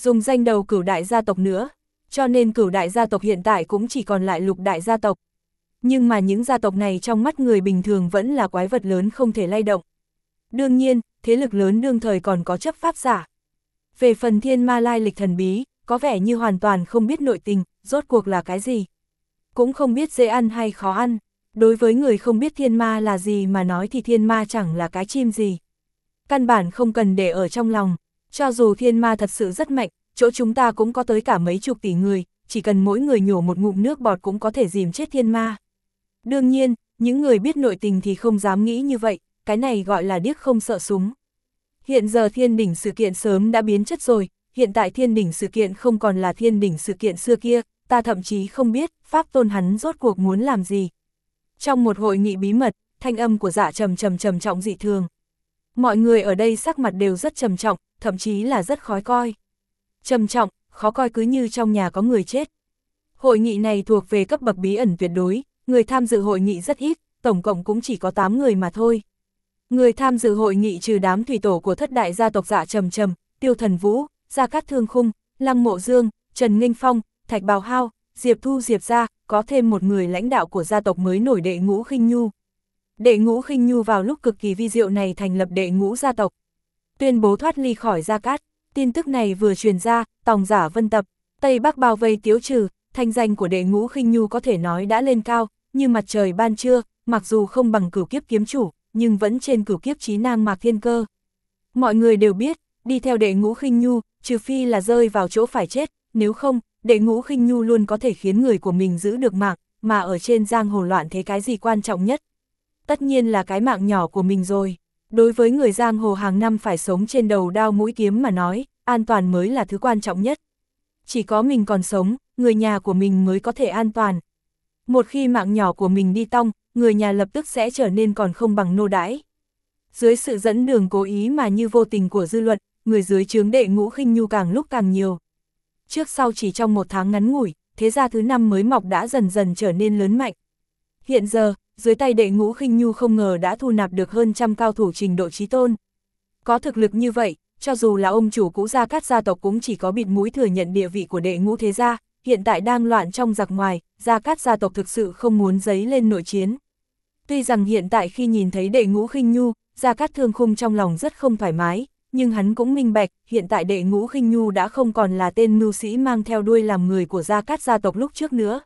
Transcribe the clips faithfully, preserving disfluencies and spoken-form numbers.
dùng danh đầu cửu đại gia tộc nữa, cho nên cửu đại gia tộc hiện tại cũng chỉ còn lại lục đại gia tộc. Nhưng mà những gia tộc này trong mắt người bình thường vẫn là quái vật lớn không thể lay động. Đương nhiên, thế lực lớn đương thời còn có chấp pháp giả. Về phần thiên ma lai lịch thần bí, có vẻ như hoàn toàn không biết nội tình, rốt cuộc là cái gì. Cũng không biết dễ ăn hay khó ăn. Đối với người không biết thiên ma là gì mà nói thì thiên ma chẳng là cái chim gì. Căn bản không cần để ở trong lòng. Cho dù thiên ma thật sự rất mạnh, chỗ chúng ta cũng có tới cả mấy chục tỷ người, chỉ cần mỗi người nhổ một ngụm nước bọt cũng có thể dìm chết thiên ma. Đương nhiên, những người biết nội tình thì không dám nghĩ như vậy, cái này gọi là điếc không sợ súng. Hiện giờ thiên đỉnh sự kiện sớm đã biến chất rồi, hiện tại thiên đỉnh sự kiện không còn là thiên đỉnh sự kiện xưa kia, ta thậm chí không biết Pháp Tôn hắn rốt cuộc muốn làm gì. Trong một hội nghị bí mật, thanh âm của Dạ Trầm Trầm trầm trọng dị thường. Mọi người ở đây sắc mặt đều rất trầm trọng, thậm chí là rất khó coi. Trầm trọng, khó coi cứ như trong nhà có người chết. Hội nghị này thuộc về cấp bậc bí ẩn tuyệt đối, người tham dự hội nghị rất ít, tổng cộng cũng chỉ có tám người mà thôi. Người tham dự hội nghị trừ đám thủy tổ của thất đại gia tộc Dạ Trầm Trầm, Tiêu Thần Vũ, Gia Cát Thương Khung, Lăng Mộ Dương, Trần Nghênh Phong, Thạch Bào Hao, Diệp Thu Diệp gia, có thêm một người lãnh đạo của gia tộc mới nổi Đệ Ngũ Khinh Nhu. Đệ Ngũ Khinh Nhu vào lúc cực kỳ vi diệu này thành lập Đệ Ngũ gia tộc. Tuyên bố thoát ly khỏi Gia Cát, tin tức này vừa truyền ra, tòng giả vân tập, Tây Bắc bao vây tiếu trừ, thanh danh của Đệ Ngũ Khinh Nhu có thể nói đã lên cao, như mặt trời ban trưa, mặc dù không bằng Cửu Kiếp kiếm chủ, nhưng vẫn trên Cửu Kiếp chí nam Mạc Thiên Cơ. Mọi người đều biết, đi theo Đệ Ngũ Khinh Nhu, trừ phi là rơi vào chỗ phải chết, nếu không, Đệ Ngũ Khinh Nhu luôn có thể khiến người của mình giữ được mạng, mà ở trên giang hồ loạn thế cái gì quan trọng nhất? Tất nhiên là cái mạng nhỏ của mình rồi. Đối với người giang hồ hàng năm phải sống trên đầu đao mũi kiếm mà nói, an toàn mới là thứ quan trọng nhất. Chỉ có mình còn sống, người nhà của mình mới có thể an toàn. Một khi mạng nhỏ của mình đi tong, người nhà lập tức sẽ trở nên còn không bằng nô đãi. Dưới sự dẫn đường cố ý mà như vô tình của dư luận, người dưới trướng Đệ Ngũ Khinh Nhu càng lúc càng nhiều. Trước sau chỉ trong một tháng ngắn ngủi, thế gia thứ năm mới mọc đã dần dần trở nên lớn mạnh. Hiện giờ, dưới tay Đệ Ngũ Khinh Nhu không ngờ đã thu nạp được hơn trăm cao thủ trình độ chí tôn. Có thực lực như vậy, cho dù là ông chủ cũ Gia Cát gia tộc cũng chỉ có bịt mũi thừa nhận địa vị của Đệ Ngũ thế gia, hiện tại đang loạn trong giặc ngoài, Gia Cát gia tộc thực sự không muốn dấy lên nội chiến. Tuy rằng hiện tại khi nhìn thấy Đệ Ngũ Khinh Nhu, Gia Cát Thương Khung trong lòng rất không thoải mái, nhưng hắn cũng minh bạch, hiện tại Đệ Ngũ Khinh Nhu đã không còn là tên mưu sĩ mang theo đuôi làm người của Gia Cát gia tộc lúc trước nữa,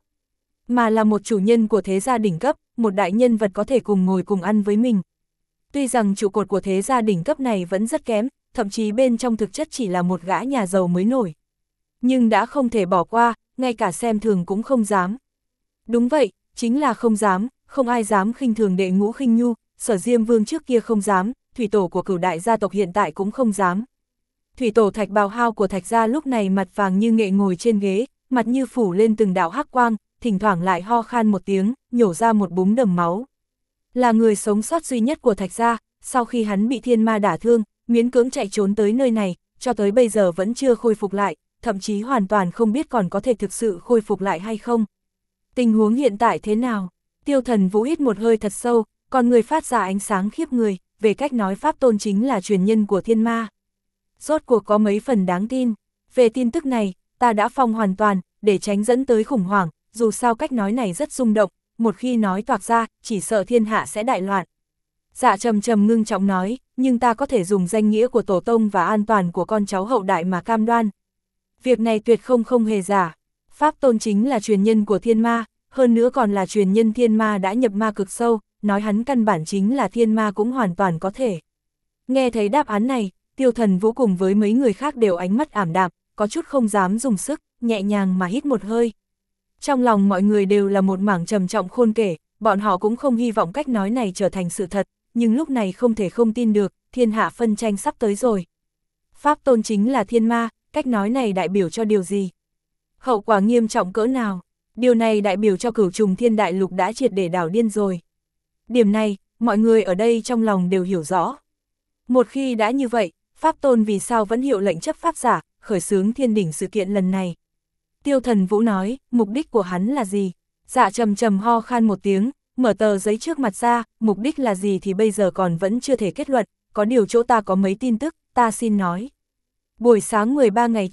mà là một chủ nhân của thế gia đỉnh cấp, một đại nhân vật có thể cùng ngồi cùng ăn với mình. Tuy rằng trụ cột của thế gia đỉnh cấp này vẫn rất kém, thậm chí bên trong thực chất chỉ là một gã nhà giàu mới nổi. Nhưng đã không thể bỏ qua, ngay cả xem thường cũng không dám. Đúng vậy, chính là không dám, không ai dám khinh thường Đệ Ngũ Khinh Nhu, Sở Diêm Vương trước kia không dám, thủy tổ của cửu đại gia tộc hiện tại cũng không dám. Thủy tổ Thạch Bào Hao của Thạch gia lúc này mặt vàng như nghệ ngồi trên ghế, mặt như phủ lên từng đạo hắc quang, thỉnh thoảng lại ho khan một tiếng, nhổ ra một búng đầm máu. Là người sống sót duy nhất của Thạch gia, sau khi hắn bị thiên ma đả thương, miễn cưỡng chạy trốn tới nơi này, cho tới bây giờ vẫn chưa khôi phục lại, thậm chí hoàn toàn không biết còn có thể thực sự khôi phục lại hay không. Tình huống hiện tại thế nào? Tiêu Thần Vũ hít một hơi thật sâu, còn người phát ra ánh sáng khiếp người, về cách nói Pháp Tôn chính là truyền nhân của thiên ma. Rốt cuộc có mấy phần đáng tin. Về tin tức này, ta đã phong hoàn toàn, để tránh dẫn tới khủng hoảng, dù sao cách nói này rất rung động, một khi nói toạc ra, chỉ sợ thiên hạ sẽ đại loạn. Dạ Trầm Trầm ngưng trọng nói, nhưng ta có thể dùng danh nghĩa của tổ tông và an toàn của con cháu hậu đại mà cam đoan. Việc này tuyệt không không hề giả. Pháp Tôn chính là truyền nhân của thiên ma, hơn nữa còn là truyền nhân thiên ma đã nhập ma cực sâu, nói hắn căn bản chính là thiên ma cũng hoàn toàn có thể. Nghe thấy đáp án này, Tiêu Thần Vũ cùng với mấy người khác đều ánh mắt ảm đạm, có chút không dám dùng sức, nhẹ nhàng mà hít một hơi. Trong lòng mọi người đều là một mảng trầm trọng khôn kể, bọn họ cũng không hy vọng cách nói này trở thành sự thật, nhưng lúc này không thể không tin được, thiên hạ phân tranh sắp tới rồi. Pháp Tôn chính là thiên ma, cách nói này đại biểu cho điều gì? Hậu quả nghiêm trọng cỡ nào? Điều này đại biểu cho cửu trùng thiên đại lục đã triệt để đảo điên rồi. Điểm này, mọi người ở đây trong lòng đều hiểu rõ. Một khi đã như vậy, Pháp Tôn vì sao vẫn hiệu lệnh chấp pháp giả, khởi xướng thiên đỉnh sự kiện lần này? Tiêu Thần Vũ nói, mục đích của hắn là gì? Dạ Trầm Trầm ho khan một tiếng, mở tờ giấy trước mặt ra, mục đích là gì thì bây giờ còn vẫn chưa thể kết luận, có điều chỗ ta có mấy tin tức, ta xin nói. Buổi sáng mười ba ngày trước,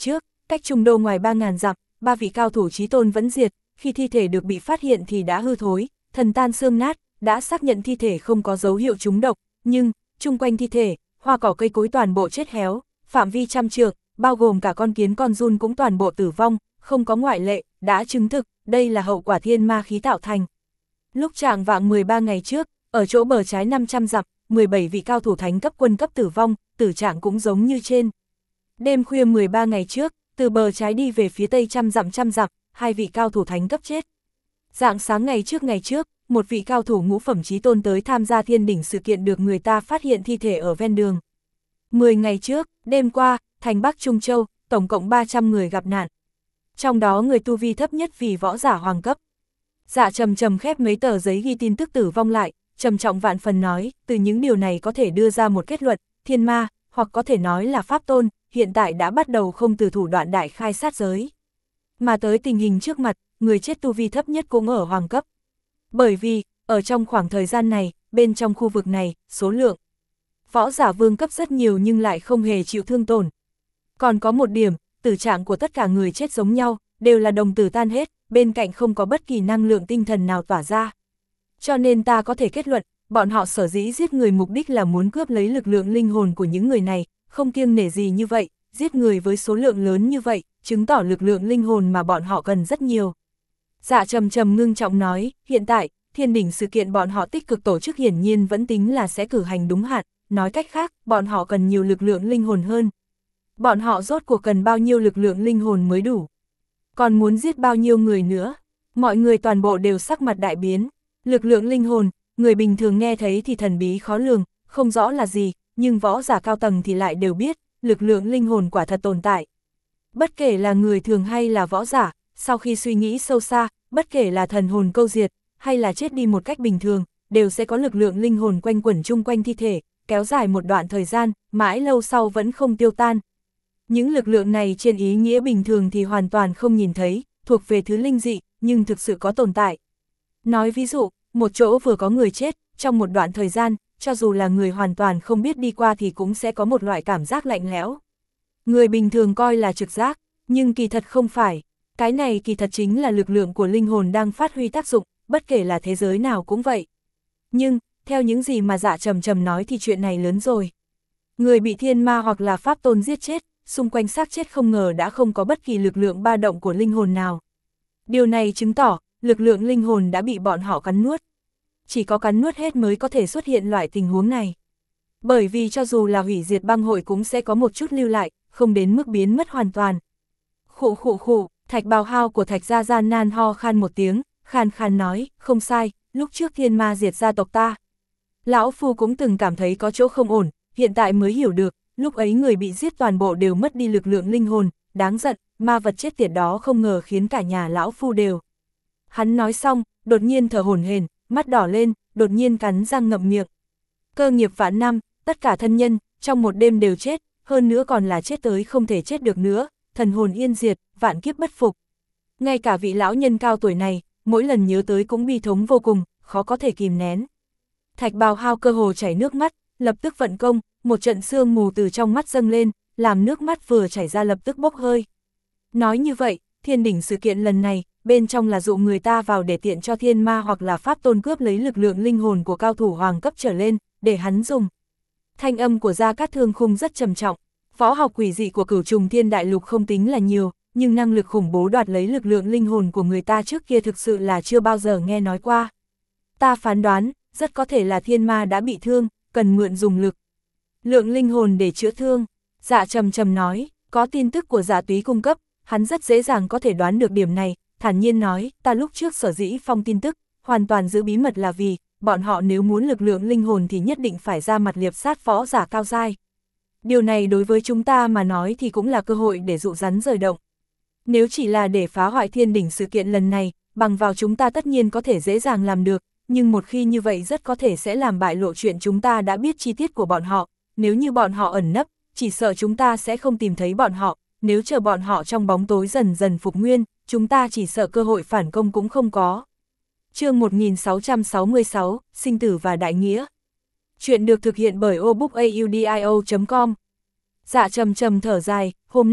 cách Trung Đô ngoài ba ngàn dặm, ba vị cao thủ chí tôn vẫn diệt, khi thi thể được bị phát hiện thì đã hư thối, thần tan xương nát, đã xác nhận thi thể không có dấu hiệu trúng độc, nhưng, chung quanh thi thể, hoa cỏ cây cối toàn bộ chết héo, phạm vi trăm trượng, bao gồm cả con kiến con giun cũng toàn bộ tử vong, không có ngoại lệ, đã chứng thực, đây là hậu quả thiên ma khí tạo thành. Lúc chạng vạng mười ba ngày trước, ở chỗ bờ trái năm trăm dặm, mười bảy vị cao thủ thánh cấp quân cấp tử vong, tử trạng cũng giống như trên. Đêm khuya mười ba ngày trước, từ bờ trái đi về phía tây trăm dặm trăm dặm, hai vị cao thủ thánh cấp chết. Rạng sáng ngày trước ngày trước, một vị cao thủ ngũ phẩm chí tôn tới tham gia thiên đỉnh sự kiện được người ta phát hiện thi thể ở ven đường. mười ngày trước, đêm qua, thành Bắc Trung Châu, tổng cộng ba trăm người gặp nạn. Trong đó người tu vi thấp nhất vì võ giả hoàng cấp. Dạ trầm trầm khép mấy tờ giấy ghi tin tức tử vong lại, trầm trọng vạn phần nói, từ những điều này có thể đưa ra một kết luận, thiên ma, hoặc có thể nói là pháp tôn, hiện tại đã bắt đầu không từ thủ đoạn đại khai sát giới. Mà tới tình hình trước mặt, người chết tu vi thấp nhất cũng ở hoàng cấp. Bởi vì, ở trong khoảng thời gian này, bên trong khu vực này, số lượng võ giả vương cấp rất nhiều nhưng lại không hề chịu thương tổn. Còn có một điểm, tử trạng của tất cả người chết giống nhau, đều là đồng tử tan hết, bên cạnh không có bất kỳ năng lượng tinh thần nào tỏa ra. Cho nên ta có thể kết luận, bọn họ sở dĩ giết người mục đích là muốn cướp lấy lực lượng linh hồn của những người này, không kiêng nể gì như vậy, giết người với số lượng lớn như vậy, chứng tỏ lực lượng linh hồn mà bọn họ cần rất nhiều. Dạ trầm trầm ngưng trọng nói, hiện tại, thiên đỉnh sự kiện bọn họ tích cực tổ chức hiển nhiên vẫn tính là sẽ cử hành đúng hạn, nói cách khác, bọn họ cần nhiều lực lượng linh hồn hơn. Bọn họ rốt cuộc cần bao nhiêu lực lượng linh hồn mới đủ? Còn muốn giết bao nhiêu người nữa? Mọi người toàn bộ đều sắc mặt đại biến. Lực lượng linh hồn, người bình thường nghe thấy thì thần bí khó lường, không rõ là gì, nhưng võ giả cao tầng thì lại đều biết, lực lượng linh hồn quả thật tồn tại. Bất kể là người thường hay là võ giả, sau khi suy nghĩ sâu xa, bất kể là thần hồn câu diệt, hay là chết đi một cách bình thường, đều sẽ có lực lượng linh hồn quanh quẩn chung quanh thi thể, kéo dài một đoạn thời gian, mãi lâu sau vẫn không tiêu tan. Những lực lượng này trên ý nghĩa bình thường thì hoàn toàn không nhìn thấy, thuộc về thứ linh dị, nhưng thực sự có tồn tại. Nói ví dụ, một chỗ vừa có người chết, trong một đoạn thời gian, cho dù là người hoàn toàn không biết đi qua thì cũng sẽ có một loại cảm giác lạnh lẽo. Người bình thường coi là trực giác, nhưng kỳ thật không phải. Cái này kỳ thật chính là lực lượng của linh hồn đang phát huy tác dụng, bất kể là thế giới nào cũng vậy. Nhưng, theo những gì mà Dạ Trầm Trầm nói thì chuyện này lớn rồi. Người bị thiên ma hoặc là pháp tôn giết chết, xung quanh xác chết không ngờ đã không có bất kỳ lực lượng ba động của linh hồn nào. Điều này chứng tỏ, lực lượng linh hồn đã bị bọn họ cắn nuốt. Chỉ có cắn nuốt hết mới có thể xuất hiện loại tình huống này. Bởi vì cho dù là hủy diệt băng hội cũng sẽ có một chút lưu lại, không đến mức biến mất hoàn toàn. Khụ khụ khụ, Thạch Bào Hao của Thạch gia gian nan ho khan một tiếng, khan khan nói, không sai, lúc trước thiên ma diệt gia tộc ta. Lão Phu cũng từng cảm thấy có chỗ không ổn, hiện tại mới hiểu được, lúc ấy người bị giết toàn bộ đều mất đi lực lượng linh hồn, đáng giận, ma vật chết tiệt đó không ngờ khiến cả nhà Lão Phu đều. Hắn nói xong, đột nhiên thở hổn hển, mắt đỏ lên, đột nhiên cắn răng ngậm miệng. Cơ nghiệp vạn năm, tất cả thân nhân, trong một đêm đều chết, hơn nữa còn là chết tới không thể chết được nữa, thần hồn yên diệt, vạn kiếp bất phục. Ngay cả vị lão nhân cao tuổi này, mỗi lần nhớ tới cũng bi thống vô cùng, khó có thể kìm nén. Thạch Bào Hao cơ hồ chảy nước mắt, lập tức vận công, một trận sương mù từ trong mắt dâng lên, làm nước mắt vừa chảy ra lập tức bốc hơi. Nói như vậy, thiên đỉnh sự kiện lần này, bên trong là dụ người ta vào để tiện cho thiên ma hoặc là pháp tôn cướp lấy lực lượng linh hồn của cao thủ hoàng cấp trở lên, để hắn dùng. Thanh âm của Gia Cát Thương Khung rất trầm trọng, võ học quỷ dị của Cửu Trùng Thiên Đại Lục không tính là nhiều, nhưng năng lực khủng bố đoạt lấy lực lượng linh hồn của người ta trước kia thực sự là chưa bao giờ nghe nói qua. Ta phán đoán, rất có thể là thiên ma đã bị thương, cần mượn dùng lực lượng linh hồn để chữa thương. Dạ Trầm Trầm nói, có tin tức của Dạ Túy cung cấp, hắn rất dễ dàng có thể đoán được điểm này, thản nhiên nói, ta lúc trước sở dĩ phong tin tức, hoàn toàn giữ bí mật là vì, bọn họ nếu muốn lực lượng linh hồn thì nhất định phải ra mặt liệp sát võ giả cao giai. Điều này đối với chúng ta mà nói thì cũng là cơ hội để dụ rắn rời động. Nếu chỉ là để phá hoại thiên đỉnh sự kiện lần này, bằng vào chúng ta tất nhiên có thể dễ dàng làm được, nhưng một khi như vậy rất có thể sẽ làm bại lộ chuyện chúng ta đã biết chi tiết của bọn họ, nếu như bọn họ ẩn nấp, chỉ sợ chúng ta sẽ không tìm thấy bọn họ, nếu chờ bọn họ trong bóng tối dần dần phục nguyên, chúng ta chỉ sợ cơ hội phản công cũng không có. Chương một nghìn sáu trăm sáu mươi sáu, Sinh tử và Đại Nghĩa. Chuyện được thực hiện bởi obook audio chấm com. Dạ Trầm Trầm thở dài, hôm nay,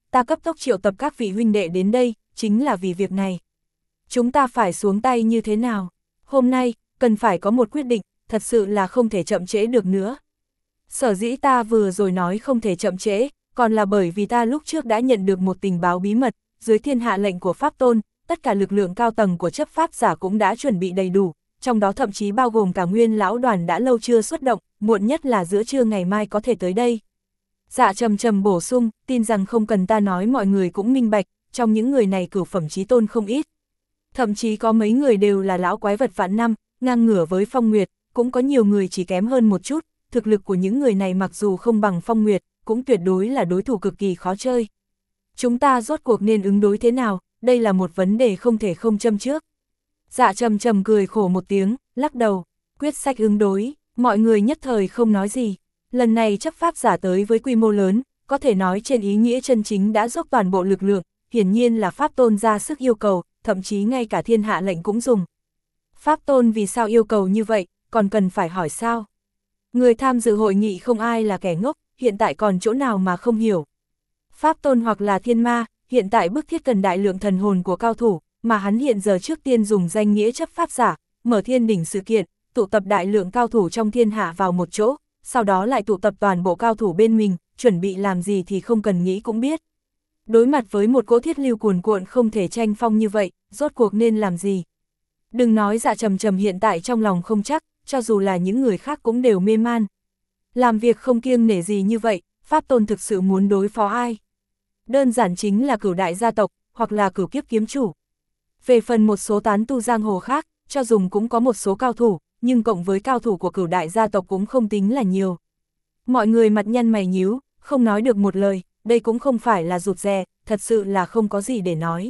ta cấp tốc triệu tập các vị huynh đệ đến đây, chính là vì việc này. Chúng ta phải xuống tay như thế nào? Hôm nay, cần phải có một quyết định, thật sự là không thể chậm trễ được nữa. Sở dĩ ta vừa rồi nói không thể chậm trễ, còn là bởi vì ta lúc trước đã nhận được một tình báo bí mật, dưới thiên hạ lệnh của Pháp Tôn, tất cả lực lượng cao tầng của chấp pháp giả cũng đã chuẩn bị đầy đủ, trong đó thậm chí bao gồm cả nguyên lão đoàn đã lâu chưa xuất động, muộn nhất là giữa trưa ngày mai có thể tới đây. Dạ trầm trầm bổ sung, tin rằng không cần ta nói mọi người cũng minh bạch, trong những người này cửu phẩm chí tôn không ít. Thậm chí có mấy người đều là lão quái vật vạn năm, ngang ngửa với Phong Nguyệt, cũng có nhiều người chỉ kém hơn một chút, thực lực của những người này mặc dù không bằng Phong Nguyệt, cũng tuyệt đối là đối thủ cực kỳ khó chơi. Chúng ta rốt cuộc nên ứng đối thế nào, đây là một vấn đề không thể không châm trước. Dạ trầm trầm cười khổ một tiếng, lắc đầu, quyết sách ứng đối, mọi người nhất thời không nói gì. Lần này chấp pháp giả tới với quy mô lớn, có thể nói trên ý nghĩa chân chính đã dốc toàn bộ lực lượng, hiển nhiên là Pháp Tôn ra sức yêu cầu, thậm chí ngay cả thiên hạ lệnh cũng dùng. Pháp Tôn vì sao yêu cầu như vậy, còn cần phải hỏi sao? Người tham dự hội nghị không ai là kẻ ngốc, hiện tại còn chỗ nào mà không hiểu. Pháp Tôn hoặc là thiên ma, hiện tại bức thiết cần đại lượng thần hồn của cao thủ, mà hắn hiện giờ trước tiên dùng danh nghĩa chấp pháp giả, mở thiên đỉnh sự kiện, tụ tập đại lượng cao thủ trong thiên hạ vào một chỗ, sau đó lại tụ tập toàn bộ cao thủ bên mình, chuẩn bị làm gì thì không cần nghĩ cũng biết. Đối mặt với một cỗ thiết lưu cuồn cuộn không thể tranh phong như vậy, rốt cuộc nên làm gì? Đừng nói Dạ trầm trầm hiện tại trong lòng không chắc, cho dù là những người khác cũng đều mê man. Làm việc không kiêng nể gì như vậy, Pháp Tôn thực sự muốn đối phó ai? Đơn giản chính là cửu đại gia tộc, hoặc là cửu kiếp kiếm chủ. Về phần một số tán tu giang hồ khác, cho dùng cũng có một số cao thủ, nhưng cộng với cao thủ của cửu đại gia tộc cũng không tính là nhiều. Mọi người mặt nhăn mày nhíu, không nói được một lời, đây cũng không phải là rụt rè, thật sự là không có gì để nói.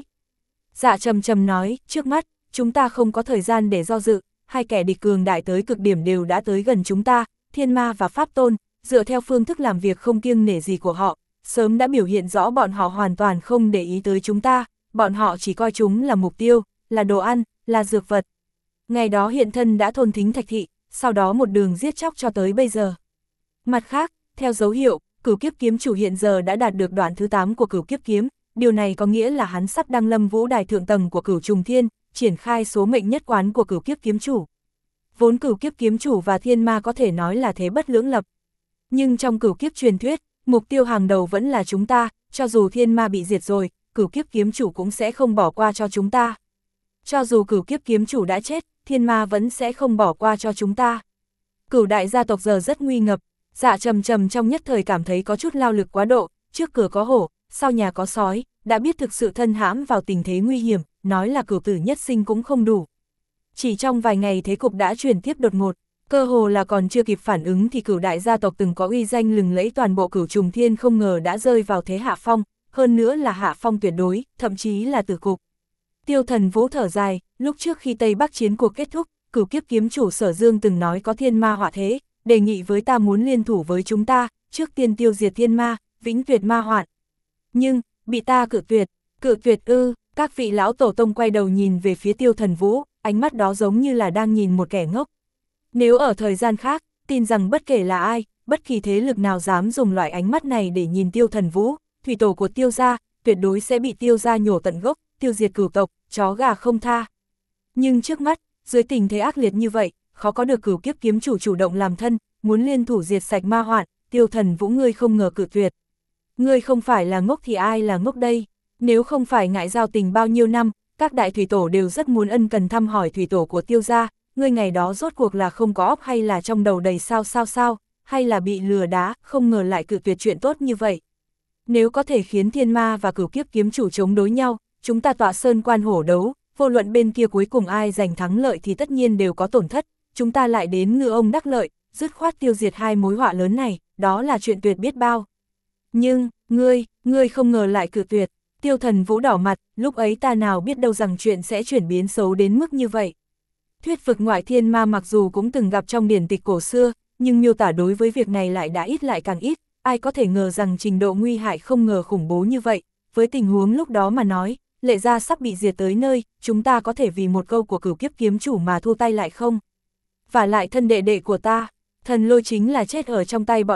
Dạ trầm trầm nói, trước mắt, chúng ta không có thời gian để do dự, hai kẻ địch cường đại tới cực điểm đều đã tới gần chúng ta, Thiên Ma và Pháp Tôn, dựa theo phương thức làm việc không kiêng nể gì của họ, sớm đã biểu hiện rõ bọn họ hoàn toàn không để ý tới chúng ta, bọn họ chỉ coi chúng là mục tiêu, là đồ ăn, là dược vật. Ngày đó hiện thân đã thôn thính Thạch Thị, sau đó một đường giết chóc cho tới bây giờ. Mặt khác, theo dấu hiệu, cửu kiếp kiếm chủ hiện giờ đã đạt được đoạn thứ tám của cửu kiếp kiếm, điều này có nghĩa là hắn sắp đăng lâm vũ đài thượng tầng của cửu trùng thiên, triển khai số mệnh nhất quán của cửu kiếp kiếm chủ. Vốn cửu kiếp kiếm chủ và thiên ma có thể nói là thế bất lưỡng lập. Nhưng trong cửu kiếp truyền thuyết, mục tiêu hàng đầu vẫn là chúng ta, cho dù thiên ma bị diệt rồi, cửu kiếp kiếm chủ cũng sẽ không bỏ qua cho chúng ta. Cho dù cửu kiếp kiếm chủ đã chết, thiên ma vẫn sẽ không bỏ qua cho chúng ta. Cửu đại gia tộc giờ rất nguy ngập, Dạ trầm trầm trong nhất thời cảm thấy có chút lao lực quá độ, trước cửa có hổ, sau nhà có sói, đã biết thực sự thân hãm vào tình thế nguy hiểm, nói là cửu tử nhất sinh cũng không đủ. Chỉ trong vài ngày thế cục đã chuyển tiếp đột ngột, cơ hồ là còn chưa kịp phản ứng thì cửu đại gia tộc từng có uy danh lừng lẫy toàn bộ cửu trùng thiên không ngờ đã rơi vào thế hạ phong, hơn nữa là hạ phong tuyệt đối, thậm chí là tử cục. Tiêu Thần Vũ thở dài, lúc trước khi Tây Bắc chiến cuộc kết thúc, cửu kiếp kiếm chủ Sở Dương từng nói có thiên ma họa thế, đề nghị với ta muốn liên thủ với chúng ta, trước tiên tiêu diệt thiên ma, vĩnh tuyệt ma hoạn. Nhưng, bị ta cự tuyệt, cự tuyệt ư, các vị lão tổ tông quay đầu nhìn về phía Tiêu Thần Vũ, ánh mắt đó giống như là đang nhìn một kẻ ngốc. Nếu ở thời gian khác, tin rằng bất kể là ai, bất kỳ thế lực nào dám dùng loại ánh mắt này để nhìn Tiêu Thần Vũ, thủy tổ của Tiêu gia, tuyệt đối sẽ bị Tiêu gia nhổ tận gốc, tiêu diệt cửu tộc, chó gà không tha. Nhưng trước mắt, dưới tình thế ác liệt như vậy, khó có được cửu kiếp kiếm chủ chủ động làm thân, muốn liên thủ diệt sạch ma hoạn, Tiêu Thần Vũ ngươi không ngờ cự tuyệt. Ngươi không phải là ngốc thì ai là ngốc đây? Nếu không phải ngại giao tình bao nhiêu năm, các đại thủy tổ đều rất muốn ân cần thăm hỏi thủy tổ của Tiêu gia, ngươi ngày đó rốt cuộc là không có óc hay là trong đầu đầy sao sao sao, hay là bị lừa đá, không ngờ lại cự tuyệt chuyện tốt như vậy. Nếu có thể khiến thiên ma và cửu kiếp kiếm chủ chống đối nhau, chúng ta tọa sơn quan hổ đấu, vô luận bên kia cuối cùng ai giành thắng lợi thì tất nhiên đều có tổn thất, chúng ta lại đến ngư ông đắc lợi, dứt khoát tiêu diệt hai mối họa lớn này, đó là chuyện tuyệt biết bao. Nhưng, ngươi, ngươi không ngờ lại cự tuyệt. Tiêu Thần Vũ đỏ mặt, lúc ấy ta nào biết đâu rằng chuyện sẽ chuyển biến xấu đến mức như vậy. Thuyết vực ngoại thiên ma mặc dù cũng từng gặp trong điển tịch cổ xưa, nhưng miêu tả đối với việc này lại đã ít lại càng ít, ai có thể ngờ rằng trình độ nguy hại không ngờ khủng bố như vậy. Với tình huống lúc đó mà nói, Lệ gia sắp bị diệt tới nơi, chúng ta có thể vì một câu của cửu kiếp kiếm chủ mà thu tay lại không? Và lại thân đệ đệ của ta, Thần Lôi chính là chết ở trong tay bọn họ,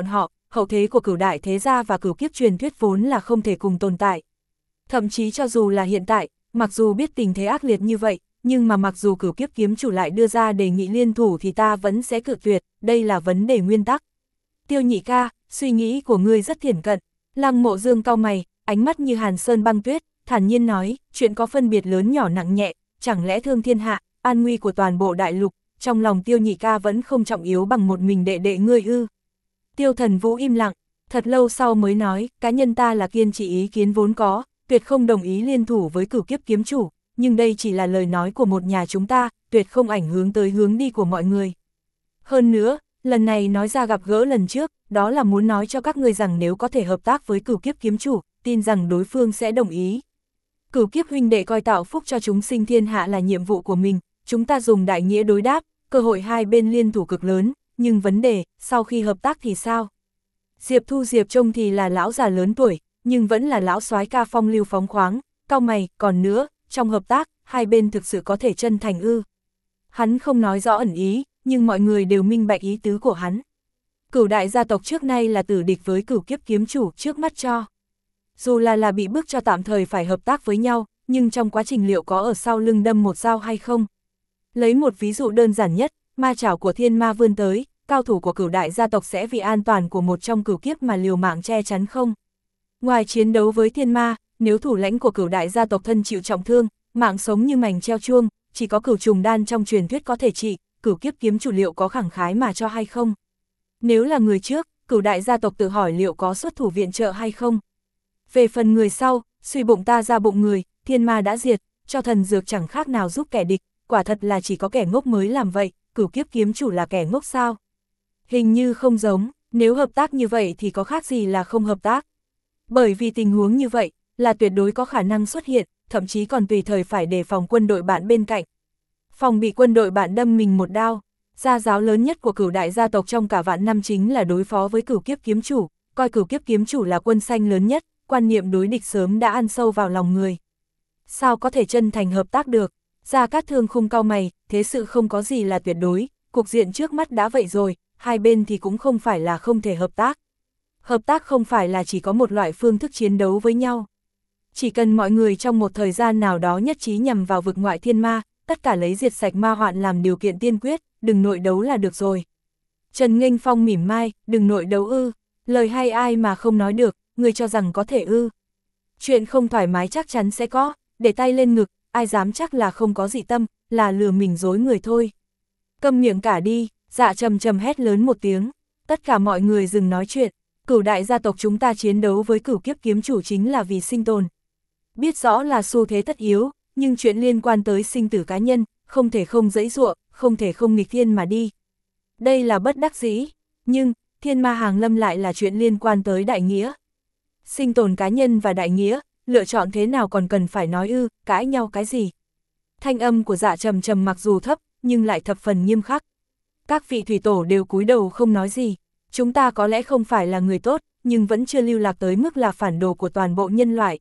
hậu thế của cửu đại thế gia và cửu kiếp truyền thuyết vốn là không thể cùng tồn tại. Thậm chí cho dù là hiện tại, mặc dù biết tình thế ác liệt như vậy, nhưng mà mặc dù cửu kiếp kiếm chủ lại đưa ra đề nghị liên thủ thì ta vẫn sẽ cự tuyệt, đây là vấn đề nguyên tắc. Tiêu Nhị ca, suy nghĩ của ngươi rất thiển cận. Lăng Mộ Dương cau mày, ánh mắt như hàn sơn băng tuyết, thản nhiên nói, chuyện có phân biệt lớn nhỏ nặng nhẹ, chẳng lẽ thương thiên hạ, an nguy của toàn bộ đại lục, trong lòng Tiêu Nhị ca vẫn không trọng yếu bằng một mình đệ đệ ngươi ư? Tiêu Thần Vũ im lặng, thật lâu sau mới nói, cá nhân ta là kiên trì ý kiến vốn có, tuyệt không đồng ý liên thủ với cửu kiếp kiếm chủ, nhưng đây chỉ là lời nói của một nhà chúng ta, tuyệt không ảnh hưởng tới hướng đi của mọi người. Hơn nữa, lần này nói ra gặp gỡ lần trước, đó là muốn nói cho các ngươi rằng nếu có thể hợp tác với cửu kiếp kiếm chủ, tin rằng đối phương sẽ đồng ý. Cửu kiếp huynh đệ coi tạo phúc cho chúng sinh thiên hạ là nhiệm vụ của mình, chúng ta dùng đại nghĩa đối đáp, cơ hội hai bên liên thủ cực lớn, nhưng vấn đề, sau khi hợp tác thì sao? Diệp Thu Diệp trông thì là lão già lớn tuổi, nhưng vẫn là lão soái ca phong lưu phóng khoáng, cau mày, còn nữa, trong hợp tác, hai bên thực sự có thể chân thành ư? Hắn không nói rõ ẩn ý, nhưng mọi người đều minh bạch ý tứ của hắn. Cửu đại gia tộc trước nay là tử địch với cửu kiếp kiếm chủ trước mắt cho. Dù là là bị bức cho tạm thời phải hợp tác với nhau, nhưng trong quá trình liệu có ở sau lưng đâm một dao hay không? Lấy một ví dụ đơn giản nhất, ma chảo của thiên ma vươn tới, cao thủ của cửu đại gia tộc sẽ vì an toàn của một trong cửu kiếp mà liều mạng che chắn không? Ngoài chiến đấu với thiên ma, nếu thủ lãnh của cửu đại gia tộc thân chịu trọng thương, mạng sống như mảnh treo chuông, chỉ có cửu trùng đan trong truyền thuyết có thể trị, cửu kiếp kiếm chủ liệu có khẳng khái mà cho hay không? Nếu là người trước, cửu đại gia tộc tự hỏi liệu có xuất thủ viện trợ hay không? Về phần người sau, suy bụng ta ra bụng người, thiên ma đã diệt, cho thần dược chẳng khác nào giúp kẻ địch, quả thật là chỉ có kẻ ngốc mới làm vậy, cửu kiếp kiếm chủ là kẻ ngốc sao? Hình như không giống, nếu hợp tác như vậy thì có khác gì là không hợp tác. Bởi vì tình huống như vậy, là tuyệt đối có khả năng xuất hiện, thậm chí còn tùy thời phải đề phòng quân đội bạn bên cạnh. Phòng bị quân đội bạn đâm mình một đao, gia giáo lớn nhất của cửu đại gia tộc trong cả vạn năm chính là đối phó với cửu kiếp kiếm chủ, coi cửu kiếp kiếm chủ là quân xanh lớn nhất, quan niệm đối địch sớm đã ăn sâu vào lòng người. Sao có thể chân thành hợp tác được? Gia Cát Thương khung cau mày, thế sự không có gì là tuyệt đối, cục diện trước mắt đã vậy rồi, hai bên thì cũng không phải là không thể hợp tác. Hợp tác không phải là chỉ có một loại phương thức chiến đấu với nhau. Chỉ cần mọi người trong một thời gian nào đó nhất trí nhằm vào vực ngoại thiên ma, tất cả lấy diệt sạch ma hoạn làm điều kiện tiên quyết, đừng nội đấu là được rồi. Trần Nghênh Phong mỉm mai, đừng nội đấu ư, lời hay ai mà không nói được, người cho rằng có thể ư. Chuyện không thoải mái chắc chắn sẽ có, để tay lên ngực, ai dám chắc là không có dị tâm, là lừa mình dối người thôi. Câm miệng cả đi, Dạ Trầm Trầm hét lớn một tiếng, tất cả mọi người dừng nói chuyện, cửu đại gia tộc chúng ta chiến đấu với cửu kiếp kiếm chủ chính là vì sinh tồn. Biết rõ là xu thế tất yếu, nhưng chuyện liên quan tới sinh tử cá nhân, không thể không giãy giụa, không thể không nghịch thiên mà đi. Đây là bất đắc dĩ, nhưng, thiên ma hàng lâm lại là chuyện liên quan tới đại nghĩa. Sinh tồn cá nhân và đại nghĩa, lựa chọn thế nào còn cần phải nói ư, cãi nhau cái gì. Thanh âm của Dạ Trầm Trầm mặc dù thấp, nhưng lại thập phần nghiêm khắc. Các vị thủy tổ đều cúi đầu không nói gì, chúng ta có lẽ không phải là người tốt, nhưng vẫn chưa lưu lạc tới mức là phản đồ của toàn bộ nhân loại.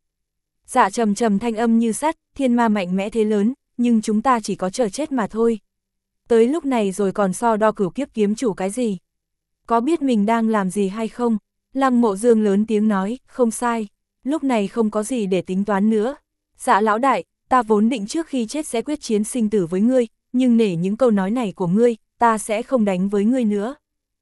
Dạ Trầm Trầm thanh âm như sắt, thiên ma mạnh mẽ thế lớn, nhưng chúng ta chỉ có chờ chết mà thôi. Tới lúc này rồi còn so đo cửu kiếp kiếm chủ cái gì? Có biết mình đang làm gì hay không? Lăng Mộ Dương lớn tiếng nói, không sai, lúc này không có gì để tính toán nữa. Dạ lão đại, ta vốn định trước khi chết sẽ quyết chiến sinh tử với ngươi, nhưng nể những câu nói này của ngươi, ta sẽ không đánh với ngươi nữa.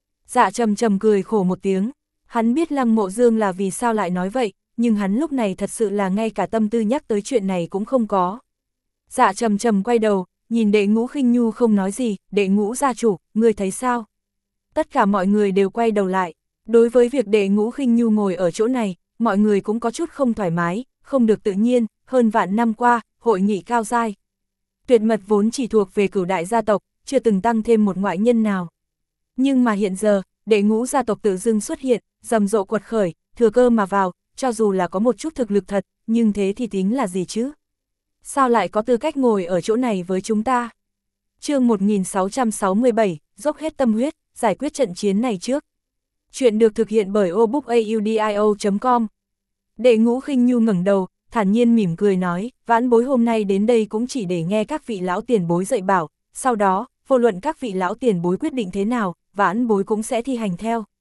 Dạ Trầm Trầm cười khổ một tiếng, hắn biết Lăng Mộ Dương là vì sao lại nói vậy, nhưng hắn lúc này thật sự là ngay cả tâm tư nhắc tới chuyện này cũng không có. Dạ Trầm Trầm quay đầu, nhìn Đệ Ngũ Khinh Nhu không nói gì, Đệ Ngũ gia chủ, ngươi thấy sao? Tất cả mọi người đều quay đầu lại, đối với việc Đệ Ngũ Khinh Nhu ngồi ở chỗ này, mọi người cũng có chút không thoải mái, không được tự nhiên, hơn vạn năm qua, hội nghị cao giai. Tuyệt mật vốn chỉ thuộc về cửu đại gia tộc, chưa từng tăng thêm một ngoại nhân nào. Nhưng mà hiện giờ, Đệ Ngũ gia tộc tự dưng xuất hiện, rầm rộ quật khởi, thừa cơ mà vào, cho dù là có một chút thực lực thật, nhưng thế thì tính là gì chứ? Sao lại có tư cách ngồi ở chỗ này với chúng ta? Chương một nghìn sáu trăm sáu mươi bảy, dốc hết tâm huyết, giải quyết trận chiến này trước. Chuyện được thực hiện bởi obookaudio chấm com. Đệ Ngũ Khinh Nhu ngẩng đầu, thản nhiên mỉm cười nói, vãn bối hôm nay đến đây cũng chỉ để nghe các vị lão tiền bối dạy bảo, sau đó, vô luận các vị lão tiền bối quyết định thế nào, vãn bối cũng sẽ thi hành theo.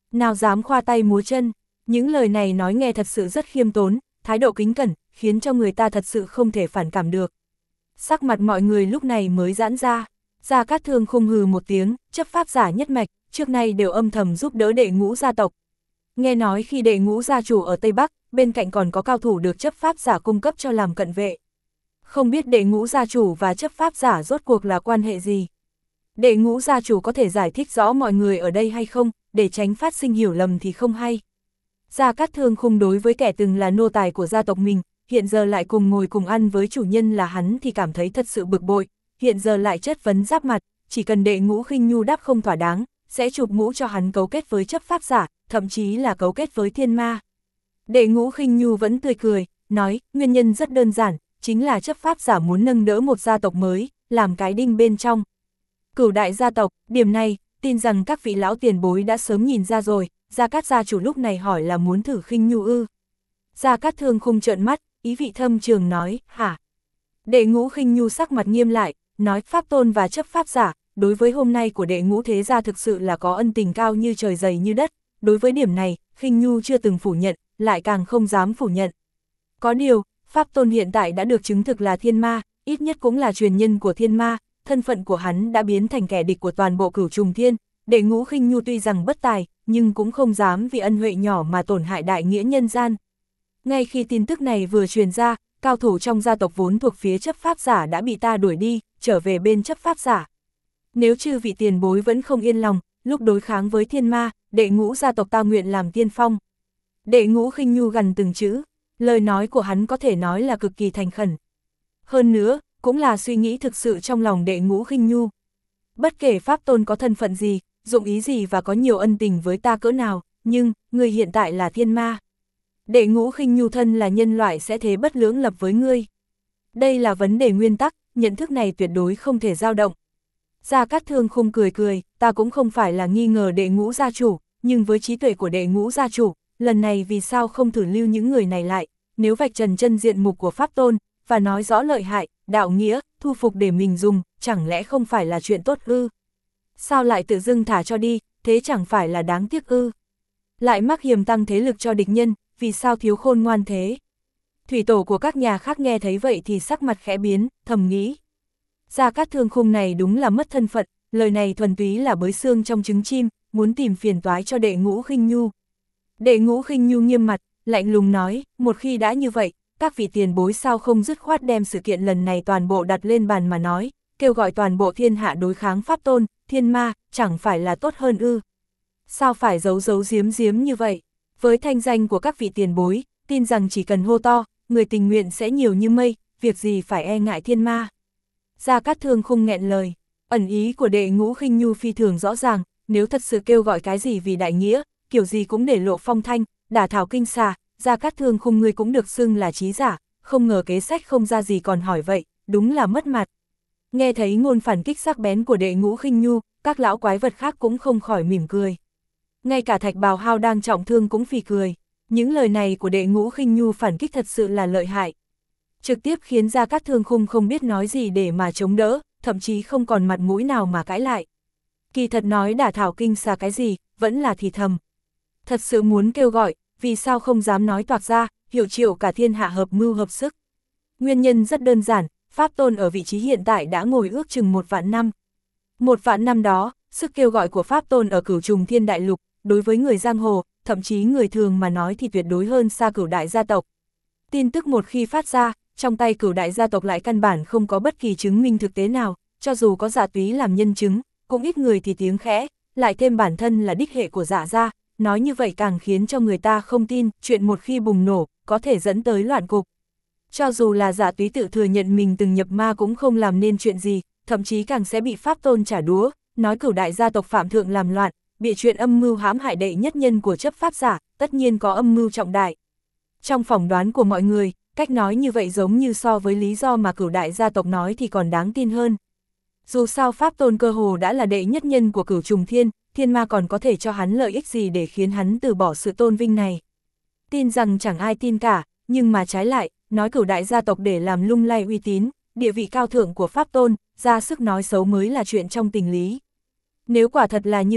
nào dám khoa tay múa chân. Những lời này nói nghe thật sự rất khiêm tốn, thái độ kính cẩn, khiến cho người ta thật sự không thể phản cảm được. Sắc mặt mọi người lúc này mới giãn ra. Gia Cát Thương Khung hừ một tiếng, chấp pháp giả nhất mạch, trước nay đều âm thầm giúp đỡ đệ ngũ gia tộc. Nghe nói khi đệ ngũ gia chủ ở Tây Bắc, bên cạnh còn có cao thủ được chấp pháp giả cung cấp cho làm cận vệ. Không biết đệ ngũ gia chủ và chấp pháp giả rốt cuộc là quan hệ gì? Đệ ngũ gia chủ có thể giải thích rõ mọi người ở đây hay không, để tránh phát sinh hiểu lầm thì không hay. Gia Cát Thương Khung đối với kẻ từng là nô tài của gia tộc mình, hiện giờ lại cùng ngồi cùng ăn với chủ nhân là hắn thì cảm thấy thật sự bực bội, hiện giờ lại chất vấn giáp mặt, chỉ cần đệ ngũ khinh nhu đáp không thỏa đáng, sẽ chụp mũ cho hắn cấu kết với chấp pháp giả, thậm chí là cấu kết với thiên ma. Đệ ngũ khinh nhu vẫn tươi cười, nói, nguyên nhân rất đơn giản, chính là chấp pháp giả muốn nâng đỡ một gia tộc mới, làm cái đinh bên trong. Cửu đại gia tộc, điểm này, tin rằng các vị lão tiền bối đã sớm nhìn ra rồi. Gia Cát gia chủ lúc này hỏi là muốn thử khinh nhu ư. Gia Cát Thương Khung trợn mắt, ý vị thâm trường nói, hả? Đệ ngũ khinh nhu sắc mặt nghiêm lại, nói pháp tôn và chấp pháp giả, đối với hôm nay của đệ ngũ thế gia thực sự là có ân tình cao như trời dày như đất. Đối với điểm này, khinh nhu chưa từng phủ nhận, lại càng không dám phủ nhận. Có điều, pháp tôn hiện tại đã được chứng thực là thiên ma, ít nhất cũng là truyền nhân của thiên ma, thân phận của hắn đã biến thành kẻ địch của toàn bộ cửu trùng thiên. Đệ ngũ khinh nhu tuy rằng bất tài, nhưng cũng không dám vì ân huệ nhỏ mà tổn hại đại nghĩa nhân gian. Ngay khi tin tức này vừa truyền ra, cao thủ trong gia tộc vốn thuộc phía chấp pháp giả đã bị ta đuổi đi, trở về bên chấp pháp giả. Nếu chư vị tiền bối vẫn không yên lòng, lúc đối kháng với thiên ma, đệ ngũ gia tộc ta nguyện làm tiên phong. Đệ ngũ khinh nhu gần từng chữ, lời nói của hắn có thể nói là cực kỳ thành khẩn. Hơn nữa, cũng là suy nghĩ thực sự trong lòng đệ ngũ khinh nhu. Bất kể pháp tôn có thân phận gì, dụng ý gì và có nhiều ân tình với ta cỡ nào, nhưng, người hiện tại là thiên ma. Đệ ngũ khinh nhu thân là nhân loại sẽ thế bất lưỡng lập với ngươi. Đây là vấn đề nguyên tắc, nhận thức này tuyệt đối không thể dao động. Gia Cát Thương Khung cười cười, ta cũng không phải là nghi ngờ đệ ngũ gia chủ, nhưng với trí tuệ của đệ ngũ gia chủ, lần này vì sao không thử lưu những người này lại, nếu vạch trần chân diện mục của pháp tôn, và nói rõ lợi hại, đạo nghĩa, thu phục để mình dùng, chẳng lẽ không phải là chuyện tốt ư? Sao lại tự dưng thả cho đi, thế chẳng phải là đáng tiếc ư? Lại mắc hiềm tăng thế lực cho địch nhân, vì sao thiếu khôn ngoan thế? Thủy tổ của các nhà khác nghe thấy vậy thì sắc mặt khẽ biến, thầm nghĩ. Gia Cát Thương Khung này đúng là mất thân phận, lời này thuần túy là bới xương trong trứng chim, muốn tìm phiền toái cho đệ ngũ khinh nhu. Đệ ngũ khinh nhu nghiêm mặt, lạnh lùng nói, một khi đã như vậy, các vị tiền bối sao không dứt khoát đem sự kiện lần này toàn bộ đặt lên bàn mà nói, kêu gọi toàn bộ thiên hạ đối kháng pháp tôn, thiên ma, chẳng phải là tốt hơn ư? Sao phải giấu giấu giếm giếm như vậy? Với thanh danh của các vị tiền bối, tin rằng chỉ cần hô to, người tình nguyện sẽ nhiều như mây, việc gì phải e ngại thiên ma. Gia Cát Thương Khung nghẹn lời, ẩn ý của đệ ngũ khinh nhu phi thường rõ ràng, nếu thật sự kêu gọi cái gì vì đại nghĩa, kiểu gì cũng để lộ phong thanh, đả thảo kinh xà, Gia Cát Thương Khung ngươi cũng được xưng là trí giả, không ngờ kế sách không ra gì còn hỏi vậy, đúng là mất mặt. Nghe thấy ngôn phản kích sắc bén của đệ ngũ khinh nhu, các lão quái vật khác cũng không khỏi mỉm cười. Ngay cả Thạch Bào Hao đang trọng thương cũng phì cười, những lời này của đệ ngũ khinh nhu phản kích thật sự là lợi hại. Trực tiếp khiến Gia Cát Thương Khung không biết nói gì để mà chống đỡ, thậm chí không còn mặt mũi nào mà cãi lại. Kỳ thật nói đả thảo kinh xà cái gì, vẫn là thì thầm. Thật sự muốn kêu gọi, vì sao không dám nói toạc ra, hiệu triệu cả thiên hạ hợp mưu hợp sức. Nguyên nhân rất đơn giản, pháp tôn ở vị trí hiện tại đã ngồi ước chừng một vạn năm. Một vạn năm đó, sức kêu gọi của pháp tôn ở cửu trùng thiên đại lục, đối với người giang hồ, thậm chí người thường mà nói thì tuyệt đối hơn xa cửu đại gia tộc. Tin tức một khi phát ra, trong tay cửu đại gia tộc lại căn bản không có bất kỳ chứng minh thực tế nào, cho dù có Dạ Túy làm nhân chứng, cũng ít người thì tiếng khẽ, lại thêm bản thân là đích hệ của Dạ gia, nói như vậy càng khiến cho người ta không tin, chuyện một khi bùng nổ, có thể dẫn tới loạn cục. Cho dù là Dạ Túy tự thừa nhận mình từng nhập ma cũng không làm nên chuyện gì, thậm chí càng sẽ bị pháp tôn trả đũa, nói cửu đại gia tộc phạm thượng làm loạn, bịa chuyện âm mưu hãm hại đệ nhất nhân của chấp pháp giả, tất nhiên có âm mưu trọng đại. Trong phỏng đoán của mọi người, cách nói như vậy giống như so với lý do mà cửu đại gia tộc nói thì còn đáng tin hơn. Dù sao pháp tôn cơ hồ đã là đệ nhất nhân của cửu trùng thiên, thiên ma còn có thể cho hắn lợi ích gì để khiến hắn từ bỏ sự tôn vinh này. Tin rằng chẳng ai tin cả, nhưng mà trái lại, nói cửu đại gia tộc để làm lung lay uy tín, địa vị cao thượng của pháp tôn, ra sức nói xấu mới là chuyện trong tình lý. Nếu quả thật là như vậy,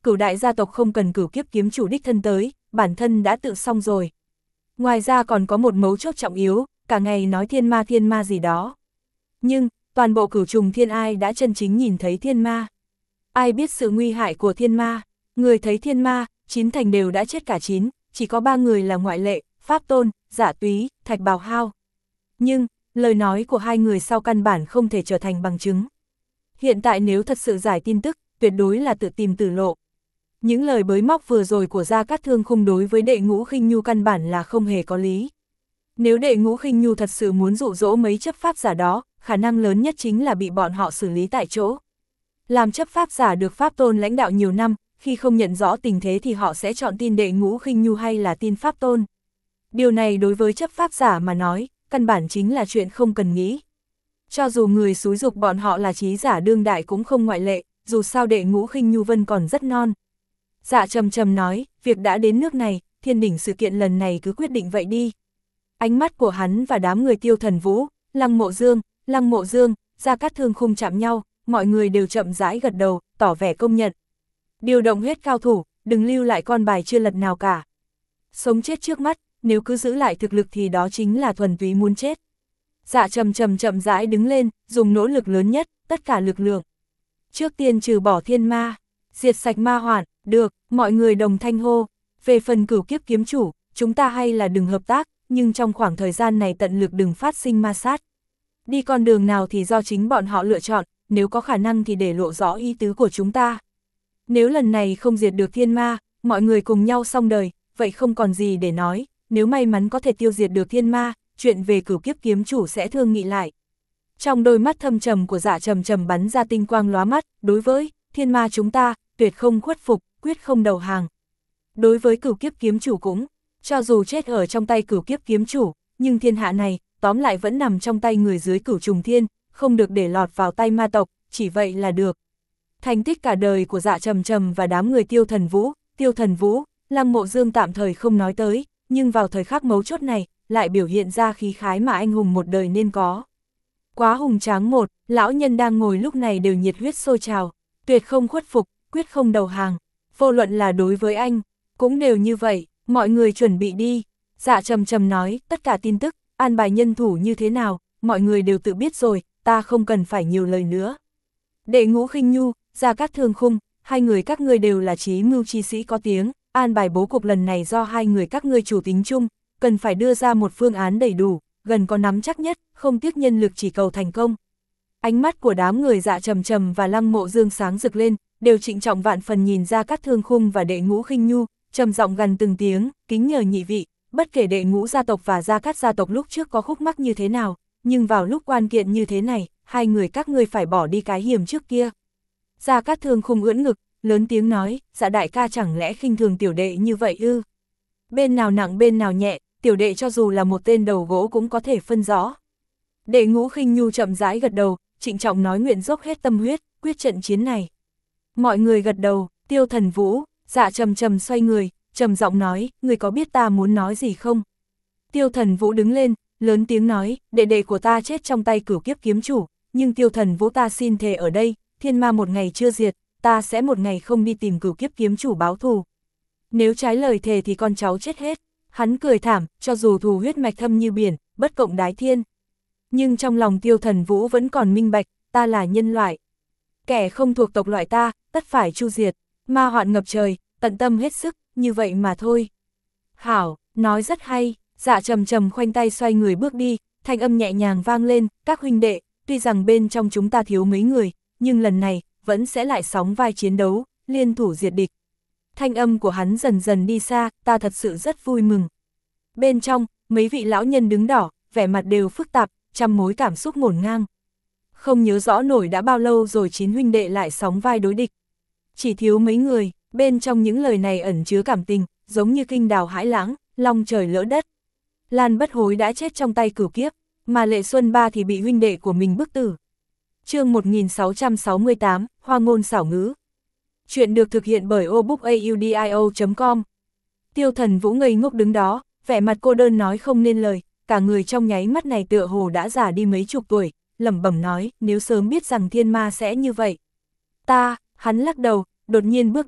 cửu đại gia tộc không cần cửu kiếp kiếm chủ đích thân tới, bản thân đã tự xong rồi. Ngoài ra còn có một mấu chốt trọng yếu, cả ngày nói thiên ma thiên ma gì đó. Nhưng, toàn bộ cửu trùng thiên ai đã chân chính nhìn thấy thiên ma. Ai biết sự nguy hại của thiên ma, người thấy thiên ma, chín thành đều đã chết cả chín, chỉ có ba người là ngoại lệ, Pháp Tôn, Giả Túy, Thạch Bào Hao. Nhưng, lời nói của hai người sau căn bản không thể trở thành bằng chứng. Hiện tại nếu thật sự giải tin tức, tuyệt đối là tự tìm tử lộ. Những lời bới móc vừa rồi của Gia Cát Thương Khung đối với Đệ Ngũ Khinh Nhu căn bản là không hề có lý. Nếu Đệ Ngũ Khinh Nhu thật sự muốn dụ dỗ mấy chấp pháp giả đó, khả năng lớn nhất chính là bị bọn họ xử lý tại chỗ. Làm chấp pháp giả được Pháp Tôn lãnh đạo nhiều năm, khi không nhận rõ tình thế thì họ sẽ chọn tin Đệ Ngũ Khinh Nhu hay là tin Pháp Tôn. Điều này đối với chấp pháp giả mà nói, căn bản chính là chuyện không cần nghĩ. Cho dù người xúi dục bọn họ là trí giả đương đại cũng không ngoại lệ, dù sao Đệ Ngũ Khinh Nhu Vân còn rất non. Dạ trầm trầm nói, việc đã đến nước này, thiên đỉnh sự kiện lần này cứ quyết định vậy đi. Ánh mắt của hắn và đám người Tiêu Thần Vũ, Lăng Mộ Dương, Lăng Mộ Dương, Gia Cát Thương Khung chạm nhau, mọi người đều chậm rãi gật đầu, tỏ vẻ công nhận. Điều động hết cao thủ, đừng lưu lại con bài chưa lật nào cả. Sống chết trước mắt, nếu cứ giữ lại thực lực thì đó chính là thuần túy muốn chết. Dạ trầm trầm chậm rãi đứng lên, dùng nỗ lực lớn nhất, tất cả lực lượng. Trước tiên trừ bỏ thiên ma, diệt sạch ma hoạn, được, mọi người đồng thanh hô. Về phần cửu kiếp kiếm chủ, chúng ta hay là đừng hợp tác, nhưng trong khoảng thời gian này tận lực đừng phát sinh ma sát. Đi con đường nào thì do chính bọn họ lựa chọn, nếu có khả năng thì để lộ rõ ý tứ của chúng ta. Nếu lần này không diệt được thiên ma, mọi người cùng nhau xong đời, vậy không còn gì để nói, nếu may mắn có thể tiêu diệt được thiên ma, chuyện về cửu kiếp kiếm chủ sẽ thương nghị lại. Trong đôi mắt thâm trầm của Dạ trầm trầm bắn ra tinh quang lóa mắt, đối với thiên ma chúng ta, tuyệt không khuất phục, quyết không đầu hàng. Đối với cửu kiếp kiếm chủ cũng, cho dù chết ở trong tay cửu kiếp kiếm chủ, nhưng thiên hạ này, tóm lại vẫn nằm trong tay người dưới cửu trùng thiên, không được để lọt vào tay ma tộc, chỉ vậy là được. Thành tích cả đời của Dạ trầm trầm và đám người Tiêu Thần Vũ, Tiêu Thần Vũ, Lăng Mộ Dương tạm thời không nói tới, nhưng vào thời khắc mấu chốt này, lại biểu hiện ra khí khái mà anh hùng một đời nên có. Quá hùng tráng một, lão nhân đang ngồi lúc này đều nhiệt huyết sôi trào, tuyệt không khuất phục, quyết không đầu hàng, vô luận là đối với anh, cũng đều như vậy, mọi người chuẩn bị đi. Dạ trầm trầm nói, tất cả tin tức, an bài nhân thủ như thế nào, mọi người đều tự biết rồi, ta không cần phải nhiều lời nữa. Đệ Ngũ Khinh Nhu, Gia Cát Thương Khung, hai người các ngươi đều là trí mưu chi sĩ có tiếng, an bài bố cục lần này do hai người các ngươi chủ tính chung, cần phải đưa ra một phương án đầy đủ, gần có nắm chắc nhất, không tiếc nhân lực chỉ cầu thành công. Ánh mắt của đám người Dạ trầm trầm và Lăng Mộ Dương sáng rực lên, đều trịnh trọng vạn phần nhìn Gia Cát Thương Khung và Đệ Ngũ Khinh Nhu, trầm giọng gần từng tiếng, kính nhờ nhị vị, bất kể Đệ Ngũ gia tộc và Gia Cát gia tộc lúc trước có khúc mắc như thế nào, nhưng vào lúc quan kiện như thế này, hai người các ngươi phải bỏ đi cái hiểm trước kia. Gia Cát Thương Khung ưỡn ngực, lớn tiếng nói, Dạ đại ca chẳng lẽ khinh thường tiểu đệ như vậy ư? Bên nào nặng bên nào nhẹ, tiểu đệ cho dù là một tên đầu gỗ cũng có thể phân rõ. Đệ Ngũ Khinh Nhu chậm rãi gật đầu, trịnh trọng nói nguyện dốc hết tâm huyết, quyết trận chiến này. Mọi người gật đầu, Tiêu Thần Vũ, Dạ trầm trầm xoay người, trầm giọng nói, người có biết ta muốn nói gì không? Tiêu Thần Vũ đứng lên, lớn tiếng nói, đệ đệ của ta chết trong tay cửu kiếp kiếm chủ, nhưng Tiêu Thần Vũ ta xin thề ở đây, thiên ma một ngày chưa diệt, ta sẽ một ngày không đi tìm cửu kiếp kiếm chủ báo thù. Nếu trái lời thề thì con cháu chết hết. Hắn cười thảm, cho dù thù huyết mạch thâm như biển, bất cộng đái thiên. Nhưng trong lòng Tiêu Thần Vũ vẫn còn minh bạch, ta là nhân loại. Kẻ không thuộc tộc loại ta, tất phải chu diệt, ma hoạn ngập trời, tận tâm hết sức, như vậy mà thôi. Hảo, nói rất hay, Dạ trầm trầm khoanh tay xoay người bước đi, thanh âm nhẹ nhàng vang lên, các huynh đệ, tuy rằng bên trong chúng ta thiếu mấy người, nhưng lần này, vẫn sẽ lại sóng vai chiến đấu, liên thủ diệt địch. Thanh âm của hắn dần dần đi xa, ta thật sự rất vui mừng. Bên trong, mấy vị lão nhân đứng đỏ, vẻ mặt đều phức tạp, trăm mối cảm xúc ngổn ngang. Không nhớ rõ nổi đã bao lâu rồi chín huynh đệ lại sóng vai đối địch. Chỉ thiếu mấy người, bên trong những lời này ẩn chứa cảm tình, giống như kinh đào hãi lãng, long trời lỡ đất. Lan Bất Hối đã chết trong tay cửu kiếp, mà Lệ Xuân Ba thì bị huynh đệ của mình bức tử. Chương một nghìn sáu trăm sáu mươi tám, Hoa ngôn xảo ngữ. Chuyện được thực hiện bởi obookaudio chấm com. Tiêu Thần Vũ ngây ngốc đứng đó, vẻ mặt cô đơn nói không nên lời, cả người trong nháy mắt này tựa hồ đã già đi mấy chục tuổi, lẩm bẩm nói, nếu sớm biết rằng thiên ma sẽ như vậy. Ta, hắn lắc đầu, đột nhiên bước đi,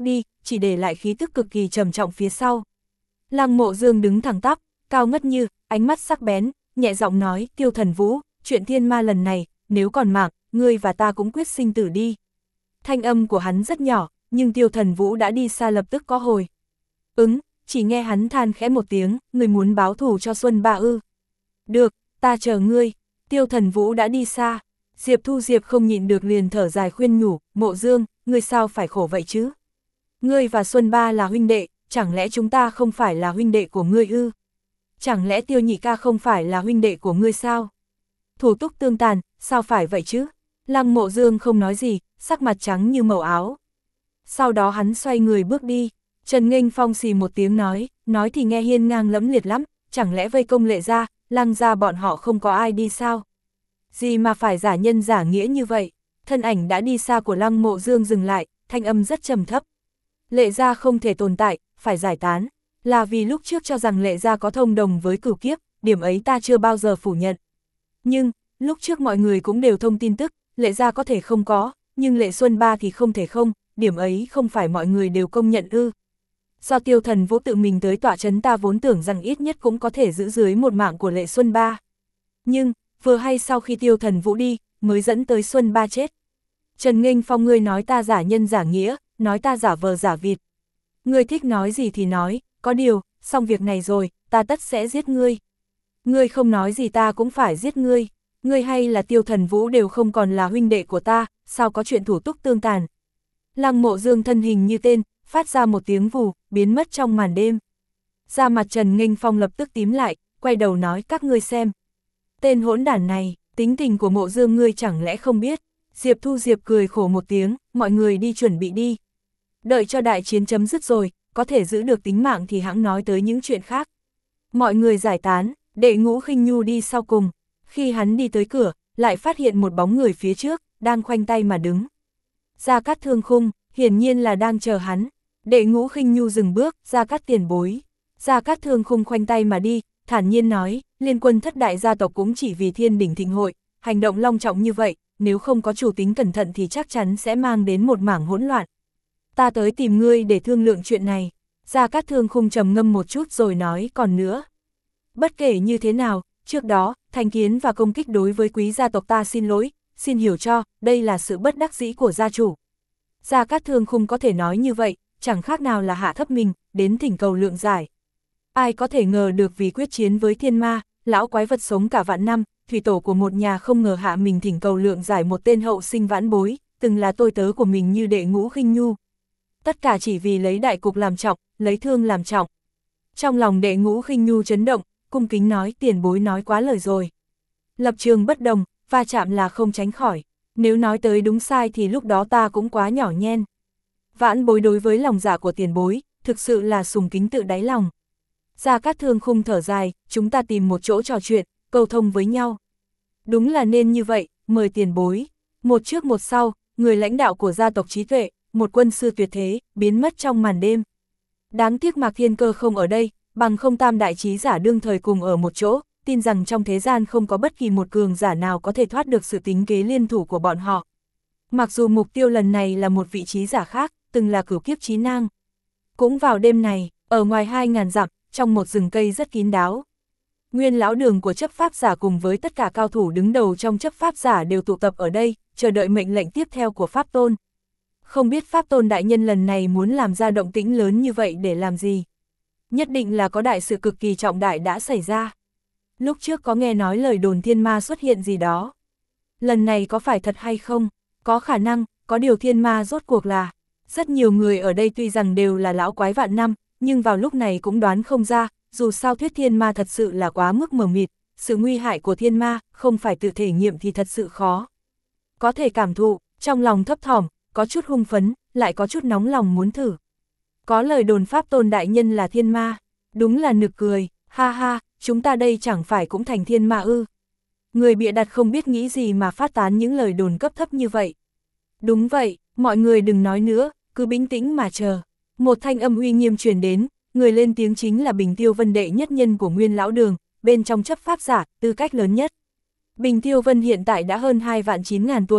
chỉ để lại khí tức cực kỳ trầm trọng phía sau. Lăng Mộ Dương đứng thẳng tắp, cao ngất như, ánh mắt sắc bén, nhẹ giọng nói, Tiêu Thần Vũ, chuyện thiên ma lần này, nếu còn mạng, ngươi và ta cũng quyết sinh tử đi. Thanh âm của hắn rất nhỏ, nhưng Tiêu Thần Vũ đã đi xa lập tức có hồi. Ứng, chỉ nghe hắn than khẽ một tiếng, người muốn báo thù cho Xuân Ba ư. Được, ta chờ ngươi. Tiêu Thần Vũ đã đi xa. Diệp Thu Diệp không nhịn được liền thở dài khuyên nhủ, Mộ Dương, ngươi sao phải khổ vậy chứ? Ngươi và Xuân Ba là huynh đệ, chẳng lẽ chúng ta không phải là huynh đệ của ngươi ư? Chẳng lẽ Tiêu Nhị ca không phải là huynh đệ của ngươi sao? Thủ túc tương tàn, sao phải vậy chứ? Lăng Mộ Dương không nói gì, sắc mặt trắng như màu áo. Sau đó hắn xoay người bước đi. Trần Nghênh Phong xì một tiếng nói, nói thì nghe hiên ngang lẫm liệt lắm, chẳng lẽ vây công Lệ gia, Lăng gia bọn họ không có ai đi sao? Gì mà phải giả nhân giả nghĩa như vậy? Thân ảnh đã đi xa của Lăng Mộ Dương dừng lại, thanh âm rất trầm thấp. Lệ gia không thể tồn tại, phải giải tán, là vì lúc trước cho rằng Lệ gia có thông đồng với Cửu Kiếp, điểm ấy ta chưa bao giờ phủ nhận. Nhưng, lúc trước mọi người cũng đều thông tin tức, Lệ gia có thể không có, nhưng Lệ Xuân Ba thì không thể không, điểm ấy không phải mọi người đều công nhận ư. Do Tiêu Thần Vũ tự mình tới tọa trấn, ta vốn tưởng rằng ít nhất cũng có thể giữ dưới một mạng của Lệ Xuân Ba. Nhưng, vừa hay sau khi Tiêu Thần Vũ đi, mới dẫn tới Xuân Ba chết. Trần Nghênh Phong, ngươi nói ta giả nhân giả nghĩa, nói ta giả vờ giả vịt. Ngươi thích nói gì thì nói, có điều, xong việc này rồi, ta tất sẽ giết ngươi. Ngươi không nói gì ta cũng phải giết ngươi. Ngươi hay là Tiêu Thần Vũ đều không còn là huynh đệ của ta, sao có chuyện thủ túc tương tàn. Lăng Mộ Dương thân hình như tên, phát ra một tiếng vù, biến mất trong màn đêm. Da mặt Trần Nghênh Phong lập tức tím lại, quay đầu nói, các ngươi xem. Tên hỗn đản này, tính tình của Mộ Dương ngươi chẳng lẽ không biết. Diệp Thu Diệp cười khổ một tiếng, mọi người đi chuẩn bị đi. Đợi cho đại chiến chấm dứt rồi, có thể giữ được tính mạng thì hãng nói tới những chuyện khác. Mọi người giải tán, Đệ Ngũ Khinh Nhu đi sau cùng. Khi hắn đi tới cửa, lại phát hiện một bóng người phía trước, đang khoanh tay mà đứng. Gia Cát Thương Khung, hiển nhiên là đang chờ hắn. Đệ Ngũ Khinh Nhu dừng bước, Gia Cát tiền bối. Gia Cát Thương Khung khoanh tay mà đi, thản nhiên nói, liên quân thất đại gia tộc cũng chỉ vì Thiên Đỉnh Thịnh hội, hành động long trọng như vậy, nếu không có chủ tính cẩn thận thì chắc chắn sẽ mang đến một mảng hỗn loạn. Ta tới tìm ngươi để thương lượng chuyện này. Gia Cát Thương Khung trầm ngâm một chút rồi nói, còn nữa. Bất kể như thế nào, trước đó, thành kiến và công kích đối với quý gia tộc ta xin lỗi, xin hiểu cho, đây là sự bất đắc dĩ của gia chủ. Gia Cát Thương Khung có thể nói như vậy, chẳng khác nào là hạ thấp mình, đến thỉnh cầu lượng giải. Ai có thể ngờ được vì quyết chiến với thiên ma, lão quái vật sống cả vạn năm, thủy tổ của một nhà không ngờ hạ mình thỉnh cầu lượng giải một tên hậu sinh vãn bối, từng là tôi tớ của mình như Đệ Ngũ Khinh Nhu. Tất cả chỉ vì lấy đại cục làm trọng, lấy thương làm trọng. Trong lòng Đệ Ngũ Khinh Nhu chấn động, cung kính nói, tiền bối nói quá lời rồi. Lập trường bất đồng, va chạm là không tránh khỏi. Nếu nói tới đúng sai thì lúc đó ta cũng quá nhỏ nhen. Vãn bối đối với lòng dạ của tiền bối, thực sự là sùng kính tự đáy lòng. Gia Cát Thương Khung thở dài, chúng ta tìm một chỗ trò chuyện, câu thông với nhau. Đúng là nên như vậy, mời tiền bối. Một trước một sau, người lãnh đạo của gia tộc trí tuệ, một quân sư tuyệt thế, biến mất trong màn đêm. Đáng tiếc Mạc Thiên Cơ không ở đây, bằng không tam đại trí giả đương thời cùng ở một chỗ, tin rằng trong thế gian không có bất kỳ một cường giả nào có thể thoát được sự tính kế liên thủ của bọn họ. Mặc dù mục tiêu lần này là một vị trí giả khác, từng là Cửu Kiếp Chí Nang. Cũng vào đêm này, ở ngoài hai ngàn dặm, trong một rừng cây rất kín đáo. Nguyên lão đường của chấp pháp giả cùng với tất cả cao thủ đứng đầu trong chấp pháp giả đều tụ tập ở đây, chờ đợi mệnh lệnh tiếp theo của Pháp Tôn. Không biết Pháp Tôn đại nhân lần này muốn làm ra động tĩnh lớn như vậy để làm gì? Nhất định là có đại sự cực kỳ trọng đại đã xảy ra. Lúc trước có nghe nói lời đồn thiên ma xuất hiện gì đó. Lần này có phải thật hay không? Có khả năng, có điều thiên ma rốt cuộc là. Rất nhiều người ở đây tuy rằng đều là lão quái vạn năm, nhưng vào lúc này cũng đoán không ra, dù sao thuyết thiên ma thật sự là quá mức mờ mịt, sự nguy hại của thiên ma, không phải tự thể nghiệm thì thật sự khó. Có thể cảm thụ, trong lòng thấp thỏm, có chút hung phấn, lại có chút nóng lòng muốn thử. Có lời đồn Pháp Tôn đại nhân là thiên ma, đúng là nực cười, ha ha, chúng ta đây chẳng phải cũng thành thiên ma ư. Người bịa đặt không biết nghĩ gì mà phát tán những lời đồn cấp thấp như vậy. Đúng vậy, mọi người đừng nói nữa, cứ bình tĩnh mà chờ. Một thanh âm uy nghiêm truyền đến, người lên tiếng chính là Bình Tiêu Vân đệ nhất nhân của Nguyên lão đường, bên trong chấp pháp giả, tư cách lớn nhất. Bình Tiêu Vân hiện tại đã hơn hai vạn chín ngàn tuổi,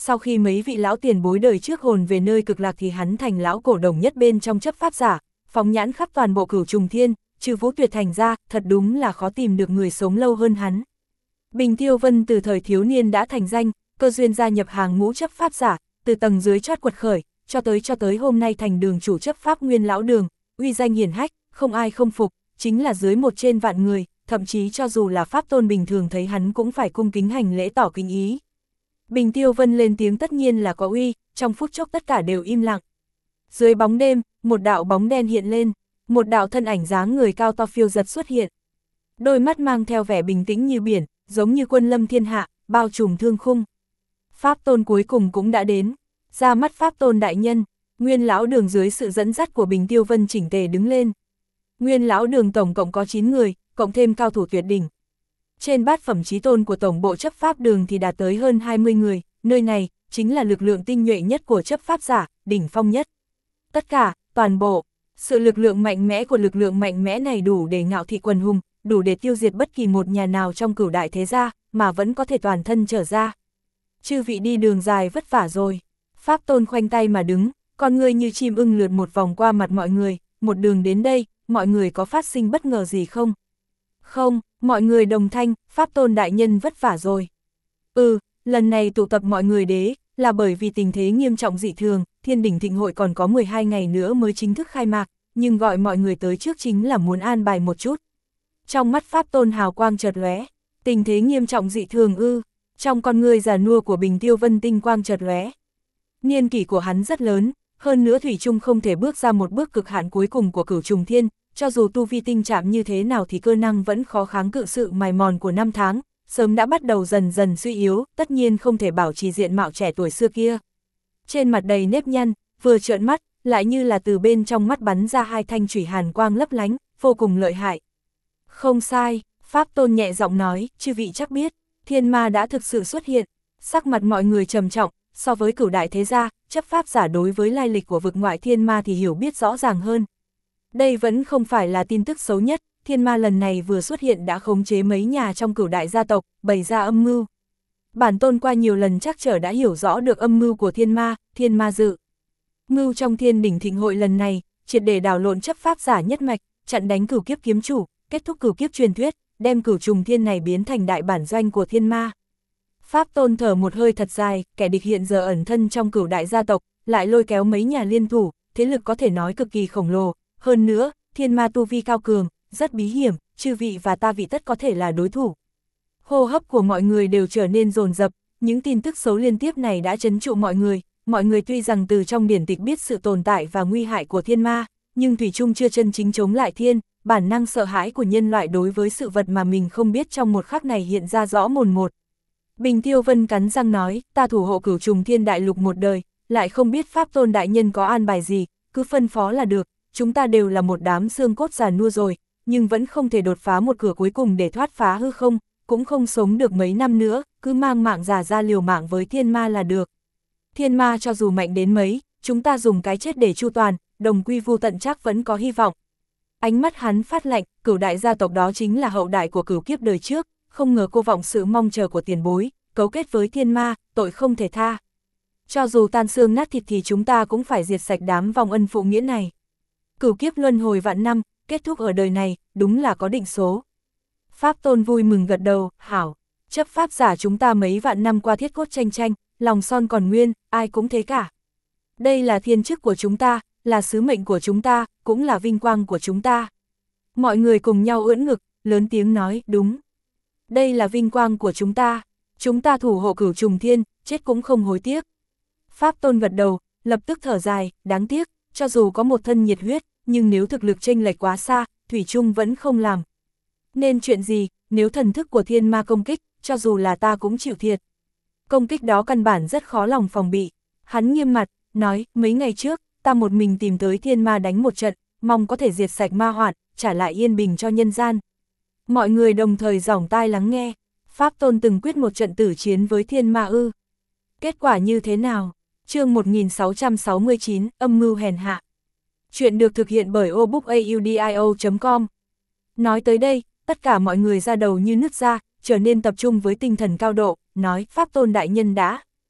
sau khi mấy vị lão tiền bối đời trước hồn về nơi cực lạc thì hắn thành lão cổ đồng nhất bên trong chấp pháp giả, phóng nhãn khắp toàn bộ Cửu Trùng Thiên, trừ Vũ Tuyệt Thành ra, thật đúng là khó tìm được người sống lâu hơn hắn. Bình Tiêu Vân từ thời thiếu niên đã thành danh, cơ duyên gia nhập hàng ngũ chấp pháp giả, từ tầng dưới chót quật khởi, cho tới cho tới hôm nay thành đường chủ chấp pháp nguyên lão đường, uy danh hiển hách, không ai không phục, chính là dưới một trên vạn người, thậm chí cho dù là pháp tôn bình thường thấy hắn cũng phải cung kính hành lễ tỏ kính ý. Bình Tiêu Vân lên tiếng tất nhiên là có uy, trong phút chốc tất cả đều im lặng. Dưới bóng đêm, một đạo bóng đen hiện lên, một đạo thân ảnh dáng người cao to phiêu giật xuất hiện. Đôi mắt mang theo vẻ bình tĩnh như biển, giống như quân lâm thiên hạ, bao trùm thương khung. Pháp tôn cuối cùng cũng đã đến, ra mắt pháp tôn đại nhân, nguyên lão đường dưới sự dẫn dắt của Bình Tiêu Vân chỉnh tề đứng lên. Nguyên lão đường tổng cộng có chín người, cộng thêm cao thủ tuyệt đỉnh. Trên bát phẩm chí tôn của tổng bộ chấp pháp đường thì đạt tới hơn hai mươi người, nơi này chính là lực lượng tinh nhuệ nhất của chấp pháp giả, đỉnh phong nhất. Tất cả, toàn bộ, sự lực lượng mạnh mẽ của lực lượng mạnh mẽ này đủ để ngạo thị quần hùng, đủ để tiêu diệt bất kỳ một nhà nào trong cửu đại thế gia, mà vẫn có thể toàn thân trở ra. Chư vị đi đường dài vất vả rồi. Pháp tôn khoanh tay mà đứng, con người như chim ưng lượt một vòng qua mặt mọi người, một đường đến đây, mọi người có phát sinh bất ngờ gì không? Không, mọi người đồng thanh, pháp tôn đại nhân vất vả rồi. Ừ, lần này tụ tập mọi người đế, là bởi vì tình thế nghiêm trọng dị thường, Thiên Đỉnh Thịnh Hội còn có mười hai ngày nữa mới chính thức khai mạc, nhưng gọi mọi người tới trước chính là muốn an bài một chút. Trong mắt pháp tôn hào quang chợt lóe, tình thế nghiêm trọng dị thường ư, trong con người già nua của Bình Tiêu Vân tinh quang chợt lóe. Niên kỷ của hắn rất lớn, hơn nữa thủy chung không thể bước ra một bước cực hạn cuối cùng của Cửu Trùng Thiên, cho dù tu vi tinh chạm như thế nào thì cơ năng vẫn khó kháng cự sự mài mòn của năm tháng, sớm đã bắt đầu dần dần suy yếu, tất nhiên không thể bảo trì diện mạo trẻ tuổi xưa kia. Trên mặt đầy nếp nhăn, vừa trợn mắt, lại như là từ bên trong mắt bắn ra hai thanh chủy hàn quang lấp lánh, vô cùng lợi hại. Không sai, pháp tôn nhẹ giọng nói, chư vị chắc biết, thiên ma đã thực sự xuất hiện. Sắc mặt mọi người trầm trọng, so với cửu đại thế gia, chấp pháp giả đối với lai lịch của vực ngoại thiên ma thì hiểu biết rõ ràng hơn. Đây vẫn không phải là tin tức xấu nhất, thiên ma lần này vừa xuất hiện đã khống chế mấy nhà trong cửu đại gia tộc, bày ra âm mưu. Bản tôn qua nhiều lần chắc trở đã hiểu rõ được âm mưu của thiên ma, thiên ma dự. Mưu trong Thiên Đỉnh Thịnh Hội lần này, triệt để đảo lộn chấp pháp giả nhất mạch, chặn đánh cửu kiếp kiếm chủ, kết thúc cửu kiếp truyền thuyết, đem Cửu Trùng Thiên này biến thành đại bản doanh của thiên ma. Pháp tôn thở một hơi thật dài, kẻ địch hiện giờ ẩn thân trong cửu đại gia tộc, lại lôi kéo mấy nhà liên thủ, thế lực có thể nói cực kỳ khổng lồ. Hơn nữa, thiên ma tu vi cao cường, rất bí hiểm, chư vị và ta vị tất có thể là đối thủ. Hô hấp của mọi người đều trở nên dồn dập, những tin tức xấu liên tiếp này đã trấn trụ mọi người. Mọi người tuy rằng từ trong điển tịch biết sự tồn tại và nguy hại của thiên ma, nhưng thủy chung chưa chân chính chống lại thiên, bản năng sợ hãi của nhân loại đối với sự vật mà mình không biết trong một khắc này hiện ra rõ mồn một. Bình Tiêu Vân cắn răng nói, ta thủ hộ Cửu Trùng Thiên đại lục một đời, lại không biết pháp tôn đại nhân có an bài gì, cứ phân phó là được, chúng ta đều là một đám xương cốt già nua rồi, nhưng vẫn không thể đột phá một cửa cuối cùng để thoát phá hư không, cũng không sống được mấy năm nữa, cứ mang mạng già ra liều mạng với thiên ma là được. Thiên ma cho dù mạnh đến mấy, chúng ta dùng cái chết để chu toàn, đồng quy vu tận chắc vẫn có hy vọng. Ánh mắt hắn phát lạnh, cửu đại gia tộc đó chính là hậu đại của cửu kiếp đời trước, không ngờ cô vọng sự mong chờ của tiền bối, cấu kết với thiên ma, tội không thể tha. Cho dù tan xương nát thịt thì chúng ta cũng phải diệt sạch đám vong ân phụ nghĩa này. Cửu kiếp luân hồi vạn năm, kết thúc ở đời này, đúng là có định số. Pháp tôn vui mừng gật đầu, hảo, chấp pháp giả chúng ta mấy vạn năm qua thiết cốt tranh tranh, lòng son còn nguyên, ai cũng thế cả. Đây là thiên chức của chúng ta, là sứ mệnh của chúng ta, cũng là vinh quang của chúng ta. Mọi người cùng nhau ưỡn ngực, lớn tiếng nói, đúng. Đây là vinh quang của chúng ta, chúng ta thủ hộ Cửu Trùng Thiên, chết cũng không hối tiếc. Pháp tôn gật đầu, lập tức thở dài, đáng tiếc, cho dù có một thân nhiệt huyết, nhưng nếu thực lực chênh lệch quá xa, thủy chung vẫn không làm. Nên chuyện gì, nếu thần thức của thiên ma công kích, cho dù là ta cũng chịu thiệt. Công kích đó căn bản rất khó lòng phòng bị. Hắn nghiêm mặt, nói, mấy ngày trước, ta một mình tìm tới thiên ma đánh một trận, mong có thể diệt sạch ma hoạn, trả lại yên bình cho nhân gian. Mọi người đồng thời dõng tai lắng nghe, Pháp tôn từng quyết một trận tử chiến với thiên ma ư. Kết quả như thế nào? Chương một nghìn sáu trăm sáu mươi chín, âm mưu hèn hạ. Chuyện được thực hiện bởi obookaudio chấm com. Nói tới đây, tất cả mọi người ra đầu như nứt ra, trở nên tập trung với tinh thần cao độ, nói, Pháp tôn đại nhân đã.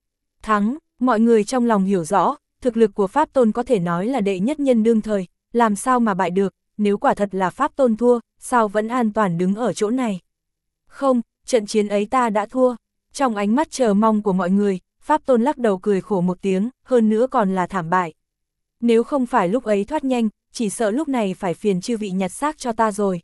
Thắng, mọi người trong lòng hiểu rõ, thực lực của Pháp Tôn có thể nói là đệ nhất nhân đương thời, làm sao mà bại được, nếu quả thật là Pháp Tôn thua, sao vẫn an toàn đứng ở chỗ này. Không, trận chiến ấy ta đã thua. Trong ánh mắt chờ mong của mọi người, Pháp Tôn lắc đầu cười khổ một tiếng, hơn nữa còn là thảm bại. Nếu không phải lúc ấy thoát nhanh, chỉ sợ lúc này phải phiền chư vị nhặt xác cho ta rồi.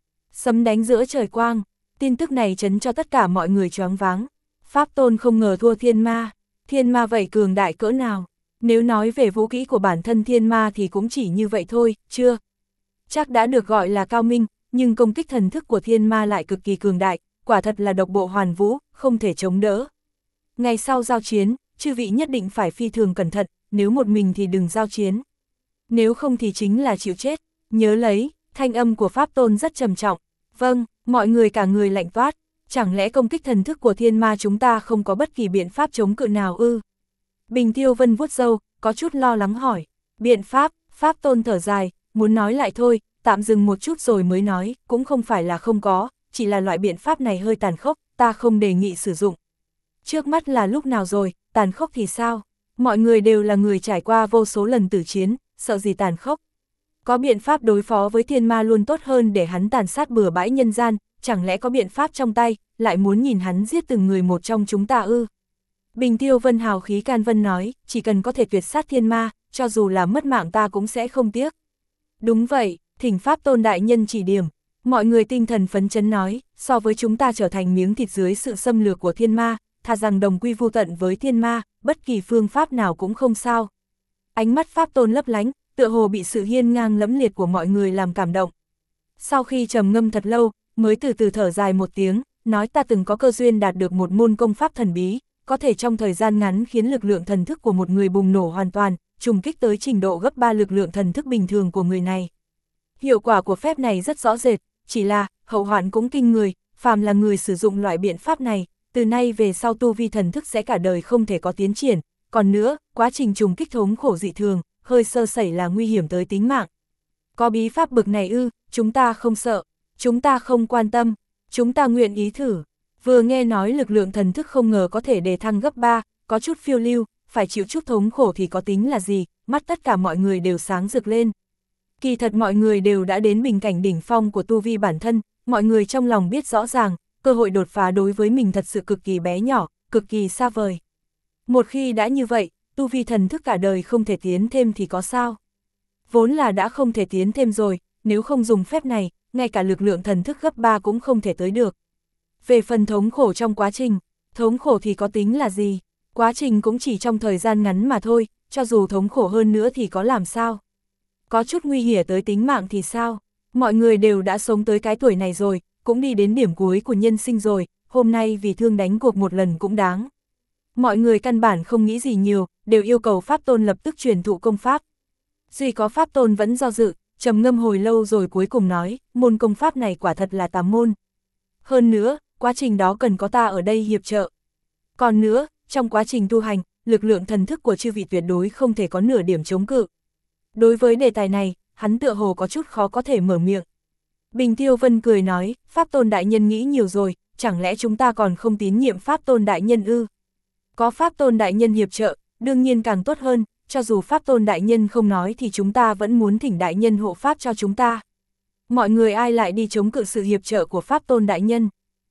Sấm đánh giữa trời quang, tin tức này chấn cho tất cả mọi người choáng váng. Pháp Tôn không ngờ thua thiên ma, thiên ma vậy cường đại cỡ nào? Nếu nói về vũ kỹ của bản thân thiên ma thì cũng chỉ như vậy thôi, chưa? Chắc đã được gọi là cao minh, nhưng công kích thần thức của thiên ma lại cực kỳ cường đại, quả thật là độc bộ hoàn vũ, không thể chống đỡ. Ngày sau giao chiến, chư vị nhất định phải phi thường cẩn thận, nếu một mình thì đừng giao chiến. Nếu không thì chính là chịu chết, nhớ lấy, thanh âm của Pháp Tôn rất trầm trọng. Vâng, mọi người cả người lạnh toát, chẳng lẽ công kích thần thức của thiên ma chúng ta không có bất kỳ biện pháp chống cự nào ư? Bình Tiêu Vân vuốt râu, có chút lo lắng hỏi. Biện pháp, Pháp Tôn thở dài, muốn nói lại thôi, tạm dừng một chút rồi mới nói, cũng không phải là không có, chỉ là loại biện pháp này hơi tàn khốc, ta không đề nghị sử dụng. Trước mắt là lúc nào rồi, tàn khốc thì sao? Mọi người đều là người trải qua vô số lần tử chiến, sợ gì tàn khốc? Có biện pháp đối phó với thiên ma luôn tốt hơn để hắn tàn sát bừa bãi nhân gian, chẳng lẽ có biện pháp trong tay, lại muốn nhìn hắn giết từng người một trong chúng ta ư? Bình Tiêu Vân hào khí can vân nói, chỉ cần có thể tuyệt sát thiên ma, cho dù là mất mạng ta cũng sẽ không tiếc. Đúng vậy, thỉnh Pháp Tôn đại nhân chỉ điểm. Mọi người tinh thần phấn chấn nói, so với chúng ta trở thành miếng thịt dưới sự xâm lược của thiên ma, thà rằng đồng quy vu tận với thiên ma, bất kỳ phương pháp nào cũng không sao. Ánh mắt Pháp Tôn lấp lánh, tựa hồ bị sự hiên ngang lẫm liệt của mọi người làm cảm động. Sau khi trầm ngâm thật lâu, mới từ từ thở dài một tiếng, nói ta từng có cơ duyên đạt được một môn công pháp thần bí, có thể trong thời gian ngắn khiến lực lượng thần thức của một người bùng nổ hoàn toàn, trùng kích tới trình độ gấp ba lực lượng thần thức bình thường của người này. Hiệu quả của phép này rất rõ rệt, chỉ là, hậu hoạn cũng kinh người, phàm là người sử dụng loại biện pháp này, từ nay về sau tu vi thần thức sẽ cả đời không thể có tiến triển, còn nữa, quá trình trùng kích thống khổ dị thường, hơi sơ sẩy là nguy hiểm tới tính mạng. Có bí pháp bực này ư, chúng ta không sợ, chúng ta không quan tâm, chúng ta nguyện ý thử. Vừa nghe nói lực lượng thần thức không ngờ có thể đề thăng gấp ba, có chút phiêu lưu, phải chịu chút thống khổ thì có tính là gì, mắt tất cả mọi người đều sáng rực lên. Kỳ thật mọi người đều đã đến bình cảnh đỉnh phong của tu vi bản thân, mọi người trong lòng biết rõ ràng, cơ hội đột phá đối với mình thật sự cực kỳ bé nhỏ, cực kỳ xa vời. Một khi đã như vậy, tu vi thần thức cả đời không thể tiến thêm thì có sao? Vốn là đã không thể tiến thêm rồi, nếu không dùng phép này, ngay cả lực lượng thần thức gấp ba cũng không thể tới được. Về phần thống khổ trong quá trình, thống khổ thì có tính là gì? Quá trình cũng chỉ trong thời gian ngắn mà thôi, cho dù thống khổ hơn nữa thì có làm sao? Có chút nguy hiểm tới tính mạng thì sao? Mọi người đều đã sống tới cái tuổi này rồi, cũng đi đến điểm cuối của nhân sinh rồi, hôm nay vì thương đánh cuộc một lần cũng đáng. Mọi người căn bản không nghĩ gì nhiều, đều yêu cầu Pháp Tôn lập tức truyền thụ công pháp. Duy có Pháp Tôn vẫn do dự, trầm ngâm hồi lâu rồi cuối cùng nói, môn công pháp này quả thật là tà môn. Hơn nữa, quá trình đó cần có ta ở đây hiệp trợ. Còn nữa, trong quá trình tu hành, lực lượng thần thức của chư vị tuyệt đối không thể có nửa điểm chống cự. Đối với đề tài này, hắn tựa hồ có chút khó có thể mở miệng. Bình Tiêu Vân cười nói, Pháp Tôn đại nhân nghĩ nhiều rồi, chẳng lẽ chúng ta còn không tín nhiệm Pháp Tôn đại nhân ư? Có Pháp Tôn đại nhân hiệp trợ, đương nhiên càng tốt hơn, cho dù Pháp Tôn đại nhân không nói thì chúng ta vẫn muốn thỉnh đại nhân hộ pháp cho chúng ta. Mọi người ai lại đi chống cự sự hiệp trợ của Pháp Tôn đại nhân?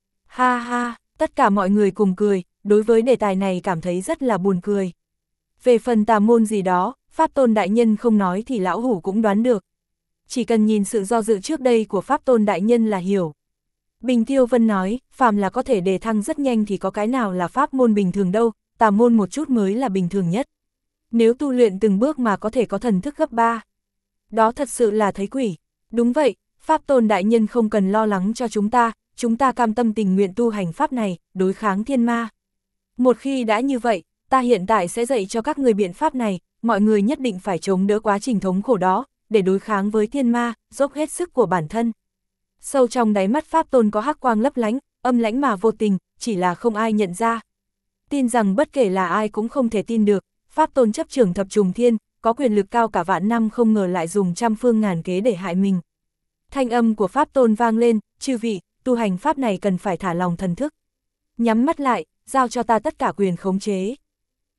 Ha ha, tất cả mọi người cùng cười, đối với đề tài này cảm thấy rất là buồn cười. Về phần tà môn gì đó, Pháp Tôn đại nhân không nói thì lão hủ cũng đoán được. Chỉ cần nhìn sự do dự trước đây của Pháp Tôn đại nhân là hiểu. Bình Tiêu Vân nói, phàm là có thể đề thăng rất nhanh thì có cái nào là pháp môn bình thường đâu, tà môn một chút mới là bình thường nhất. Nếu tu luyện từng bước mà có thể có thần thức gấp ba, đó thật sự là thấy quỷ. Đúng vậy, Pháp Tôn đại nhân không cần lo lắng cho chúng ta, chúng ta cam tâm tình nguyện tu hành pháp này, đối kháng thiên ma. Một khi đã như vậy, ta hiện tại sẽ dạy cho các người biện pháp này, mọi người nhất định phải chống đỡ quá trình thống khổ đó, để đối kháng với thiên ma, dốc hết sức của bản thân. Sâu trong đáy mắt Pháp Tôn có hắc quang lấp lánh, âm lãnh mà vô tình, chỉ là không ai nhận ra. Tin rằng bất kể là ai cũng không thể tin được, Pháp Tôn chấp trưởng thập trùng thiên, có quyền lực cao cả vạn năm không ngờ lại dùng trăm phương ngàn kế để hại mình. Thanh âm của Pháp Tôn vang lên, chư vị, tu hành pháp này cần phải thả lòng thần thức. Nhắm mắt lại, giao cho ta tất cả quyền khống chế.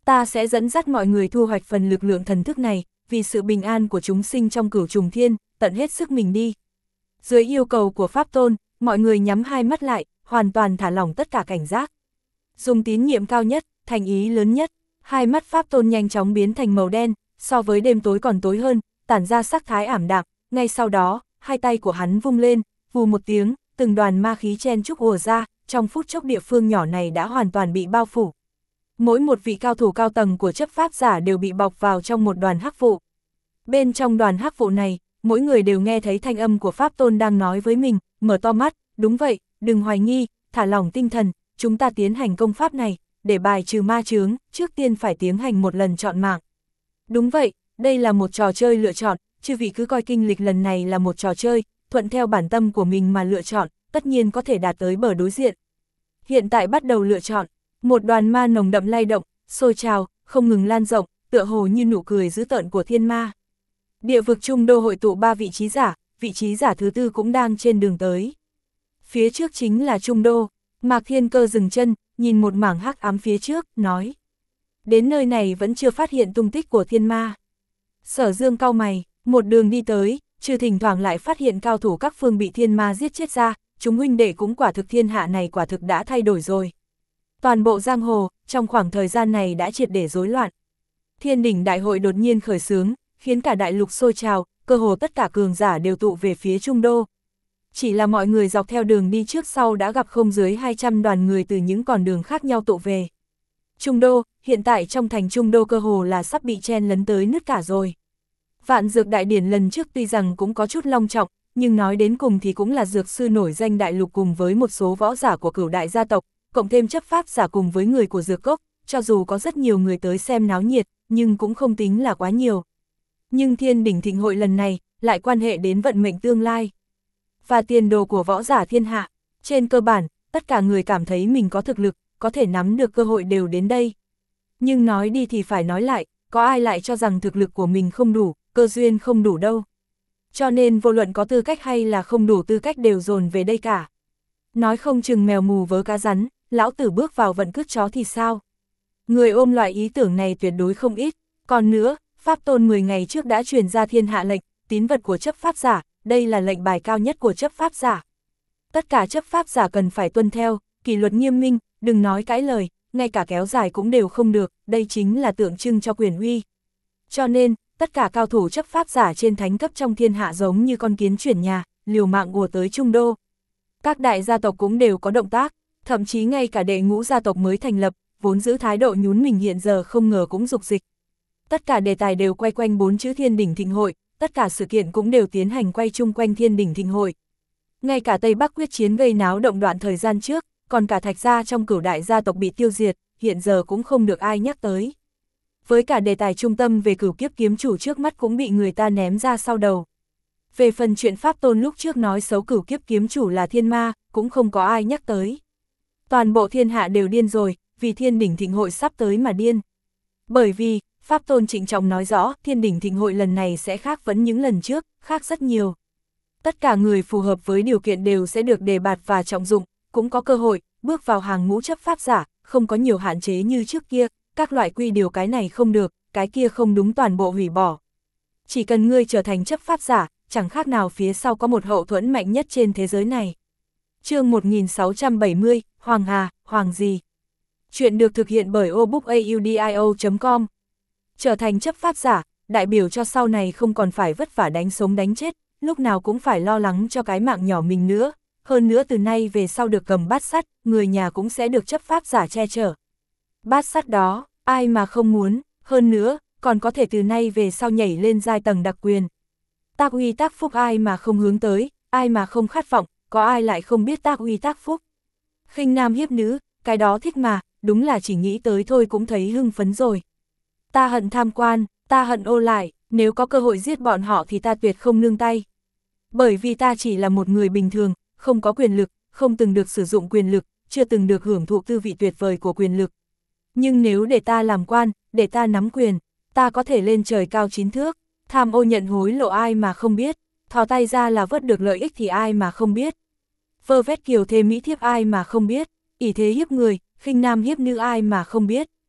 Ta sẽ dẫn dắt mọi người thu hoạch phần lực lượng thần thức này, vì sự bình an của chúng sinh trong cửu trùng thiên, tận hết sức mình đi. Dưới yêu cầu của Pháp Tôn, mọi người nhắm hai mắt lại, hoàn toàn thả lỏng tất cả cảnh giác. Dùng tín nhiệm cao nhất, thành ý lớn nhất, hai mắt Pháp Tôn nhanh chóng biến thành màu đen, so với đêm tối còn tối hơn, tản ra sắc thái ảm đạm. Ngay sau đó, hai tay của hắn vung lên, vù một tiếng, từng đoàn ma khí chen chúc ùa ra, trong phút chốc địa phương nhỏ này đã hoàn toàn bị bao phủ. Mỗi một vị cao thủ cao tầng của chấp pháp giả đều bị bọc vào trong một đoàn hắc vụ. Bên trong đoàn hắc vụ này, mỗi người đều nghe thấy thanh âm của Pháp Tôn đang nói với mình, mở to mắt, đúng vậy, đừng hoài nghi, thả lỏng tinh thần, chúng ta tiến hành công pháp này, để bài trừ ma chướng, trước tiên phải tiến hành một lần chọn mạng. Đúng vậy, đây là một trò chơi lựa chọn, chư vị cứ coi kinh lịch lần này là một trò chơi, thuận theo bản tâm của mình mà lựa chọn, tất nhiên có thể đạt tới bờ đối diện. Hiện tại bắt đầu lựa chọn, một đoàn ma nồng đậm lay động, sôi trào, không ngừng lan rộng, tựa hồ như nụ cười dữ tợn của thiên ma. Địa vực Trung Đô hội tụ ba vị trí giả, vị trí giả thứ tư cũng đang trên đường tới. Phía trước chính là Trung Đô, Mạc Thiên Cơ dừng chân, nhìn một mảng hắc ám phía trước, nói. Đến nơi này vẫn chưa phát hiện tung tích của thiên ma. Sở Dương cau mày, một đường đi tới, trừ thỉnh thoảng lại phát hiện cao thủ các phương bị thiên ma giết chết ra, chúng huynh đệ cũng quả thực thiên hạ này quả thực đã thay đổi rồi. Toàn bộ giang hồ, trong khoảng thời gian này đã triệt để rối loạn. Thiên đỉnh đại hội đột nhiên khởi xướng, khiến cả đại lục sôi trào, cơ hồ tất cả cường giả đều tụ về phía Trung Đô. Chỉ là mọi người dọc theo đường đi trước sau đã gặp không dưới hai trăm đoàn người từ những con đường khác nhau tụ về. Trung Đô, hiện tại trong thành Trung Đô cơ hồ là sắp bị chen lấn tới nứt cả rồi. Vạn Dược Đại Điển lần trước tuy rằng cũng có chút long trọng, nhưng nói đến cùng thì cũng là dược sư nổi danh đại lục cùng với một số võ giả của cửu đại gia tộc, cộng thêm chấp pháp giả cùng với người của dược cốc, cho dù có rất nhiều người tới xem náo nhiệt, nhưng cũng không tính là quá nhiều. Nhưng thiên đỉnh thịnh hội lần này, lại quan hệ đến vận mệnh tương lai và tiền đồ của võ giả thiên hạ. Trên cơ bản, tất cả người cảm thấy mình có thực lực, có thể nắm được cơ hội đều đến đây. Nhưng nói đi thì phải nói lại, có ai lại cho rằng thực lực của mình không đủ, cơ duyên không đủ đâu. Cho nên vô luận có tư cách hay là không đủ tư cách đều dồn về đây cả. Nói không chừng mèo mù vớ cá rắn, lão tử bước vào vận cứt chó thì sao? Người ôm loại ý tưởng này tuyệt đối không ít. Còn nữa, Pháp Tôn mười ngày trước đã truyền ra thiên hạ lệnh, tín vật của chấp pháp giả, đây là lệnh bài cao nhất của chấp pháp giả. Tất cả chấp pháp giả cần phải tuân theo, kỷ luật nghiêm minh, đừng nói cãi lời, ngay cả kéo dài cũng đều không được, đây chính là tượng trưng cho quyền uy. Cho nên, tất cả cao thủ chấp pháp giả trên thánh cấp trong thiên hạ giống như con kiến chuyển nhà, liều mạng ùa tới Trung Đô. Các đại gia tộc cũng đều có động tác, thậm chí ngay cả đệ ngũ gia tộc mới thành lập, vốn giữ thái độ nhún mình hiện giờ không ngờ cũng dục dịch. Tất cả đề tài đều quay quanh bốn chữ thiên đỉnh thịnh hội, tất cả sự kiện cũng đều tiến hành quay chung quanh thiên đỉnh thịnh hội. Ngay cả Tây Bắc quyết chiến gây náo động đoạn thời gian trước, còn cả Thạch gia trong cửu đại gia tộc bị tiêu diệt, hiện giờ cũng không được ai nhắc tới. Với cả đề tài trung tâm về cửu kiếp kiếm chủ trước mắt cũng bị người ta ném ra sau đầu. Về phần chuyện Pháp Tôn lúc trước nói xấu cửu kiếp kiếm chủ là thiên ma, cũng không có ai nhắc tới. Toàn bộ thiên hạ đều điên rồi, vì thiên đỉnh thịnh hội sắp tới mà điên. Bởi vì, Pháp Tôn trịnh trọng nói rõ, thiên đỉnh thịnh hội lần này sẽ khác vẫn những lần trước, khác rất nhiều. Tất cả người phù hợp với điều kiện đều sẽ được đề bạt và trọng dụng, cũng có cơ hội, bước vào hàng ngũ chấp pháp giả, không có nhiều hạn chế như trước kia, các loại quy điều cái này không được, cái kia không đúng toàn bộ hủy bỏ. Chỉ cần ngươi trở thành chấp pháp giả, chẳng khác nào phía sau có một hậu thuẫn mạnh nhất trên thế giới này. Chương một nghìn sáu trăm bảy mươi, Hoàng Hà, Hoàng gì? Chuyện được thực hiện bởi obookaudio chấm com. Trở thành chấp pháp giả, đại biểu cho sau này không còn phải vất vả đánh sống đánh chết, lúc nào cũng phải lo lắng cho cái mạng nhỏ mình nữa. Hơn nữa từ nay về sau được cầm bát sắt, người nhà cũng sẽ được chấp pháp giả che chở. Bát sắt đó, ai mà không muốn, hơn nữa, còn có thể từ nay về sau nhảy lên giai tầng đặc quyền. Tác uy tác phúc ai mà không hướng tới, ai mà không khát vọng, có ai lại không biết tác uy tác phúc. Khinh nam hiếp nữ, cái đó thích mà, đúng là chỉ nghĩ tới thôi cũng thấy hưng phấn rồi. Ta hận tham quan, ta hận ô lại, nếu có cơ hội giết bọn họ thì ta tuyệt không nương tay. Bởi vì ta chỉ là một người bình thường, không có quyền lực, không từng được sử dụng quyền lực, chưa từng được hưởng thụ tư vị tuyệt vời của quyền lực. Nhưng nếu để ta làm quan, để ta nắm quyền, ta có thể lên trời cao chín thước, tham ô nhận hối lộ ai mà không biết, thò tay ra là vớt được lợi ích thì ai mà không biết. Vơ vét kiều thê mỹ thiếp ai mà không biết, ỷ thế hiếp người, khinh nam hiếp nữ ai mà không biết.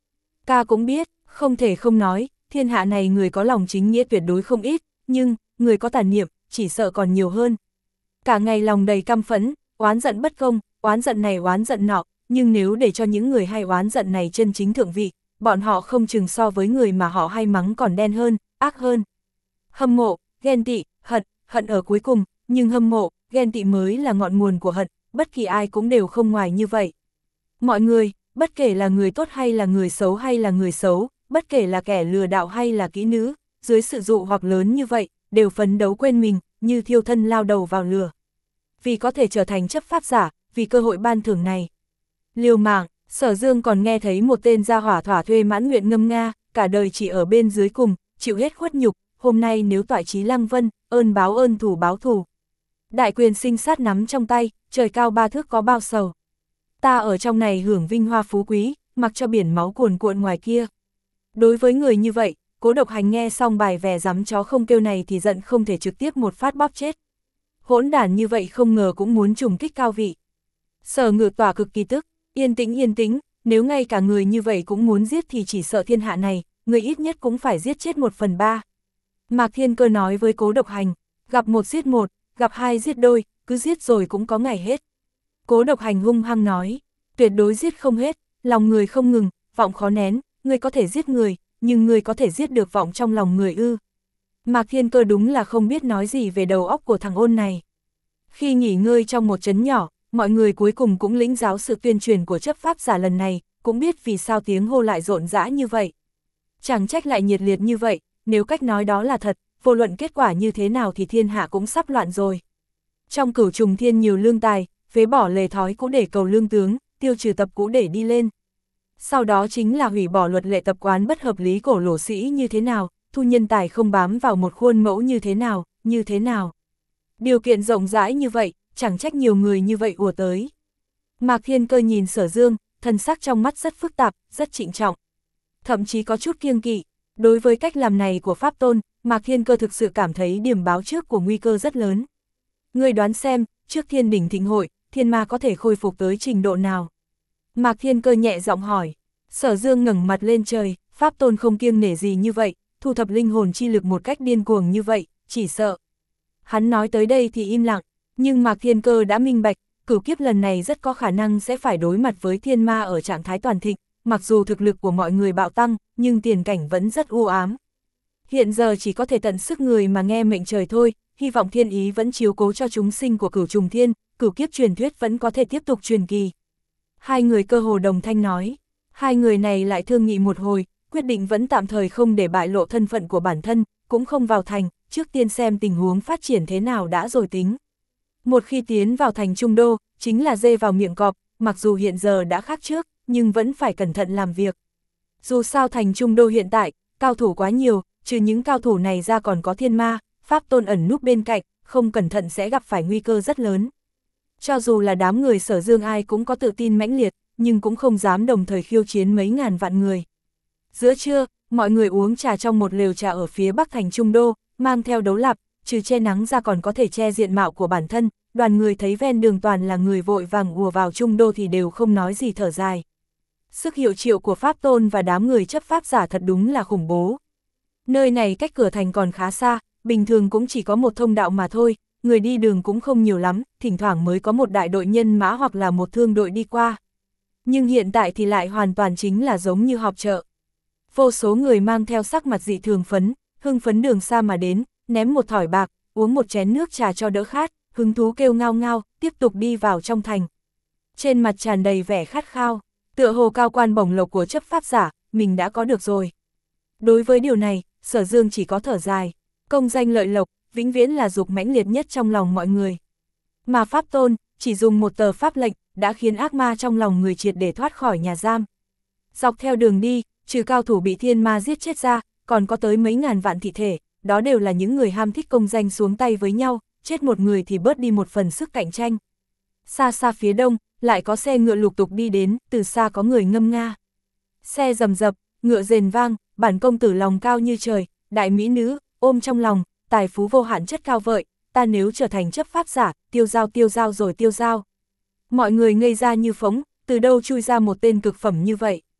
ca cũng biết, không thể không nói, thiên hạ này người có lòng chính nghĩa tuyệt đối không ít, nhưng, người có tàn niệm, chỉ sợ còn nhiều hơn. Cả ngày lòng đầy căm phẫn, oán giận bất công, oán giận này oán giận nọ, nhưng nếu để cho những người hay oán giận này chân chính thượng vị, bọn họ không chừng so với người mà họ hay mắng còn đen hơn, ác hơn. Hâm mộ, ghen tị, hận, hận ở cuối cùng, nhưng hâm mộ, ghen tị mới là ngọn nguồn của hận, bất kỳ ai cũng đều không ngoài như vậy. Mọi người, bất kể là người tốt hay là người xấu hay là người xấu, bất kể là kẻ lừa đảo hay là kỹ nữ, dưới sự dụ hoặc lớn như vậy, đều phấn đấu quên mình, như thiêu thân lao đầu vào lửa. Vì có thể trở thành chấp pháp giả, vì cơ hội ban thưởng này. Liều mạng, Sở Dương còn nghe thấy một tên gia hỏa thỏa thuê mãn nguyện ngâm nga, cả đời chỉ ở bên dưới cùng, chịu hết khuất nhục, hôm nay nếu toại chí Lăng Vân, ơn báo ơn thù báo thù. Đại quyền sinh sát nắm trong tay, trời cao ba thước có bao sầu. Ta ở trong này hưởng vinh hoa phú quý, mặc cho biển máu cuồn cuộn ngoài kia. Đối với người như vậy, Cố Độc Hành nghe xong bài vẻ dám chó không kêu này thì giận không thể trực tiếp một phát bóp chết. Hỗn đản như vậy không ngờ cũng muốn trùng kích cao vị. Sở Ngự tỏa cực kỳ tức, yên tĩnh yên tĩnh, nếu ngay cả người như vậy cũng muốn giết thì chỉ sợ thiên hạ này, người ít nhất cũng phải giết chết một phần ba. Mạc Thiên Cơ nói với Cố Độc Hành, gặp một giết một, gặp hai giết đôi, cứ giết rồi cũng có ngày hết. Cố Độc Hành hung hăng nói, tuyệt đối giết không hết, lòng người không ngừng, vọng khó nén, người có thể giết người, nhưng người có thể giết được vọng trong lòng người ư. Mạc Thiên Cơ đúng là không biết nói gì về đầu óc của thằng ôn này. Khi nghỉ ngơi trong một trấn nhỏ, mọi người cuối cùng cũng lĩnh giáo sự tuyên truyền của chấp pháp giả lần này, cũng biết vì sao tiếng hô lại rộn rã như vậy. Chẳng trách lại nhiệt liệt như vậy, nếu cách nói đó là thật, vô luận kết quả như thế nào thì thiên hạ cũng sắp loạn rồi. Trong Cửu Trùng Thiên nhiều lương tài, phế bỏ lề thói cũ để cầu lương tướng, tiêu trừ tập cũ để đi lên. Sau đó chính là hủy bỏ luật lệ tập quán bất hợp lý cổ lỗ sĩ như thế nào, thu nhân tài không bám vào một khuôn mẫu như thế nào, như thế nào. Điều kiện rộng rãi như vậy, chẳng trách nhiều người như vậy ùa tới. Mạc Thiên Cơ nhìn Sở Dương, thần sắc trong mắt rất phức tạp, rất trịnh trọng. Thậm chí có chút kiêng kỵ. Đối với cách làm này của Pháp Tôn, Mạc Thiên Cơ thực sự cảm thấy điểm báo trước của nguy cơ rất lớn. Người đoán xem, trước thiên đỉnh thịnh hội, thiên ma có thể khôi phục tới trình độ nào? Mạc Thiên Cơ nhẹ giọng hỏi. Sở Dương ngẩng mặt lên trời, Pháp Tôn không kiêng nể gì như vậy, thu thập linh hồn chi lực một cách điên cuồng như vậy, chỉ sợ. Hắn nói tới đây thì im lặng, nhưng Mạc Thiên Cơ đã minh bạch, cửu kiếp lần này rất có khả năng sẽ phải đối mặt với thiên ma ở trạng thái toàn thịnh, mặc dù thực lực của mọi người bạo tăng, nhưng tiền cảnh vẫn rất u ám. Hiện giờ chỉ có thể tận sức người mà nghe mệnh trời thôi, hy vọng thiên ý vẫn chiếu cố cho chúng sinh của Cửu Trùng Thiên, cửu kiếp truyền thuyết vẫn có thể tiếp tục truyền kỳ. Hai người cơ hồ đồng thanh nói, hai người này lại thương nghị một hồi, quyết định vẫn tạm thời không để bại lộ thân phận của bản thân, cũng không vào thành, trước tiên xem tình huống phát triển thế nào đã rồi tính. Một khi tiến vào thành Trung Đô, chính là dê vào miệng cọp, mặc dù hiện giờ đã khác trước, nhưng vẫn phải cẩn thận làm việc. Dù sao thành Trung Đô hiện tại, cao thủ quá nhiều, trừ những cao thủ này ra còn có thiên ma, Pháp Tôn ẩn núp bên cạnh, không cẩn thận sẽ gặp phải nguy cơ rất lớn. Cho dù là đám người Sở Dương ai cũng có tự tin mãnh liệt, nhưng cũng không dám đồng thời khiêu chiến mấy ngàn vạn người. Giữa trưa, mọi người uống trà trong một lều trà ở phía bắc thành Trung Đô, mang theo đấu lạp, trừ che nắng ra còn có thể che diện mạo của bản thân, đoàn người thấy ven đường toàn là người vội vàng ùa vào Trung Đô thì đều không nói gì thở dài. Sức hiệu triệu của Pháp Tôn và đám người chấp pháp giả thật đúng là khủng bố. Nơi này cách cửa thành còn khá xa, bình thường cũng chỉ có một thông đạo mà thôi, người đi đường cũng không nhiều lắm, thỉnh thoảng mới có một đại đội nhân mã hoặc là một thương đội đi qua. Nhưng hiện tại thì lại hoàn toàn chính là giống như họp chợ. Vô số người mang theo sắc mặt dị thường phấn, hưng phấn đường xa mà đến, ném một thỏi bạc, uống một chén nước trà cho đỡ khát, hứng thú kêu ngao ngao, tiếp tục đi vào trong thành. Trên mặt tràn đầy vẻ khát khao, tựa hồ cao quan bổng lộc của chấp pháp giả, mình đã có được rồi. Đối với điều này, Sở Dương chỉ có thở dài, công danh lợi lộc, vĩnh viễn là dục mãnh liệt nhất trong lòng mọi người. Mà Pháp Tôn, chỉ dùng một tờ pháp lệnh, đã khiến ác ma trong lòng người triệt để thoát khỏi nhà giam. Dọc theo đường đi, trừ cao thủ bị thiên ma giết chết ra, còn có tới mấy ngàn vạn thị thể, đó đều là những người ham thích công danh xuống tay với nhau, chết một người thì bớt đi một phần sức cạnh tranh. Xa xa phía đông, lại có xe ngựa lục tục đi đến, từ xa có người ngâm nga. Xe rầm rập, ngựa rền vang, bản công tử lòng cao như trời, đại mỹ nữ, ôm trong lòng, tài phú vô hạn chất cao vợi, ta nếu trở thành chấp pháp giả, tiêu dao tiêu dao rồi tiêu dao. Mọi người ngây ra như phóng, từ đâu chui ra một tên cực phẩm như vậy.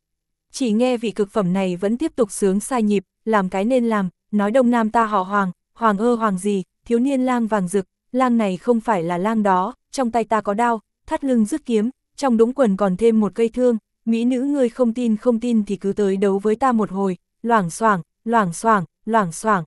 Chỉ nghe vị cực phẩm này vẫn tiếp tục sướng sai nhịp, làm cái nên làm, nói Đông Nam ta họ Hoàng, Hoàng ơ Hoàng gì, thiếu niên lang vàng rực, lang này không phải là lang đó, trong tay ta có đao, thắt lưng rứt kiếm, trong đũng quần còn thêm một cây thương, mỹ nữ ngươi không tin không tin thì cứ tới đấu với ta một hồi, loảng xoảng, loảng xoảng, loảng xoảng.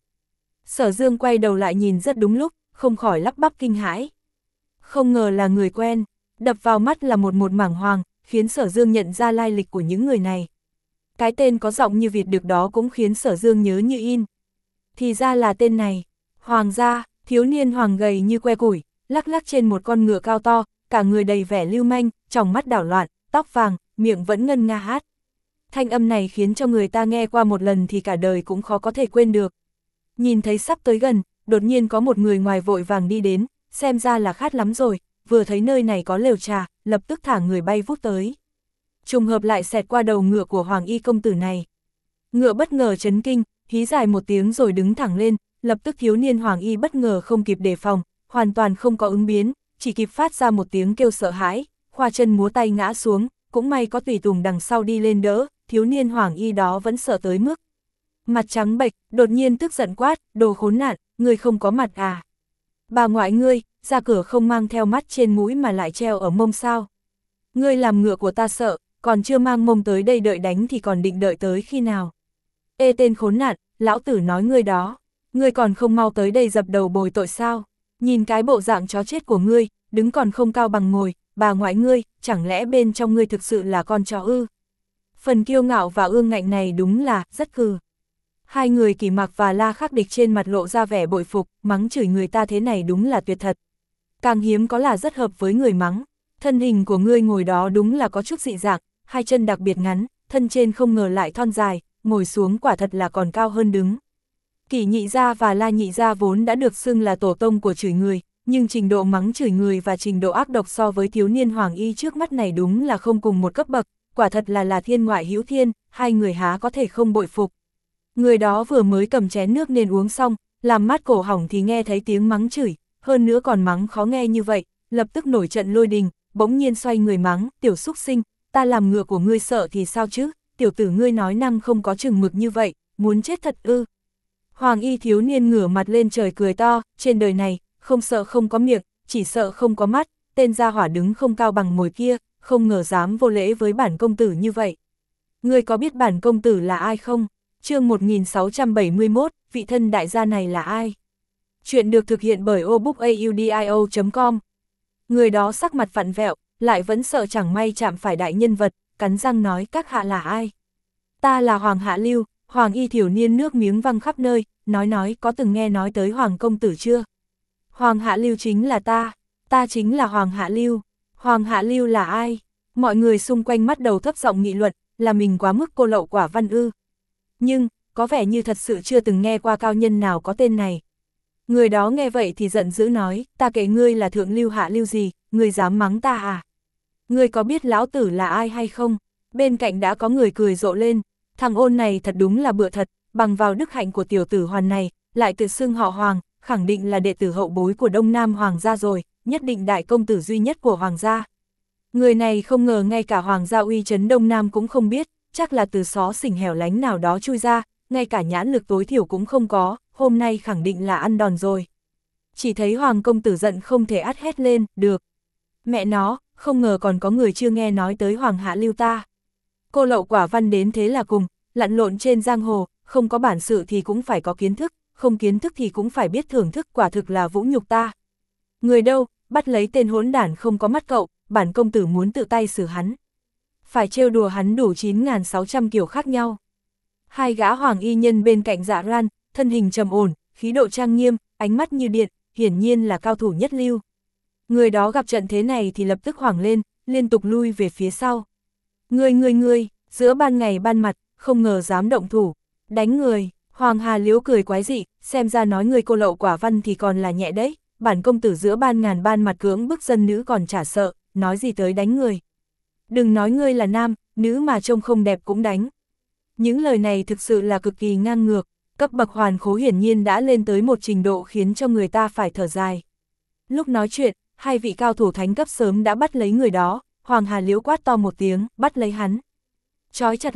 Sở Dương quay đầu lại nhìn rất đúng lúc, không khỏi lắp bắp kinh hãi. Không ngờ là người quen, đập vào mắt là một một mảng hoàng, khiến Sở Dương nhận ra lai lịch của những người này. Cái tên có giọng như Việt được đó cũng khiến Sở Dương nhớ như in. Thì ra là tên này, Hoàng gia, thiếu niên hoàng gầy như que củi, lắc lắc trên một con ngựa cao to, cả người đầy vẻ lưu manh, tròng mắt đảo loạn, tóc vàng, miệng vẫn ngân nga hát. Thanh âm này khiến cho người ta nghe qua một lần thì cả đời cũng khó có thể quên được. Nhìn thấy sắp tới gần, đột nhiên có một người ngoài vội vàng đi đến, xem ra là khát lắm rồi, vừa thấy nơi này có lều trà, lập tức thả người bay vút tới. Trùng hợp lại xẹt qua đầu ngựa của Hoàng y công tử này. Ngựa bất ngờ chấn kinh, hí dài một tiếng rồi đứng thẳng lên, lập tức thiếu niên Hoàng y bất ngờ không kịp đề phòng, hoàn toàn không có ứng biến, chỉ kịp phát ra một tiếng kêu sợ hãi, khoa chân múa tay ngã xuống, cũng may có tùy tùng đằng sau đi lên đỡ, thiếu niên Hoàng y đó vẫn sợ tới mức mặt trắng bệch, đột nhiên tức giận quát, đồ khốn nạn, ngươi không có mặt à? Bà ngoại ngươi, ra cửa không mang theo mắt trên mũi mà lại treo ở mông sao? Ngươi làm ngựa của ta sợ, còn chưa mang mông tới đây đợi đánh thì còn định đợi tới khi nào? Ê tên khốn nạn, lão tử nói ngươi đó, ngươi còn không mau tới đây dập đầu bồi tội sao? Nhìn cái bộ dạng chó chết của ngươi, đứng còn không cao bằng ngồi, bà ngoại ngươi, chẳng lẽ bên trong ngươi thực sự là con chó ư? Phần kiêu ngạo và ương ngạnh này đúng là rất cừ. Hai người Kỷ Mặc và La Khắc Địch trên mặt lộ ra vẻ bội phục, mắng chửi người ta thế này đúng là tuyệt thật. Càng hiếm có là rất hợp với người mắng. Thân hình của ngươi ngồi đó đúng là có chút dị dạng, hai chân đặc biệt ngắn, thân trên không ngờ lại thon dài, ngồi xuống quả thật là còn cao hơn đứng. Kỷ nhị gia và La nhị gia vốn đã được xưng là tổ tông của chửi người, nhưng trình độ mắng chửi người và trình độ ác độc so với thiếu niên Hoàng y trước mắt này đúng là không cùng một cấp bậc, quả thật là là thiên ngoại hữu thiên, hai người há có thể không bội phục. Người đó vừa mới cầm chén nước nên uống xong, làm mát cổ hỏng thì nghe thấy tiếng mắng chửi, hơn nữa còn mắng khó nghe như vậy, lập tức nổi trận lôi đình, bỗng nhiên xoay người mắng, tiểu xúc sinh, ta làm ngựa của ngươi sợ thì sao chứ, tiểu tử ngươi nói năng không có chừng mực như vậy, muốn chết thật ư. Hoàng y thiếu niên ngửa mặt lên trời cười to, trên đời này, không sợ không có miệng, chỉ sợ không có mắt, tên gia hỏa đứng không cao bằng mồi kia, không ngờ dám vô lễ với bản công tử như vậy. Ngươi có biết bản công tử là ai không? Chương một nghìn sáu trăm bảy mươi mốt, vị thân đại gia này là ai? Chuyện được thực hiện bởi obookaudio chấm com. Người đó sắc mặt vặn vẹo, lại vẫn sợ chẳng may chạm phải đại nhân vật, cắn răng nói các hạ là ai? Ta là Hoàng Hạ Lưu, Hoàng y thiểu niên nước miếng văng khắp nơi, nói nói có từng nghe nói tới Hoàng công tử chưa? Hoàng Hạ Lưu chính là ta, ta chính là Hoàng Hạ Lưu, Hoàng Hạ Lưu là ai? Mọi người xung quanh mắt đầu thấp giọng nghị luận, là mình quá mức cô lậu quả văn ư. Nhưng, có vẻ như thật sự chưa từng nghe qua cao nhân nào có tên này. Người đó nghe vậy thì giận dữ nói, ta kể ngươi là thượng lưu hạ lưu gì, ngươi dám mắng ta à? Ngươi có biết lão tử là ai hay không? Bên cạnh đã có người cười rộ lên, thằng ôn này thật đúng là bựa thật, bằng vào đức hạnh của tiểu tử Hoàn này, lại tự xưng họ Hoàng, khẳng định là đệ tử hậu bối của Đông Nam Hoàng gia rồi, nhất định đại công tử duy nhất của Hoàng gia. Người này không ngờ ngay cả Hoàng gia uy chấn Đông Nam cũng không biết, chắc là từ xó xỉnh hẻo lánh nào đó chui ra, ngay cả nhãn lực tối thiểu cũng không có, hôm nay khẳng định là ăn đòn rồi. Chỉ thấy Hoàng công tử giận không thể át hét lên, được. Mẹ nó, không ngờ còn có người chưa nghe nói tới Hoàng Hạ Lưu ta. Cô lậu quả văn đến thế là cùng, lặn lộn trên giang hồ, không có bản sự thì cũng phải có kiến thức, không kiến thức thì cũng phải biết thưởng thức, quả thực là vũ nhục ta. Người đâu, bắt lấy tên hỗn đản không có mắt cậu, bản công tử muốn tự tay xử hắn. Phải trêu đùa hắn đủ chín nghìn sáu trăm kiểu khác nhau. Hai gã hoàng y nhân bên cạnh Dạ Ran, thân hình trầm ổn, khí độ trang nghiêm, ánh mắt như điện, hiển nhiên là cao thủ nhất lưu. Người đó gặp trận thế này thì lập tức hoảng lên, liên tục lui về phía sau. Ngươi ngươi ngươi, giữa ban ngày ban mặt, không ngờ dám động thủ, đánh người. Hoàng Hà Liễu cười quái dị, xem ra nói người cô lậu quả văn thì còn là nhẹ đấy, bản công tử giữa ban ngàn ban mặt cưỡng bức dân nữ còn chả sợ, nói gì tới đánh người. Đừng nói ngươi là nam, nữ mà trông không đẹp cũng đánh. Những lời này thực sự là cực kỳ ngang ngược, cấp bậc hoàn khố hiển nhiên đã lên tới một trình độ khiến cho người ta phải thở dài. Lúc nói chuyện, hai vị cao thủ thánh cấp sớm đã bắt lấy người đó, Hoàng Hà Liễu quát to một tiếng, bắt lấy hắn. Trói chặt lại,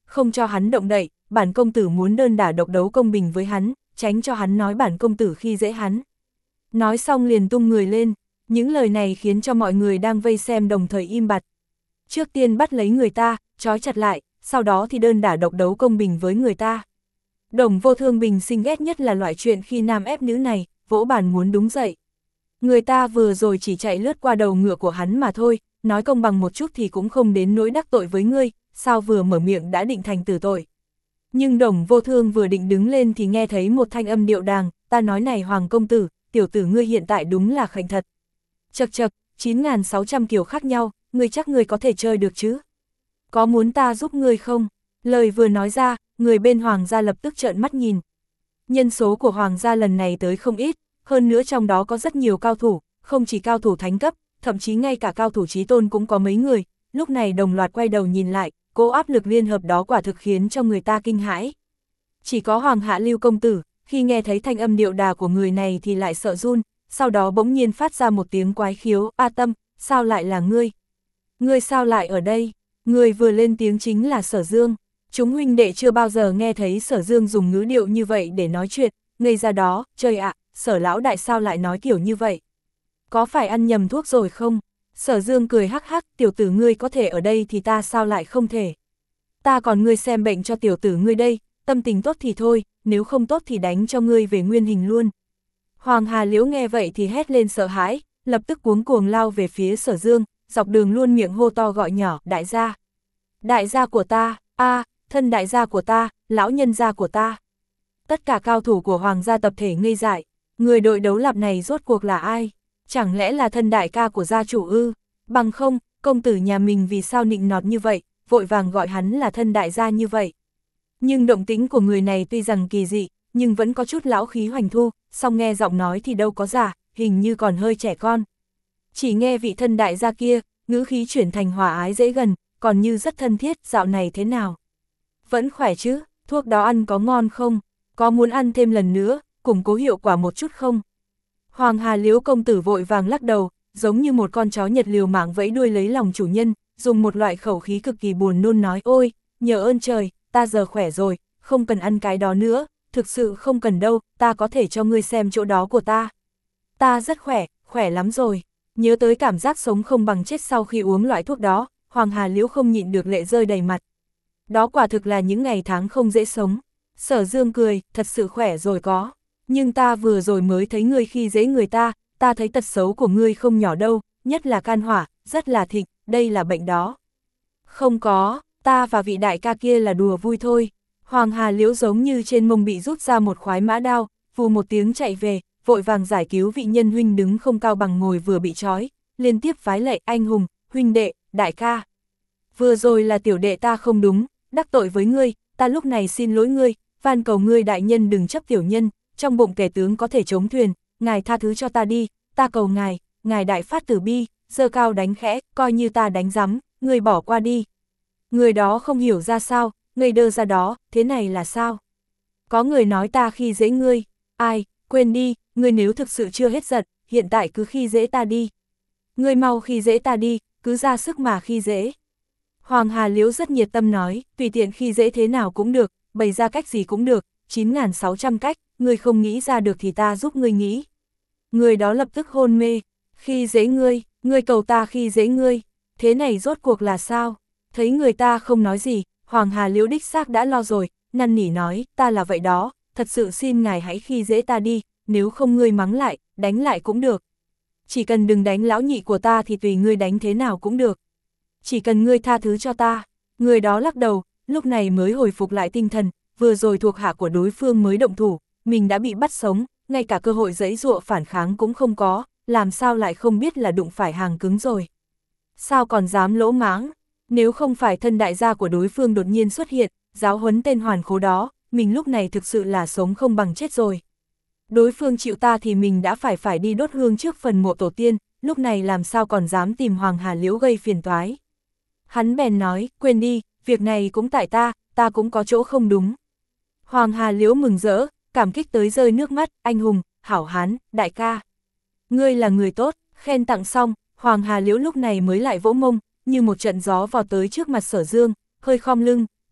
không cho hắn động đậy, bản công tử muốn đơn đả độc đấu công bình với hắn, tránh cho hắn nói bản công tử khi dễ hắn. Nói xong liền tung người lên, những lời này khiến cho mọi người đang vây xem đồng thời im bặt. Trước tiên bắt lấy người ta, trói chặt lại, sau đó thì đơn đả độc đấu công bình với người ta. Đồng Vô Thương bình sinh ghét nhất là loại chuyện khi nam ép nữ này, vỗ bàn muốn đúng dậy. Người ta vừa rồi chỉ chạy lướt qua đầu ngựa của hắn mà thôi, nói công bằng một chút thì cũng không đến nỗi đắc tội với ngươi, sao vừa mở miệng đã định thành tử tội. Nhưng Đồng Vô Thương vừa định đứng lên thì nghe thấy một thanh âm điệu đàng, ta nói này Hoàng công tử, tiểu tử ngươi hiện tại đúng là khảnh thật. Chật chật, chín nghìn sáu trăm kiểu khác nhau, ngươi chắc ngươi có thể chơi được chứ? Có muốn ta giúp ngươi không? Lời vừa nói ra, người bên Hoàng gia lập tức trợn mắt nhìn. Nhân số của Hoàng gia lần này tới không ít, hơn nữa trong đó có rất nhiều cao thủ, không chỉ cao thủ thánh cấp, thậm chí ngay cả cao thủ chí tôn cũng có mấy người, lúc này đồng loạt quay đầu nhìn lại, cỗ áp lực liên hợp đó quả thực khiến cho người ta kinh hãi. Chỉ có Hoàng Hạ Lưu công tử, khi nghe thấy thanh âm điệu đà của người này thì lại sợ run, sau đó bỗng nhiên phát ra một tiếng quái khiếu, A Tâm, sao lại là ngươi? Ngươi sao lại ở đây? Người vừa lên tiếng chính là Sở Dương. Chúng huynh đệ chưa bao giờ nghe thấy Sở Dương dùng ngữ điệu như vậy để nói chuyện, ngây ra đó, trời ạ, Sở lão đại sao lại nói kiểu như vậy? Có phải ăn nhầm thuốc rồi không? Sở Dương cười hắc hắc, tiểu tử ngươi có thể ở đây thì ta sao lại không thể? Ta còn ngươi xem bệnh cho tiểu tử ngươi đây, tâm tình tốt thì thôi, nếu không tốt thì đánh cho ngươi về nguyên hình luôn. Hoàng Hà Liễu nghe vậy thì hét lên sợ hãi, lập tức cuống cuồng lao về phía Sở Dương, dọc đường luôn miệng hô to gọi nhỏ, đại gia. Đại gia của ta, a thân đại gia của ta, lão nhân gia của ta. Tất cả cao thủ của Hoàng gia tập thể ngây dại, người đội đấu lạp này rốt cuộc là ai? Chẳng lẽ là thân đại ca của gia chủ ư? Bằng không, công tử nhà mình vì sao nịnh nọt như vậy, vội vàng gọi hắn là thân đại gia như vậy. Nhưng động tính của người này tuy rằng kỳ dị, nhưng vẫn có chút lão khí hoành thu, song nghe giọng nói thì đâu có giả, hình như còn hơi trẻ con. Chỉ nghe vị thân đại gia kia, ngữ khí chuyển thành hòa ái dễ gần, còn như rất thân thiết, dạo này thế nào? Vẫn khỏe chứ, thuốc đó ăn có ngon không? Có muốn ăn thêm lần nữa, củng cố hiệu quả một chút không? Hoàng Hà Liễu công tử vội vàng lắc đầu, giống như một con chó Nhật liều mạng vẫy đuôi lấy lòng chủ nhân, dùng một loại khẩu khí cực kỳ buồn nôn nói, ôi, nhờ ơn trời, ta giờ khỏe rồi, không cần ăn cái đó nữa, thực sự không cần đâu, ta có thể cho ngươi xem chỗ đó của ta. Ta rất khỏe, khỏe lắm rồi. Nhớ tới cảm giác sống không bằng chết sau khi uống loại thuốc đó, Hoàng Hà Liễu không nhịn được lệ rơi đầy mặt. Đó quả thực là những ngày tháng không dễ sống. Sở Dương cười, thật sự khỏe rồi có. Nhưng ta vừa rồi mới thấy ngươi khi dễ người ta, ta thấy tật xấu của ngươi không nhỏ đâu, nhất là can hỏa, rất là thịnh, đây là bệnh đó. Không có, ta và vị đại ca kia là đùa vui thôi. Hoàng Hà Liễu giống như trên mông bị rút ra một khoái mã đao, vù một tiếng chạy về, vội vàng giải cứu vị nhân huynh đứng không cao bằng ngồi vừa bị trói, liên tiếp vái lạy anh hùng, huynh đệ, đại ca. Vừa rồi là tiểu đệ ta không đúng, đắc tội với ngươi, ta lúc này xin lỗi ngươi, van cầu ngươi đại nhân đừng chấp tiểu nhân, trong bụng kẻ tướng có thể chống thuyền, ngài tha thứ cho ta đi, ta cầu ngài, ngài đại phát tử bi, giơ cao đánh khẽ, coi như ta đánh rắm, ngươi bỏ qua đi. Người đó không hiểu ra sao, ngây đơ ra đó, thế này là sao? Có người nói ta khi dễ ngươi, ai, quên đi, ngươi nếu thực sự chưa hết giận, hiện tại cứ khi dễ ta đi. Ngươi mau khi dễ ta đi, cứ ra sức mà khi dễ. Hoàng Hà Liễu rất nhiệt tâm nói, tùy tiện khi dễ thế nào cũng được, bày ra cách gì cũng được, chín nghìn sáu trăm cách, ngươi không nghĩ ra được thì ta giúp ngươi nghĩ. Người đó lập tức hôn mê, khi dễ ngươi, ngươi cầu ta khi dễ ngươi, thế này rốt cuộc là sao? Thấy người ta không nói gì, Hoàng Hà Liễu đích xác đã lo rồi, năn nỉ nói, ta là vậy đó, thật sự xin ngài hãy khi dễ ta đi, nếu không ngươi mắng lại, đánh lại cũng được. Chỉ cần đừng đánh lão nhị của ta thì tùy ngươi đánh thế nào cũng được. Chỉ cần ngươi tha thứ cho ta. Người đó lắc đầu, lúc này mới hồi phục lại tinh thần, vừa rồi thuộc hạ của đối phương mới động thủ, mình đã bị bắt sống, ngay cả cơ hội giãy giụa phản kháng cũng không có, làm sao lại không biết là đụng phải hàng cứng rồi. Sao còn dám lỗ mãng, nếu không phải thân đại gia của đối phương đột nhiên xuất hiện, giáo huấn tên hoàn khố đó, mình lúc này thực sự là sống không bằng chết rồi. Đối phương chịu ta thì mình đã phải phải đi đốt hương trước phần mộ tổ tiên, lúc này làm sao còn dám tìm Hoàng Hà Liễu gây phiền toái. Hắn bèn nói, quên đi, việc này cũng tại ta, ta cũng có chỗ không đúng. Hoàng Hà Liễu mừng rỡ, cảm kích tới rơi nước mắt, anh hùng, hảo hán, đại ca. Ngươi là người tốt, khen tặng xong, Hoàng Hà Liễu lúc này mới lại vỗ mông, như một trận gió vào tới trước mặt Sở Dương, hơi khom lưng,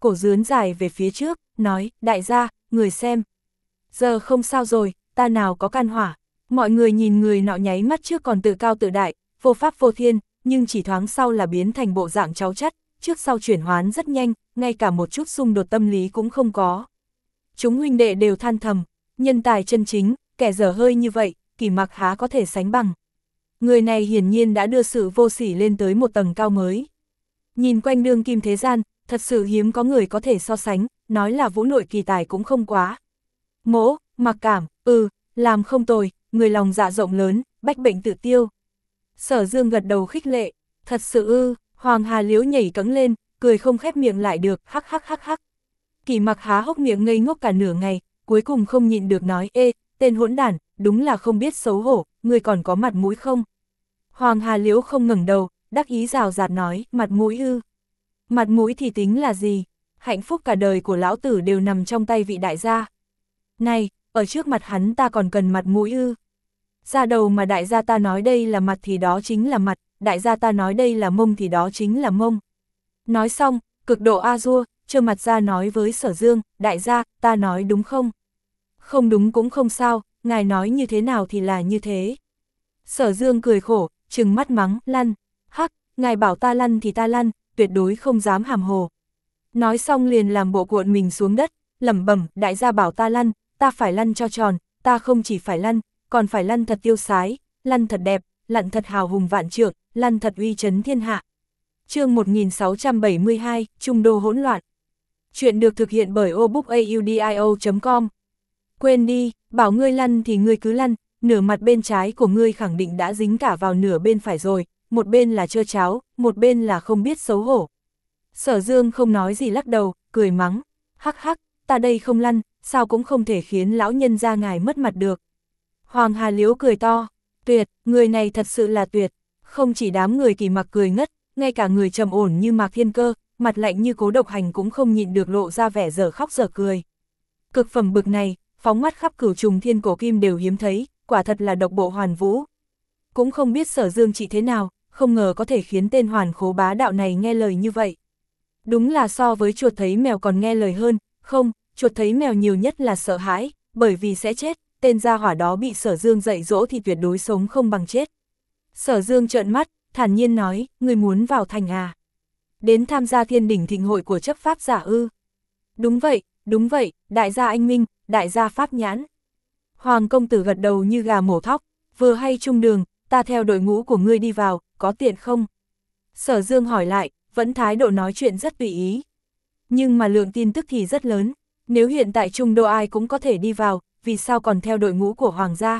cổ dướn dài về phía trước, nói, đại gia, người xem. Giờ không sao rồi, ta nào có can hỏa. Mọi người nhìn người nọ nháy mắt trước còn tự cao tự đại, vô pháp vô thiên, nhưng chỉ thoáng sau là biến thành bộ dạng cháu chắt, trước sau chuyển hoán rất nhanh, ngay cả một chút xung đột tâm lý cũng không có. Chúng huynh đệ đều than thầm, nhân tài chân chính, kẻ dở hơi như vậy, Kỷ Mặc há có thể sánh bằng. Người này hiển nhiên đã đưa sự vô sỉ lên tới một tầng cao mới. Nhìn quanh đương kim thế gian, thật sự hiếm có người có thể so sánh, nói là vũ nội kỳ tài cũng không quá. Mỗ, mặc cảm, ừ, làm không tồi, người lòng dạ rộng lớn, bách bệnh tự tiêu. Sở Dương gật đầu khích lệ, thật sự ư, Hoàng Hà Liễu nhảy cẫng lên, cười không khép miệng lại được, hắc hắc hắc hắc. Kỷ Mặc há hốc miệng ngây ngốc cả nửa ngày, cuối cùng không nhịn được nói, ê, tên hỗn đản, đúng là không biết xấu hổ, người còn có mặt mũi không? Hoàng Hà Liễu không ngẩng đầu, đắc ý rào rạt nói, mặt mũi ư. Mặt mũi thì tính là gì? Hạnh phúc cả đời của lão tử đều nằm trong tay vị đại gia. Này, ở trước mặt hắn ta còn cần mặt mũi ư. Ra đầu mà đại gia ta nói đây là mặt thì đó chính là mặt, đại gia ta nói đây là mông thì đó chính là mông. Nói xong, cực độ a dua, trơ mặt ra nói với Sở Dương, đại gia, ta nói đúng không? Không đúng cũng không sao, ngài nói như thế nào thì là như thế. Sở Dương cười khổ, trừng mắt mắng, lăn, hắc, ngài bảo ta lăn thì ta lăn, tuyệt đối không dám hàm hồ. Nói xong liền làm bộ cuộn mình xuống đất, lẩm bẩm, đại gia bảo ta lăn, ta phải lăn cho tròn, ta không chỉ phải lăn, còn phải lăn thật tiêu sái, lăn thật đẹp, lăn thật hào hùng vạn trượng, lăn thật uy chấn thiên hạ. Chương một nghìn sáu trăm bảy mươi hai, Trung Đô hỗn loạn. Chuyện được thực hiện bởi obookaudio chấm com. Quên đi, bảo ngươi lăn thì ngươi cứ lăn, nửa mặt bên trái của ngươi khẳng định đã dính cả vào nửa bên phải rồi, một bên là trơ cháo, một bên là không biết xấu hổ. Sở Dương không nói gì lắc đầu, cười mắng, hắc hắc, ta đây không lăn, sao cũng không thể khiến lão nhân gia ngài mất mặt được. Hoàng Hà Liễu cười to, tuyệt, người này thật sự là tuyệt, không chỉ đám người Kỷ Mặc cười ngất, ngay cả người trầm ổn như Mạc Thiên Cơ, mặt lạnh như Cố Độc Hành cũng không nhịn được lộ ra vẻ dở khóc dở cười. Cực phẩm bực này, phóng mắt khắp cửu trùng thiên cổ kim đều hiếm thấy, quả thật là độc bộ hoàn vũ. Cũng không biết Sở Dương trị thế nào, không ngờ có thể khiến tên hoàn khố bá đạo này nghe lời như vậy. Đúng là so với chuột thấy mèo còn nghe lời hơn, không, chuột thấy mèo nhiều nhất là sợ hãi, bởi vì sẽ chết, tên gia hỏa đó bị Sở Dương dạy dỗ thì tuyệt đối sống không bằng chết. Sở Dương trợn mắt, thản nhiên nói, ngươi muốn vào thành à? Đến tham gia thiên đỉnh thịnh hội của chấp pháp giả ư? Đúng vậy, đúng vậy, đại gia anh minh, đại gia pháp nhãn. Hoàng công tử gật đầu như gà mổ thóc, vừa hay trung đường, ta theo đội ngũ của ngươi đi vào, có tiện không? Sở Dương hỏi lại, vẫn thái độ nói chuyện rất tùy ý. Nhưng mà lượng tin tức thì rất lớn, nếu hiện tại Trung Đô ai cũng có thể đi vào, vì sao còn theo đội ngũ của Hoàng gia?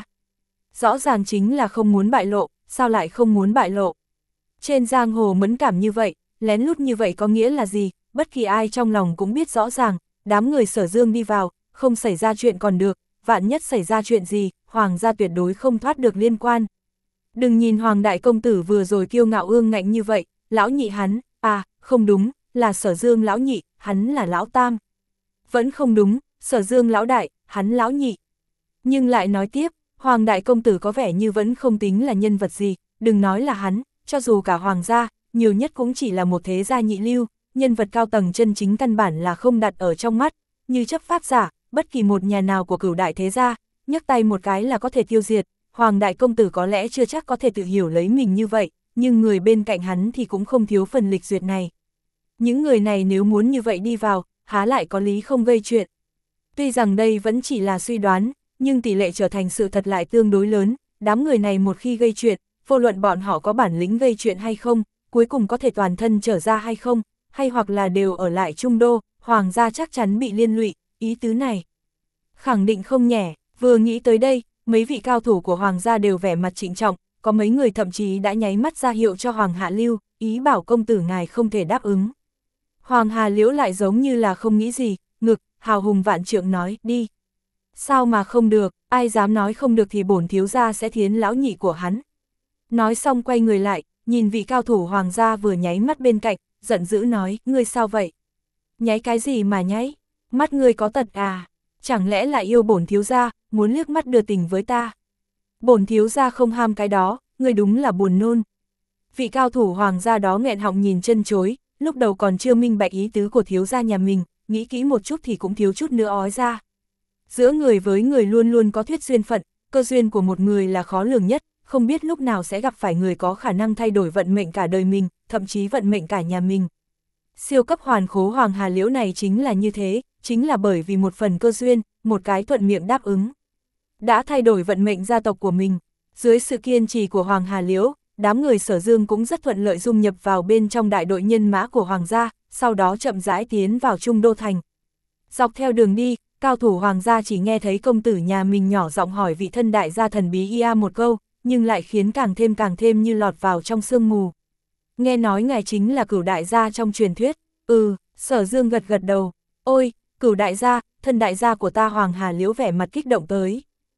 Rõ ràng chính là không muốn bại lộ, sao lại không muốn bại lộ? Trên giang hồ mẫn cảm như vậy, lén lút như vậy có nghĩa là gì? Bất kỳ ai trong lòng cũng biết rõ ràng, đám người Sở Dương đi vào, không xảy ra chuyện còn được, vạn nhất xảy ra chuyện gì, Hoàng gia tuyệt đối không thoát được liên quan. Đừng nhìn Hoàng đại công tử vừa rồi kiêu ngạo ương ngạnh như vậy, lão nhị hắn, à, không đúng, là Sở Dương lão nhị, hắn là lão tam. Vẫn không đúng, Sở Dương lão đại, hắn lão nhị. Nhưng lại nói tiếp, Hoàng đại công tử có vẻ như vẫn không tính là nhân vật gì, đừng nói là hắn, cho dù cả Hoàng gia, nhiều nhất cũng chỉ là một thế gia nhị lưu, nhân vật cao tầng chân chính căn bản là không đặt ở trong mắt, như chấp pháp giả, bất kỳ một nhà nào của cửu đại thế gia, nhấc tay một cái là có thể tiêu diệt. Hoàng đại công tử có lẽ chưa chắc có thể tự hiểu lấy mình như vậy, nhưng người bên cạnh hắn thì cũng không thiếu phần lịch duyệt này. Những người này nếu muốn như vậy đi vào, há lại có lý không gây chuyện. Tuy rằng đây vẫn chỉ là suy đoán, nhưng tỷ lệ trở thành sự thật lại tương đối lớn, đám người này một khi gây chuyện, vô luận bọn họ có bản lĩnh gây chuyện hay không, cuối cùng có thể toàn thân trở ra hay không, hay hoặc là đều ở lại Trung Đô, Hoàng gia chắc chắn bị liên lụy, ý tứ này. Khẳng định không nhẹ, vừa nghĩ tới đây, mấy vị cao thủ của Hoàng gia đều vẻ mặt trịnh trọng, có mấy người thậm chí đã nháy mắt ra hiệu cho Hoàng Hạ Lưu, ý bảo công tử ngài không thể đáp ứng. Hoàng Hà Liễu lại giống như là không nghĩ gì, ngực, hào hùng vạn trượng nói, đi. Sao mà không được, ai dám nói không được thì bổn thiếu gia sẽ thiến lão nhị của hắn. Nói xong quay người lại, nhìn vị cao thủ Hoàng gia vừa nháy mắt bên cạnh, giận dữ nói, ngươi sao vậy? Nháy cái gì mà nháy? Mắt ngươi có tật à? Chẳng lẽ lại yêu bổn thiếu gia, muốn liếc mắt đưa tình với ta? Bổn thiếu gia không ham cái đó, ngươi đúng là buồn nôn. Vị cao thủ Hoàng gia đó nghẹn họng nhìn chân chối, lúc đầu còn chưa minh bạch ý tứ của thiếu gia nhà mình, nghĩ kỹ một chút thì cũng thiếu chút nữa ói ra. Giữa người với người luôn luôn có thuyết duyên phận, cơ duyên của một người là khó lường nhất, không biết lúc nào sẽ gặp phải người có khả năng thay đổi vận mệnh cả đời mình, thậm chí vận mệnh cả nhà mình. Siêu cấp hoàn khố Hoàng Hà Liễu này chính là như thế, chính là bởi vì một phần cơ duyên, một cái thuận miệng đáp ứng. Đã thay đổi vận mệnh gia tộc của mình. Dưới sự kiên trì của Hoàng Hà Liễu, đám người Sở Dương cũng rất thuận lợi dung nhập vào bên trong đại đội nhân mã của Hoàng gia, sau đó chậm rãi tiến vào Trung Đô Thành. Dọc theo đường đi, cao thủ Hoàng gia chỉ nghe thấy công tử nhà mình nhỏ giọng hỏi vị thân đại gia thần bí Ia một câu, nhưng lại khiến càng thêm càng thêm như lọt vào trong sương mù. Nghe nói ngài chính là Cửu đại gia trong truyền thuyết. Ừ, Sở Dương gật gật đầu. Ôi, Cửu đại gia, thân đại gia của ta. Hoàng Hà Liễu vẻ mặt kích động tới.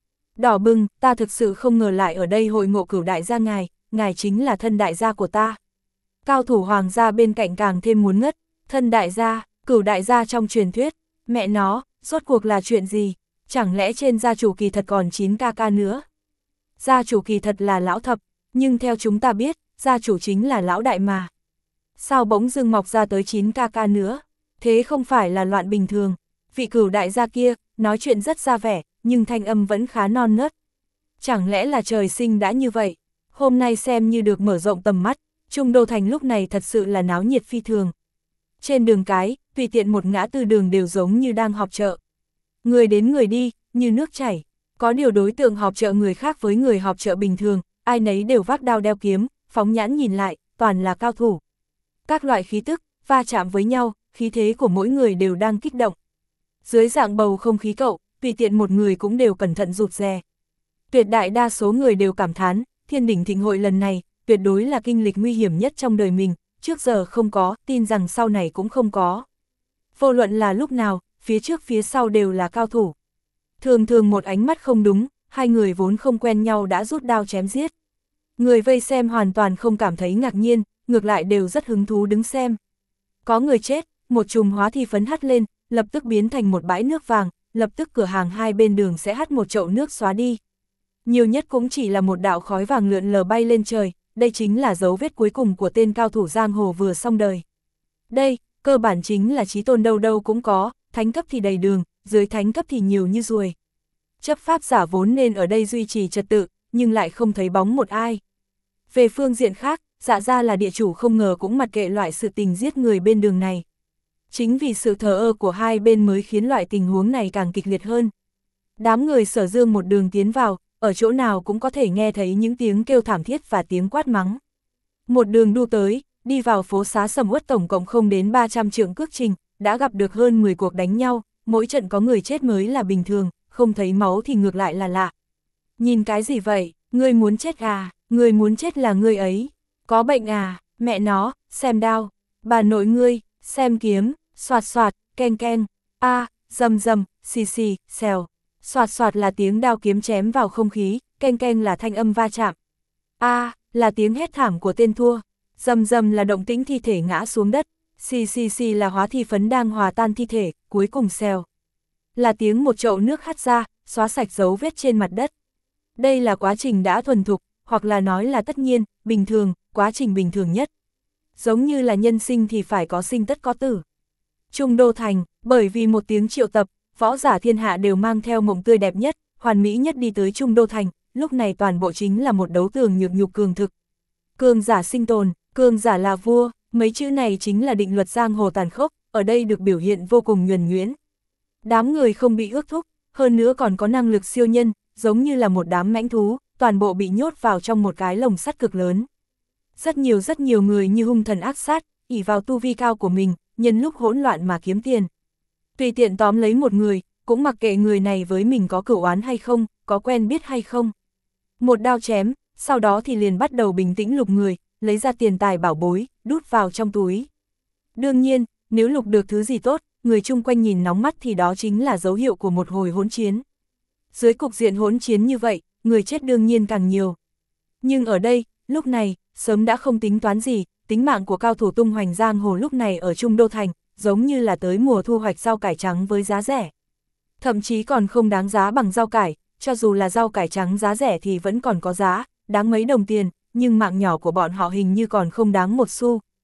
Đỏ bừng, ta thực sự không ngờ lại ở đây hội ngộ Cửu đại gia ngài, ngài chính là thân đại gia của ta. Cao thủ Hoàng gia bên cạnh càng thêm muốn ngất. Thân đại gia, Cửu đại gia trong truyền thuyết. Mẹ nó, rốt cuộc là chuyện gì? Chẳng lẽ trên gia chủ kỳ thật còn chín ca ca nữa? Gia chủ kỳ thật là lão thập, nhưng theo chúng ta biết, gia chủ chính là lão đại mà. Sao bỗng dưng mọc ra tới chín ca ca nữa? Thế không phải là loạn bình thường. Vị Cửu đại gia kia, nói chuyện rất ra vẻ, nhưng thanh âm vẫn khá non nớt. Chẳng lẽ là trời sinh đã như vậy? Hôm nay xem như được mở rộng tầm mắt, Trung Đô Thành lúc này thật sự là náo nhiệt phi thường. Trên đường cái, tùy tiện một ngã tư đường đều giống như đang họp chợ. Người đến người đi, như nước chảy. Có điều đối tượng họp chợ người khác với người họp chợ bình thường, ai nấy đều vác đao đeo kiếm, phóng nhãn nhìn lại, toàn là cao thủ. Các loại khí tức, va chạm với nhau, khí thế của mỗi người đều đang kích động. Dưới dạng bầu không khí cậu, tùy tiện một người cũng đều cẩn thận rụt rè. Tuyệt đại đa số người đều cảm thán, Thiên đỉnh thịnh hội lần này, tuyệt đối là kinh lịch nguy hiểm nhất trong đời mình, trước giờ không có, tin rằng sau này cũng không có. Vô luận là lúc nào, phía trước phía sau đều là cao thủ. Thường thường một ánh mắt không đúng, hai người vốn không quen nhau đã rút đao chém giết. Người vây xem hoàn toàn không cảm thấy ngạc nhiên, ngược lại đều rất hứng thú đứng xem. Có người chết, một chùm hóa thi phấn hắt lên, lập tức biến thành một bãi nước vàng, lập tức cửa hàng hai bên đường sẽ hắt một chậu nước xóa đi. Nhiều nhất cũng chỉ là một đạo khói vàng lượn lờ bay lên trời, đây chính là dấu vết cuối cùng của tên cao thủ giang hồ vừa xong đời. Đây, cơ bản chính là chí tôn đâu đâu cũng có, thánh cấp thì đầy đường, dưới thánh cấp thì nhiều như ruồi. Chấp pháp giả vốn nên ở đây duy trì trật tự, nhưng lại không thấy bóng một ai. Về phương diện khác, Dạ gia là địa chủ không ngờ cũng mặc kệ loại sự tình giết người bên đường này. Chính vì sự thờ ơ của hai bên mới khiến loại tình huống này càng kịch liệt hơn. Đám người Sở Dương một đường tiến vào, ở chỗ nào cũng có thể nghe thấy những tiếng kêu thảm thiết và tiếng quát mắng. Một đường đu tới, đi vào phố xá sầm uất tổng cộng không đến ba trăm trượng cước trình, đã gặp được hơn mười cuộc đánh nhau, mỗi trận có người chết mới là bình thường, không thấy máu thì ngược lại là lạ. Nhìn cái gì vậy, ngươi muốn chết à, ngươi muốn chết là ngươi ấy, có bệnh à, mẹ nó, xem đao, bà nội ngươi, xem kiếm, xoạt xoạt, keng keng, a, dầm dầm, xì xì, xèo. Xoạt xoạt là tiếng đao kiếm chém vào không khí, keng keng là thanh âm va chạm. A, à, là tiếng hét thảm của tên thua. Dầm dầm là động tĩnh thi thể ngã xuống đất. Xì xì xì là hóa thi phấn đang hòa tan thi thể, cuối cùng xèo. Là tiếng một chậu nước hắt ra, xóa sạch dấu vết trên mặt đất. Đây là quá trình đã thuần thục, hoặc là nói là tất nhiên, bình thường, quá trình bình thường nhất. Giống như là nhân sinh thì phải có sinh tất có tử. Trung Đô Thành, bởi vì một tiếng triệu tập, võ giả thiên hạ đều mang theo mộng tươi đẹp nhất, hoàn mỹ nhất đi tới Trung Đô Thành, lúc này toàn bộ chính là một đấu tường nhược nhục cường thực. Cường giả sinh tồn, cường giả là vua, mấy chữ này chính là định luật giang hồ tàn khốc, ở đây được biểu hiện vô cùng nhuần nhuyễn. Đám người không bị ước thúc, hơn nữa còn có năng lực siêu nhân, giống như là một đám mãnh thú, toàn bộ bị nhốt vào trong một cái lồng sắt cực lớn. Rất nhiều rất nhiều người như hung thần ác sát, ỷ vào tu vi cao của mình, nhân lúc hỗn loạn mà kiếm tiền. Tùy tiện tóm lấy một người, cũng mặc kệ người này với mình có cửu oán hay không, có quen biết hay không. Một đao chém, sau đó thì liền bắt đầu bình tĩnh lục người, lấy ra tiền tài bảo bối, đút vào trong túi. Đương nhiên, nếu lục được thứ gì tốt, người chung quanh nhìn nóng mắt thì đó chính là dấu hiệu của một hồi hỗn chiến. Dưới cục diện hỗn chiến như vậy, người chết đương nhiên càng nhiều. Nhưng ở đây, lúc này, sớm đã không tính toán gì, tính mạng của cao thủ tung hoành giang hồ lúc này ở Trung Đô Thành, giống như là tới mùa thu hoạch rau cải trắng với giá rẻ. Thậm chí còn không đáng giá bằng rau cải, cho dù là rau cải trắng giá rẻ thì vẫn còn có giá, đáng mấy đồng tiền, nhưng mạng nhỏ của bọn họ hình như còn không đáng một xu.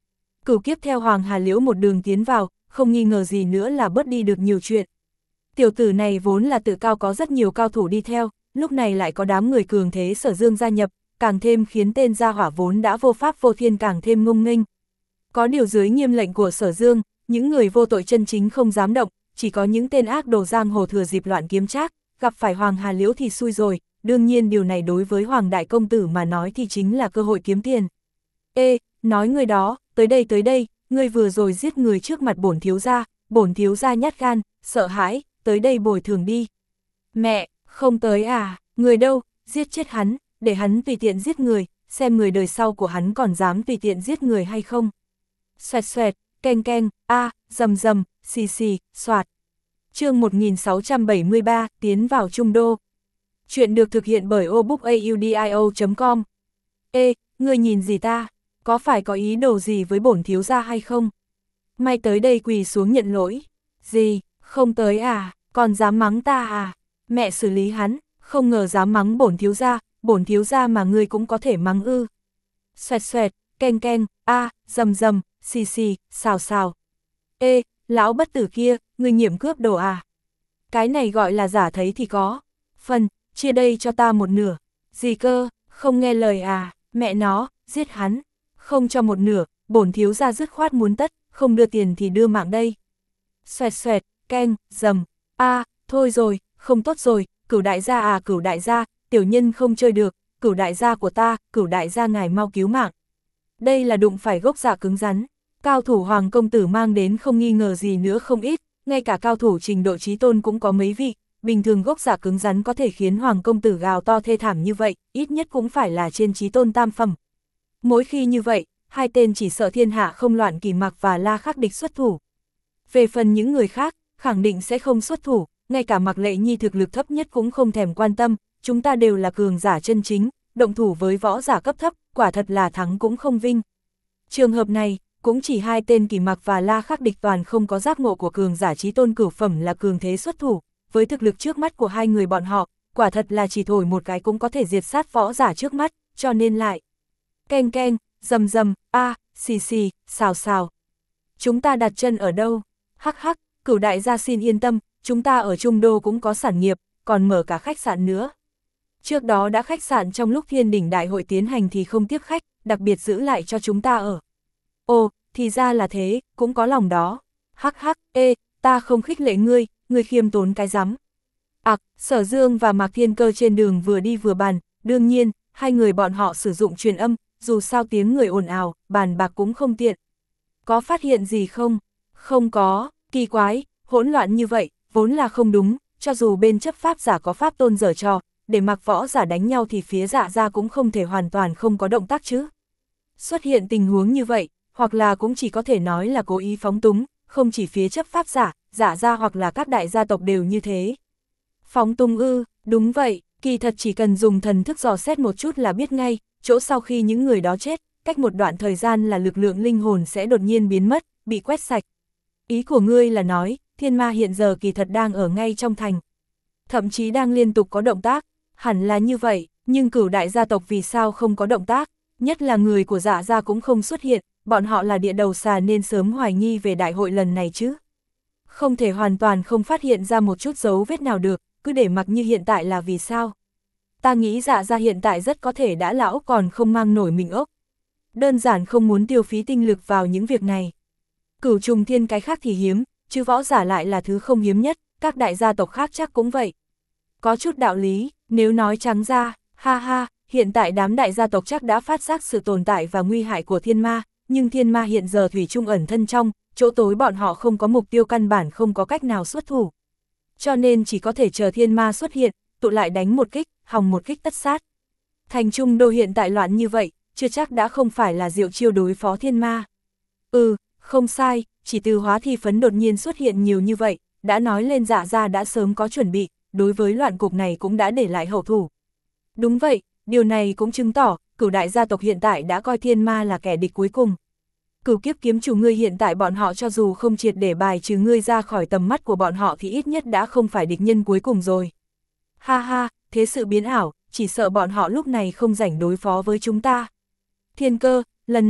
Cửu kiếp theo Hoàng Hà Liễu một đường tiến vào, không nghi ngờ gì nữa là bớt đi được nhiều chuyện. Tiểu tử này vốn là tự cao có rất nhiều cao thủ đi theo, lúc này lại có đám người cường thế Sở Dương gia nhập, càng thêm khiến tên gia hỏa vốn đã vô pháp vô thiên càng thêm ngông nghênh. Có điều dưới nghiêm lệnh của Sở Dương, những người vô tội chân chính không dám động, chỉ có những tên ác đồ giang hồ thừa dịp loạn kiếm trác, gặp phải Hoàng Hà Liễu thì xui rồi, đương nhiên điều này đối với Hoàng Đại Công Tử mà nói thì chính là cơ hội kiếm tiền. Ê, nói người đó, tới đây tới đây, ngươi vừa rồi giết người trước mặt bổn thiếu gia, bổn thiếu gia nhát gan, sợ hãi, tới đây bồi thường đi. Mẹ, không tới à, người đâu, giết chết hắn, để hắn tùy tiện giết người, xem người đời sau của hắn còn dám tùy tiện giết người hay không. Xoẹt xoẹt, keng keng, a, rầm rầm, xì xì, xoạt. Chương một nghìn sáu trăm bảy mươi ba, tiến vào Trung Đô. Chuyện được thực hiện bởi obookaudio chấm com. Ê, ngươi nhìn gì ta? Có phải có ý đồ gì với bổn thiếu gia hay không? May tới đây quỳ xuống nhận lỗi. Gì, không tới à, còn dám mắng ta à? Mẹ xử lý hắn, không ngờ dám mắng bổn thiếu gia, bổn thiếu gia mà ngươi cũng có thể mắng ư. Xoẹt xoẹt, keng keng, a, rầm rầm, xì xì, xào xào. Ê, lão bất tử kia, ngươi nghiệm cướp đồ à? Cái này gọi là giả thấy thì có. Phần, chia đây cho ta một nửa. Gì cơ, không nghe lời à, mẹ nó, giết hắn. Không cho một nửa, bổn thiếu gia dứt khoát muốn tất, không đưa tiền thì đưa mạng đây. Xoẹt xoẹt, keng, rầm, a, thôi rồi, không tốt rồi, Cửu đại gia à, Cửu đại gia, tiểu nhân không chơi được, Cửu đại gia của ta, Cửu đại gia ngài mau cứu mạng. Đây là đụng phải gốc dạ cứng rắn, cao thủ Hoàng công tử mang đến không nghi ngờ gì nữa không ít, ngay cả cao thủ trình độ chí tôn cũng có mấy vị, bình thường gốc dạ cứng rắn có thể khiến Hoàng công tử gào to thê thảm như vậy, ít nhất cũng phải là trên chí tôn tam phẩm. Mỗi khi như vậy, hai tên chỉ sợ thiên hạ không loạn Kỳ Mặc và La Khắc địch xuất thủ. Về phần những người khác, khẳng định sẽ không xuất thủ, ngay cả Mạc Lệ Nhi thực lực thấp nhất cũng không thèm quan tâm, chúng ta đều là cường giả chân chính, động thủ với võ giả cấp thấp, quả thật là thắng cũng không vinh. Trường hợp này, cũng chỉ hai tên Kỳ Mặc và La Khắc địch toàn không có giác ngộ của cường giả chí tôn cửu phẩm là cường thế xuất thủ, với thực lực trước mắt của hai người bọn họ, quả thật là chỉ thổi một cái cũng có thể diệt sát võ giả trước mắt, cho nên lại. Keng keng, rầm rầm, a, xì xì, xào xào. Chúng ta đặt chân ở đâu? Hắc hắc, Cửu đại gia xin yên tâm, chúng ta ở Trung Đô cũng có sản nghiệp, còn mở cả khách sạn nữa. Trước đó đã khách sạn trong lúc Thiên Đỉnh Đại hội tiến hành thì không tiếp khách, đặc biệt giữ lại cho chúng ta ở. Ồ, thì ra là thế, cũng có lòng đó. Hắc hắc, ê, ta không khích lệ ngươi, ngươi khiêm tốn cái rắm. Ặc, à, Sở Dương và Mạc Thiên Cơ trên đường vừa đi vừa bàn, đương nhiên, hai người bọn họ sử dụng truyền âm, dù sao tiếng người ồn ào, bàn bạc cũng không tiện. Có phát hiện gì không? Không có, kỳ quái, hỗn loạn như vậy, vốn là không đúng, cho dù bên chấp pháp giả có pháp tôn giở trò, để mặc võ giả đánh nhau thì phía Dạ gia cũng không thể hoàn toàn không có động tác chứ. Xuất hiện tình huống như vậy, hoặc là cũng chỉ có thể nói là cố ý phóng túng, không chỉ phía chấp pháp giả, Dạ gia hoặc là các đại gia tộc đều như thế. Phóng túng ư, đúng vậy, kỳ thật chỉ cần dùng thần thức dò xét một chút là biết ngay, chỗ sau khi những người đó chết, cách một đoạn thời gian là lực lượng linh hồn sẽ đột nhiên biến mất, bị quét sạch. Ý của ngươi là nói, thiên ma hiện giờ kỳ thật đang ở ngay trong thành. Thậm chí đang liên tục có động tác, hẳn là như vậy, nhưng Cửu đại gia tộc vì sao không có động tác, nhất là người của Dạ gia cũng không xuất hiện, bọn họ là địa đầu xà nên sớm hoài nghi về đại hội lần này chứ. Không thể hoàn toàn không phát hiện ra một chút dấu vết nào được, cứ để mặc như hiện tại là vì sao. Ta nghĩ Dạ gia hiện tại rất có thể đã lão còn không mang nổi mình ốc. Đơn giản không muốn tiêu phí tinh lực vào những việc này. Cửu trùng thiên cái khác thì hiếm, chứ võ giả lại là thứ không hiếm nhất, các đại gia tộc khác chắc cũng vậy. Có chút đạo lý, nếu nói trắng ra, ha ha, hiện tại đám đại gia tộc chắc đã phát giác sự tồn tại và nguy hại của thiên ma, nhưng thiên ma hiện giờ thủy chung ẩn thân trong, chỗ tối bọn họ không có mục tiêu căn bản không có cách nào xuất thủ. Cho nên chỉ có thể chờ thiên ma xuất hiện, tụ lại đánh một kích, hòng một kích tất sát. Thành Trung Đô hiện tại loạn như vậy, chưa chắc đã không phải là diệu chiêu đối phó thiên ma. Ừ, không sai, chỉ từ hóa thi phấn đột nhiên xuất hiện nhiều như vậy, đã nói lên Dạ gia đã sớm có chuẩn bị, đối với loạn cục này cũng đã để lại hậu thủ. Đúng vậy, điều này cũng chứng tỏ, Cửu đại gia tộc hiện tại đã coi thiên ma là kẻ địch cuối cùng. Cửu kiếp kiếm chủ ngươi hiện tại bọn họ cho dù không triệt để bài trừ ngươi ra khỏi tầm mắt của bọn họ thì ít nhất đã không phải địch nhân cuối cùng rồi. Ha ha, thế sự biến ảo, chỉ sợ bọn họ lúc này không rảnh đối phó với chúng ta. Thiên Cơ, lần này,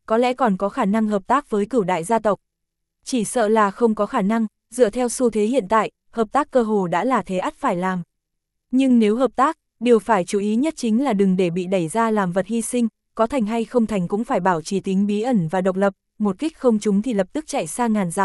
có lẽ còn có khả năng hợp tác với cửu đại gia tộc. Chỉ sợ là không có khả năng, dựa theo xu thế hiện tại, hợp tác cơ hồ đã là thế ắt phải làm. Nhưng nếu hợp tác, điều phải chú ý nhất chính là đừng để bị đẩy ra làm vật hy sinh, có thành hay không thành cũng phải bảo trì tính bí ẩn và độc lập, một kích không trúng thì lập tức chạy xa ngàn dặm.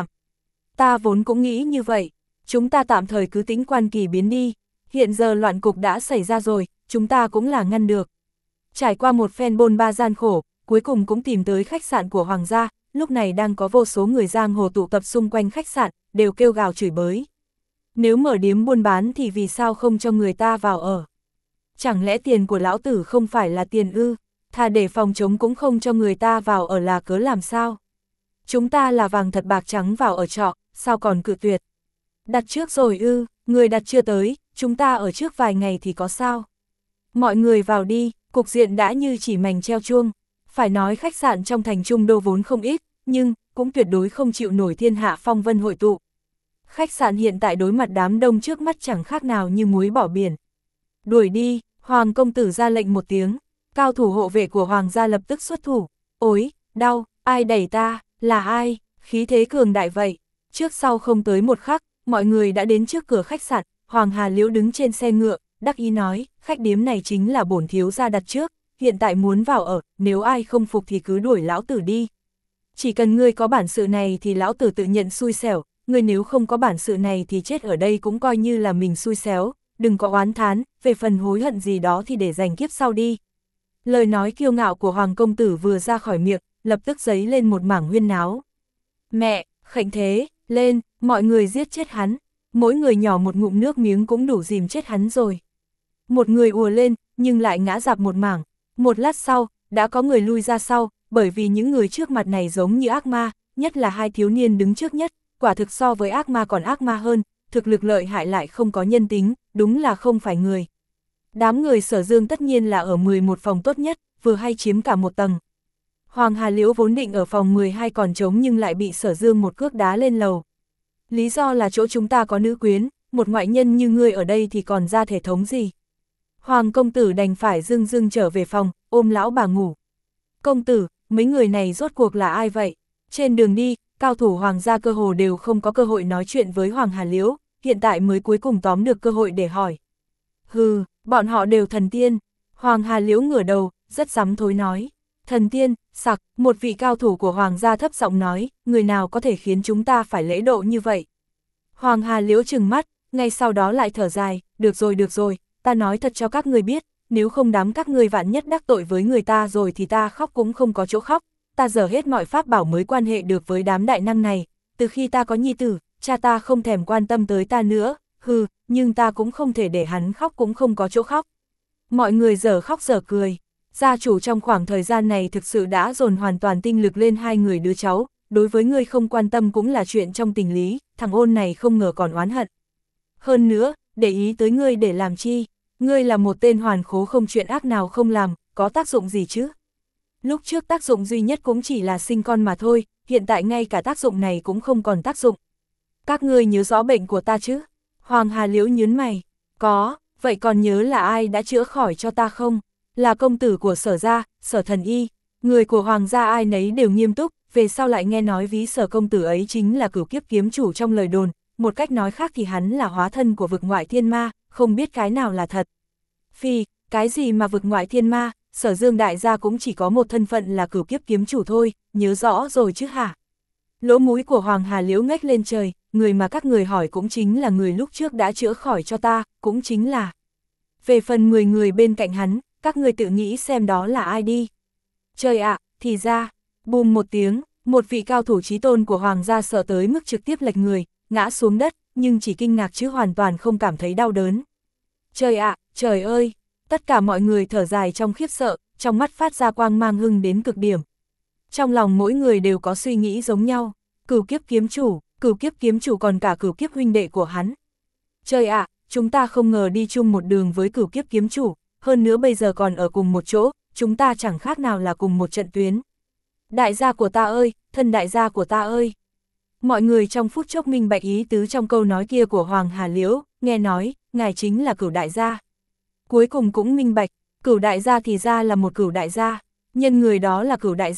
Ta vốn cũng nghĩ như vậy, chúng ta tạm thời cứ tính quan kỳ biến đi, hiện giờ loạn cục đã xảy ra rồi, chúng ta cũng là ngăn được. Trải qua một phen bôn ba gian khổ, cuối cùng cũng tìm tới khách sạn của Hoàng gia, lúc này đang có vô số người giang hồ tụ tập xung quanh khách sạn, đều kêu gào chửi bới. Nếu mở điếm buôn bán thì vì sao không cho người ta vào ở? Chẳng lẽ tiền của lão tử không phải là tiền ư? Thà để phòng chống cũng không cho người ta vào ở là cớ làm sao? Chúng ta là vàng thật bạc trắng vào ở trọ, sao còn cự tuyệt? Đặt trước rồi ư, người đặt chưa tới, chúng ta ở trước vài ngày thì có sao? Mọi người vào đi, cục diện đã như chỉ mành treo chuông. Phải nói khách sạn trong thành Trung Đô vốn không ít, nhưng cũng tuyệt đối không chịu nổi thiên hạ phong vân hội tụ. Khách sạn hiện tại đối mặt đám đông trước mắt chẳng khác nào như muối bỏ biển. Đuổi đi, Hoàng công tử ra lệnh một tiếng, cao thủ hộ vệ của Hoàng gia lập tức xuất thủ. Ôi, đau, ai đẩy ta, là ai, khí thế cường đại vậy. Trước sau không tới một khắc, mọi người đã đến trước cửa khách sạn, Hoàng Hà Liễu đứng trên xe ngựa, đắc ý nói, khách điếm này chính là bổn thiếu gia đặt trước, hiện tại muốn vào ở, nếu ai không phục thì cứ đuổi lão tử đi. Chỉ cần ngươi có bản sự này thì lão tử tự nhận xui xẻo, ngươi nếu không có bản sự này thì chết ở đây cũng coi như là mình xui xéo, đừng có oán thán, về phần hối hận gì đó thì để dành kiếp sau đi. Lời nói kiêu ngạo của Hoàng công tử vừa ra khỏi miệng, lập tức dấy lên một mảng huyên náo. Mẹ, khệnh thế, lên, mọi người giết chết hắn, mỗi người nhỏ một ngụm nước miếng cũng đủ dìm chết hắn rồi. Một người ùa lên, nhưng lại ngã dạp một mảng. Một lát sau, đã có người lui ra sau, bởi vì những người trước mặt này giống như ác ma, nhất là hai thiếu niên đứng trước nhất, quả thực so với ác ma còn ác ma hơn, thực lực lợi hại lại không có nhân tính, đúng là không phải người. Đám người Sở Dương tất nhiên là ở mười một phòng tốt nhất, vừa hay chiếm cả một tầng. Hoàng Hà Liễu vốn định ở phòng mười hai còn trống nhưng lại bị Sở Dương một cước đá lên lầu. Lý do là chỗ chúng ta có nữ quyến, một ngoại nhân như ngươi ở đây thì còn ra thể thống gì. Hoàng công tử đành phải dưng dưng trở về phòng, ôm lão bà ngủ. Công tử, mấy người này rốt cuộc là ai vậy? Trên đường đi, cao thủ Hoàng gia cơ hồ đều không có cơ hội nói chuyện với Hoàng Hà Liễu, hiện tại mới cuối cùng tóm được cơ hội để hỏi. Hừ, bọn họ đều thần tiên. Hoàng Hà Liễu ngửa đầu, rất dám thối nói. Thần tiên, sặc, một vị cao thủ của Hoàng gia thấp giọng nói, người nào có thể khiến chúng ta phải lễ độ như vậy? Hoàng Hà Liễu trừng mắt, ngay sau đó lại thở dài, được rồi được rồi, ta nói thật cho các ngươi biết, nếu không đám các ngươi vạn nhất đắc tội với người ta rồi thì ta khóc cũng không có chỗ khóc, ta dở hết mọi pháp bảo mới quan hệ được với đám đại năng này, từ khi ta có nhi tử, cha ta không thèm quan tâm tới ta nữa, hừ, nhưng ta cũng không thể để hắn khóc cũng không có chỗ khóc. Mọi người dở khóc dở cười, gia chủ trong khoảng thời gian này thực sự đã dồn hoàn toàn tinh lực lên hai người đứa cháu, đối với ngươi không quan tâm cũng là chuyện trong tình lý, thằng ôn này không ngờ còn oán hận. Hơn nữa, để ý tới ngươi để làm chi, ngươi là một tên hoàn khố không chuyện ác nào không làm, có tác dụng gì chứ? Lúc trước tác dụng duy nhất cũng chỉ là sinh con mà thôi, hiện tại ngay cả tác dụng này cũng không còn tác dụng. Các ngươi nhớ rõ bệnh của ta chứ? Hoàng Hà Liễu nhướng mày, có, vậy còn nhớ là ai đã chữa khỏi cho ta không? Là công tử của Sở gia, Sở Thần Y, người của Hoàng gia ai nấy đều nghiêm túc, về sau lại nghe nói ví Sở công tử ấy chính là cửu kiếp kiếm chủ trong lời đồn, một cách nói khác thì hắn là hóa thân của vực ngoại thiên ma, không biết cái nào là thật. Phi, cái gì mà vực ngoại thiên ma, Sở Dương đại gia cũng chỉ có một thân phận là cửu kiếp kiếm chủ thôi, nhớ rõ rồi chứ hả? Lỗ mũi của Hoàng Hà Liễu ngách lên trời, người mà các người hỏi cũng chính là người lúc trước đã chữa khỏi cho ta, cũng chính là. Về phần mười người bên cạnh hắn, các người tự nghĩ xem đó là ai đi. Trời ạ, à, thì ra, bùm một tiếng, một vị cao thủ chí tôn của Hoàng gia sợ tới mức trực tiếp lệch người, ngã xuống đất, nhưng chỉ kinh ngạc chứ hoàn toàn không cảm thấy đau đớn. Trời ạ, à, trời ơi, tất cả mọi người thở dài trong khiếp sợ, trong mắt phát ra quang mang hưng đến cực điểm. Trong lòng mỗi người đều có suy nghĩ giống nhau, cửu kiếp kiếm chủ, cửu kiếp kiếm chủ còn cả cửu kiếp huynh đệ của hắn. Trời ạ, à, chúng ta không ngờ đi chung một đường với cửu kiếp kiếm chủ, hơn nữa bây giờ còn ở cùng một chỗ, chúng ta chẳng khác nào là cùng một trận tuyến. Đại gia của ta ơi, thân đại gia của ta ơi. Mọi người trong phút chốc minh bạch ý tứ trong câu nói kia của Hoàng Hà Liễu, nghe nói, ngài chính là cửu đại gia. Cuối cùng cũng minh bạch, cửu đại gia thì ra là một cửu đại gia, nhân người đó là cửu đại gia, thật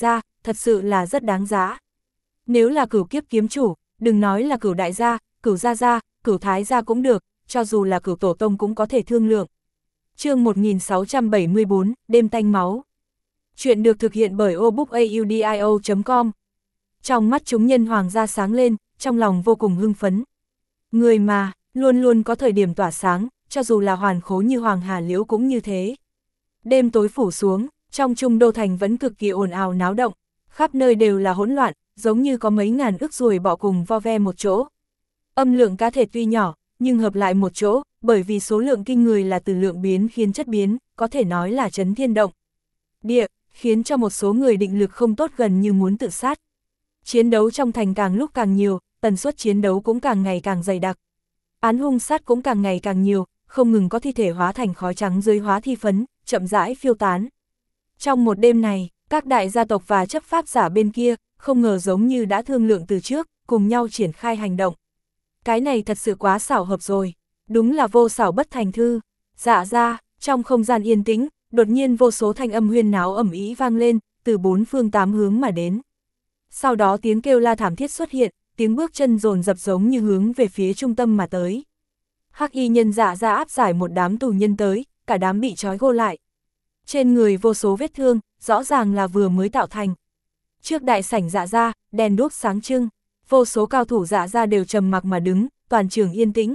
thật sự là rất đáng giá. Nếu là Cửu kiếp kiếm chủ, đừng nói là Cửu đại gia, Cửu gia gia, Cửu thái gia cũng được, cho dù là Cửu tổ tông cũng có thể thương lượng. Chương một nghìn sáu trăm bảy mươi bốn, đêm tanh máu. Chuyện được thực hiện bởi obookaudio chấm com. Trong mắt chúng nhân hoàng gia sáng lên, trong lòng vô cùng hưng phấn. Người mà, luôn luôn có thời điểm tỏa sáng, cho dù là hoàn khố như Hoàng Hà Liễu cũng như thế. Đêm tối phủ xuống, trong trung đô thành vẫn cực kỳ ồn ào náo động, khắp nơi đều là hỗn loạn, giống như có mấy ngàn ức ruồi bọ cùng vo ve một chỗ. Âm lượng cá thể tuy nhỏ, nhưng hợp lại một chỗ, bởi vì số lượng kinh người là từ lượng biến khiến chất biến, có thể nói là chấn thiên động địa, khiến cho một số người định lực không tốt gần như muốn tự sát. Chiến đấu trong thành càng lúc càng nhiều, tần suất chiến đấu cũng càng ngày càng dày đặc. Án hung sát cũng càng ngày càng nhiều, không ngừng có thi thể hóa thành khói trắng dưới hóa thi phấn, chậm rãi phiêu tán. Trong một đêm này, các đại gia tộc và chấp pháp giả bên kia, không ngờ giống như đã thương lượng từ trước, cùng nhau triển khai hành động. Cái này thật sự quá xảo hợp rồi, đúng là vô xảo bất thành thư. Dạ ra, trong không gian yên tĩnh, đột nhiên vô số thanh âm huyên náo ầm ĩ vang lên, từ bốn phương tám hướng mà đến. Sau đó tiếng kêu la thảm thiết xuất hiện, tiếng bước chân dồn dập giống như hướng về phía trung tâm mà tới. Hắc y nhân Dạ ra áp giải một đám tù nhân tới, cả đám bị trói gô lại. Trên người vô số vết thương, rõ ràng là vừa mới tạo thành. Trước đại sảnh Dạ ra, đèn đuốc sáng trưng, vô số cao thủ Dạ ra đều trầm mặc mà đứng, toàn trường yên tĩnh.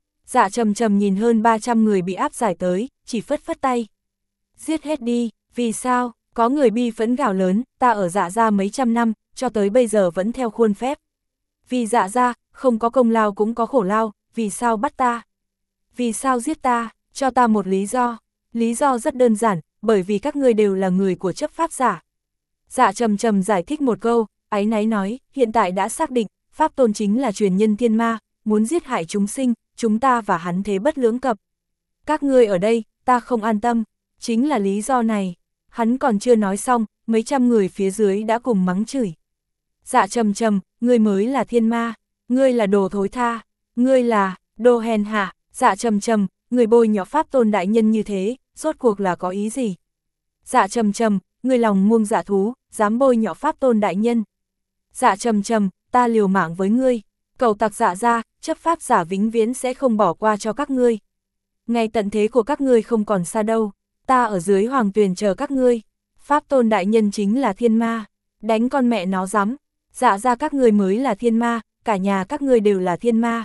Dạ trầm trầm nhìn hơn ba trăm người bị áp giải tới, chỉ phất phất tay. Giết hết đi, vì sao? Có người bi phẫn gào lớn, ta ở Dạ ra mấy trăm năm, cho tới bây giờ vẫn theo khuôn phép. Vì Dạ ra, không có công lao cũng có khổ lao, vì sao bắt ta? Vì sao giết ta? Cho ta một lý do. Lý do rất đơn giản, bởi vì các ngươi đều là người của chấp pháp giả. Dạ trầm trầm giải thích một câu, áy náy nói, hiện tại đã xác định, Pháp Tôn chính là truyền nhân thiên ma, muốn giết hại chúng sinh, chúng ta và hắn thế bất lưỡng cập. Các ngươi ở đây, ta không an tâm, chính là lý do này. Hắn còn chưa nói xong, mấy trăm người phía dưới đã cùng mắng chửi. Dạ trầm trầm, ngươi mới là thiên ma, ngươi là đồ thối tha, ngươi là đồ hèn hạ. Dạ trầm trầm, người bôi nhọ Pháp Tôn đại nhân như thế, rốt cuộc là có ý gì? Dạ trầm trầm, người lòng muông dạ thú, dám bôi nhọ Pháp Tôn đại nhân. Dạ trầm trầm, ta liều mạng với ngươi, cầu tặc Dạ ra, chấp pháp giả vĩnh viễn sẽ không bỏ qua cho các ngươi. Ngày tận thế của các ngươi không còn xa đâu, ta ở dưới hoàng tuyền chờ các ngươi. Pháp Tôn đại nhân chính là thiên ma, đánh con mẹ nó dám. Dạ ra các ngươi mới là thiên ma, cả nhà các ngươi đều là thiên ma.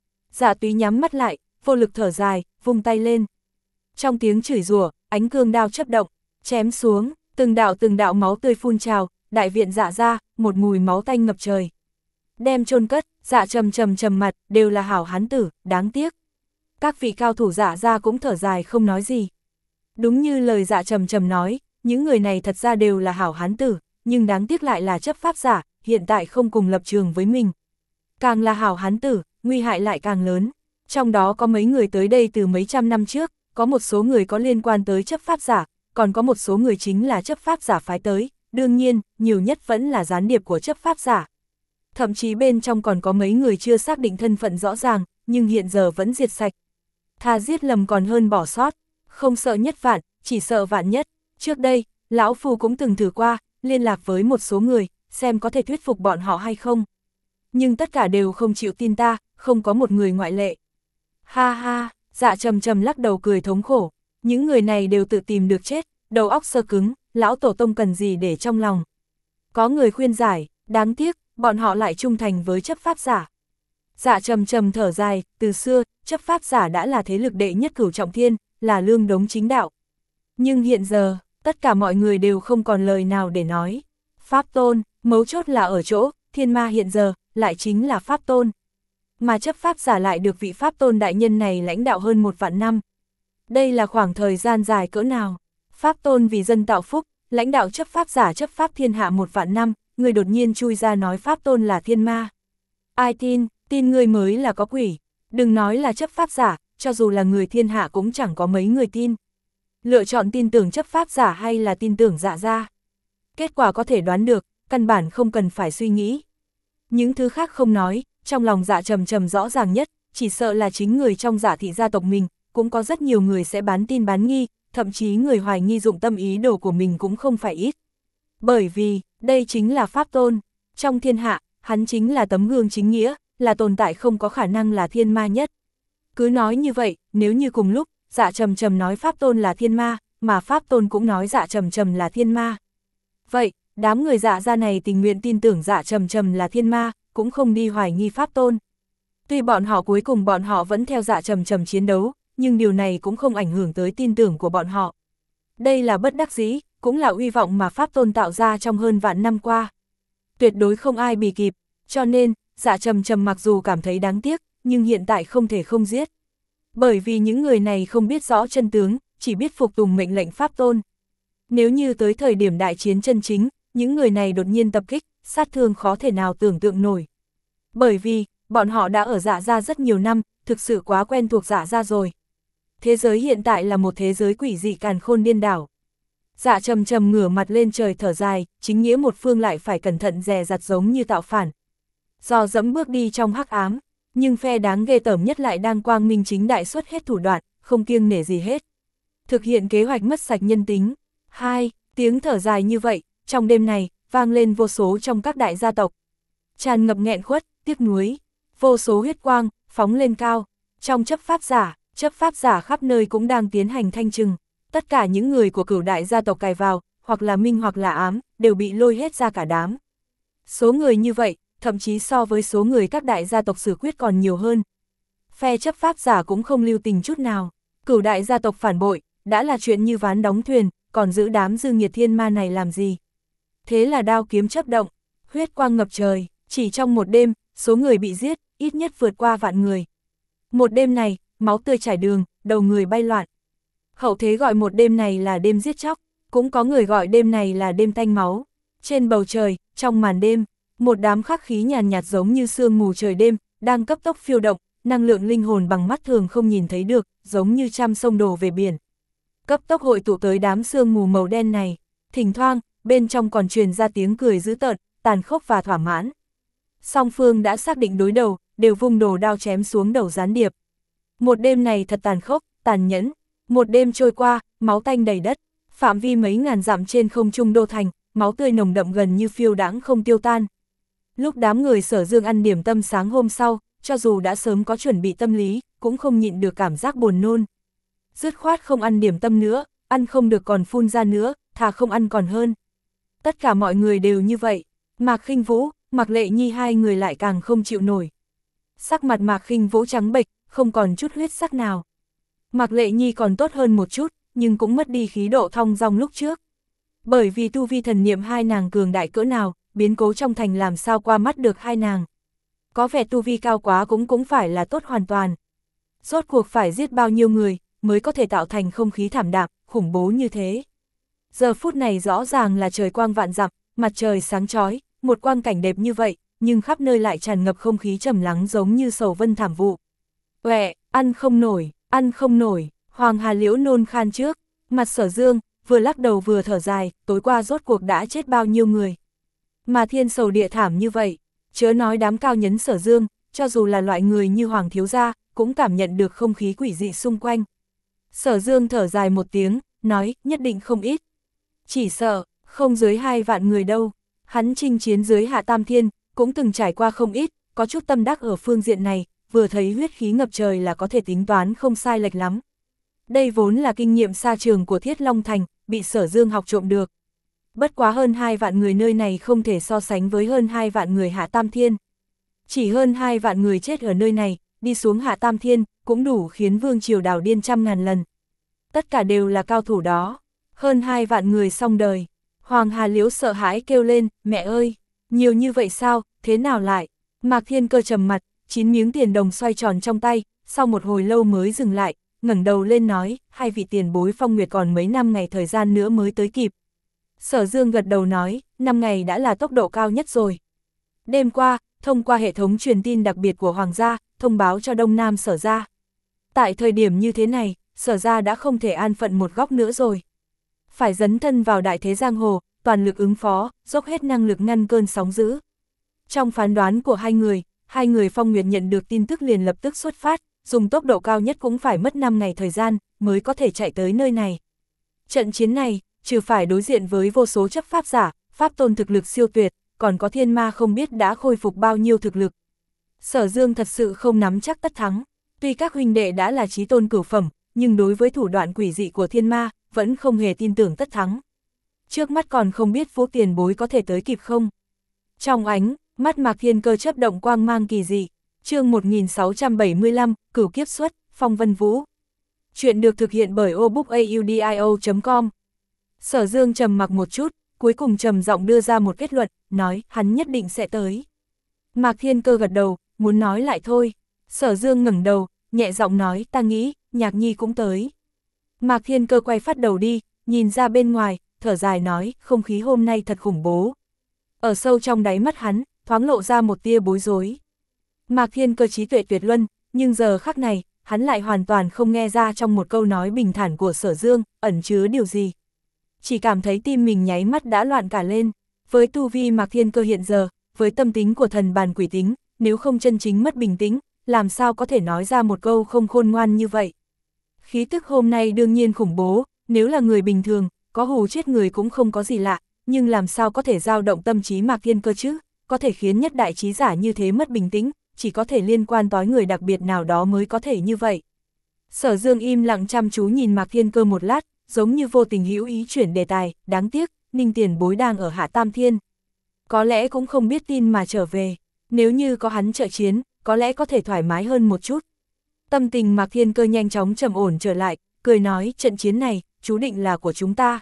Dạ túy nhắm mắt lại, vô lực thở dài, vung tay lên. Trong tiếng chửi rủa, ánh cương đao chớp động, chém xuống, từng đạo từng đạo máu tươi phun trào, đại viện Dạ ra, một mùi máu tanh ngập trời. Đem chôn cất, Dạ trầm trầm trầm mặt, đều là hảo hán tử, đáng tiếc. Các vị cao thủ Dạ ra cũng thở dài không nói gì. Đúng như lời Dạ trầm trầm nói, những người này thật ra đều là hảo hán tử, nhưng đáng tiếc lại là chấp pháp giả, hiện tại không cùng lập trường với mình. Càng là hảo hán tử, nguy hại lại càng lớn. Trong đó có mấy người tới đây từ mấy trăm năm trước, có một số người có liên quan tới chấp pháp giả, còn có một số người chính là chấp pháp giả phái tới, đương nhiên, nhiều nhất vẫn là gián điệp của chấp pháp giả. Thậm chí bên trong còn có mấy người chưa xác định thân phận rõ ràng, nhưng hiện giờ vẫn diệt sạch. Thà giết lầm còn hơn bỏ sót, không sợ nhất vạn, chỉ sợ vạn nhất. Trước đây, Lão Phu cũng từng thử qua, liên lạc với một số người, xem có thể thuyết phục bọn họ hay không. Nhưng tất cả đều không chịu tin ta, không có một người ngoại lệ. Ha ha, Dạ trầm trầm lắc đầu cười thống khổ, những người này đều tự tìm được chết, đầu óc sơ cứng, lão tổ tông cần gì để trong lòng. Có người khuyên giải, đáng tiếc, bọn họ lại trung thành với chấp pháp giả. Dạ trầm trầm thở dài, từ xưa, chấp pháp giả đã là thế lực đệ nhất cửu trọng thiên, là lương đống chính đạo. Nhưng hiện giờ, tất cả mọi người đều không còn lời nào để nói. Pháp Tôn, mấu chốt là ở chỗ, thiên ma hiện giờ, lại chính là Pháp Tôn. Mà chấp pháp giả lại được vị Pháp Tôn đại nhân này lãnh đạo hơn một vạn năm. Đây là khoảng thời gian dài cỡ nào. Pháp Tôn vì dân tạo phúc, lãnh đạo chấp pháp giả chấp pháp thiên hạ một vạn năm, người đột nhiên chui ra nói Pháp Tôn là thiên ma. Ai tin, tin người mới là có quỷ. Đừng nói là chấp pháp giả, cho dù là người thiên hạ cũng chẳng có mấy người tin. Lựa chọn tin tưởng chấp pháp giả hay là tin tưởng Dạ ra. Kết quả có thể đoán được, căn bản không cần phải suy nghĩ. Những thứ khác không nói, trong lòng Dạ trầm trầm rõ ràng nhất, chỉ sợ là chính người trong Dạ thị gia tộc mình, cũng có rất nhiều người sẽ bán tin bán nghi, thậm chí người hoài nghi dụng tâm ý đồ của mình cũng không phải ít. Bởi vì, Đây chính là Pháp Tôn, trong thiên hạ, hắn chính là tấm gương chính nghĩa, là tồn tại không có khả năng là thiên ma nhất. Cứ nói như vậy, nếu như cùng lúc, Dạ Trầm Trầm nói Pháp Tôn là thiên ma, mà Pháp Tôn cũng nói Dạ Trầm Trầm là thiên ma. Vậy, đám người Dạ gia này tình nguyện tin tưởng Dạ Trầm Trầm là thiên ma, cũng không đi hoài nghi Pháp Tôn. Tuy bọn họ cuối cùng bọn họ vẫn theo Dạ Trầm Trầm chiến đấu, nhưng điều này cũng không ảnh hưởng tới tin tưởng của bọn họ. Đây là bất đắc dĩ, cũng là uy vọng mà Pháp Tôn tạo ra trong hơn vạn năm qua. Tuyệt đối không ai bì kịp, cho nên, Dạ Trầm Trầm mặc dù cảm thấy đáng tiếc, nhưng hiện tại không thể không giết. Bởi vì những người này không biết rõ chân tướng, chỉ biết phục tùng mệnh lệnh Pháp Tôn. Nếu như tới thời điểm đại chiến chân chính, những người này đột nhiên tập kích, sát thương khó thể nào tưởng tượng nổi. Bởi vì, bọn họ đã ở Dạ gia rất nhiều năm, thực sự quá quen thuộc Dạ gia rồi. Thế giới hiện tại là một thế giới quỷ dị càn khôn điên đảo. Dạ Trầm Trầm ngửa mặt lên trời thở dài, chính nghĩa một phương lại phải cẩn thận dè dặt giống như tạo phản. Do dẫm bước đi trong hắc ám, nhưng phe đáng ghê tởm nhất lại đang quang minh chính đại xuất hết thủ đoạn, không kiêng nể gì hết. Thực hiện kế hoạch mất sạch nhân tính. Hai, tiếng thở dài như vậy, trong đêm này, vang lên vô số trong các đại gia tộc. Tràn ngập nghẹn khuất, tiếc nuối, vô số huyết quang, phóng lên cao. Trong chấp pháp giả, chấp pháp giả khắp nơi cũng đang tiến hành thanh trừng. Tất cả những người của cửu đại gia tộc cài vào, hoặc là minh hoặc là ám, đều bị lôi hết ra cả đám. Số người như vậy, thậm chí so với số người các đại gia tộc xử quyết còn nhiều hơn. Phe chấp pháp giả cũng không lưu tình chút nào. Cửu đại gia tộc phản bội, đã là chuyện như ván đóng thuyền, còn giữ đám dư nghiệt thiên ma này làm gì? Thế là đao kiếm chấp động, huyết quang ngập trời, chỉ trong một đêm, số người bị giết, ít nhất vượt qua vạn người. Một đêm này, máu tươi chảy đường, đầu người bay loạn. Hậu thế gọi một đêm này là đêm giết chóc, cũng có người gọi đêm này là đêm tanh máu. Trên bầu trời, trong màn đêm, một đám khắc khí nhàn nhạt giống như sương mù trời đêm, đang cấp tốc phiêu động, năng lượng linh hồn bằng mắt thường không nhìn thấy được, giống như trăm sông đổ về biển. Cấp tốc hội tụ tới đám sương mù màu đen này, thỉnh thoảng, bên trong còn truyền ra tiếng cười dữ tợn, tàn khốc và thỏa mãn. Song phương đã xác định đối đầu, đều vung đồ đao chém xuống đầu gián điệp. Một đêm này thật tàn khốc, tàn nhẫn. Một đêm trôi qua, máu tanh đầy đất, phạm vi mấy ngàn dặm trên không trung đô thành, máu tươi nồng đậm gần như phiêu đãng không tiêu tan. Lúc đám người Sở Dương ăn điểm tâm sáng hôm sau, cho dù đã sớm có chuẩn bị tâm lý, cũng không nhịn được cảm giác buồn nôn. Dứt khoát không ăn điểm tâm nữa, ăn không được còn phun ra nữa, thà không ăn còn hơn. Tất cả mọi người đều như vậy, Mạc Khinh Vũ, Mạc Lệ Nhi hai người lại càng không chịu nổi. Sắc mặt Mạc Khinh Vũ trắng bệch, không còn chút huyết sắc nào. Mạc Lệ Nhi còn tốt hơn một chút, nhưng cũng mất đi khí độ thong dong lúc trước. Bởi vì tu vi thần niệm hai nàng cường đại cỡ nào, biến cố trong thành làm sao qua mắt được hai nàng. Có vẻ tu vi cao quá cũng cũng phải là tốt hoàn toàn. Rốt cuộc phải giết bao nhiêu người, mới có thể tạo thành không khí thảm đạm, khủng bố như thế. Giờ phút này rõ ràng là trời quang vạn dặm, mặt trời sáng chói, một quang cảnh đẹp như vậy, nhưng khắp nơi lại tràn ngập không khí trầm lắng giống như sầu vân thảm vụ. Uệ, ăn không nổi. Ăn không nổi, Hoàng Hà Liễu nôn khan trước, mặt Sở Dương, vừa lắc đầu vừa thở dài, tối qua rốt cuộc đã chết bao nhiêu người. Mà thiên sầu địa thảm như vậy, chớ nói đám cao nhấn Sở Dương, cho dù là loại người như Hoàng Thiếu Gia, cũng cảm nhận được không khí quỷ dị xung quanh. Sở Dương thở dài một tiếng, nói, nhất định không ít. Chỉ sợ, không dưới hai vạn người đâu, hắn chinh chiến dưới Hạ Tam Thiên, cũng từng trải qua không ít, có chút tâm đắc ở phương diện này. Vừa thấy huyết khí ngập trời là có thể tính toán không sai lệch lắm. Đây vốn là kinh nghiệm xa trường của Thiết Long Thành, bị Sở Dương học trộm được. Bất quá hơn hai vạn người nơi này không thể so sánh với hơn hai vạn người Hạ Tam Thiên. Chỉ hơn hai vạn người chết ở nơi này, đi xuống Hạ Tam Thiên, cũng đủ khiến Vương Triều đảo điên trăm ngàn lần. Tất cả đều là cao thủ đó. Hơn hai vạn người xong đời. Hoàng Hà Liễu sợ hãi kêu lên, mẹ ơi, nhiều như vậy sao, thế nào lại? Mạc Thiên Cơ trầm mặt, chín miếng tiền đồng xoay tròn trong tay, sau một hồi lâu mới dừng lại, ngẩng đầu lên nói, hai vị tiền bối Phong Nguyệt còn mấy năm ngày thời gian nữa mới tới kịp. Sở Dương gật đầu nói, năm ngày đã là tốc độ cao nhất rồi. Đêm qua, thông qua hệ thống truyền tin đặc biệt của Hoàng gia, thông báo cho Đông Nam Sở gia. Tại thời điểm như thế này, Sở gia đã không thể an phận một góc nữa rồi. Phải dấn thân vào đại thế giang hồ, toàn lực ứng phó, dốc hết năng lực ngăn cơn sóng dữ. Trong phán đoán của hai người, hai người Phong Nguyệt nhận được tin tức liền lập tức xuất phát, dùng tốc độ cao nhất cũng phải mất năm ngày thời gian, mới có thể chạy tới nơi này. Trận chiến này, trừ phải đối diện với vô số chấp pháp giả, pháp tôn thực lực siêu tuyệt, còn có thiên ma không biết đã khôi phục bao nhiêu thực lực. Sở Dương thật sự không nắm chắc tất thắng, tuy các huynh đệ đã là chí tôn cửu phẩm, nhưng đối với thủ đoạn quỷ dị của thiên ma, vẫn không hề tin tưởng tất thắng. Trước mắt còn không biết Vũ tiền bối có thể tới kịp không. Trong ánh, mắt Mạc Thiên Cơ chớp động quang mang kỳ dị. Chương một nghìn sáu trăm bảy mươi lăm, Cửu Kiếp Xuất, Phong Vân Vũ. Chuyện được thực hiện bởi obookaudio chấm com. Sở Dương trầm mặc một chút, cuối cùng trầm giọng đưa ra một kết luận, nói hắn nhất định sẽ tới. Mạc Thiên Cơ gật đầu, muốn nói lại thôi. Sở Dương ngẩng đầu, nhẹ giọng nói, ta nghĩ, Nhạc Nhi cũng tới. Mạc Thiên Cơ quay phát đầu đi, nhìn ra bên ngoài, thở dài nói, không khí hôm nay thật khủng bố. Ở sâu trong đáy mắt hắn, thoáng lộ ra một tia bối rối. Mạc Thiên Cơ trí tuệ tuyệt luân, nhưng giờ khắc này, hắn lại hoàn toàn không nghe ra trong một câu nói bình thản của Sở Dương, ẩn chứa điều gì. Chỉ cảm thấy tim mình nháy mắt đã loạn cả lên. Với tu vi Mạc Thiên Cơ hiện giờ, với tâm tính của thần bàn quỷ tính, nếu không chân chính mất bình tĩnh, làm sao có thể nói ra một câu không khôn ngoan như vậy. Khí tức hôm nay đương nhiên khủng bố, nếu là người bình thường, có hù chết người cũng không có gì lạ, nhưng làm sao có thể dao động tâm trí Mạc Thiên Cơ chứ, có thể khiến nhất đại trí giả như thế mất bình tĩnh, chỉ có thể liên quan tới người đặc biệt nào đó mới có thể như vậy. Sở Dương im lặng chăm chú nhìn Mạc Thiên Cơ một lát, giống như vô tình hữu ý chuyển đề tài, đáng tiếc, Ninh Tiền Bối đang ở Hạ Tam Thiên. Có lẽ cũng không biết tin mà trở về, nếu như có hắn trợ chiến, có lẽ có thể thoải mái hơn một chút. Tâm tình Mạc Thiên Cơ nhanh chóng trầm ổn trở lại, cười nói, trận chiến này, chú định là của chúng ta.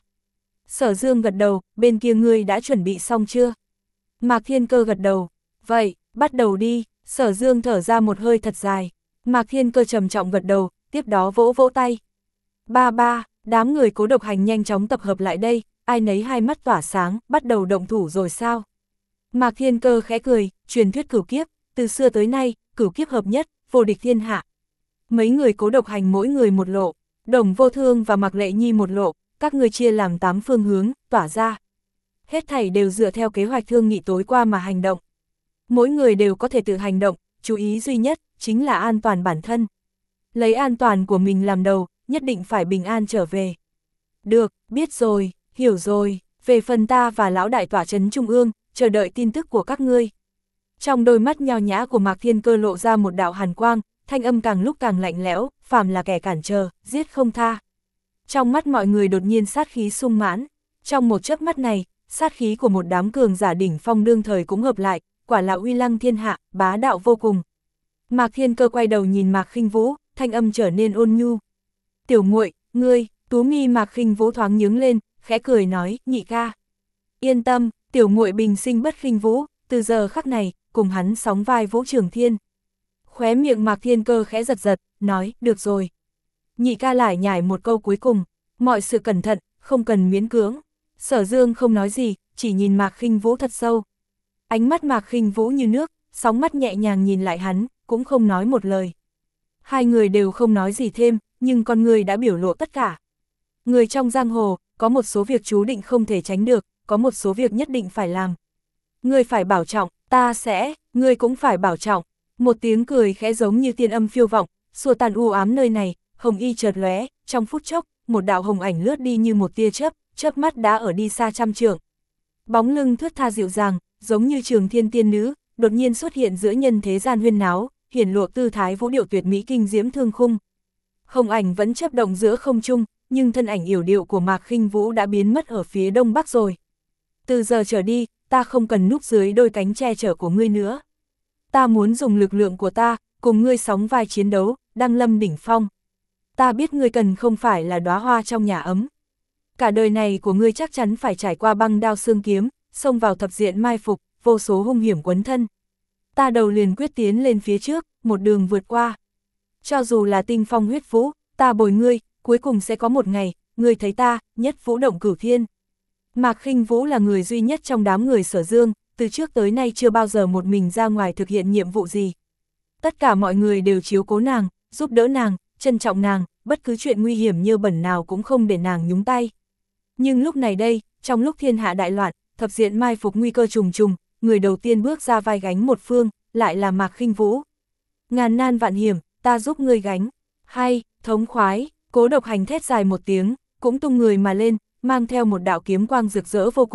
Sở Dương gật đầu, bên kia ngươi đã chuẩn bị xong chưa? Mạc Thiên Cơ gật đầu, vậy, bắt đầu đi. Sở Dương thở ra một hơi thật dài, Mạc Thiên Cơ trầm trọng gật đầu, tiếp đó vỗ vỗ tay. Ba ba, đám người Cố Độc Hành nhanh chóng tập hợp lại đây, ai nấy hai mắt tỏa sáng, bắt đầu động thủ rồi sao? Mạc Thiên Cơ khẽ cười, truyền thuyết cửu kiếp, từ xưa tới nay, cửu kiếp hợp nhất, vô địch thiên hạ. Mấy người Cố Độc Hành mỗi người một lộ, Đồng Vô Thương và Mạc Lệ Nhi một lộ, các người chia làm tám phương hướng, tỏa ra. Hết thảy đều dựa theo kế hoạch thương nghị tối qua mà hành động. Mỗi người đều có thể tự hành động, chú ý duy nhất, chính là an toàn bản thân. Lấy an toàn của mình làm đầu, nhất định phải bình an trở về. Được, biết rồi, hiểu rồi, về phần ta và lão đại tỏa trấn trung ương, chờ đợi tin tức của các ngươi. Trong đôi mắt nho nhã của Mạc Thiên Cơ lộ ra một đạo hàn quang, thanh âm càng lúc càng lạnh lẽo, phàm là kẻ cản trở, giết không tha. Trong mắt mọi người đột nhiên sát khí sung mãn, trong một chớp mắt này, sát khí của một đám cường giả đỉnh phong đương thời cũng hợp lại, quả là uy lăng thiên hạ, bá đạo vô cùng. Mạc Thiên Cơ quay đầu nhìn Mạc Khinh Vũ, thanh âm trở nên ôn nhu. Tiểu muội, ngươi, tú mi Mạc Khinh Vũ thoáng nhướng lên, khẽ cười nói, nhị ca. Yên tâm, tiểu muội bình sinh bất khinh vũ, từ giờ khắc này, cùng hắn sóng vai Vũ Trường Thiên. Khóe miệng Mạc Thiên Cơ khẽ giật giật, nói, được rồi. Nhị ca lải nhải một câu cuối cùng, mọi sự cẩn thận, không cần miễn cưỡng. Sở Dương không nói gì, chỉ nhìn Mạc Khinh Vũ thật sâu. Ánh mắt Mạc Khinh Vũ như nước, sóng mắt nhẹ nhàng nhìn lại hắn, cũng không nói một lời. Hai người đều không nói gì thêm, nhưng con người đã biểu lộ tất cả. Người trong giang hồ, có một số việc chú định không thể tránh được, có một số việc nhất định phải làm. Ngươi phải bảo trọng, ta sẽ, ngươi cũng phải bảo trọng. Một tiếng cười khẽ giống như tiên âm phiêu vọng, xua tan u ám nơi này, hồng y chợt lóe, trong phút chốc, một đạo hồng ảnh lướt đi như một tia chớp, chớp mắt đã ở đi xa trăm trượng. Bóng lưng thướt tha dịu dàng, giống như Trường Thiên tiên nữ, đột nhiên xuất hiện giữa nhân thế gian huyên náo, hiển lộ tư thái vũ điệu tuyệt mỹ kinh diễm thương khung. Hồng ảnh vẫn chớp động giữa không trung, nhưng thân ảnh yểu điệu của Mạc Khinh Vũ đã biến mất ở phía đông bắc rồi. Từ giờ trở đi, ta không cần núp dưới đôi cánh che chở của ngươi nữa. Ta muốn dùng lực lượng của ta, cùng ngươi sóng vai chiến đấu, đăng lâm đỉnh phong. Ta biết ngươi cần không phải là đóa hoa trong nhà ấm. Cả đời này của ngươi chắc chắn phải trải qua băng đao xương kiếm, xông vào thập diện mai phục, vô số hung hiểm quấn thân. Ta đầu liền quyết tiến lên phía trước, một đường vượt qua. Cho dù là tinh phong huyết vũ, ta bồi ngươi, cuối cùng sẽ có một ngày, ngươi thấy ta, nhất vũ động cửu thiên. Mạc Khinh Vũ là người duy nhất trong đám người Sở Dương, từ trước tới nay chưa bao giờ một mình ra ngoài thực hiện nhiệm vụ gì. Tất cả mọi người đều chiếu cố nàng, giúp đỡ nàng, trân trọng nàng, bất cứ chuyện nguy hiểm như bẩn nào cũng không để nàng nhúng tay. Nhưng lúc này đây, trong lúc thiên hạ đại loạn, thập diện mai phục nguy cơ trùng trùng, người đầu tiên bước ra vai gánh một phương, lại là Mạc Khinh Vũ. Ngàn nan vạn hiểm, ta giúp ngươi gánh. Hay, thống khoái, Cố Độc Hành thét dài một tiếng, cũng tung người mà lên, mang theo một đạo kiếm quang rực rỡ vô cùng,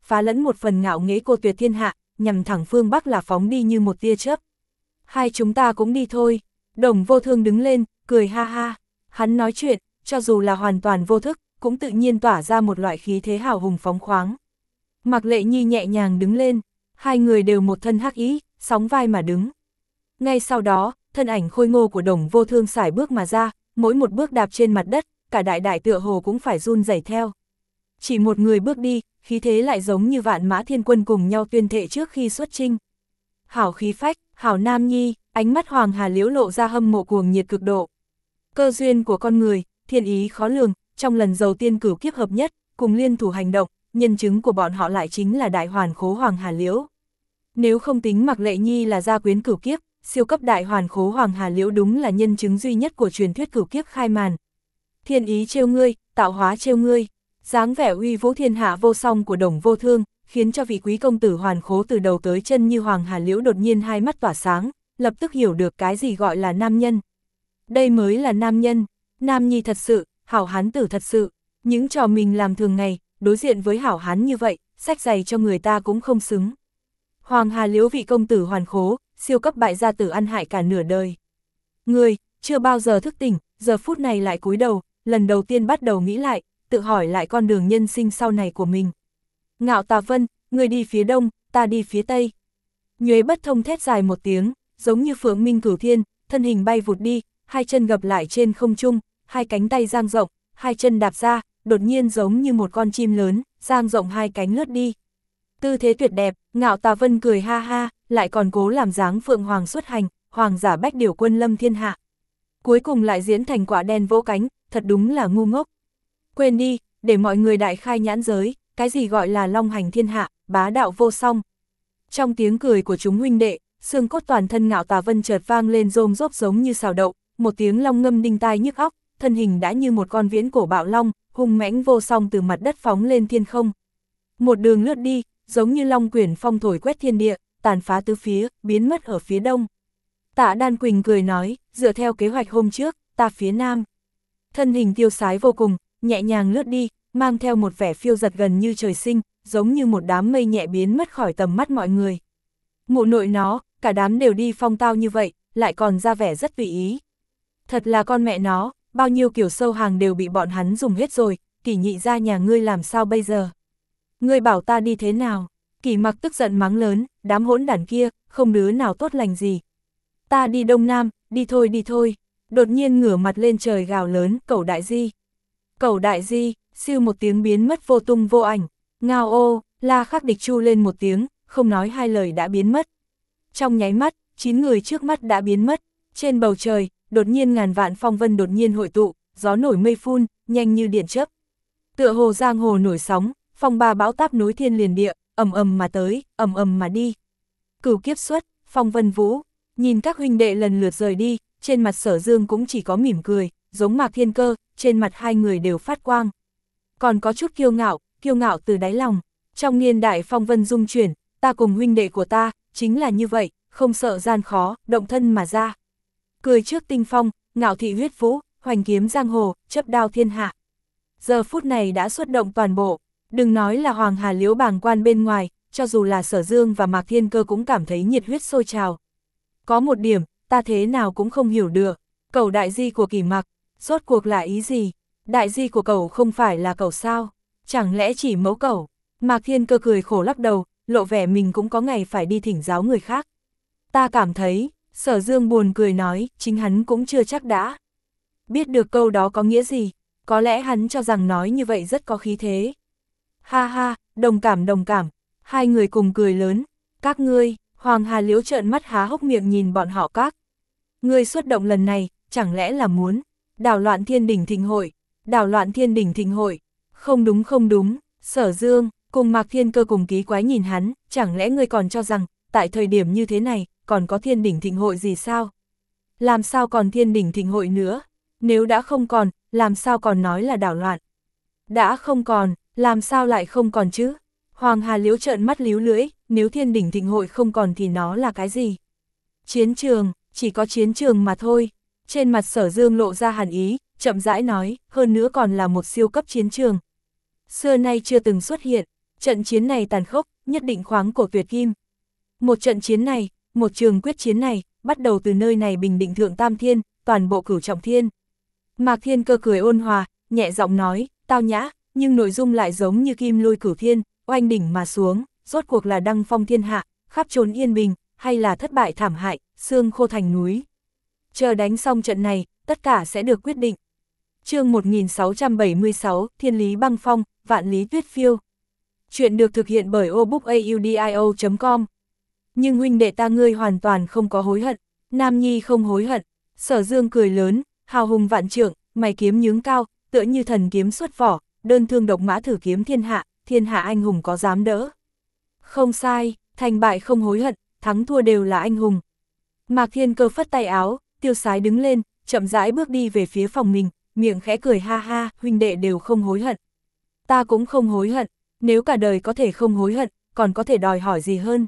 phá lẫn một phần ngạo nghễ cô tuyệt thiên hạ, nhằm thẳng phương Bắc là phóng đi như một tia chớp. Hai chúng ta cũng đi thôi. Đồng Vô Thương đứng lên, cười ha ha. Hắn nói chuyện, cho dù là hoàn toàn vô thức, cũng tự nhiên tỏa ra một loại khí thế hào hùng phóng khoáng. Mạc Lệ Nhi nhẹ nhàng đứng lên, hai người đều một thân hắc ý, sóng vai mà đứng. Ngay sau đó, thân ảnh khôi ngô của Đồng Vô Thương sải bước mà ra, mỗi một bước đạp trên mặt đất, cả đại đại tựa hồ cũng phải run rẩy theo. Chỉ một người bước đi, khí thế lại giống như vạn mã thiên quân cùng nhau tuyên thệ trước khi xuất chinh. Hảo khí phách, hảo nam nhi, ánh mắt Hoàng Hà Liễu lộ ra hâm mộ cuồng nhiệt cực độ. Cơ duyên của con người, thiên ý khó lường, trong lần đầu tiên cửu kiếp hợp nhất, cùng liên thủ hành động, nhân chứng của bọn họ lại chính là đại hoàn khố Hoàng Hà Liễu. Nếu không tính Mạc Lệ Nhi là gia quyến cửu kiếp, siêu cấp đại hoàn khố Hoàng Hà Liễu đúng là nhân chứng duy nhất của truyền thuyết cửu kiếp khai màn. Thiên ý trêu ngươi, tạo hóa trêu ngươi, dáng vẻ uy vũ thiên hạ vô song của Đồng Vô Thương, khiến cho vị quý công tử hoàn khố từ đầu tới chân như Hoàng Hà Liễu đột nhiên hai mắt tỏa sáng, lập tức hiểu được cái gì gọi là nam nhân. Đây mới là nam nhân, nam nhi thật sự, hảo hán tử thật sự, những trò mình làm thường ngày, đối diện với hảo hán như vậy, sách giày cho người ta cũng không xứng. Hoàng Hà Liễu vị công tử hoàn khố, siêu cấp bại gia tử ăn hại cả nửa đời. Người, chưa bao giờ thức tỉnh, giờ phút này lại cúi đầu, lần đầu tiên bắt đầu nghĩ lại, tự hỏi lại con đường nhân sinh sau này của mình. Ngạo Tà Vân, người đi phía đông, ta đi phía tây. Nhuế Bất Thông thét dài một tiếng, giống như phượng minh cửu thiên, thân hình bay vụt đi, hai chân gập lại trên không trung, hai cánh tay dang rộng, hai chân đạp ra, đột nhiên giống như một con chim lớn, dang rộng hai cánh lướt đi. Tư thế tuyệt đẹp, Ngạo Tà Vân cười ha ha, lại còn cố làm dáng phượng hoàng xuất hành, hoàng giả bách điểu quân lâm thiên hạ. Cuối cùng lại diễn thành quả đen vỗ cánh, thật đúng là ngu ngốc. Quên đi, để mọi người đại khai nhãn giới, cái gì gọi là long hành thiên hạ, bá đạo vô song. Trong tiếng cười của chúng huynh đệ, xương cốt toàn thân Ngạo Tà Vân chợt vang lên rôm rốp giống như xào đậu, một tiếng long ngâm đinh tai nhức óc, thân hình đã như một con viễn cổ bạo long, hung mãnh vô song từ mặt đất phóng lên thiên không. Một đường lướt đi, giống như long quyển phong thổi quét thiên địa, tàn phá tứ phía, biến mất ở phía đông. Tạ Đan Quỳnh cười nói, dựa theo kế hoạch hôm trước, ta phía nam. Thân hình tiêu sái vô cùng, nhẹ nhàng lướt đi, mang theo một vẻ phiêu giật gần như trời sinh, giống như một đám mây nhẹ biến mất khỏi tầm mắt mọi người. Mụ nội nó, cả đám đều đi phong tao như vậy, lại còn ra vẻ rất tùy ý. Thật là con mẹ nó, bao nhiêu kiểu sâu hàng đều bị bọn hắn dùng hết rồi, Kỷ nhị gia nhà ngươi làm sao bây giờ? Ngươi bảo ta đi thế nào? Kỷ Mặc tức giận mắng lớn, đám hỗn đản kia, không đứa nào tốt lành gì. Ta đi đông nam, đi thôi đi thôi. Đột nhiên ngửa mặt lên trời gào lớn, Cẩu đại di. Cẩu đại di, siêu một tiếng biến mất vô tung vô ảnh. Ngao ô, La Khắc Địch chu lên một tiếng, không nói hai lời đã biến mất. Trong nháy mắt, chín người trước mắt đã biến mất. Trên bầu trời, đột nhiên ngàn vạn phong vân đột nhiên hội tụ, gió nổi mây phun, nhanh như điện chớp. Tựa hồ giang hồ nổi sóng, phong ba bão táp nối thiên liền địa, ầm ầm mà tới, ầm ầm mà đi. Cửu kiếp xuất, phong vân vũ, nhìn các huynh đệ lần lượt rời đi, trên mặt Sở Dương cũng chỉ có mỉm cười, giống Mạc Thiên Cơ, trên mặt hai người đều phát quang. Còn có chút kiêu ngạo, kiêu ngạo từ đáy lòng, trong niên đại phong vân dung chuyển, ta cùng huynh đệ của ta, chính là như vậy, không sợ gian khó, động thân mà ra. Cười trước tinh phong, ngạo thị huyết vũ, hoành kiếm giang hồ, chấp đao thiên hạ. Giờ phút này đã xuất động toàn bộ, đừng nói là Hoàng Hà Liễu bàng quan bên ngoài, cho dù là Sở Dương và Mạc Thiên Cơ cũng cảm thấy nhiệt huyết sôi trào. Có một điểm, ta thế nào cũng không hiểu được, Cẩu đại di của Kỷ Mặc, rốt cuộc là ý gì? Đại di của cẩu không phải là cẩu sao? Chẳng lẽ chỉ mẫu cẩu? Mạc Thiên Cơ cười khổ lắc đầu, lộ vẻ mình cũng có ngày phải đi thỉnh giáo người khác. Ta cảm thấy, Sở Dương buồn cười nói, chính hắn cũng chưa chắc đã biết được câu đó có nghĩa gì, có lẽ hắn cho rằng nói như vậy rất có khí thế. Ha ha, đồng cảm đồng cảm, hai người cùng cười lớn, các ngươi, Hoàng Hà Liễu trợn mắt há hốc miệng nhìn bọn họ các. Ngươi xuất động lần này, chẳng lẽ là muốn đảo loạn thiên đỉnh thịnh hội, đảo loạn thiên đỉnh thịnh hội, không đúng không đúng, Sở Dương, cùng Mạc Thiên Cơ cùng ký quái nhìn hắn, chẳng lẽ ngươi còn cho rằng, tại thời điểm như thế này, còn có thiên đỉnh thịnh hội gì sao? Làm sao còn thiên đỉnh thịnh hội nữa? Nếu đã không còn, làm sao còn nói là đảo loạn? Đã không còn, làm sao lại không còn chứ? Hoàng Hà Liễu trợn mắt líu lưỡi, nếu thiên đỉnh thịnh hội không còn thì nó là cái gì? Chiến trường, chỉ có chiến trường mà thôi. Trên mặt Sở Dương lộ ra hàn ý, chậm rãi nói, hơn nữa còn là một siêu cấp chiến trường. Xưa nay chưa từng xuất hiện, Trận chiến này tàn khốc, nhất định khoáng cổ tuyệt kim. Một trận chiến này, một trường quyết chiến này, bắt đầu từ nơi này bình định thượng tam thiên, toàn bộ cửu trọng thiên. Mạc Thiên Cơ cười ôn hòa, nhẹ giọng nói, tao nhã, nhưng nội dung lại giống như kim lôi cửu thiên, oanh đỉnh mà xuống, rốt cuộc là đăng phong thiên hạ, khắp trốn yên bình, hay là thất bại thảm hại, xương khô thành núi. Chờ đánh xong trận này, tất cả sẽ được quyết định. Chương một nghìn sáu trăm bảy mươi sáu, Thiên lý băng phong, vạn lý tuyết phiêu. Chuyện được thực hiện bởi obookaudio chấm com. Nhưng huynh đệ ta ngươi hoàn toàn không có hối hận. Nam Nhi không hối hận. Sở Dương cười lớn, hào hùng vạn trượng, mày kiếm nhướng cao, tựa như thần kiếm xuất vỏ, đơn thương độc mã thử kiếm thiên hạ, thiên hạ anh hùng có dám đỡ. Không sai, thành bại không hối hận, thắng thua đều là anh hùng. Mạc Thiên Cơ phất tay áo, tiêu sái đứng lên, chậm rãi bước đi về phía phòng mình, miệng khẽ cười ha ha, huynh đệ đều không hối hận. Ta cũng không hối hận, nếu cả đời có thể không hối hận, còn có thể đòi hỏi gì hơn.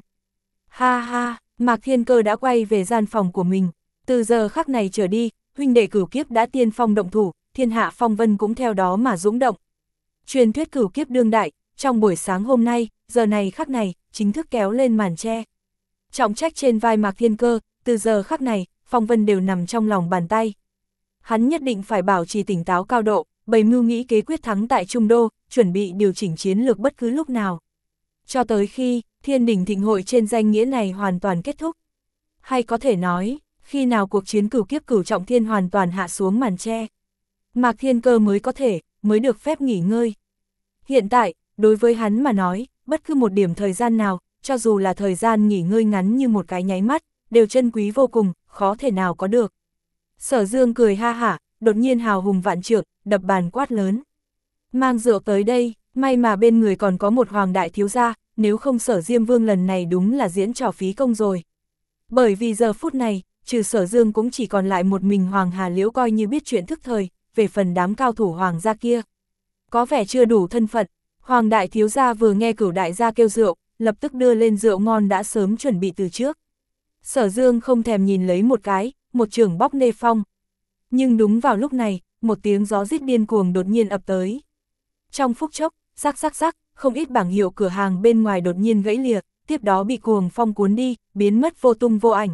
Ha ha, Mạc Thiên Cơ đã quay về gian phòng của mình, từ giờ khắc này trở đi, huynh đệ cửu kiếp đã tiên phong động thủ, thiên hạ phong vân cũng theo đó mà dũng động. Truyền thuyết cửu kiếp đương đại, trong buổi sáng hôm nay, giờ này khắc này, chính thức kéo lên màn che. Trọng trách trên vai Mạc Thiên Cơ, từ giờ khắc này, phong vân đều nằm trong lòng bàn tay. Hắn nhất định phải bảo trì tỉnh táo cao độ, bày mưu nghĩ kế quyết thắng tại Trung Đô, chuẩn bị điều chỉnh chiến lược bất cứ lúc nào. Cho tới khi, Thiên Đình Thịnh Hội trên danh nghĩa này hoàn toàn kết thúc. Hay có thể nói, khi nào cuộc chiến cửu kiếp cửu trọng thiên hoàn toàn hạ xuống màn che, Mạc Thiên Cơ mới có thể, mới được phép nghỉ ngơi. Hiện tại, đối với hắn mà nói, bất cứ một điểm thời gian nào, cho dù là thời gian nghỉ ngơi ngắn như một cái nháy mắt, đều chân quý vô cùng, khó thể nào có được. Sở Dương cười ha hả, đột nhiên hào hùng vạn trượng, đập bàn quát lớn. Mang rượu tới đây, may mà bên người còn có một hoàng đại thiếu gia, nếu không Sở Diêm Vương lần này đúng là diễn trò phí công rồi. Bởi vì giờ phút này, trừ Sở Dương cũng chỉ còn lại một mình Hoàng Hà Liễu coi như biết chuyện thức thời, về phần đám cao thủ hoàng gia kia. Có vẻ chưa đủ thân phận, Hoàng đại thiếu gia vừa nghe Cửu đại gia kêu rượu, lập tức đưa lên rượu ngon đã sớm chuẩn bị từ trước. Sở Dương không thèm nhìn lấy một cái, một trường bóc nê phong. Nhưng đúng vào lúc này, một tiếng gió rít điên cuồng đột nhiên ập tới. Trong phút chốc, rắc rắc rắc, không ít bảng hiệu cửa hàng bên ngoài đột nhiên gãy lìa, tiếp đó bị cuồng phong cuốn đi, biến mất vô tung vô ảnh.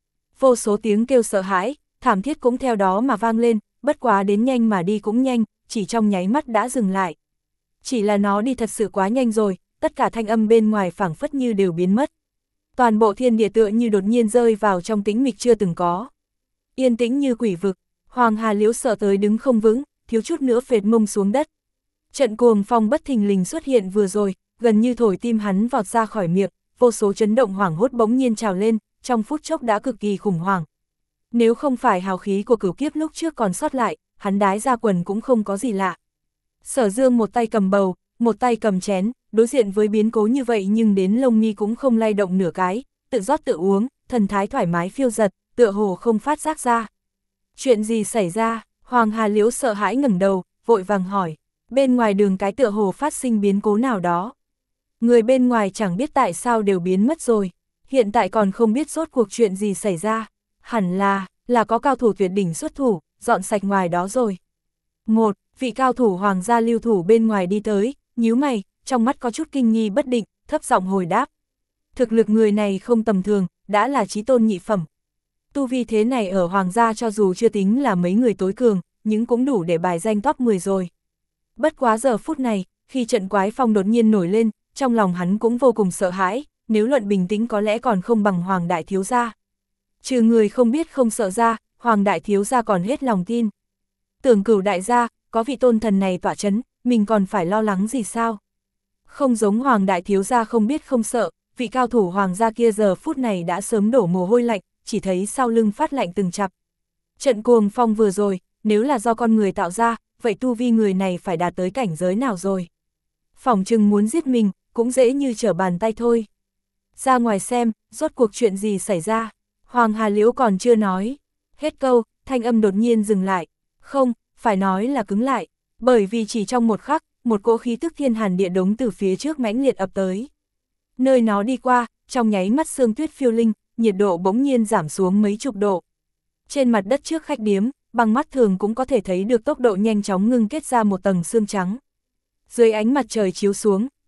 Vô số tiếng kêu sợ hãi, thảm thiết cũng theo đó mà vang lên, bất quá đến nhanh mà đi cũng nhanh, chỉ trong nháy mắt đã dừng lại. Chỉ là nó đi thật sự quá nhanh rồi, tất cả thanh âm bên ngoài phảng phất như đều biến mất. Toàn bộ thiên địa tựa như đột nhiên rơi vào trong tĩnh mịch chưa từng có. Yên tĩnh như quỷ vực, Hoàng Hà Liễu sợ tới đứng không vững, thiếu chút nữa phệt mông xuống đất. Trận cuồng phong bất thình lình xuất hiện vừa rồi, gần như thổi tim hắn vọt ra khỏi miệng, vô số chấn động hoảng hốt bỗng nhiên trào lên, trong phút chốc đã cực kỳ khủng hoảng. Nếu không phải hào khí của cửu kiếp lúc trước còn sót lại, hắn đái ra quần cũng không có gì lạ. Sở Dương một tay cầm bầu, một tay cầm chén, đối diện với biến cố như vậy nhưng đến lông mi cũng không lay động nửa cái, tự rót tự uống, thần thái thoải mái phiêu giật, tựa hồ không phát giác ra. Chuyện gì xảy ra? Hoàng Hà Liễu sợ hãi ngẩng đầu, vội vàng hỏi. Bên ngoài đường cái tựa hồ phát sinh biến cố nào đó. Người bên ngoài chẳng biết tại sao đều biến mất rồi, hiện tại còn không biết rốt cuộc chuyện gì xảy ra. Hẳn là, là có cao thủ tuyệt đỉnh xuất thủ, dọn sạch ngoài đó rồi. Một, vị cao thủ hoàng gia lưu thủ bên ngoài đi tới, nhíu mày, trong mắt có chút kinh nghi bất định, thấp giọng hồi đáp. Thực lực người này không tầm thường, đã là chí tôn nhị phẩm. Tu vi thế này ở hoàng gia cho dù chưa tính là mấy người tối cường, nhưng cũng đủ để bài danh top mười rồi. Bất quá giờ phút này, khi trận quái phong đột nhiên nổi lên, trong lòng hắn cũng vô cùng sợ hãi, nếu luận bình tĩnh có lẽ còn không bằng Hoàng đại thiếu gia. Trừ người không biết không sợ ra, Hoàng đại thiếu gia còn hết lòng tin. Tưởng Cửu đại gia, có vị tôn thần này tỏa chấn, mình còn phải lo lắng gì sao? Không giống Hoàng đại thiếu gia không biết không sợ, vị cao thủ hoàng gia kia giờ phút này đã sớm đổ mồ hôi lạnh, chỉ thấy sau lưng phát lạnh từng chặp. Trận cuồng phong vừa rồi, nếu là do con người tạo ra, vậy tu vi người này phải đạt tới cảnh giới nào rồi? Phỏng chừng muốn giết mình, cũng dễ như trở bàn tay thôi. Ra ngoài xem, rốt cuộc chuyện gì xảy ra? Hoàng Hà Liễu còn chưa nói. Hết câu, thanh âm đột nhiên dừng lại. Không, phải nói là cứng lại. Bởi vì chỉ trong một khắc, một cỗ khí tức thiên hàn địa đống từ phía trước mãnh liệt ập tới. Nơi nó đi qua, trong nháy mắt sương tuyết phiêu linh, nhiệt độ bỗng nhiên giảm xuống mấy chục độ. Trên mặt đất trước khách điếm, bằng mắt thường cũng có thể thấy được tốc độ nhanh chóng ngưng kết ra một tầng sương trắng. Dưới ánh mặt trời chiếu xuống,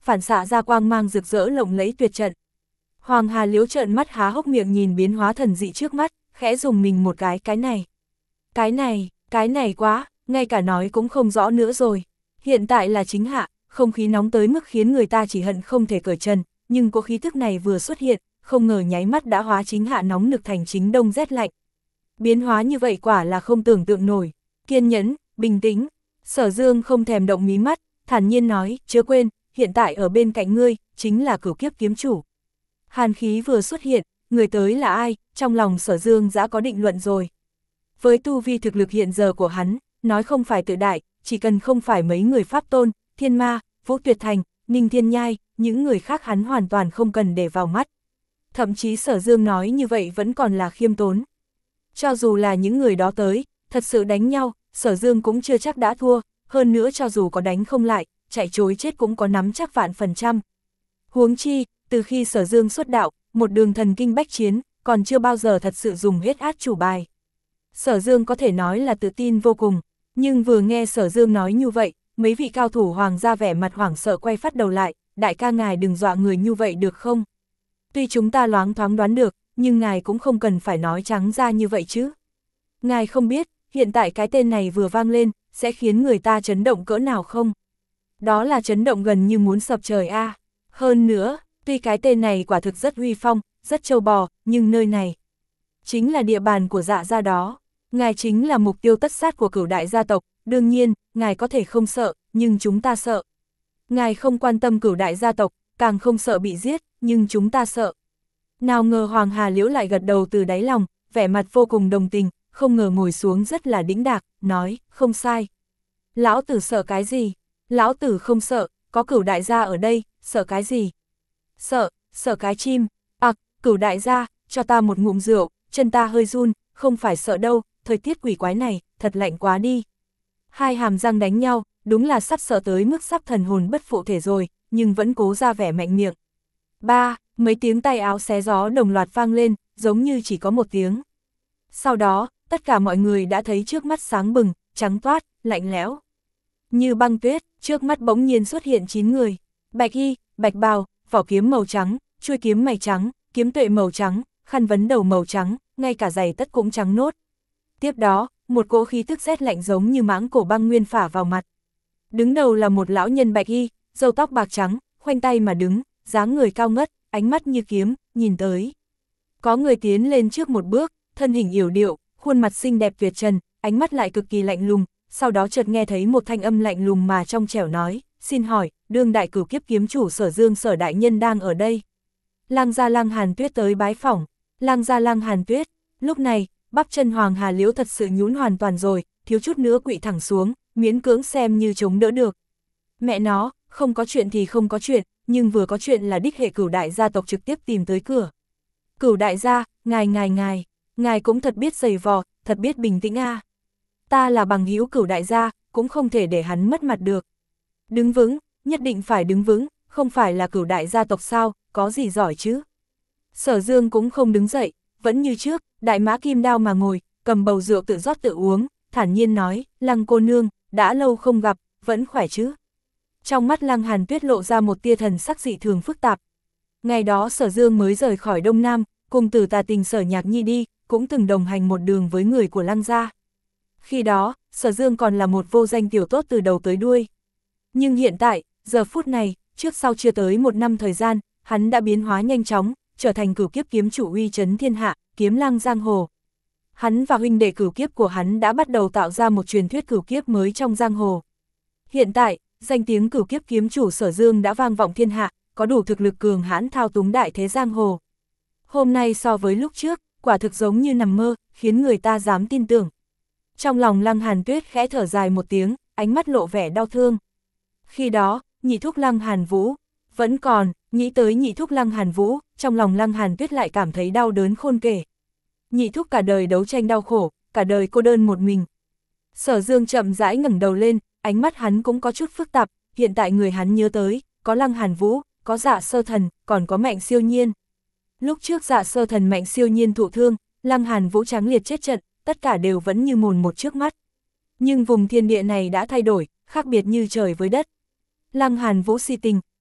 phản xạ ra quang mang rực rỡ lộng lẫy tuyệt trận. Hoàng Hà Liễu trợn mắt há hốc miệng nhìn biến hóa thần dị trước mắt, khẽ dùng mình một cái, cái này. Cái này, cái này quá, ngay cả nói cũng không rõ nữa rồi. Hiện tại là chính hạ, không khí nóng tới mức khiến người ta chỉ hận không thể cởi trần, nhưng cỗ khí thức này vừa xuất hiện, không ngờ nháy mắt đã hóa chính hạ nóng nực thành chính đông rét lạnh. Biến hóa như vậy quả là không tưởng tượng nổi. Kiên nhẫn, bình tĩnh, Sở Dương không thèm động mí mắt, thản nhiên nói, chớ quên, hiện tại ở bên cạnh ngươi, chính là Cửu Kiếp kiếm chủ. Hàn khí vừa xuất hiện, người tới là ai, trong lòng Sở Dương đã có định luận rồi. Với tu vi thực lực hiện giờ của hắn, nói không phải tự đại, chỉ cần không phải mấy người Pháp Tôn, Thiên Ma, Vũ Tuyệt Thành, Ninh Thiên Nhai, những người khác hắn hoàn toàn không cần để vào mắt. Thậm chí Sở Dương nói như vậy vẫn còn là khiêm tốn. Cho dù là những người đó tới, thật sự đánh nhau, Sở Dương cũng chưa chắc đã thua, hơn nữa cho dù có đánh không lại, chạy trối chết cũng có nắm chắc vạn phần trăm. Huống chi, từ khi Sở Dương xuất đạo, một đường thần kinh bách chiến, còn chưa bao giờ thật sự dùng hết át chủ bài. Sở Dương có thể nói là tự tin vô cùng, nhưng vừa nghe Sở Dương nói như vậy, mấy vị cao thủ hoàng gia vẻ mặt hoảng sợ quay phát đầu lại, đại ca ngài đừng dọa người như vậy được không? Tuy chúng ta loáng thoáng đoán được, nhưng ngài cũng không cần phải nói trắng ra như vậy chứ. Ngài không biết, hiện tại cái tên này vừa vang lên, sẽ khiến người ta chấn động cỡ nào không? Đó là chấn động gần như muốn sập trời a. À. Hơn nữa, tuy cái tên này quả thực rất uy phong, rất trâu bò, nhưng nơi này chính là địa bàn của Dạ gia đó. Ngài chính là mục tiêu tất sát của Cửu đại gia tộc, đương nhiên, ngài có thể không sợ, nhưng chúng ta sợ. Ngài không quan tâm Cửu đại gia tộc, càng không sợ bị giết, nhưng chúng ta sợ. Nào ngờ Hoàng Hà Liễu lại gật đầu từ đáy lòng, vẻ mặt vô cùng đồng tình, không ngờ ngồi xuống rất là đĩnh đạc, nói, không sai. Lão tử sợ cái gì? Lão tử không sợ, có Cửu đại gia ở đây, sợ cái gì? Sợ, sợ cái chim. À, Cửu đại gia, cho ta một ngụm rượu, chân ta hơi run, không phải sợ đâu, thời tiết quỷ quái này, thật lạnh quá đi. Hai hàm răng đánh nhau, đúng là sắp sợ tới mức sắp thần hồn bất phụ thể rồi, nhưng vẫn cố ra vẻ mạnh miệng. Ba, mấy tiếng tay áo xé gió đồng loạt vang lên, giống như chỉ có một tiếng. Sau đó, tất cả mọi người đã thấy trước mắt sáng bừng, trắng toát, lạnh lẽo. Như băng tuyết, trước mắt bỗng nhiên xuất hiện chín người. Bạch y, bạch bào, vỏ kiếm màu trắng, chuôi kiếm mày trắng, kiếm tuệ màu trắng, khăn vấn đầu màu trắng, ngay cả giày tất cũng trắng nốt. Tiếp đó, một cỗ khí tức rét lạnh giống như mãng cổ băng nguyên phả vào mặt. Đứng đầu là một lão nhân bạch y, râu tóc bạc trắng, khoanh tay mà đứng, dáng người cao ngất, ánh mắt như kiếm, nhìn tới. Có người tiến lên trước một bước, thân hình yểu điệu, khuôn mặt xinh đẹp tuyệt trần, ánh mắt lại cực kỳ lạnh lùng, sau đó chợt nghe thấy một thanh âm lạnh lùng mà trong trẻo nói, xin hỏi, đương đại Cửu Kiếp kiếm chủ Sở Dương Sở đại nhân đang ở đây. Lang gia Lang Hàn Tuyết tới bái phỏng. Lang gia Lang Hàn Tuyết, lúc này, bắp chân Hoàng Hà Liễu thật sự nhũn hoàn toàn rồi, thiếu chút nữa quỵ thẳng xuống, miễn cưỡng xem như chống đỡ được. Mẹ nó, không có chuyện thì không có chuyện, nhưng vừa có chuyện là đích hệ Cửu đại gia tộc trực tiếp tìm tới cửa. Cửu đại gia, ngài ngài ngài, ngài cũng thật biết giày vò, thật biết bình tĩnh a. À. Ta là bằng hữu Cửu đại gia, cũng không thể để hắn mất mặt được. Đứng vững, nhất định phải đứng vững, không phải là Cửu đại gia tộc sao, có gì giỏi chứ. Sở Dương cũng không đứng dậy, vẫn như trước, đại mã kim đao mà ngồi, cầm bầu rượu tự rót tự uống, thản nhiên nói, Lăng cô nương, đã lâu không gặp, vẫn khỏe chứ. Trong mắt Lăng Hàn Tuyết lộ ra một tia thần sắc dị thường phức tạp. Ngày đó Sở Dương mới rời khỏi Đông Nam, cùng Tử Tà Tình Sở Nhạc Nhi đi, cũng từng đồng hành một đường với người của Lăng gia. Khi đó, Sở Dương còn là một vô danh tiểu tốt từ đầu tới đuôi. Nhưng hiện tại, giờ phút này, trước sau chưa tới một năm thời gian, hắn đã biến hóa nhanh chóng, trở thành Cửu Kiếp kiếm chủ uy chấn thiên hạ, kiếm lang giang hồ. Hắn và huynh đệ Cửu Kiếp của hắn đã bắt đầu tạo ra một truyền thuyết Cửu Kiếp mới trong giang hồ. Hiện tại, danh tiếng Cửu Kiếp kiếm chủ Sở Dương đã vang vọng thiên hạ, có đủ thực lực cường hãn thao túng đại thế giang hồ. Hôm nay so với lúc trước, quả thực giống như nằm mơ, khiến người ta dám tin tưởng. Trong lòng Lăng Hàn Tuyết khẽ thở dài một tiếng, ánh mắt lộ vẻ đau thương. Khi đó, nhị thúc Lăng Hàn Vũ vẫn còn, nghĩ tới nhị thúc Lăng Hàn Vũ, trong lòng Lăng Hàn Tuyết lại cảm thấy đau đớn khôn kể. Nhị thúc cả đời đấu tranh đau khổ, cả đời cô đơn một mình. Sở Dương chậm rãi ngẩng đầu lên, ánh mắt hắn cũng có chút phức tạp, hiện tại người hắn nhớ tới, có Lăng Hàn Vũ, có Dạ Sơ Thần, còn có Mạnh Siêu Nhiên. Lúc trước Dạ Sơ Thần Mạnh Siêu Nhiên thụ thương, Lăng Hàn Vũ trắng liệt chết trận, tất cả đều vẫn như mồn một trước mắt. Nhưng vùng thiên địa này đã thay đổi, khác biệt như trời với đất. Lăng Hàn Vũ si tình,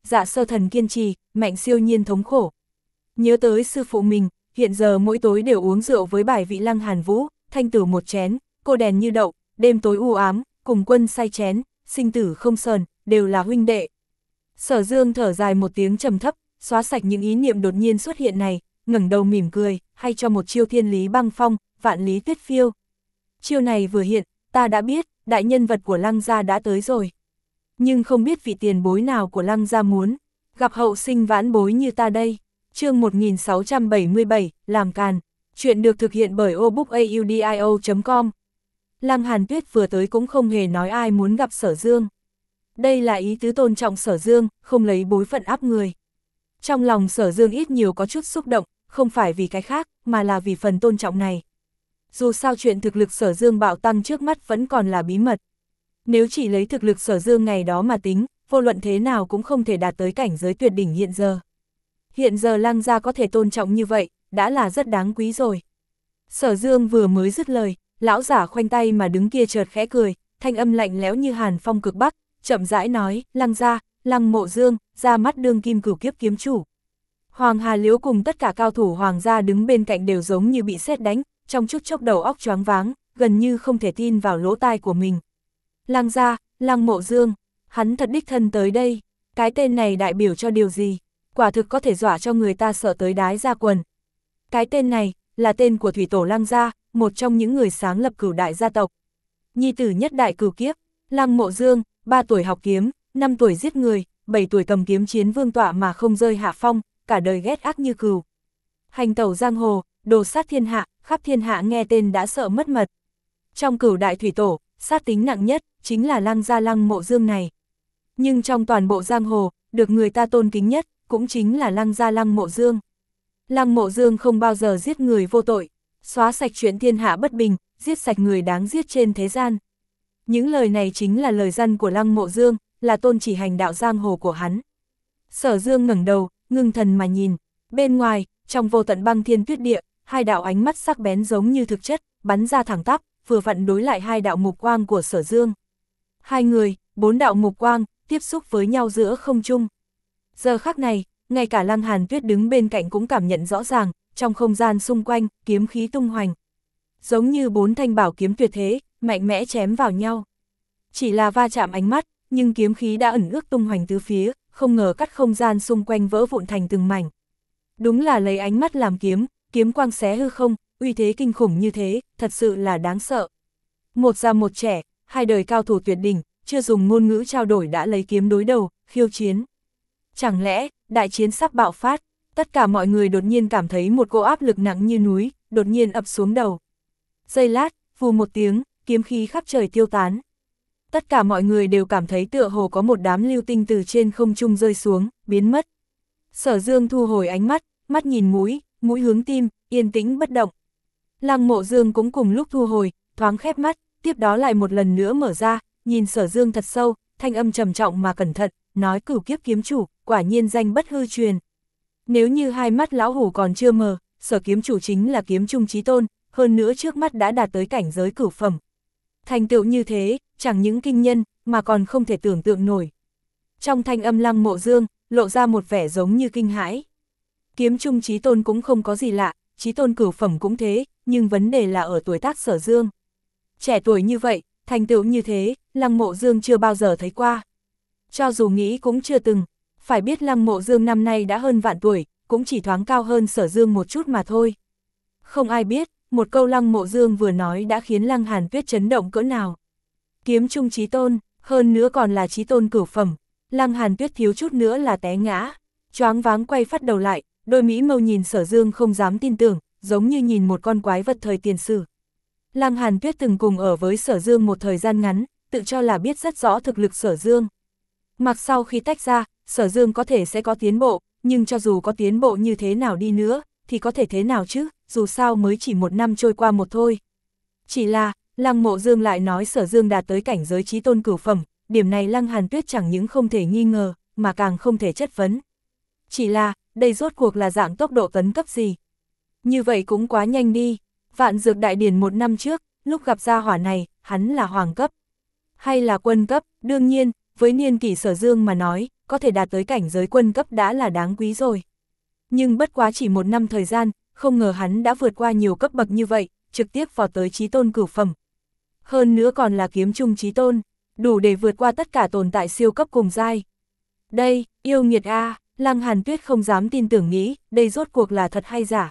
Dạ Sơ Thần kiên trì, Mạnh Siêu Nhiên thống khổ. Nhớ tới sư phụ mình, hiện giờ mỗi tối đều uống rượu với bài vị Lăng Hàn Vũ, thanh tử một chén, cô đèn như đậu, đêm tối u ám, cùng quân say chén, sinh tử không sờn, đều là huynh đệ. Sở Dương thở dài một tiếng trầm thấp, xóa sạch những ý niệm đột nhiên xuất hiện này, ngẩng đầu mỉm cười, hay cho một chiêu thiên lý băng phong, vạn lý tuyết phiêu. Chiêu này vừa hiện, ta đã biết, đại nhân vật của Lăng gia đã tới rồi. Nhưng không biết vị tiền bối nào của Lăng gia muốn gặp hậu sinh vãn bối như ta đây. Chương một nghìn sáu trăm bảy mươi bảy, làm càn. Chuyện được thực hiện bởi obookaudio chấm com. Lăng Hàn Tuyết vừa tới cũng không hề nói ai muốn gặp Sở Dương. Đây là ý tứ tôn trọng Sở Dương, không lấy bối phận áp người. Trong lòng Sở Dương ít nhiều có chút xúc động, không phải vì cái khác, mà là vì phần tôn trọng này. Dù sao chuyện thực lực Sở Dương bạo tăng trước mắt vẫn còn là bí mật. Nếu chỉ lấy thực lực Sở Dương ngày đó mà tính, vô luận thế nào cũng không thể đạt tới cảnh giới tuyệt đỉnh hiện giờ. Hiện giờ Lăng gia có thể tôn trọng như vậy, đã là rất đáng quý rồi. Sở Dương vừa mới dứt lời, lão giả khoanh tay mà đứng kia chợt khẽ cười, thanh âm lạnh lẽo như hàn phong cực bắc, chậm rãi nói, Lăng gia, Lăng Mộ Dương, ra mắt đương kim cửu kiếp kiếm chủ. Hoàng Hà Liễu cùng tất cả cao thủ hoàng gia đứng bên cạnh đều giống như bị sét đánh, trong chút chốc đầu óc choáng váng, gần như không thể tin vào lỗ tai của mình. Lăng gia, Lăng Mộ Dương, hắn thật đích thân tới đây, cái tên này đại biểu cho điều gì? Quả thực có thể dọa cho người ta sợ tới đái ra quần. Cái tên này, là tên của thủy tổ Lăng gia, một trong những người sáng lập cửu đại gia tộc. Nhi tử nhất đại cửu kiếp, Lăng Mộ Dương, ba tuổi học kiếm, năm tuổi giết người, bảy tuổi cầm kiếm chiến vương tọa mà không rơi hạ phong, cả đời ghét ác như cừu. Hành tẩu giang hồ, đồ sát thiên hạ, khắp thiên hạ nghe tên đã sợ mất mật. Trong cửu đại thủy tổ, sát tính nặng nhất, chính là Lăng gia Lăng Mộ Dương này. Nhưng trong toàn bộ giang hồ, được người ta tôn kính nhất, cũng chính là Lăng gia Lăng Mộ Dương. Lăng Mộ Dương không bao giờ giết người vô tội, xóa sạch chuyện thiên hạ bất bình, giết sạch người đáng giết trên thế gian. Những lời này chính là lời răn của Lăng Mộ Dương, là tôn chỉ hành đạo giang hồ của hắn. Sở Dương ngẩng đầu, ngưng thần mà nhìn, bên ngoài, trong vô tận băng thiên tuyết địa, hai đạo ánh mắt sắc bén giống như thực chất, bắn ra thẳng tắp, vừa vặn đối lại hai đạo mục quang của Sở Dương. Hai người, bốn đạo mục quang, tiếp xúc với nhau giữa không trung. Giờ khắc này, ngay cả Lăng Hàn Tuyết đứng bên cạnh cũng cảm nhận rõ ràng, trong không gian xung quanh, kiếm khí tung hoành. Giống như bốn thanh bảo kiếm tuyệt thế, mạnh mẽ chém vào nhau. Chỉ là va chạm ánh mắt, nhưng kiếm khí đã ẩn ước tung hoành tứ phía, không ngờ cắt không gian xung quanh vỡ vụn thành từng mảnh. Đúng là lấy ánh mắt làm kiếm, kiếm quang xé hư không, uy thế kinh khủng như thế, thật sự là đáng sợ. Một già một trẻ, hai đời cao thủ tuyệt đỉnh, chưa dùng ngôn ngữ trao đổi đã lấy kiếm đối đầu, khiêu chiến. Chẳng lẽ, đại chiến sắp bạo phát, tất cả mọi người đột nhiên cảm thấy một cỗ áp lực nặng như núi, đột nhiên ập xuống đầu. Giây lát, vù một tiếng, kiếm khí khắp trời tiêu tán. Tất cả mọi người đều cảm thấy tựa hồ có một đám lưu tinh từ trên không trung rơi xuống, biến mất. Sở Dương thu hồi ánh mắt, mắt nhìn mũi, mũi hướng tim, yên tĩnh bất động. Lăng Mộ Dương cũng cùng lúc thu hồi, thoáng khép mắt, tiếp đó lại một lần nữa mở ra, nhìn Sở Dương thật sâu, thanh âm trầm trọng mà cẩn thận, nói cửu kiếp kiếm chủ, quả nhiên danh bất hư truyền. Nếu như hai mắt lão hủ còn chưa mờ, Sở kiếm chủ chính là kiếm trung chí tôn, hơn nữa trước mắt đã đạt tới cảnh giới cửu phẩm. Thành tựu như thế, chẳng những kinh nhân, mà còn không thể tưởng tượng nổi. Trong thanh âm Lăng Mộ Dương, lộ ra một vẻ giống như kinh hãi. Kiếm trung chí tôn cũng không có gì lạ, chí tôn cửu phẩm cũng thế, nhưng vấn đề là ở tuổi tác Sở Dương. Trẻ tuổi như vậy, thành tựu như thế, Lăng Mộ Dương chưa bao giờ thấy qua. Cho dù nghĩ cũng chưa từng, phải biết Lăng Mộ Dương năm nay đã hơn vạn tuổi, cũng chỉ thoáng cao hơn Sở Dương một chút mà thôi. Không ai biết, một câu Lăng Mộ Dương vừa nói đã khiến Lăng Hàn Tuyết chấn động cỡ nào. Kiếm trung chí tôn, hơn nữa còn là chí tôn cửu phẩm, Lăng Hàn Tuyết thiếu chút nữa là té ngã, choáng váng quay phát đầu lại, đôi mỹ mâu nhìn Sở Dương không dám tin tưởng, giống như nhìn một con quái vật thời tiền sử. Lăng Hàn Tuyết từng cùng ở với Sở Dương một thời gian ngắn, tự cho là biết rất rõ thực lực Sở Dương. Mặc sau khi tách ra, Sở Dương có thể sẽ có tiến bộ, nhưng cho dù có tiến bộ như thế nào đi nữa, thì có thể thế nào chứ, dù sao mới chỉ một năm trôi qua một thôi. Chỉ là, Lăng Mộ Dương lại nói Sở Dương đạt tới cảnh giới chí tôn cửu phẩm, điểm này Lăng Hàn Tuyết chẳng những không thể nghi ngờ, mà càng không thể chất vấn. Chỉ là, đây rốt cuộc là dạng tốc độ tấn cấp gì? Như vậy cũng quá nhanh đi. Vạn Dược Đại Điển một năm trước, lúc gặp gia hỏa này, hắn là hoàng cấp. Hay là quân cấp, đương nhiên, với niên kỷ Sở Dương mà nói, có thể đạt tới cảnh giới quân cấp đã là đáng quý rồi. Nhưng bất quá chỉ một năm thời gian, không ngờ hắn đã vượt qua nhiều cấp bậc như vậy, trực tiếp vào tới chí tôn cửu phẩm. Hơn nữa còn là kiếm trung chí tôn, đủ để vượt qua tất cả tồn tại siêu cấp cùng giai. Đây, yêu nghiệt a, Lăng Hàn Tuyết không dám tin tưởng nghĩ, đây rốt cuộc là thật hay giả.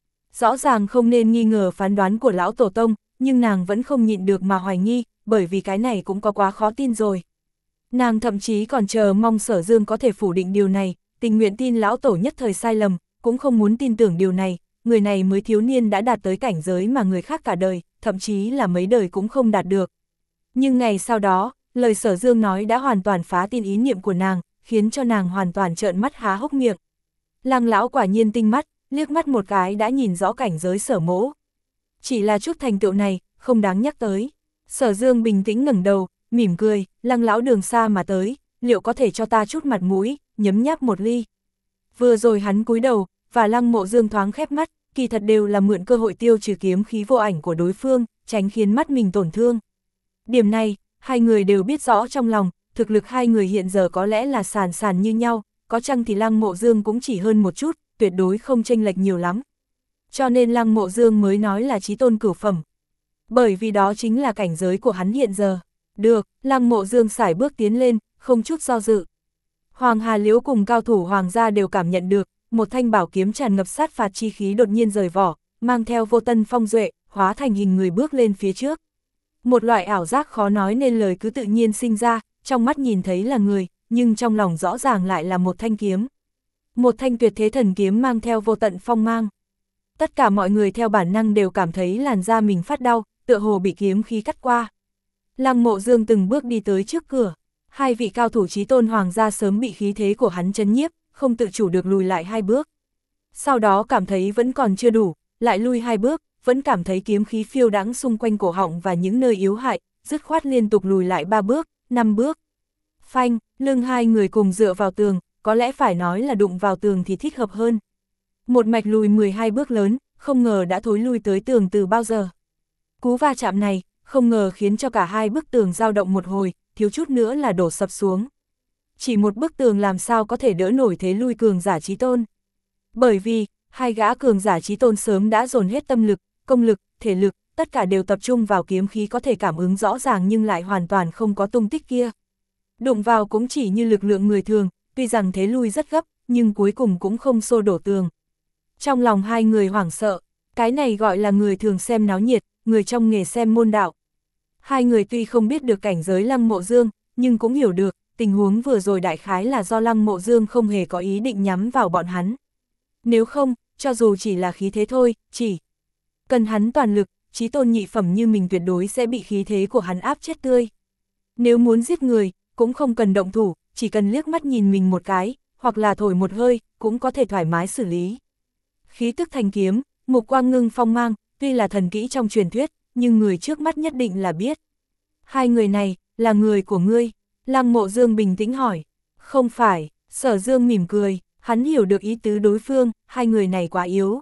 Rõ ràng không nên nghi ngờ phán đoán của lão tổ tông, nhưng nàng vẫn không nhịn được mà hoài nghi, bởi vì cái này cũng có quá khó tin rồi. Nàng thậm chí còn chờ mong Sở Dương có thể phủ định điều này, tình nguyện tin lão tổ nhất thời sai lầm, cũng không muốn tin tưởng điều này, người này mới thiếu niên đã đạt tới cảnh giới mà người khác cả đời, thậm chí là mấy đời cũng không đạt được. Nhưng ngày sau đó, lời Sở Dương nói đã hoàn toàn phá tin ý niệm của nàng, khiến cho nàng hoàn toàn trợn mắt há hốc miệng. Lăng lão quả nhiên tinh mắt, liếc mắt một cái đã nhìn rõ cảnh giới Sở Mỗ. Chỉ là chút thành tựu này, không đáng nhắc tới. Sở Dương bình tĩnh ngẩng đầu, mỉm cười, Lăng lão đường xa mà tới, liệu có thể cho ta chút mặt mũi, nhấm nháp một ly. Vừa rồi hắn cúi đầu, và Lăng Mộ Dương thoáng khép mắt, kỳ thật đều là mượn cơ hội tiêu trừ kiếm khí vô ảnh của đối phương, tránh khiến mắt mình tổn thương. Điểm này, hai người đều biết rõ trong lòng, thực lực hai người hiện giờ có lẽ là sàn sàn như nhau, có chăng thì Lăng Mộ Dương cũng chỉ hơn một chút, tuyệt đối không chênh lệch nhiều lắm. Cho nên Lăng Mộ Dương mới nói là chí tôn cửu phẩm. Bởi vì đó chính là cảnh giới của hắn hiện giờ. Được, Lăng Mộ Dương sải bước tiến lên, không chút do dự. Hoàng Hà Liễu cùng cao thủ hoàng gia đều cảm nhận được, một thanh bảo kiếm tràn ngập sát phạt chi khí đột nhiên rời vỏ, mang theo vô tân phong duệ, hóa thành hình người bước lên phía trước. Một loại ảo giác khó nói nên lời cứ tự nhiên sinh ra, trong mắt nhìn thấy là người, nhưng trong lòng rõ ràng lại là một thanh kiếm. Một thanh tuyệt thế thần kiếm mang theo vô tận phong mang. Tất cả mọi người theo bản năng đều cảm thấy làn da mình phát đau, tựa hồ bị kiếm khí cắt qua. Lăng Mộ Dương từng bước đi tới trước cửa, hai vị cao thủ chí tôn hoàng gia sớm bị khí thế của hắn chấn nhiếp, không tự chủ được lùi lại hai bước. Sau đó cảm thấy vẫn còn chưa đủ, lại lui hai bước, vẫn cảm thấy kiếm khí phiêu đãng xung quanh cổ họng và những nơi yếu hại, dứt khoát liên tục lùi lại ba bước, năm bước. Phanh, lưng hai người cùng dựa vào tường, có lẽ phải nói là đụng vào tường thì thích hợp hơn. Một mạch lùi mười hai bước lớn, không ngờ đã thối lui tới tường từ bao giờ. Cú va chạm này, không ngờ khiến cho cả hai bức tường dao động một hồi, thiếu chút nữa là đổ sập xuống. Chỉ một bức tường làm sao có thể đỡ nổi thế lui cường giả chí tôn. Bởi vì, hai gã cường giả chí tôn sớm đã dồn hết tâm lực, công lực, thể lực, tất cả đều tập trung vào kiếm khí có thể cảm ứng rõ ràng nhưng lại hoàn toàn không có tung tích kia. Đụng vào cũng chỉ như lực lượng người thường, tuy rằng thế lui rất gấp, nhưng cuối cùng cũng không xô đổ tường. Trong lòng hai người hoảng sợ, cái này gọi là người thường xem náo nhiệt, người trong nghề xem môn đạo. Hai người tuy không biết được cảnh giới Lăng Mộ Dương, nhưng cũng hiểu được, tình huống vừa rồi đại khái là do Lăng Mộ Dương không hề có ý định nhắm vào bọn hắn. Nếu không, cho dù chỉ là khí thế thôi, chỉ cần hắn toàn lực, chí tôn nhị phẩm như mình tuyệt đối sẽ bị khí thế của hắn áp chết tươi. Nếu muốn giết người, cũng không cần động thủ, chỉ cần liếc mắt nhìn mình một cái, hoặc là thổi một hơi, cũng có thể thoải mái xử lý. Khí tức thành kiếm, mục quang ngưng phong mang, tuy là thần kỹ trong truyền thuyết, nhưng người trước mắt nhất định là biết. Hai người này, là người của ngươi? Lăng Mộ Dương bình tĩnh hỏi. Không phải, Sở Dương mỉm cười, hắn hiểu được ý tứ đối phương, hai người này quá yếu.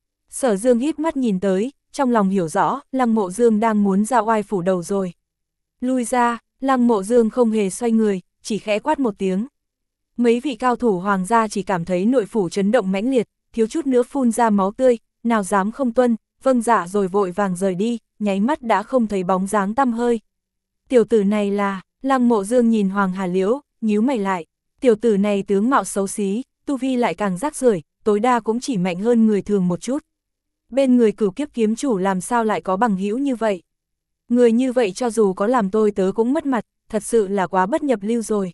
Sở Dương híp mắt nhìn tới, trong lòng hiểu rõ, Lăng Mộ Dương đang muốn ra oai phủ đầu rồi. Lui ra, Lăng Mộ Dương không hề xoay người, chỉ khẽ quát một tiếng. Mấy vị cao thủ hoàng gia chỉ cảm thấy nội phủ chấn động mãnh liệt, thiếu chút nữa phun ra máu tươi, nào dám không tuân, vâng dạ rồi vội vàng rời đi, nháy mắt đã không thấy bóng dáng tăm hơi. Tiểu tử này là, Lăng Mộ Dương nhìn Hoàng Hà Liễu, nhíu mày lại, tiểu tử này tướng mạo xấu xí, tu vi lại càng rác rưởi, tối đa cũng chỉ mạnh hơn người thường một chút. Bên người Cửu Kiếp kiếm chủ làm sao lại có bằng hữu như vậy? Người như vậy cho dù có làm tôi tớ cũng mất mặt, thật sự là quá bất nhập lưu rồi.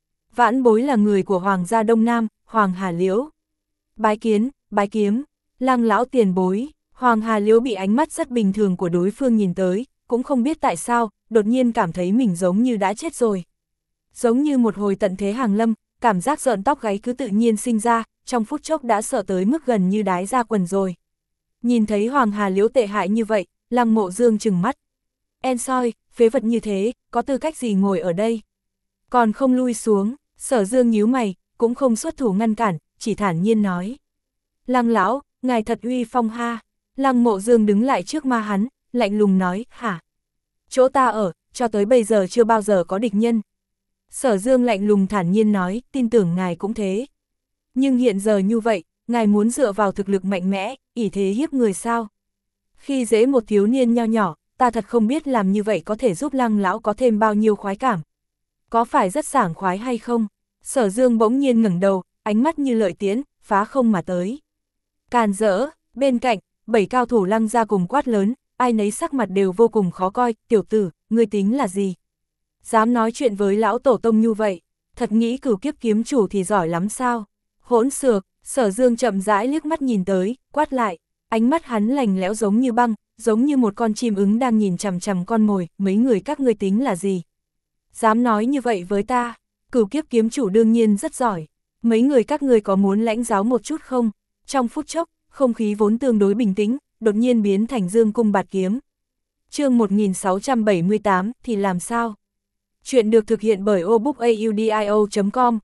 Vãn bối là người của Hoàng gia Đông Nam, Hoàng Hà Liễu. Bái kiến, bái kiếm, Lăng lão tiền bối. Hoàng Hà Liễu bị ánh mắt rất bình thường của đối phương nhìn tới, cũng không biết tại sao, đột nhiên cảm thấy mình giống như đã chết rồi. Giống như một hồi tận thế hàng lâm, cảm giác rợn tóc gáy cứ tự nhiên sinh ra, trong phút chốc đã sợ tới mức gần như đái ra quần rồi. Nhìn thấy Hoàng Hà Liễu tệ hại như vậy, Lăng Mộ Dương trừng mắt. En soi, phế vật như thế, có tư cách gì ngồi ở đây? Còn không lui xuống, Sở Dương nhíu mày, cũng không xuất thủ ngăn cản, chỉ thản nhiên nói. Lăng lão, ngài thật uy phong ha. Lăng Mộ Dương đứng lại trước ma hắn, lạnh lùng nói, hả? Chỗ ta ở, cho tới bây giờ chưa bao giờ có địch nhân. Sở Dương lạnh lùng thản nhiên nói, tin tưởng ngài cũng thế. Nhưng hiện giờ như vậy, ngài muốn dựa vào thực lực mạnh mẽ, ỷ thế hiếp người sao? Khi dễ một thiếu niên nho nhỏ, ta thật không biết làm như vậy có thể giúp Lăng lão có thêm bao nhiêu khoái cảm. Có phải rất sảng khoái hay không? Sở Dương bỗng nhiên ngẩng đầu, ánh mắt như lợi tiễn, phá không mà tới. Càn rỡ, bên cạnh, bảy cao thủ Lăng gia cùng quát lớn, ai nấy sắc mặt đều vô cùng khó coi, tiểu tử, ngươi tính là gì? Dám nói chuyện với lão tổ tông như vậy, thật nghĩ Cửu Kiếp kiếm chủ thì giỏi lắm sao? Hỗn xược, Sở Dương chậm rãi liếc mắt nhìn tới, quát lại, ánh mắt hắn lạnh lẽo giống như băng, giống như một con chim ứng đang nhìn chằm chằm con mồi, mấy người các ngươi tính là gì? Dám nói như vậy với ta, Cửu Kiếp kiếm chủ đương nhiên rất giỏi, mấy người các ngươi có muốn lãnh giáo một chút không? Trong phút chốc, không khí vốn tương đối bình tĩnh, đột nhiên biến thành dương cung bạt kiếm. Chương một nghìn sáu trăm bảy mươi tám, thì làm sao? Chuyện được thực hiện bởi obookaudio chấm com.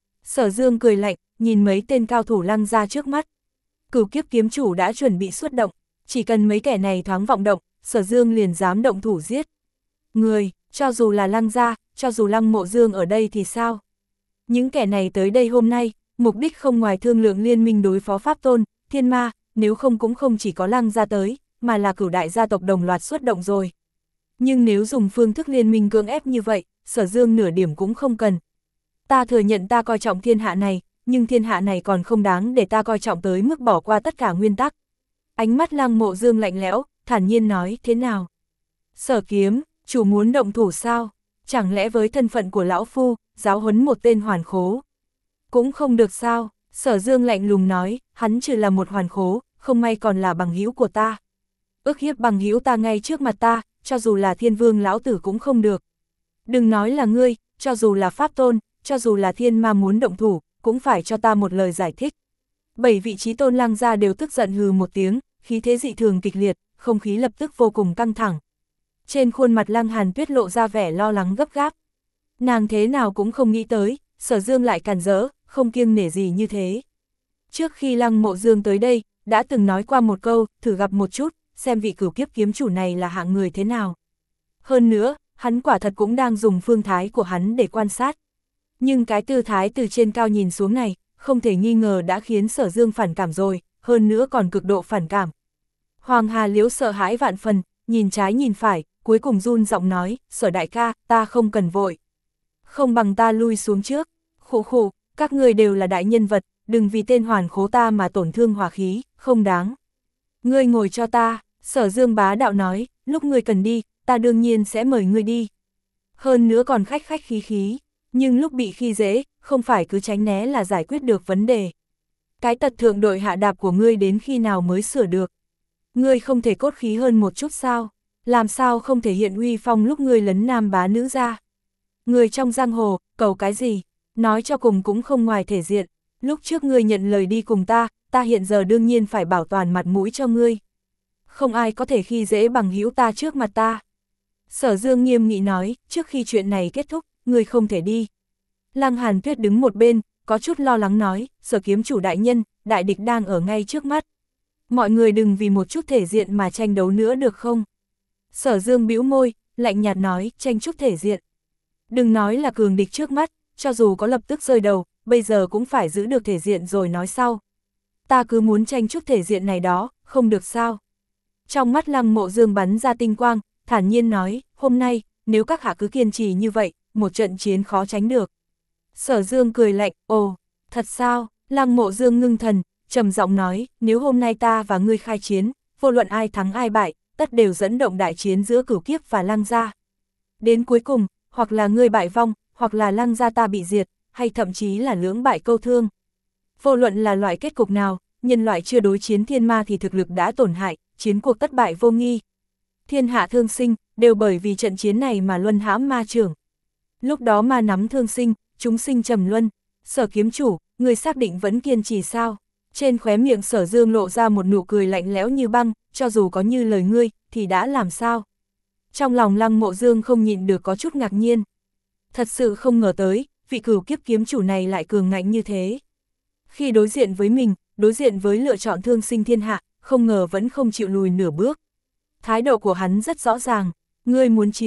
Sở Dương cười lạnh, nhìn mấy tên cao thủ Lăng gia trước mắt. Cửu Kiếp kiếm chủ đã chuẩn bị xuất động, chỉ cần mấy kẻ này thoáng vọng động, Sở Dương liền dám động thủ giết. Người, cho dù là Lăng gia, cho dù Lăng Mộ Dương ở đây thì sao? Những kẻ này tới đây hôm nay, mục đích không ngoài thương lượng liên minh đối phó Pháp Tôn, Thiên Ma, nếu không cũng không chỉ có Lăng gia tới, mà là cửu đại gia tộc đồng loạt xuất động rồi. Nhưng nếu dùng phương thức liên minh cưỡng ép như vậy, Sở Dương nửa điểm cũng không cần. Ta thừa nhận ta coi trọng thiên hạ này, nhưng thiên hạ này còn không đáng để ta coi trọng tới mức bỏ qua tất cả nguyên tắc. Ánh mắt Lăng Mộ Dương lạnh lẽo, thản nhiên nói, thế nào? Sở Kiếm, chủ muốn động thủ sao? Chẳng lẽ với thân phận của lão phu, giáo huấn một tên hoàn khố? Cũng không được sao? Sở Dương lạnh lùng nói, hắn trừ là một hoàn khố, không may còn là bằng hữu của ta. Ức hiếp bằng hữu ta ngay trước mặt ta, cho dù là Thiên Vương lão tử cũng không được. Đừng nói là ngươi, cho dù là Pháp Tôn, cho dù là Thiên Ma muốn động thủ, cũng phải cho ta một lời giải thích. Bảy vị trí tôn Lăng gia đều tức giận hừ một tiếng, khí thế dị thường kịch liệt, không khí lập tức vô cùng căng thẳng. Trên khuôn mặt Lăng Hàn Tuyết lộ ra vẻ lo lắng gấp gáp. Nàng thế nào cũng không nghĩ tới, Sở Dương lại càn rỡ, không kiêng nể gì như thế. Trước khi Lăng Mộ Dương tới đây, đã từng nói qua một câu, thử gặp một chút, xem vị Cửu Kiếp kiếm chủ này là hạng người thế nào. Hơn nữa, hắn quả thật cũng đang dùng phương thái của hắn để quan sát. Nhưng cái tư thái từ trên cao nhìn xuống này, không thể nghi ngờ đã khiến Sở Dương phản cảm rồi, hơn nữa còn cực độ phản cảm. Hoàng Hà Liễu sợ hãi vạn phần, nhìn trái nhìn phải, cuối cùng run giọng nói, Sở đại ca, ta không cần vội. Không bằng ta lui xuống trước, khụ khụ, các người đều là đại nhân vật, đừng vì tên hoàn khố ta mà tổn thương hòa khí, không đáng. Ngươi ngồi cho ta, Sở Dương bá đạo nói, lúc ngươi cần đi, ta đương nhiên sẽ mời ngươi đi. Hơn nữa còn khách khách khí khí, nhưng lúc bị khi dễ, không phải cứ tránh né là giải quyết được vấn đề. Cái tật thượng đội hạ đạp của ngươi đến khi nào mới sửa được? Ngươi không thể cốt khí hơn một chút sao? Làm sao không thể hiện uy phong lúc ngươi lấn nam bá nữ ra? Ngươi trong giang hồ, cầu cái gì? Nói cho cùng cũng không ngoài thể diện. Lúc trước ngươi nhận lời đi cùng ta, ta hiện giờ đương nhiên phải bảo toàn mặt mũi cho ngươi. Không ai có thể khi dễ bằng hữu ta trước mặt ta. Sở Dương nghiêm nghị nói, trước khi chuyện này kết thúc, ngươi không thể đi. Lăng Hàn Tuyết đứng một bên, có chút lo lắng nói, Sở kiếm chủ đại nhân, đại địch đang ở ngay trước mắt. Mọi người đừng vì một chút thể diện mà tranh đấu nữa được không? Sở Dương bĩu môi, lạnh nhạt nói, tranh chút thể diện. Đừng nói là cường địch trước mắt, cho dù có lập tức rơi đầu, bây giờ cũng phải giữ được thể diện rồi nói sau. Ta cứ muốn tranh chút thể diện này đó, không được sao? Trong mắt Lăng Mộ Dương bắn ra tinh quang, thản nhiên nói, hôm nay, nếu các hạ cứ kiên trì như vậy, một trận chiến khó tránh được. Sở Dương cười lạnh, ồ, thật sao? Lăng Mộ Dương ngưng thần, trầm giọng nói, nếu hôm nay ta và ngươi khai chiến, vô luận ai thắng ai bại, tất đều dẫn động đại chiến giữa Cửu Kiếp và Lăng gia. Đến cuối cùng, hoặc là ngươi bại vong, hoặc là Lăng gia ta bị diệt, hay thậm chí là lưỡng bại câu thương. Vô luận là loại kết cục nào, nhân loại chưa đối chiến thiên ma thì thực lực đã tổn hại, chiến cuộc tất bại vô nghi. Thiên hạ thương sinh, đều bởi vì trận chiến này mà luân hãm ma trưởng. Lúc đó ma nắm thương sinh, chúng sinh trầm luân. Sở kiếm chủ, người xác định vẫn kiên trì sao? Trên khóe miệng Sở Dương lộ ra một nụ cười lạnh lẽo như băng, cho dù có như lời ngươi, thì đã làm sao? Trong lòng Lăng Mộ Dương không nhịn được có chút ngạc nhiên. Thật sự không ngờ tới, vị Cửu Kiếp kiếm chủ này lại cường ngạnh như thế. Khi đối diện với mình, đối diện với lựa chọn thương sinh thiên hạ, không ngờ vẫn không chịu lùi nửa bước. Thái độ của hắn rất rõ ràng, ngươi muốn chiến,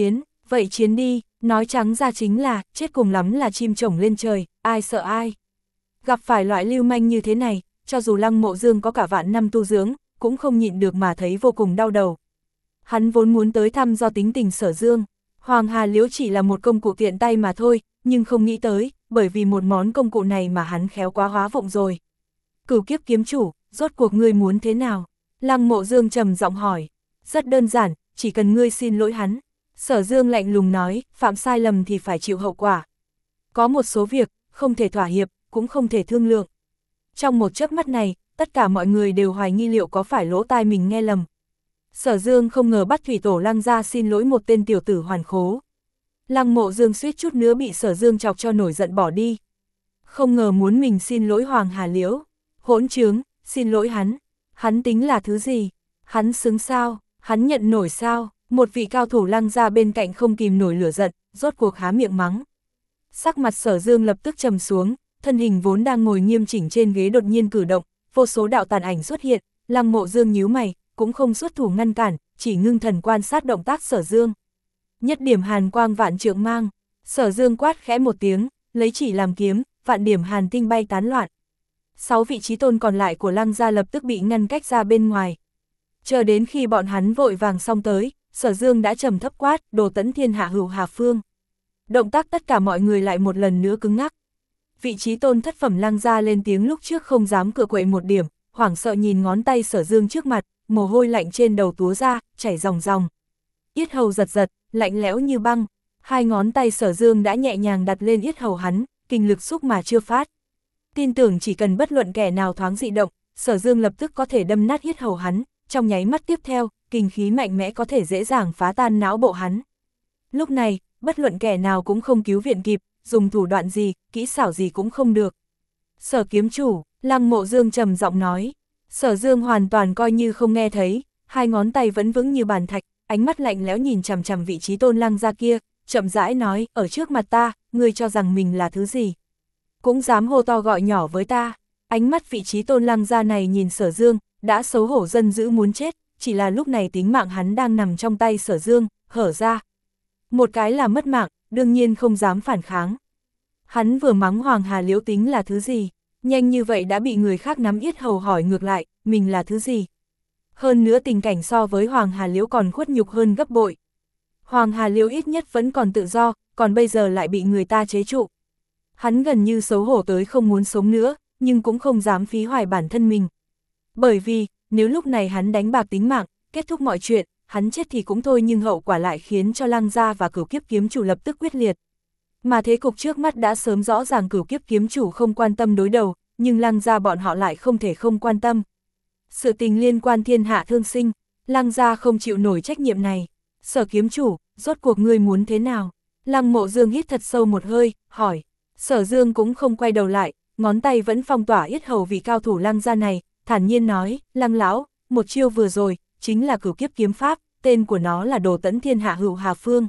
Vậy chiến đi, nói trắng ra chính là, chết cùng lắm là chim chổng lên trời, ai sợ ai. Gặp phải loại lưu manh như thế này, cho dù Lăng Mộ Dương có cả vạn năm tu dưỡng, cũng không nhịn được mà thấy vô cùng đau đầu. Hắn vốn muốn tới thăm do tính tình Sở Dương, Hoàng Hà Liễu chỉ là một công cụ tiện tay mà thôi, nhưng không nghĩ tới, bởi vì một món công cụ này mà hắn khéo quá hóa vụng rồi. Cửu kiếp kiếm chủ, rốt cuộc ngươi muốn thế nào? Lăng Mộ Dương trầm giọng hỏi. Rất đơn giản, chỉ cần ngươi xin lỗi hắn. Sở Dương lạnh lùng nói, phạm sai lầm thì phải chịu hậu quả. Có một số việc, không thể thỏa hiệp, cũng không thể thương lượng. Trong một chớp mắt này, tất cả mọi người đều hoài nghi liệu có phải lỗ tai mình nghe lầm. Sở Dương không ngờ bắt thủy tổ Lăng ra xin lỗi một tên tiểu tử hoàn khố. Lăng Mộ Dương suýt chút nữa bị Sở Dương chọc cho nổi giận bỏ đi. Không ngờ muốn mình xin lỗi Hoàng Hà Liễu. Hỗn trướng, xin lỗi hắn. Hắn tính là thứ gì? Hắn xứng sao? Hắn nhận nổi sao? Một vị cao thủ Lăng ra bên cạnh không kìm nổi lửa giận, rốt cuộc há miệng mắng. Sắc mặt Sở Dương lập tức trầm xuống, thân hình vốn đang ngồi nghiêm chỉnh trên ghế đột nhiên cử động, vô số đạo tàn ảnh xuất hiện, Lăng Mộ Dương nhíu mày, cũng không xuất thủ ngăn cản, chỉ ngưng thần quan sát động tác Sở Dương. Nhất điểm hàn quang vạn trượng mang, Sở Dương quát khẽ một tiếng, lấy chỉ làm kiếm, vạn điểm hàn tinh bay tán loạn. Sáu vị trí tôn còn lại của Lăng gia lập tức bị ngăn cách ra bên ngoài. Chờ đến khi bọn hắn vội vàng xong tới, Sở Dương đã trầm thấp quát, đồ tẫn thiên hạ hữu hà phương. Động tác tất cả mọi người lại một lần nữa cứng ngắc. Vị trí tôn thất phẩm Lăng gia lên tiếng lúc trước không dám cựa quậy một điểm, hoảng sợ nhìn ngón tay Sở Dương trước mặt, mồ hôi lạnh trên đầu túa ra, chảy ròng ròng. Yết hầu giật giật, lạnh lẽo như băng, hai ngón tay Sở Dương đã nhẹ nhàng đặt lên yết hầu hắn, kinh lực xúc mà chưa phát. Tin tưởng chỉ cần bất luận kẻ nào thoáng dị động, Sở Dương lập tức có thể đâm nát yết hầu hắn, trong nháy mắt tiếp theo, kinh khí mạnh mẽ có thể dễ dàng phá tan não bộ hắn. Lúc này, bất luận kẻ nào cũng không cứu viện kịp, dùng thủ đoạn gì, kỹ xảo gì cũng không được. Sở kiếm chủ, Lăng Mộ Dương trầm giọng nói. Sở Dương hoàn toàn coi như không nghe thấy, hai ngón tay vẫn vững như bàn thạch, ánh mắt lạnh lẽo nhìn chằm chằm vị trí tôn Lăng gia kia, chậm rãi nói, ở trước mặt ta, ngươi cho rằng mình là thứ gì? Cũng dám hô to gọi nhỏ với ta. Ánh mắt vị trí tôn Lăng gia này nhìn Sở Dương, đã xấu hổ dân dữ muốn chết, chỉ là lúc này tính mạng hắn đang nằm trong tay Sở Dương, hở ra. Một cái là mất mạng, đương nhiên không dám phản kháng. Hắn vừa mắng Hoàng Hà Liễu tính là thứ gì, nhanh như vậy đã bị người khác nắm yết hầu hỏi ngược lại, mình là thứ gì. Hơn nữa tình cảnh so với Hoàng Hà Liễu còn khuất nhục hơn gấp bội. Hoàng Hà Liễu ít nhất vẫn còn tự do, còn bây giờ lại bị người ta chế trụ. Hắn gần như xấu hổ tới không muốn sống nữa, nhưng cũng không dám phí hoài bản thân mình. Bởi vì, nếu lúc này hắn đánh bạc tính mạng, kết thúc mọi chuyện, hắn chết thì cũng thôi nhưng hậu quả lại khiến cho Lăng gia và Cửu Kiếp kiếm chủ lập tức quyết liệt. Mà thế cục trước mắt đã sớm rõ ràng Cửu Kiếp kiếm chủ không quan tâm đối đầu, nhưng Lăng gia bọn họ lại không thể không quan tâm. Sự tình liên quan thiên hạ thương sinh, Lăng gia không chịu nổi trách nhiệm này. Sở kiếm chủ, rốt cuộc ngươi muốn thế nào? Lăng Mộ Dương hít thật sâu một hơi, hỏi. Sở Dương cũng không quay đầu lại, ngón tay vẫn phong tỏa yết hầu vị cao thủ Lăng gia này, thản nhiên nói, Lăng lão, một chiêu vừa rồi, chính là Cửu Kiếp kiếm pháp, tên của nó là đồ tẫn thiên hạ hữu hà phương.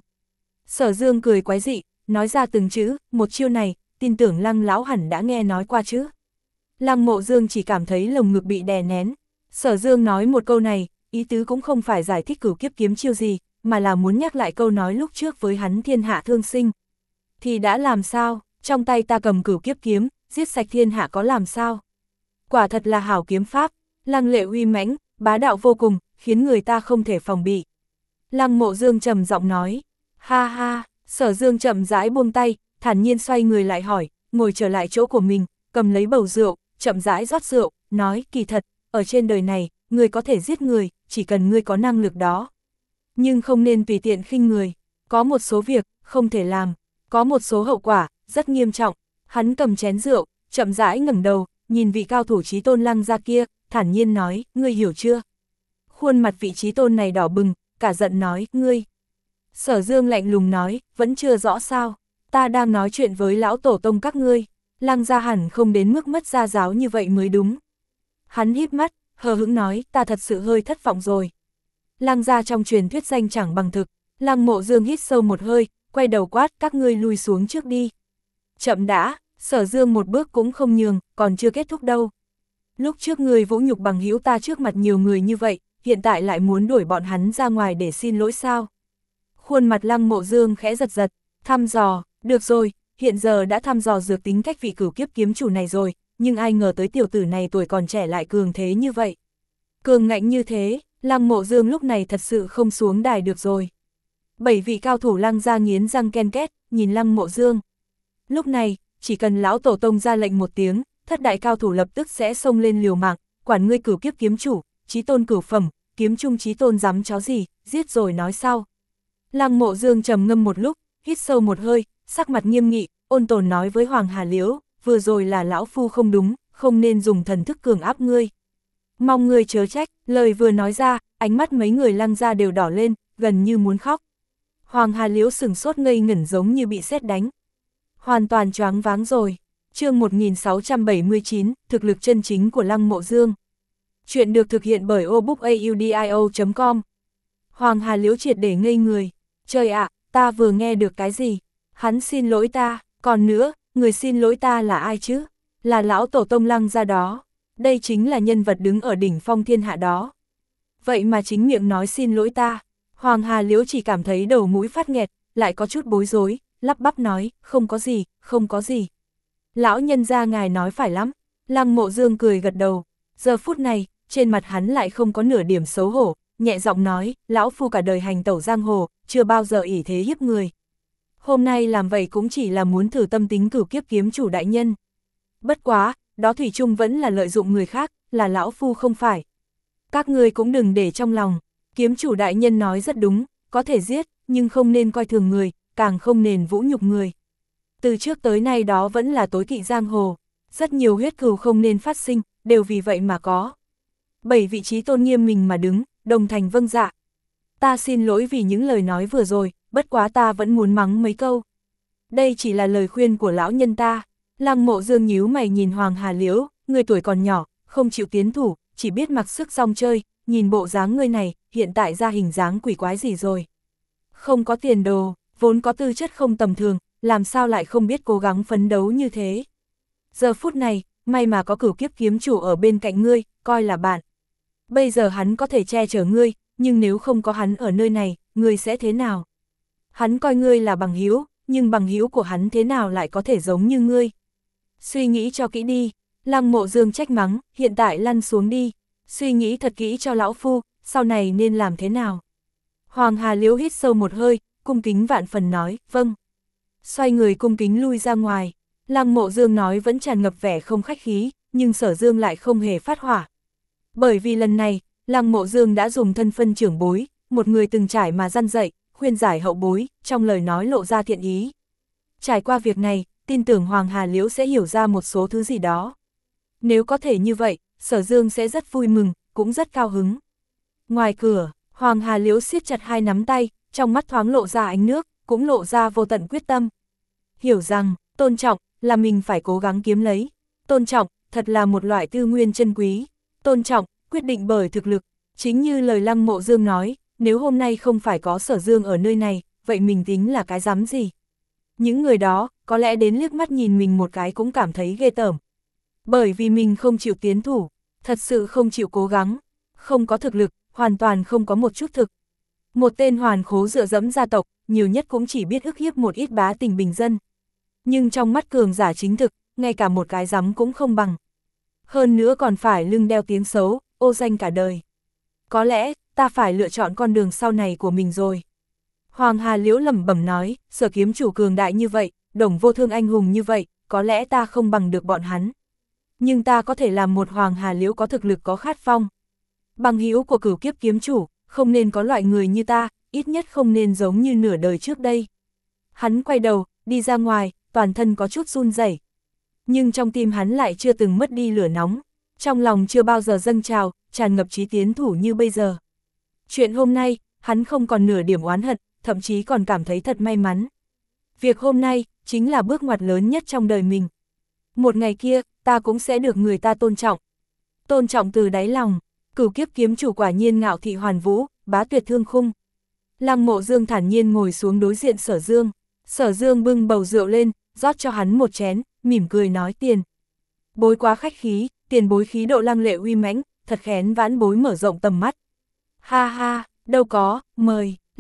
Sở Dương cười quái dị, nói ra từng chữ, một chiêu này, tin tưởng Lăng lão hẳn đã nghe nói qua chứ. Lăng Mộ Dương chỉ cảm thấy lồng ngực bị đè nén. Sở Dương nói một câu này, ý tứ cũng không phải giải thích Cửu Kiếp kiếm chiêu gì, mà là muốn nhắc lại câu nói lúc trước với hắn thiên hạ thương sinh. Thì đã làm sao, trong tay ta cầm Cửu Kiếp kiếm, giết sạch thiên hạ có làm sao? Quả thật là hảo kiếm pháp, lăng lệ uy mãnh, bá đạo vô cùng, khiến người ta không thể phòng bị. Lăng Mộ Dương trầm giọng nói, ha ha. Sở Dương chậm rãi buông tay, thản nhiên xoay người lại hỏi, ngồi trở lại chỗ của mình, cầm lấy bầu rượu, chậm rãi rót rượu, nói, kỳ thật, ở trên đời này, người có thể giết người, chỉ cần ngươi có năng lực đó. Nhưng không nên tùy tiện khinh người, có một số việc, không thể làm, có một số hậu quả, rất nghiêm trọng. Hắn cầm chén rượu, chậm rãi ngẩng đầu, nhìn vị cao thủ chí tôn Lăng gia kia, thản nhiên nói, ngươi hiểu chưa? Khuôn mặt vị chí tôn này đỏ bừng, cả giận nói, ngươi. Sở Dương lạnh lùng nói, vẫn chưa rõ sao, ta đang nói chuyện với lão tổ tông các ngươi, Lăng gia hẳn không đến mức mất gia giáo như vậy mới đúng. Hắn híp mắt, hờ hững nói, ta thật sự hơi thất vọng rồi. Lăng gia trong truyền thuyết danh chẳng bằng thực. Lăng Mộ Dương hít sâu một hơi, quay đầu quát, các ngươi lui xuống trước đi. Chậm đã, Sở Dương một bước cũng không nhường, còn chưa kết thúc đâu. Lúc trước ngươi vũ nhục bằng hữu ta trước mặt nhiều người như vậy, hiện tại lại muốn đuổi bọn hắn ra ngoài để xin lỗi sao? Khuôn mặt Lăng Mộ Dương khẽ giật giật, thăm dò, được rồi, hiện giờ đã thăm dò dược tính cách vị cửu kiếp kiếm chủ này rồi, nhưng ai ngờ tới tiểu tử này tuổi còn trẻ lại cường thế như vậy. Cường ngạnh như thế, Lăng Mộ Dương lúc này thật sự không xuống đài được rồi. Bảy vị cao thủ Lăng gia nghiến răng ken két, nhìn Lăng Mộ Dương. Lúc này, chỉ cần lão tổ tông ra lệnh một tiếng, thất đại cao thủ lập tức sẽ xông lên liều mạng, quản ngươi cửu kiếp kiếm chủ, chí tôn cửu phẩm, kiếm trung chí tôn dám chó gì, giết rồi nói sau. Lăng Mộ Dương trầm ngâm một lúc, hít sâu một hơi, sắc mặt nghiêm nghị, ôn tồn nói với Hoàng Hà Liễu, vừa rồi là lão phu không đúng, không nên dùng thần thức cường áp ngươi. Mong ngươi chớ trách, lời vừa nói ra, ánh mắt mấy người Lăng gia đều đỏ lên, gần như muốn khóc. Hoàng Hà Liễu sừng sốt ngây ngẩn giống như bị sét đánh. Hoàn toàn choáng váng rồi. Chương một nghìn sáu trăm bảy mươi chín, thực lực chân chính của Lăng Mộ Dương. Chuyện được thực hiện bởi obookaudio chấm com. Hoàng Hà Liễu triệt để ngây người. Trời ạ, ta vừa nghe được cái gì? Hắn xin lỗi ta, còn nữa, người xin lỗi ta là ai chứ? Là lão tổ tông Lăng gia đó. Đây chính là nhân vật đứng ở đỉnh phong thiên hạ đó. Vậy mà chính miệng nói xin lỗi ta. Hoàng Hà Liễu chỉ cảm thấy đầu mũi phát nghẹt, lại có chút bối rối, lắp bắp nói, không có gì, không có gì. Lão nhân gia ngài nói phải lắm. Lăng Mộ Dương cười gật đầu. Giờ phút này, trên mặt hắn lại không có nửa điểm xấu hổ, nhẹ giọng nói, lão phu cả đời hành tẩu giang hồ, chưa bao giờ ỷ thế hiếp người. Hôm nay làm vậy cũng chỉ là muốn thử tâm tính cửu kiếp kiếm chủ đại nhân. Bất quá, đó thủy chung vẫn là lợi dụng người khác, là lão phu không phải. Các ngươi cũng đừng để trong lòng, kiếm chủ đại nhân nói rất đúng, có thể giết, nhưng không nên coi thường người, càng không nên vũ nhục người. Từ trước tới nay đó vẫn là tối kỵ giang hồ, rất nhiều huyết cừu không nên phát sinh, đều vì vậy mà có. Bảy vị trí tôn nghiêm mình mà đứng, đồng thành vâng dạ. Ta xin lỗi vì những lời nói vừa rồi, bất quá ta vẫn muốn mắng mấy câu. Đây chỉ là lời khuyên của lão nhân ta. Lăng Mộ Dương nhíu mày nhìn Hoàng Hà Liễu, người tuổi còn nhỏ, không chịu tiến thủ, chỉ biết mặc sức rong chơi, nhìn bộ dáng ngươi này, hiện tại ra hình dáng quỷ quái gì rồi. Không có tiền đồ, vốn có tư chất không tầm thường, làm sao lại không biết cố gắng phấn đấu như thế. Giờ phút này, may mà có cửu kiếp kiếm chủ ở bên cạnh ngươi, coi là bạn. Bây giờ hắn có thể che chở ngươi, nhưng nếu không có hắn ở nơi này, ngươi sẽ thế nào? Hắn coi ngươi là bằng hữu, nhưng bằng hữu của hắn thế nào lại có thể giống như ngươi? Suy nghĩ cho kỹ đi. Lăng Mộ Dương trách mắng, hiện tại lăn xuống đi. Suy nghĩ thật kỹ cho lão phu, sau này nên làm thế nào? Hoàng Hà Liễu hít sâu một hơi, cung kính vạn phần nói, vâng. Xoay người cung kính lui ra ngoài. Lăng Mộ Dương nói vẫn tràn ngập vẻ không khách khí, nhưng Sở Dương lại không hề phát hỏa. Bởi vì lần này, Lăng Mộ Dương đã dùng thân phân trưởng bối, một người từng trải mà răn dạy, khuyên giải hậu bối, trong lời nói lộ ra thiện ý. Trải qua việc này, tin tưởng Hoàng Hà Liễu sẽ hiểu ra một số thứ gì đó. Nếu có thể như vậy, Sở Dương sẽ rất vui mừng, cũng rất cao hứng. Ngoài cửa, Hoàng Hà Liễu siết chặt hai nắm tay, trong mắt thoáng lộ ra ánh nước, cũng lộ ra vô tận quyết tâm. Hiểu rằng, tôn trọng, là mình phải cố gắng kiếm lấy. Tôn trọng, thật là một loại tư nguyên chân quý. Tôn trọng, quyết định bởi thực lực. Chính như lời Lăng Mộ Dương nói, nếu hôm nay không phải có Sở Dương ở nơi này, vậy mình tính là cái dám gì? Những người đó, có lẽ đến liếc mắt nhìn mình một cái cũng cảm thấy ghê tởm. Bởi vì mình không chịu tiến thủ, thật sự không chịu cố gắng, không có thực lực, hoàn toàn không có một chút thực. Một tên hoàn khố dựa dẫm gia tộc, nhiều nhất cũng chỉ biết ức hiếp một ít bá tình bình dân. Nhưng trong mắt cường giả chính thực, ngay cả một cái dám cũng không bằng. Hơn nữa còn phải lưng đeo tiếng xấu, ô danh cả đời. Có lẽ, ta phải lựa chọn con đường sau này của mình rồi. Hoàng Hà Liễu lẩm bẩm nói, Sở kiếm chủ cường đại như vậy, Đồng Vô Thương anh hùng như vậy, có lẽ ta không bằng được bọn hắn. Nhưng ta có thể làm một Hoàng Hà Liễu có thực lực có khát phong. Bằng hữu của cửu kiếp kiếm chủ, không nên có loại người như ta, ít nhất không nên giống như nửa đời trước đây. Hắn quay đầu, đi ra ngoài, toàn thân có chút run rẩy. Nhưng trong tim hắn lại chưa từng mất đi lửa nóng, trong lòng chưa bao giờ dâng trào, tràn ngập chí tiến thủ như bây giờ. Chuyện hôm nay, hắn không còn nửa điểm oán hận, thậm chí còn cảm thấy thật may mắn. Việc hôm nay, chính là bước ngoặt lớn nhất trong đời mình. Một ngày kia, ta cũng sẽ được người ta tôn trọng. Tôn trọng từ đáy lòng, cửu kiếp kiếm chủ quả nhiên ngạo thị hoàn vũ, bá tuyệt thương khung. Lăng Mộ Dương thản nhiên ngồi xuống đối diện Sở Dương. Sở Dương bưng bầu rượu lên, rót cho hắn một chén, mỉm cười nói tiền. Bối quá khách khí, tiền bối khí độ lăng lệ uy mãnh, thật khén vãn bối mở rộng tầm mắt. Ha ha, đâu có, mời.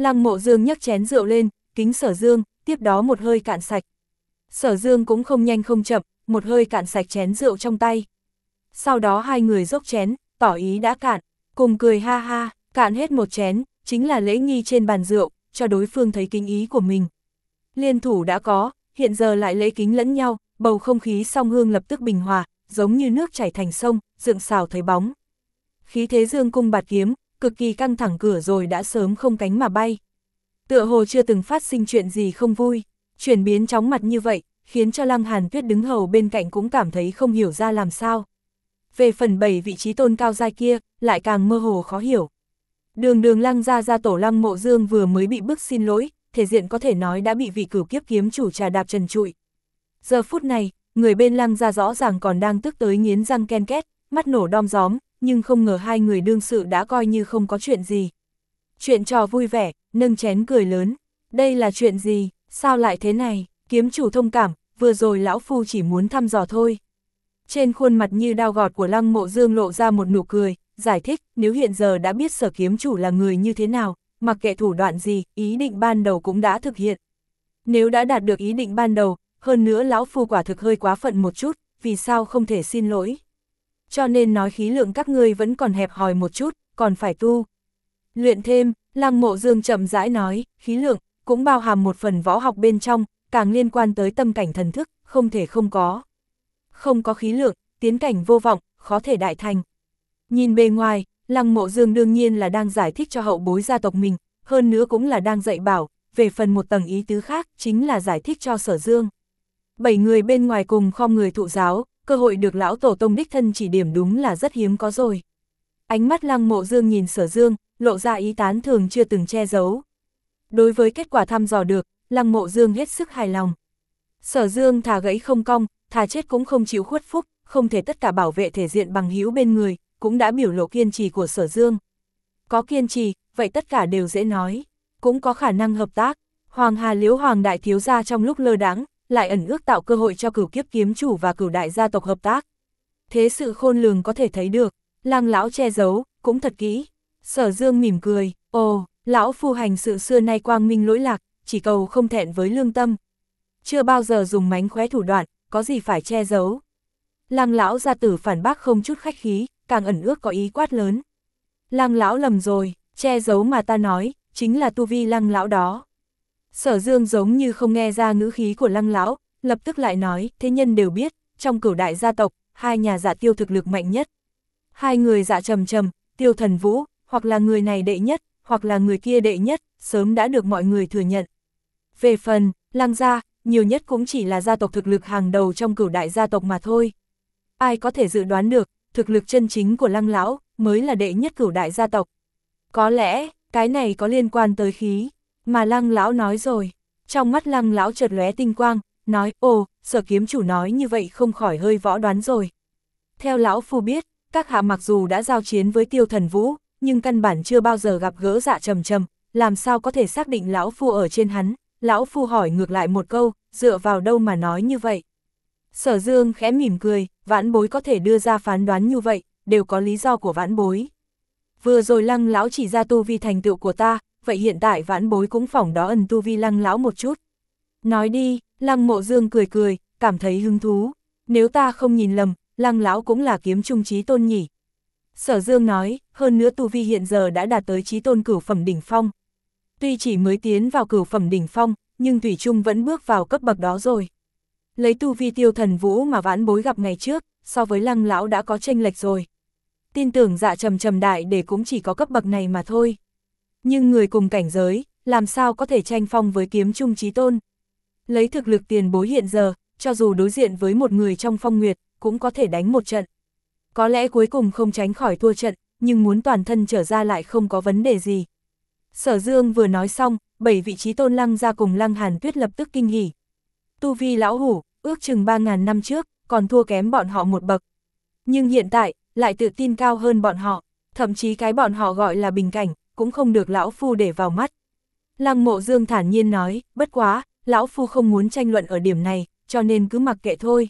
Lăng Mộ Dương nhấc chén rượu lên, kính Sở Dương, tiếp đó một hơi cạn sạch. Sở Dương cũng không nhanh không chậm, một hơi cạn sạch chén rượu trong tay. Sau đó hai người dốc chén, tỏ ý đã cạn, cùng cười ha ha, cạn hết một chén, chính là lễ nghi trên bàn rượu, cho đối phương thấy kính ý của mình. Liên thủ đã có, hiện giờ lại lễ kính lẫn nhau, bầu không khí song hương lập tức bình hòa, giống như nước chảy thành sông, dựng xào thấy bóng. Khí thế dương cung bạt kiếm, cực kỳ căng thẳng cửa rồi đã sớm không cánh mà bay. Tựa hồ chưa từng phát sinh chuyện gì không vui, chuyển biến chóng mặt như vậy, khiến cho Lăng Hàn Tuyết đứng hầu bên cạnh cũng cảm thấy không hiểu ra làm sao. Về phần bảy vị trí tôn cao giai kia, lại càng mơ hồ khó hiểu. Đường đường Lăng gia gia tổ Lăng Mộ Dương vừa mới bị bức xin lỗi, thể diện có thể nói đã bị vị cửu kiếp kiếm chủ trà đạp trần trụi. Giờ phút này, người bên Lăng gia rõ ràng còn đang tức tới nghiến răng ken két, mắt nổ đom gióm, nhưng không ngờ hai người đương sự đã coi như không có chuyện gì. Chuyện trò vui vẻ, nâng chén cười lớn. Đây là chuyện gì, sao lại thế này, kiếm chủ thông cảm, vừa rồi lão phu chỉ muốn thăm dò thôi. Trên khuôn mặt như đao gọt của Lăng Mộ Dương lộ ra một nụ cười, giải thích, nếu hiện giờ đã biết Sở kiếm chủ là người như thế nào, mặc kệ thủ đoạn gì, ý định ban đầu cũng đã thực hiện. Nếu đã đạt được ý định ban đầu, hơn nữa lão phu quả thực hơi quá phận một chút, vì sao không thể xin lỗi. Cho nên nói khí lượng các ngươi vẫn còn hẹp hòi một chút, còn phải tu luyện thêm. Lăng Mộ Dương chậm rãi nói, khí lượng cũng bao hàm một phần võ học bên trong, càng liên quan tới tâm cảnh thần thức, không thể không có. Không có khí lượng, tiến cảnh vô vọng, khó thể đại thành. Nhìn bề ngoài, Lăng Mộ Dương đương nhiên là đang giải thích cho hậu bối gia tộc mình, hơn nữa cũng là đang dạy bảo, về phần một tầng ý tứ khác, chính là giải thích cho Sở Dương. Bảy người bên ngoài cùng khom người thụ giáo, cơ hội được lão tổ tông đích thân chỉ điểm đúng là rất hiếm có rồi. Ánh mắt Lăng Mộ Dương nhìn Sở Dương, lộ ra ý tán thường chưa từng che giấu. Đối với kết quả thăm dò được, Lăng Mộ Dương hết sức hài lòng. Sở Dương thà gãy không cong, thà chết cũng không chịu khuất phục, không thể tất cả bảo vệ thể diện bằng hữu bên người, cũng đã biểu lộ kiên trì của Sở Dương. Có kiên trì, vậy tất cả đều dễ nói, cũng có khả năng hợp tác. Hoàng Hà Liễu Hoàng đại thiếu gia trong lúc lơ đãng, lại ẩn ước tạo cơ hội cho cửu kiếp kiếm chủ và cửu đại gia tộc hợp tác. Thế sự khôn lường có thể thấy được, Lăng lão che giấu, cũng thật kỹ. Sở Dương mỉm cười, ồ, lão phu hành sự xưa nay quang minh lỗi lạc, chỉ cầu không thẹn với lương tâm. Chưa bao giờ dùng mánh khóe thủ đoạn, có gì phải che giấu. Lăng lão gia tử phản bác không chút khách khí, càng ẩn ước có ý quát lớn. Lăng lão lầm rồi, che giấu mà ta nói, chính là tu vi Lăng lão đó. Sở Dương giống như không nghe ra ngữ khí của Lăng lão, lập tức lại nói, thế nhân đều biết, trong cửu đại gia tộc, hai nhà Dạ Tiêu thực lực mạnh nhất. Hai người Dạ Trầm Trầm, Tiêu Thần Vũ, hoặc là người này đệ nhất, hoặc là người kia đệ nhất, sớm đã được mọi người thừa nhận. Về phần, Lăng gia, nhiều nhất cũng chỉ là gia tộc thực lực hàng đầu trong cửu đại gia tộc mà thôi. Ai có thể dự đoán được, thực lực chân chính của Lăng lão mới là đệ nhất cửu đại gia tộc. Có lẽ, cái này có liên quan tới khí, mà Lăng lão nói rồi. Trong mắt Lăng lão chợt lóe tinh quang, nói, ồ, Sở kiếm chủ nói như vậy không khỏi hơi võ đoán rồi. Theo lão phu biết, các hạ mặc dù đã giao chiến với Tiêu Thần Vũ, nhưng căn bản chưa bao giờ gặp gỡ Dạ Trầm Trầm, làm sao có thể xác định lão phu ở trên hắn. Lão phu hỏi ngược lại một câu, dựa vào đâu mà nói như vậy. Sở Dương khẽ mỉm cười, vãn bối có thể đưa ra phán đoán như vậy, đều có lý do của vãn bối. Vừa rồi Lăng lão chỉ ra tu vi thành tựu của ta, vậy hiện tại vãn bối cũng phỏng đó ẩn tu vi Lăng lão một chút. Nói đi, Lăng Mộ Dương cười cười, cảm thấy hứng thú. Nếu ta không nhìn lầm, Lăng lão cũng là kiếm trung chí tôn nhỉ. Sở Dương nói, hơn nữa tu vi hiện giờ đã đạt tới chí tôn cửu phẩm đỉnh phong. Tuy chỉ mới tiến vào cửu phẩm đỉnh phong, nhưng thủy chung vẫn bước vào cấp bậc đó rồi. Lấy tu vi Tiêu Thần Vũ mà vãn bối gặp ngày trước, so với Lăng lão đã có chênh lệch rồi. Tin tưởng Dạ Trầm Trầm đại để cũng chỉ có cấp bậc này mà thôi. Nhưng người cùng cảnh giới, làm sao có thể tranh phong với kiếm trung chí tôn. Lấy thực lực tiền bối hiện giờ, cho dù đối diện với một người trong phong nguyệt, cũng có thể đánh một trận. Có lẽ cuối cùng không tránh khỏi thua trận, nhưng muốn toàn thân trở ra lại không có vấn đề gì. Sở Dương vừa nói xong, bảy vị trí tôn Lăng gia cùng Lăng Hàn Tuyết lập tức kinh hỉ. Tu vi lão hủ, ước chừng ba ngàn năm trước, còn thua kém bọn họ một bậc. Nhưng hiện tại, lại tự tin cao hơn bọn họ, thậm chí cái bọn họ gọi là bình cảnh, cũng không được lão phu để vào mắt. Lăng Mộ Dương thản nhiên nói, bất quá, lão phu không muốn tranh luận ở điểm này, cho nên cứ mặc kệ thôi.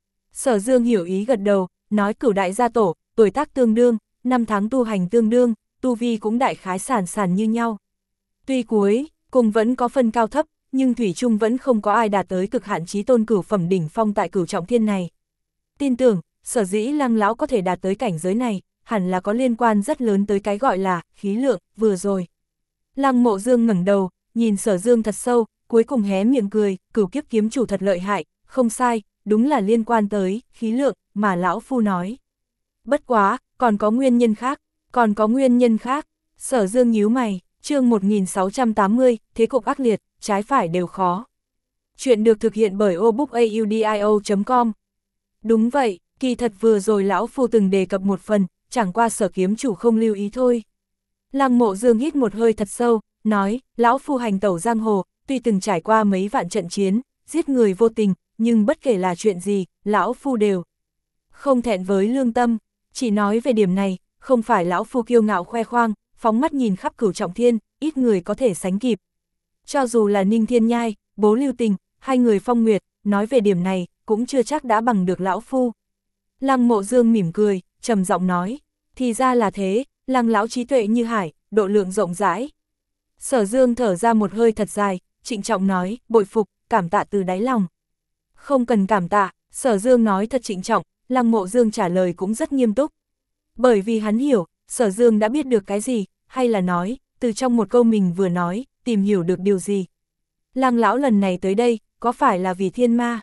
Sở Dương hiểu ý gật đầu, nói cửu đại gia tổ, tuổi tác tương đương, năm tháng tu hành tương đương, tu vi cũng đại khái sản sản như nhau. Tuy cuối, cùng vẫn có phân cao thấp, nhưng thủy chung vẫn không có ai đạt tới cực hạn chí tôn cửu phẩm đỉnh phong tại cửu trọng thiên này. Tin tưởng, sở dĩ Lăng lão có thể đạt tới cảnh giới này, hẳn là có liên quan rất lớn tới cái gọi là khí lượng vừa rồi. Lăng Mộ Dương ngẩng đầu, nhìn Sở Dương thật sâu, cuối cùng hé miệng cười, cửu kiếp kiếm chủ thật lợi hại, không sai, đúng là liên quan tới khí lượng mà lão phu nói. Bất quá, còn có nguyên nhân khác, còn có nguyên nhân khác. Sở Dương nhíu mày, chương một nghìn sáu trăm tám mươi, thế cục ác liệt, trái phải đều khó. Chuyện được thực hiện bởi obookaudio chấm com. Đúng vậy, kỳ thật vừa rồi lão phu từng đề cập một phần, chẳng qua Sở kiếm chủ không lưu ý thôi. Lăng Mộ Dương hít một hơi thật sâu, nói, lão phu hành tẩu giang hồ, tuy từng trải qua mấy vạn trận chiến, giết người vô tình, nhưng bất kể là chuyện gì, lão phu đều không thẹn với lương tâm. Chỉ nói về điểm này, không phải lão phu kiêu ngạo khoe khoang, phóng mắt nhìn khắp cửu trọng thiên, ít người có thể sánh kịp. Cho dù là Ninh Thiên Nhai, Bố Lưu Tình, hai người Phong Nguyệt, nói về điểm này, cũng chưa chắc đã bằng được lão phu. Lăng Mộ Dương mỉm cười, trầm giọng nói, thì ra là thế, Lăng lão trí tuệ như hải, độ lượng rộng rãi. Sở Dương thở ra một hơi thật dài, trịnh trọng nói, bội phục, cảm tạ từ đáy lòng. Không cần cảm tạ, Sở Dương nói thật trịnh trọng, Lăng Mộ Dương trả lời cũng rất nghiêm túc. Bởi vì hắn hiểu, Sở Dương đã biết được cái gì, hay là nói, từ trong một câu mình vừa nói, tìm hiểu được điều gì. Lăng lão lần này tới đây, có phải là vì thiên ma?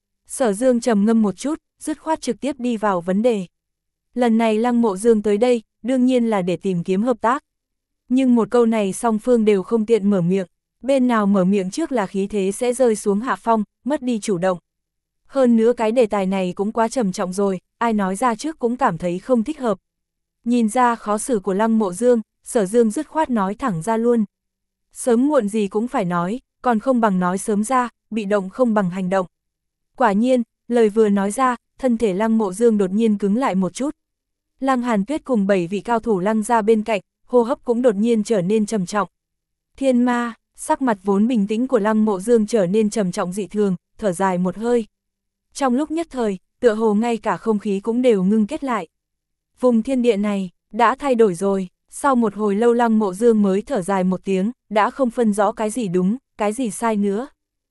Sở Dương trầm ngâm một chút, dứt khoát trực tiếp đi vào vấn đề. Lần này Lăng Mộ Dương tới đây, đương nhiên là để tìm kiếm hợp tác. Nhưng một câu này song phương đều không tiện mở miệng, bên nào mở miệng trước là khí thế sẽ rơi xuống hạ phong, mất đi chủ động. Hơn nữa cái đề tài này cũng quá trầm trọng rồi, ai nói ra trước cũng cảm thấy không thích hợp. Nhìn ra khó xử của Lăng Mộ Dương, Sở Dương dứt khoát nói thẳng ra luôn. Sớm muộn gì cũng phải nói, còn không bằng nói sớm ra, bị động không bằng hành động. Quả nhiên, lời vừa nói ra, thân thể Lăng Mộ Dương đột nhiên cứng lại một chút. Lăng Hàn Tuyết cùng bảy vị cao thủ Lăng ra bên cạnh, hô hấp cũng đột nhiên trở nên trầm trọng. Thiên ma, sắc mặt vốn bình tĩnh của Lăng Mộ Dương trở nên trầm trọng dị thường, thở dài một hơi. Trong lúc nhất thời, tựa hồ ngay cả không khí cũng đều ngưng kết lại. Vùng thiên địa này, đã thay đổi rồi, sau một hồi lâu Lăng Mộ Dương mới thở dài một tiếng, đã không phân rõ cái gì đúng, cái gì sai nữa.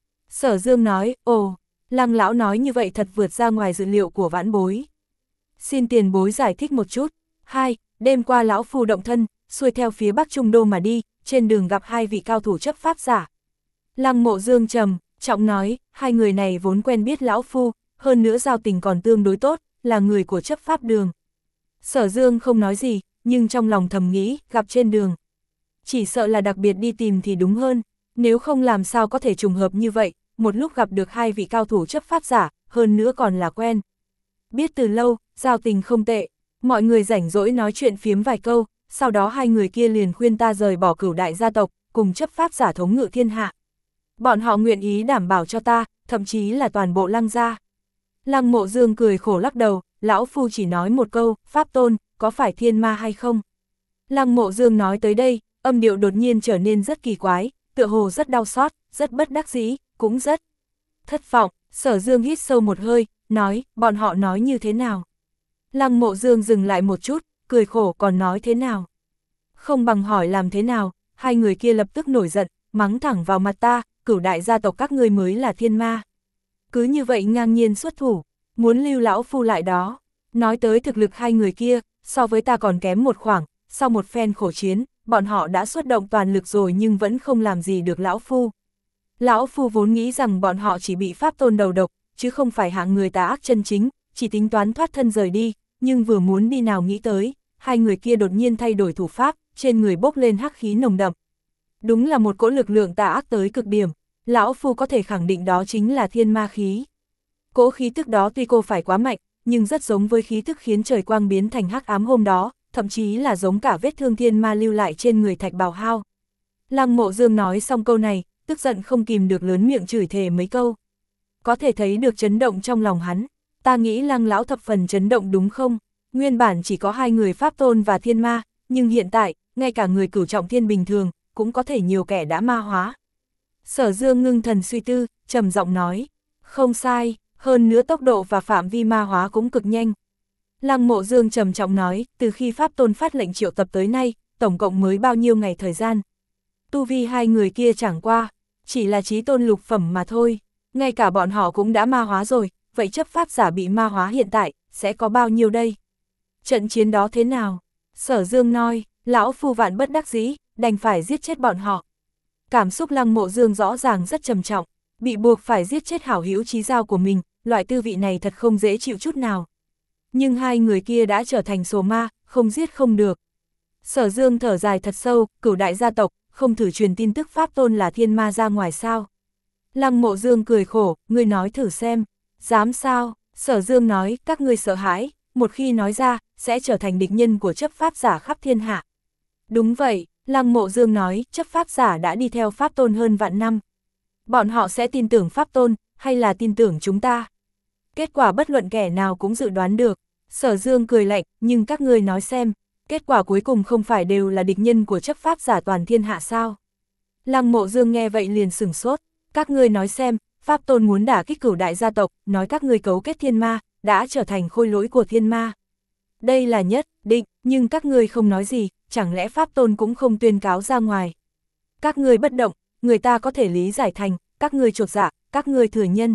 Sở Dương nói, ồ, Lăng lão nói như vậy thật vượt ra ngoài dự liệu của vãn bối. Xin tiền bối giải thích một chút. Hai, đêm qua lão phu động thân, xuôi theo phía Bắc Trung Đô mà đi, trên đường gặp hai vị cao thủ chấp pháp giả. Lăng Mộ Dương trầm, trọng nói, hai người này vốn quen biết lão phu, hơn nữa giao tình còn tương đối tốt, là người của chấp pháp đường. Sở Dương không nói gì, nhưng trong lòng thầm nghĩ, gặp trên đường. Chỉ sợ là đặc biệt đi tìm thì đúng hơn, nếu không làm sao có thể trùng hợp như vậy, một lúc gặp được hai vị cao thủ chấp pháp giả, hơn nữa còn là quen. Biết từ lâu, giao tình không tệ, mọi người rảnh rỗi nói chuyện phiếm vài câu, sau đó hai người kia liền khuyên ta rời bỏ Cửu đại gia tộc, cùng chấp pháp giả thống ngự thiên hạ. Bọn họ nguyện ý đảm bảo cho ta, thậm chí là toàn bộ Lăng gia. Lăng Mộ Dương cười khổ lắc đầu, lão phu chỉ nói một câu, pháp tôn, có phải thiên ma hay không? Lăng Mộ Dương nói tới đây, âm điệu đột nhiên trở nên rất kỳ quái, tựa hồ rất đau xót, rất bất đắc dĩ, cũng rất thất vọng. Sở Dương hít sâu một hơi, nói, bọn họ nói như thế nào? Lăng Mộ Dương dừng lại một chút, cười khổ, còn nói thế nào? Không bằng hỏi làm thế nào? Hai người kia lập tức nổi giận, mắng thẳng vào mặt ta, Cửu đại gia tộc các ngươi mới là thiên ma. Cứ như vậy ngang nhiên xuất thủ, muốn lưu lão phu lại đó. Nói tới thực lực hai người kia, so với ta còn kém một khoảng, sau một phen khổ chiến, bọn họ đã xuất động toàn lực rồi nhưng vẫn không làm gì được lão phu. Lão phu vốn nghĩ rằng bọn họ chỉ bị pháp tôn đầu độc, chứ không phải hạng người tà ác chân chính, chỉ tính toán thoát thân rời đi, nhưng vừa muốn đi nào nghĩ tới, hai người kia đột nhiên thay đổi thủ pháp, trên người bốc lên hắc khí nồng đậm. Đúng là một cỗ lực lượng tà ác tới cực điểm, lão phu có thể khẳng định đó chính là thiên ma khí. Cỗ khí tức đó tuy cô phải quá mạnh, nhưng rất giống với khí tức khiến trời quang biến thành hắc ám hôm đó, thậm chí là giống cả vết thương thiên ma lưu lại trên người Thạch Bào Hao. Lăng Mộ Dương nói xong câu này, tức giận không kìm được lớn miệng chửi thề mấy câu. Có thể thấy được chấn động trong lòng hắn, ta nghĩ Lăng lão thập phần chấn động đúng không? Nguyên bản chỉ có hai người pháp tôn và thiên ma, nhưng hiện tại, ngay cả người cửu trọng thiên bình thường, cũng có thể nhiều kẻ đã ma hóa. Sở Dương ngưng thần suy tư, trầm giọng nói, không sai, hơn nữa tốc độ và phạm vi ma hóa cũng cực nhanh. Lăng Mộ Dương trầm trọng nói, từ khi pháp tôn phát lệnh triệu tập tới nay, tổng cộng mới bao nhiêu ngày thời gian? Tu vi hai người kia chẳng qua, chỉ là chí tôn lục phẩm mà thôi, ngay cả bọn họ cũng đã ma hóa rồi, vậy chấp pháp giả bị ma hóa hiện tại, sẽ có bao nhiêu đây? Trận chiến đó thế nào? Sở Dương nói, lão phu vạn bất đắc dĩ, đành phải giết chết bọn họ. Cảm xúc Lăng Mộ Dương rõ ràng rất trầm trọng, bị buộc phải giết chết hảo hữu chí giao của mình, loại tư vị này thật không dễ chịu chút nào. Nhưng hai người kia đã trở thành sồ ma, không giết không được. Sở Dương thở dài thật sâu, Cửu đại gia tộc, không thử truyền tin tức Pháp Tôn là thiên ma ra ngoài sao? Lăng Mộ Dương cười khổ, ngươi nói thử xem. Dám sao? Sở Dương nói, các ngươi sợ hãi, một khi nói ra, sẽ trở thành địch nhân của chấp pháp giả khắp thiên hạ. Đúng vậy, Lăng Mộ Dương nói, chấp pháp giả đã đi theo Pháp Tôn hơn vạn năm. Bọn họ sẽ tin tưởng Pháp Tôn, hay là tin tưởng chúng ta? Kết quả bất luận kẻ nào cũng dự đoán được. Sở Dương cười lạnh, nhưng các ngươi nói xem, kết quả cuối cùng không phải đều là địch nhân của chấp pháp giả toàn thiên hạ sao? Lăng Mộ Dương nghe vậy liền sửng sốt, các ngươi nói xem, Pháp Tôn muốn đả kích Cửu đại gia tộc, nói các ngươi cấu kết thiên ma, đã trở thành khôi lỗi của thiên ma. Đây là nhất định, nhưng các ngươi không nói gì, chẳng lẽ Pháp Tôn cũng không tuyên cáo ra ngoài? Các ngươi bất động, người ta có thể lý giải thành, các ngươi chột dạ, các ngươi thừa nhân.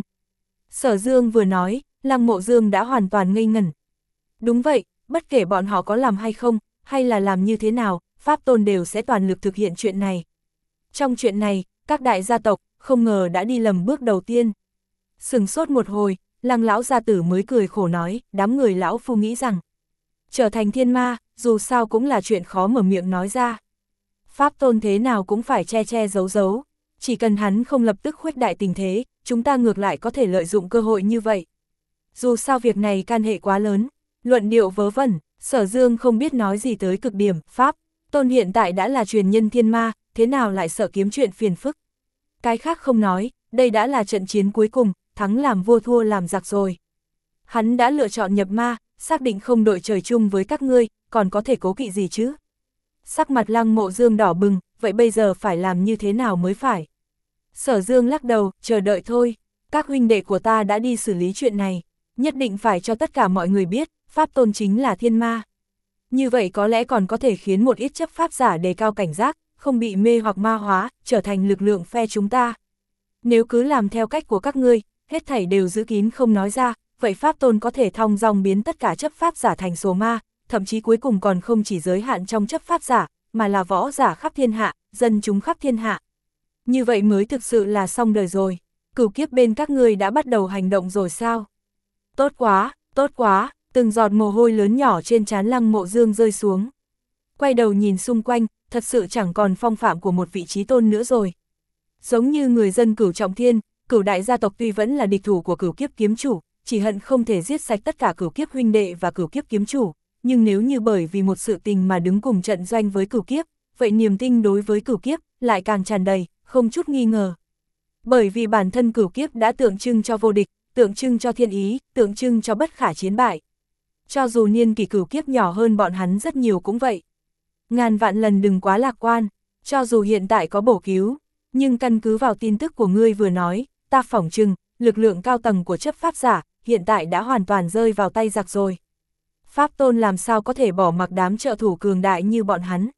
Sở Dương vừa nói, Lăng Mộ Dương đã hoàn toàn ngây ngẩn. Đúng vậy, bất kể bọn họ có làm hay không, hay là làm như thế nào, Pháp Tôn đều sẽ toàn lực thực hiện chuyện này. Trong chuyện này, các đại gia tộc, không ngờ đã đi lầm bước đầu tiên. Sừng sốt một hồi, Lăng lão gia tử mới cười khổ nói, đám người lão phu nghĩ rằng, trở thành thiên ma, dù sao cũng là chuyện khó mở miệng nói ra. Pháp Tôn thế nào cũng phải che che giấu giấu, chỉ cần hắn không lập tức khuếch đại tình thế, chúng ta ngược lại có thể lợi dụng cơ hội như vậy. Dù sao việc này can hệ quá lớn, luận điệu vớ vẩn, Sở Dương không biết nói gì tới cực điểm, Pháp Tôn hiện tại đã là truyền nhân thiên ma, thế nào lại sợ kiếm chuyện phiền phức. Cái khác không nói, đây đã là trận chiến cuối cùng, thắng làm vua thua làm giặc rồi. Hắn đã lựa chọn nhập ma, xác định không đội trời chung với các ngươi, còn có thể cố kỵ gì chứ? Sắc mặt Lăng Mộ Dương đỏ bừng, vậy bây giờ phải làm như thế nào mới phải? Sở Dương lắc đầu, chờ đợi thôi, các huynh đệ của ta đã đi xử lý chuyện này, nhất định phải cho tất cả mọi người biết, Pháp Tôn chính là thiên ma. Như vậy có lẽ còn có thể khiến một ít chấp pháp giả đề cao cảnh giác, không bị mê hoặc ma hóa, trở thành lực lượng phe chúng ta. Nếu cứ làm theo cách của các ngươi, hết thảy đều giữ kín không nói ra, vậy Pháp Tôn có thể thong dong biến tất cả chấp pháp giả thành sồ ma, thậm chí cuối cùng còn không chỉ giới hạn trong chấp pháp giả, mà là võ giả khắp thiên hạ, dân chúng khắp thiên hạ. Như vậy mới thực sự là xong đời rồi. Cửu kiếp bên các ngươi đã bắt đầu hành động rồi sao? Tốt quá, tốt quá, từng giọt mồ hôi lớn nhỏ trên trán Lăng Mộ Dương rơi xuống. Quay đầu nhìn xung quanh, thật sự chẳng còn phong phạm của một vị chí tôn nữa rồi. Giống như người dân Cửu Trọng Thiên, Cửu đại gia tộc tuy vẫn là địch thủ của Cửu kiếp kiếm chủ, chỉ hận không thể giết sạch tất cả Cửu kiếp huynh đệ và Cửu kiếp kiếm chủ, nhưng nếu như bởi vì một sự tình mà đứng cùng trận doanh với Cửu kiếp, vậy niềm tin đối với Cửu kiếp lại càng tràn đầy, không chút nghi ngờ. Bởi vì bản thân Cửu kiếp đã tượng trưng cho vô địch, tượng trưng cho thiên ý, tượng trưng cho bất khả chiến bại. Cho dù niên kỷ Cửu kiếp nhỏ hơn bọn hắn rất nhiều cũng vậy. Ngàn vạn lần đừng quá lạc quan, cho dù hiện tại có bổ cứu, nhưng căn cứ vào tin tức của ngươi vừa nói, ta phỏng chừng, lực lượng cao tầng của chấp pháp giả, hiện tại đã hoàn toàn rơi vào tay giặc rồi. Pháp Tôn làm sao có thể bỏ mặc đám trợ thủ cường đại như bọn hắn.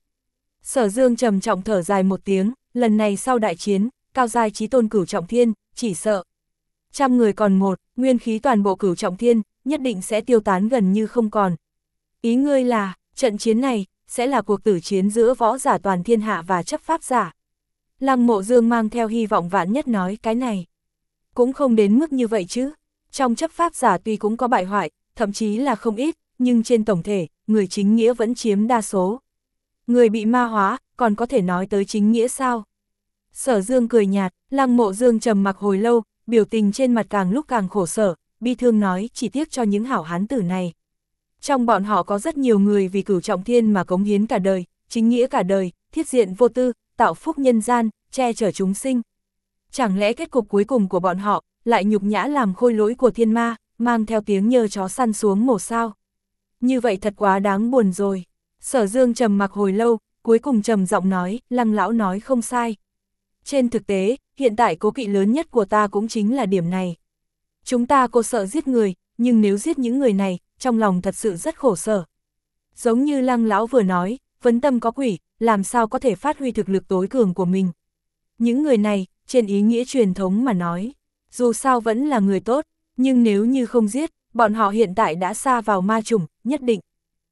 Sở Dương trầm trọng thở dài một tiếng, lần này sau đại chiến, cao giai chí tôn Cửu Trọng Thiên, chỉ sợ. Trăm người còn một, nguyên khí toàn bộ Cửu Trọng Thiên, nhất định sẽ tiêu tán gần như không còn. Ý ngươi là, trận chiến này, sẽ là cuộc tử chiến giữa võ giả toàn thiên hạ và chấp pháp giả. Lăng Mộ Dương mang theo hy vọng vạn nhất nói cái này. Cũng không đến mức như vậy chứ. Trong chấp pháp giả tuy cũng có bại hoại, thậm chí là không ít, nhưng trên tổng thể, người chính nghĩa vẫn chiếm đa số. Người bị ma hóa, còn có thể nói tới chính nghĩa sao? Sở Dương cười nhạt, Lăng Mộ Dương trầm mặc hồi lâu, biểu tình trên mặt càng lúc càng khổ sở, bi thương nói chỉ tiếc cho những hảo hán tử này. Trong bọn họ có rất nhiều người vì Cửu Trọng Thiên mà cống hiến cả đời, chính nghĩa cả đời, thiết diện vô tư, tạo phúc nhân gian, che chở chúng sinh. Chẳng lẽ kết cục cuối cùng của bọn họ lại nhục nhã làm khôi lỗi của thiên ma, mang theo tiếng nhơ chó săn xuống mổ sao? Như vậy thật quá đáng buồn rồi. Sở Dương trầm mặc hồi lâu, cuối cùng trầm giọng nói, Lăng lão nói không sai. Trên thực tế, hiện tại cố kỵ lớn nhất của ta cũng chính là điểm này. Chúng ta cô sợ giết người, nhưng nếu giết những người này, trong lòng thật sự rất khổ sở. Giống như Lăng lão vừa nói, vấn tâm có quỷ, làm sao có thể phát huy thực lực tối cường của mình. Những người này, trên ý nghĩa truyền thống mà nói, dù sao vẫn là người tốt, nhưng nếu như không giết, bọn họ hiện tại đã sa vào ma chủng, nhất định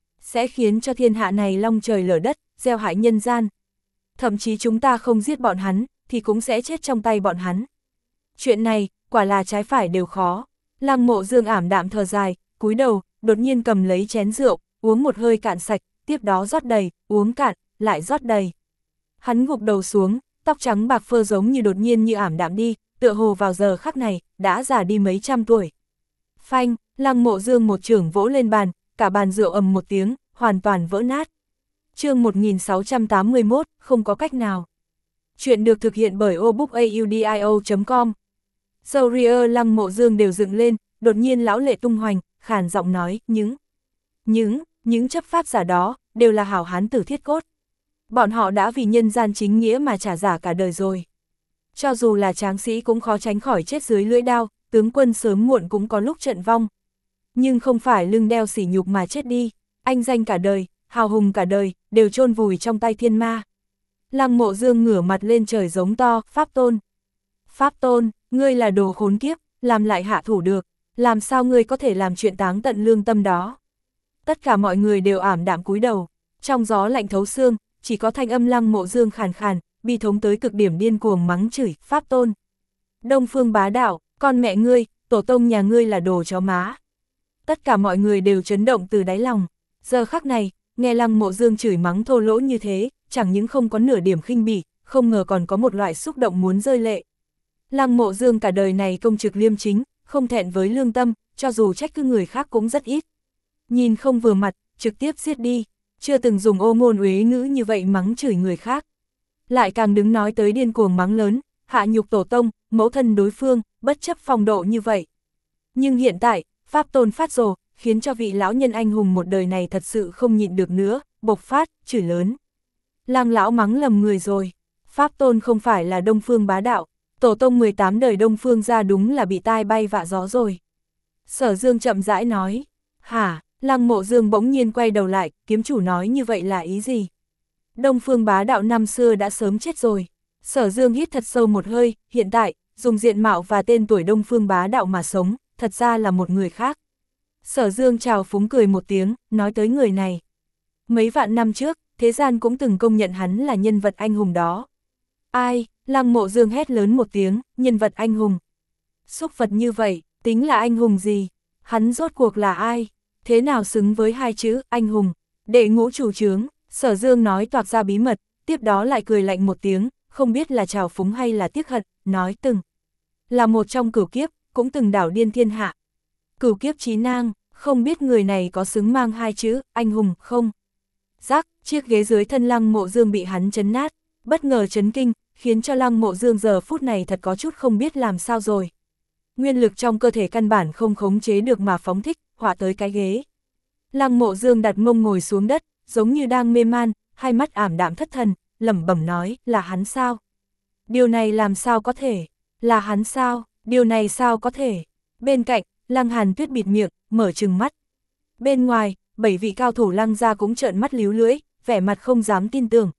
sẽ khiến cho thiên hạ này long trời lở đất, gieo hại nhân gian. Thậm chí chúng ta không giết bọn hắn, thì cũng sẽ chết trong tay bọn hắn. Chuyện này, quả là trái phải đều khó. Lăng Mộ Dương ảm đạm thở dài, cúi đầu, đột nhiên cầm lấy chén rượu, uống một hơi cạn sạch, tiếp đó rót đầy, uống cạn, lại rót đầy. Hắn gục đầu xuống, tóc trắng bạc phơ giống như đột nhiên như ảm đạm đi, tựa hồ vào giờ khắc này, đã già đi mấy trăm tuổi. Phanh, Lăng Mộ Dương một chưởng vỗ lên bàn, cả bàn rượu ầm một tiếng, hoàn toàn vỡ nát. Chương một nghìn sáu trăm tám mươi mốt, không có cách nào. Chuyện được thực hiện bởi obookaudio chấm com. Râu ria Lăng Mộ Dương đều dựng lên, đột nhiên lão lệ tung hoành, khàn giọng nói, những, những, những chấp pháp giả đó, đều là hảo hán tử thiết cốt. Bọn họ đã vì nhân gian chính nghĩa mà trả giả cả đời rồi. Cho dù là tráng sĩ cũng khó tránh khỏi chết dưới lưỡi đao, tướng quân sớm muộn cũng có lúc trận vong. Nhưng không phải lưng đeo sỉ nhục mà chết đi, anh danh cả đời, hào hùng cả đời, đều chôn vùi trong tay thiên ma. Lăng Mộ Dương ngửa mặt lên trời giống to, Pháp Tôn. Pháp Tôn, ngươi là đồ khốn kiếp, làm lại hạ thủ được, làm sao ngươi có thể làm chuyện táng tận lương tâm đó. Tất cả mọi người đều ảm đạm cúi đầu, trong gió lạnh thấu xương, chỉ có thanh âm Lăng Mộ Dương khàn khàn, bi thống tới cực điểm điên cuồng mắng chửi, Pháp Tôn. Đông Phương Bá Đạo, con mẹ ngươi, tổ tông nhà ngươi là đồ chó má. Tất cả mọi người đều chấn động từ đáy lòng, giờ khắc này, nghe Lăng Mộ Dương chửi mắng thô lỗ như thế, chẳng những không có nửa điểm khinh bỉ, không ngờ còn có một loại xúc động muốn rơi lệ. Lăng Mộ Dương cả đời này công trực liêm chính, không thẹn với lương tâm, cho dù trách cứ người khác cũng rất ít. Nhìn không vừa mặt, trực tiếp giết đi, chưa từng dùng ô ngôn uế ngữ như vậy mắng chửi người khác. Lại càng đứng nói tới điên cuồng mắng lớn, hạ nhục tổ tông, mẫu thân đối phương, bất chấp phong độ như vậy. Nhưng hiện tại, Pháp Tôn phát rồ, khiến cho vị lão nhân anh hùng một đời này thật sự không nhịn được nữa, bộc phát, chửi lớn. Lăng lão mắng lầm người rồi, Pháp Tôn không phải là Đông Phương Bá Đạo, tổ tông mười tám đời Đông Phương ra đúng là bị tai bay vạ gió rồi. Sở Dương chậm rãi nói, hả, Lăng Mộ Dương bỗng nhiên quay đầu lại, kiếm chủ nói như vậy là ý gì? Đông Phương Bá Đạo năm xưa đã sớm chết rồi. Sở Dương hít thật sâu một hơi, hiện tại, dùng diện mạo và tên tuổi Đông Phương Bá Đạo mà sống, thật ra là một người khác. Sở Dương chào phúng cười một tiếng, nói tới người này. Mấy vạn năm trước, thế gian cũng từng công nhận hắn là nhân vật anh hùng đó. Ai? Lăng Mộ Dương hét lớn một tiếng, nhân vật anh hùng. Xúc vật như vậy, tính là anh hùng gì? Hắn rốt cuộc là ai? Thế nào xứng với hai chữ, anh hùng? Đệ ngũ chủ chướng, Sở Dương nói toạc ra bí mật, tiếp đó lại cười lạnh một tiếng, không biết là trào phúng hay là tiếc hận, nói từng. Là một trong cửu kiếp, cũng từng đảo điên thiên hạ. Cửu kiếp chí nang, không biết người này có xứng mang hai chữ, anh hùng, không? Rắc, chiếc ghế dưới thân Lăng Mộ Dương bị hắn chấn nát, bất ngờ chấn kinh, khiến cho Lăng Mộ Dương giờ phút này thật có chút không biết làm sao rồi. Nguyên lực trong cơ thể căn bản không khống chế được mà phóng thích, hỏa tới cái ghế. Lăng Mộ Dương đặt mông ngồi xuống đất, giống như đang mê man, hai mắt ảm đạm thất thần, lẩm bẩm nói, là hắn sao? Điều này làm sao có thể? Là hắn sao? Điều này sao có thể? Bên cạnh, Lăng Hàn Tuyết bịt miệng, mở trừng mắt. Bên ngoài, bảy vị cao thủ Lăng gia cũng trợn mắt líu lưỡi, vẻ mặt không dám tin tưởng.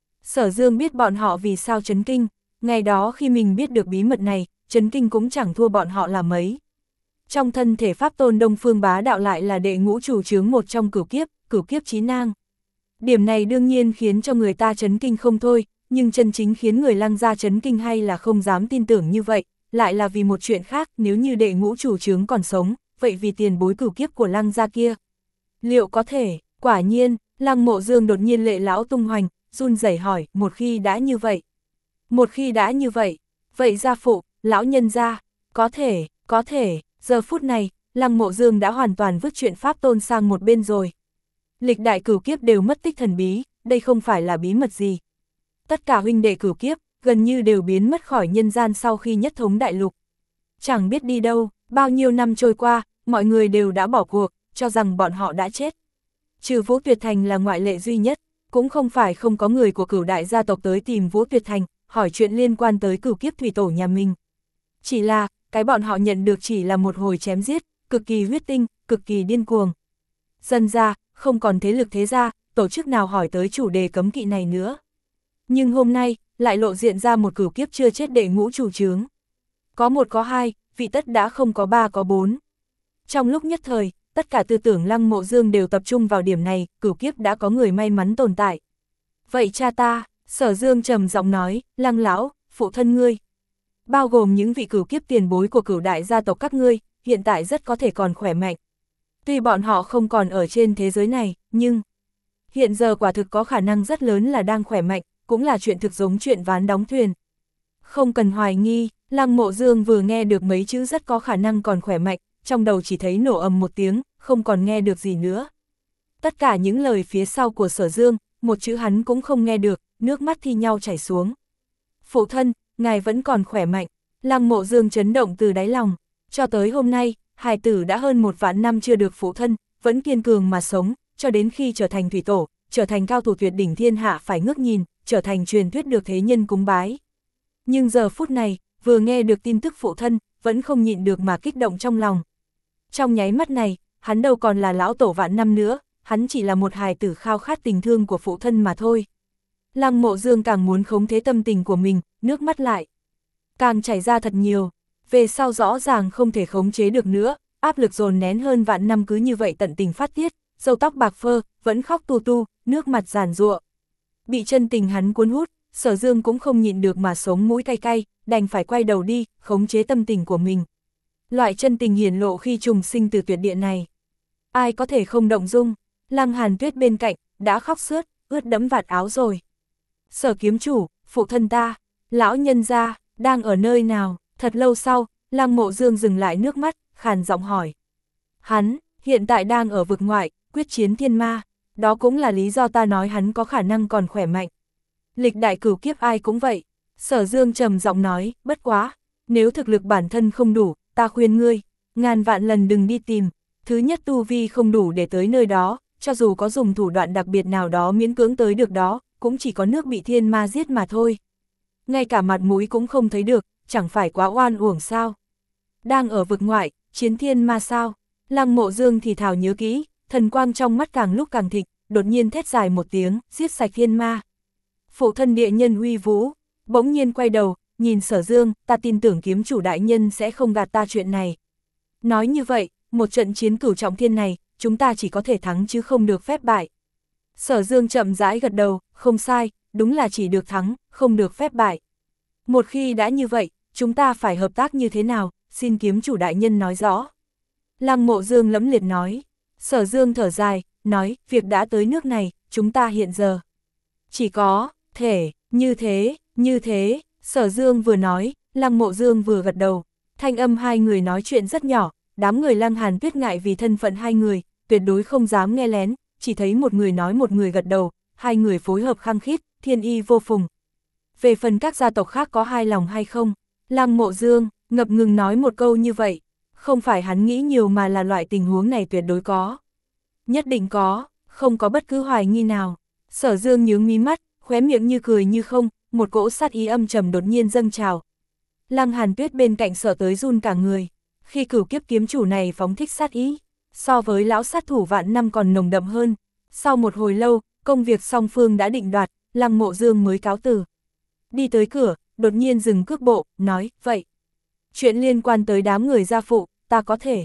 Sở Dương biết bọn họ vì sao chấn kinh, ngày đó khi mình biết được bí mật này, chấn kinh cũng chẳng thua bọn họ là mấy. Trong thân thể Pháp Tôn Đông Phương Bá Đạo lại là đệ ngũ chủ chướng một trong cửu kiếp, cửu kiếp chí nang. Điểm này đương nhiên khiến cho người ta chấn kinh không thôi, nhưng chân chính khiến người Lăng gia chấn kinh hay là không dám tin tưởng như vậy, lại là vì một chuyện khác, nếu như đệ ngũ chủ chướng còn sống, vậy vì tiền bối cửu kiếp của Lăng gia kia. Liệu có thể? Quả nhiên, Lăng Mộ Dương đột nhiên lệ lão tung hoành, run rẩy hỏi, một khi đã như vậy. Một khi đã như vậy, vậy gia phụ, lão nhân gia, có thể, có thể, giờ phút này, Lăng Mộ Dương đã hoàn toàn vứt chuyện Pháp Tôn sang một bên rồi. Lịch đại cửu kiếp đều mất tích thần bí, đây không phải là bí mật gì. Tất cả huynh đệ cửu kiếp, gần như đều biến mất khỏi nhân gian sau khi nhất thống đại lục. Chẳng biết đi đâu, bao nhiêu năm trôi qua, mọi người đều đã bỏ cuộc, cho rằng bọn họ đã chết. Trừ Vũ Tuyệt Thành là ngoại lệ duy nhất, cũng không phải không có người của cửu đại gia tộc tới tìm Vũ Tuyệt Thành, hỏi chuyện liên quan tới cửu kiếp thủy tổ nhà mình. Chỉ là, cái bọn họ nhận được chỉ là một hồi chém giết, cực kỳ huyết tinh, cực kỳ điên cuồng. Dần ra, không còn thế lực thế gia, tổ chức nào hỏi tới chủ đề cấm kỵ này nữa. Nhưng hôm nay, lại lộ diện ra một cửu kiếp chưa chết đệ ngũ chủ chướng. Có một có hai, vị tất đã không có ba có bốn. Trong lúc nhất thời, tất cả tư tưởng Lăng Mộ Dương đều tập trung vào điểm này, cửu kiếp đã có người may mắn tồn tại. Vậy cha ta, Sở Dương trầm giọng nói, Lăng lão, phụ thân ngươi, bao gồm những vị cửu kiếp tiền bối của cửu đại gia tộc các ngươi, hiện tại rất có thể còn khỏe mạnh. Tuy bọn họ không còn ở trên thế giới này, nhưng hiện giờ quả thực có khả năng rất lớn là đang khỏe mạnh, cũng là chuyện thực giống chuyện ván đóng thuyền. Không cần hoài nghi, Lăng Mộ Dương vừa nghe được mấy chữ rất có khả năng còn khỏe mạnh, trong đầu chỉ thấy nổ ầm một tiếng, không còn nghe được gì nữa. Tất cả những lời phía sau của Sở Dương, một chữ hắn cũng không nghe được, nước mắt thi nhau chảy xuống. Phụ thân, ngài vẫn còn khỏe mạnh. Lăng Mộ Dương chấn động từ đáy lòng. Cho tới hôm nay, hài tử đã hơn một vạn năm chưa được phụ thân, vẫn kiên cường mà sống, cho đến khi trở thành thủy tổ, trở thành cao thủ tuyệt đỉnh thiên hạ phải ngước nhìn, trở thành truyền thuyết được thế nhân cúng bái. Nhưng giờ phút này, vừa nghe được tin tức phụ thân, vẫn không nhịn được mà kích động trong lòng. Trong nháy mắt này, hắn đâu còn là lão tổ vạn năm nữa, hắn chỉ là một hài tử khao khát tình thương của phụ thân mà thôi. Lăng Mộ Dương càng muốn khống chế tâm tình của mình, nước mắt lại càng chảy ra thật nhiều, về sau rõ ràng không thể khống chế được nữa, áp lực dồn nén hơn vạn năm cứ như vậy tận tình phát tiết, râu tóc bạc phơ, vẫn khóc tu tu, nước mặt giàn giụa. Bị chân tình hắn cuốn hút, Sở Dương cũng không nhịn được mà sống mũi cay cay, đành phải quay đầu đi, khống chế tâm tình của mình. Loại chân tình hiển lộ khi trùng sinh từ tuyệt địa này, ai có thể không động dung. Lăng Hàn Tuyết bên cạnh, đã khóc sướt, ướt đẫm vạt áo rồi. Sở kiếm chủ, phụ thân ta, lão nhân gia, đang ở nơi nào? Thật lâu sau, Lăng Mộ Dương dừng lại nước mắt, khàn giọng hỏi. Hắn, hiện tại đang ở vực ngoại, quyết chiến thiên ma, đó cũng là lý do ta nói hắn có khả năng còn khỏe mạnh. Lịch đại cửu kiếp ai cũng vậy. Sở Dương trầm giọng nói, bất quá, nếu thực lực bản thân không đủ, ta khuyên ngươi, ngàn vạn lần đừng đi tìm. Thứ nhất tu vi không đủ để tới nơi đó, cho dù có dùng thủ đoạn đặc biệt nào đó miễn cưỡng tới được đó, cũng chỉ có nước bị thiên ma giết mà thôi. Ngay cả mặt mũi cũng không thấy được, chẳng phải quá oan uổng sao? Đang ở vực ngoại, chiến thiên ma sao? Lăng Mộ Dương thì thào nhớ kỹ, thần quang trong mắt càng lúc càng thịnh, đột nhiên thét dài một tiếng, giết sạch thiên ma. Phụ thân địa nhân uy vũ, bỗng nhiên quay đầu, nhìn Sở Dương, ta tin tưởng kiếm chủ đại nhân sẽ không gạt ta chuyện này. Nói như vậy, một trận chiến cửu trọng thiên này, chúng ta chỉ có thể thắng chứ không được phép bại. Sở Dương chậm rãi gật đầu, không sai, đúng là chỉ được thắng, không được phép bại. Một khi đã như vậy, chúng ta phải hợp tác như thế nào, xin kiếm chủ đại nhân nói rõ. Lăng Mộ Dương lẫm liệt nói. Sở Dương thở dài, nói, việc đã tới nước này, chúng ta hiện giờ chỉ có thể, như thế, như thế. Sở Dương vừa nói, Lăng Mộ Dương vừa gật đầu. Thanh âm hai người nói chuyện rất nhỏ, đám người Lăng Hàn Tuyết ngại vì thân phận hai người, tuyệt đối không dám nghe lén, chỉ thấy một người nói một người gật đầu, hai người phối hợp khăng khít, thiên y vô phùng. Về phần các gia tộc khác có hai lòng hay không, Lăng Mộ Dương ngập ngừng nói một câu như vậy, không phải hắn nghĩ nhiều mà là loại tình huống này tuyệt đối có. Nhất định có, không có bất cứ hoài nghi nào. Sở Dương nhướng mí mắt, khóe miệng như cười như không, một cỗ sát ý âm trầm đột nhiên dâng trào. Lăng Hàn Tuyết bên cạnh sợ tới run cả người, khi cửu kiếp kiếm chủ này phóng thích sát ý, so với lão sát thủ vạn năm còn nồng đậm hơn. Sau một hồi lâu, công việc song phương đã định đoạt, Lăng Mộ Dương mới cáo từ. Đi tới cửa, đột nhiên dừng cước bộ, nói, vậy. Chuyện liên quan tới đám người gia phụ, ta có thể.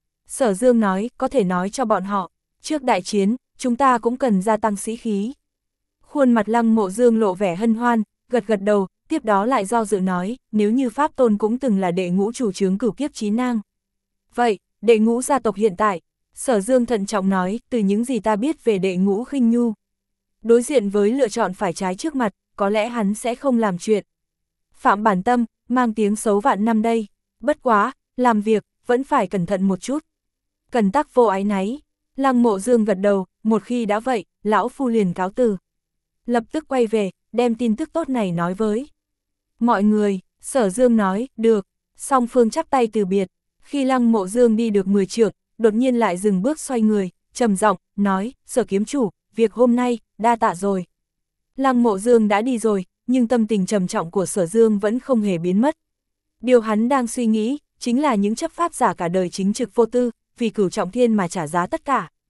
Sở Dương nói, có thể nói cho bọn họ, trước đại chiến, chúng ta cũng cần gia tăng sĩ khí. Khuôn mặt Lăng Mộ Dương lộ vẻ hân hoan, gật gật đầu, tiếp đó lại do dự nói, nếu như Pháp Tôn cũng từng là đệ ngũ chủ chướng cửu kiếp chí nang. Vậy, đệ ngũ gia tộc hiện tại, Sở Dương thận trọng nói, từ những gì ta biết về đệ ngũ khinh nhu. Đối diện với lựa chọn phải trái trước mặt, có lẽ hắn sẽ không làm chuyện. Phạm bản tâm, mang tiếng xấu vạn năm đây, bất quá, làm việc, vẫn phải cẩn thận một chút. Cần tắc vô ái náy. Lăng Mộ Dương gật đầu, một khi đã vậy, lão phu liền cáo từ. Lập tức quay về, đem tin tức tốt này nói với mọi người. Sở Dương nói, được. Song phương chắp tay từ biệt. Khi Lăng Mộ Dương đi được mười trượng, đột nhiên lại dừng bước xoay người, trầm giọng nói, Sở kiếm chủ, việc hôm nay, đa tạ rồi. Lăng Mộ Dương đã đi rồi, nhưng tâm tình trầm trọng của Sở Dương vẫn không hề biến mất. Điều hắn đang suy nghĩ, chính là những chấp pháp giả cả đời chính trực vô tư, vì cửu trọng thiên mà trả giá tất cả.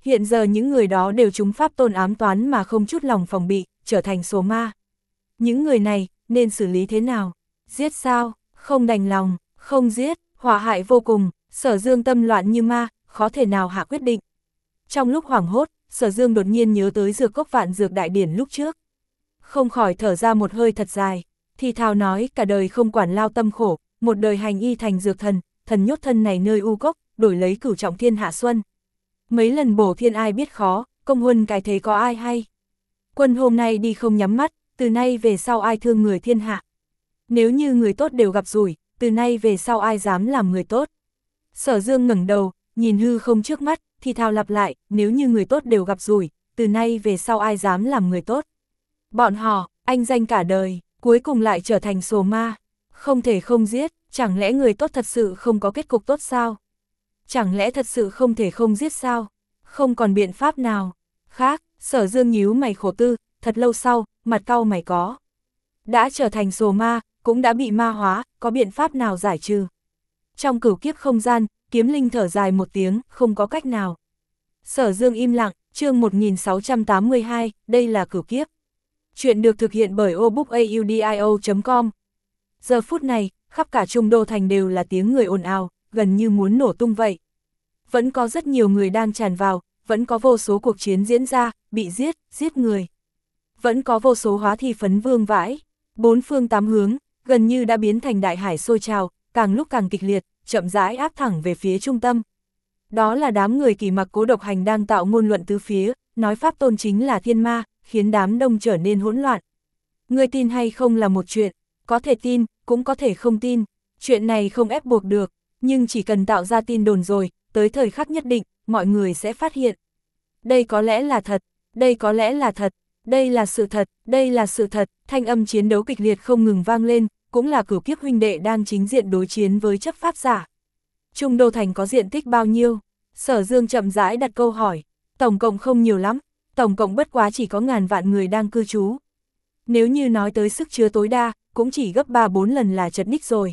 Hiện giờ những người đó đều trúng pháp tôn ám toán mà không chút lòng phòng bị, trở thành số ma. Những người này, nên xử lý thế nào? Giết sao? Không đành lòng, không giết, hỏa hại vô cùng, Sở Dương tâm loạn như ma, khó thể nào hạ quyết định. Trong lúc hoảng hốt, Sở Dương đột nhiên nhớ tới dược cốc vạn dược đại điển lúc trước. Không khỏi thở ra một hơi thật dài, thì thào nói cả đời không quản lao tâm khổ, một đời hành y thành dược thần, thần nhốt thân này nơi u cốc, đổi lấy cửu trọng thiên hạ xuân. Mấy lần bổ thiên ai biết khó, công huân cái thế có ai hay. Quân hôm nay đi không nhắm mắt, từ nay về sau ai thương người thiên hạ. Nếu như người tốt đều gặp rủi, từ nay về sau ai dám làm người tốt. Sở Dương ngẩng đầu, nhìn hư không trước mắt, thì thào lặp lại, nếu như người tốt đều gặp rủi, từ nay về sau ai dám làm người tốt. Bọn họ, anh danh cả đời, cuối cùng lại trở thành sồ ma. Không thể không giết, chẳng lẽ người tốt thật sự không có kết cục tốt sao? Chẳng lẽ thật sự không thể không giết sao? Không còn biện pháp nào khác. Sở Dương nhíu mày khổ tư, thật lâu sau, mặt cau mày có. Đã trở thành sồ ma, cũng đã bị ma hóa, có biện pháp nào giải trừ? Trong cửu kiếp không gian, Kiếm Linh thở dài một tiếng, không có cách nào. Sở Dương im lặng, chương một nghìn sáu trăm tám mươi hai, đây là cửu kiếp. Chuyện được thực hiện bởi obookaudio chấm com. Giờ phút này, khắp cả Trung Đô Thành đều là tiếng người ồn ào, gần như muốn nổ tung vậy. Vẫn có rất nhiều người đang tràn vào, vẫn có vô số cuộc chiến diễn ra, bị giết, giết người. Vẫn có vô số hóa thi phấn vương vãi, bốn phương tám hướng, gần như đã biến thành đại hải sôi trào, càng lúc càng kịch liệt, chậm rãi áp thẳng về phía trung tâm. Đó là đám người kỳ mặc cố độc hành đang tạo ngôn luận tứ phía, nói pháp tôn chính là thiên ma, khiến đám đông trở nên hỗn loạn. Người tin hay không là một chuyện, có thể tin, cũng có thể không tin, chuyện này không ép buộc được, nhưng chỉ cần tạo ra tin đồn rồi, tới thời khắc nhất định, mọi người sẽ phát hiện. Đây có lẽ là thật, đây có lẽ là thật, đây là sự thật, đây là sự thật, thanh âm chiến đấu kịch liệt không ngừng vang lên, cũng là cửu kiếp huynh đệ đang chính diện đối chiến với chấp pháp giả. Trung Đô Thành có diện tích bao nhiêu? Sở Dương chậm rãi đặt câu hỏi, tổng cộng không nhiều lắm, tổng cộng bất quá chỉ có ngàn vạn người đang cư trú. Nếu như nói tới sức chứa tối đa, cũng chỉ gấp ba bốn lần là chật ních rồi.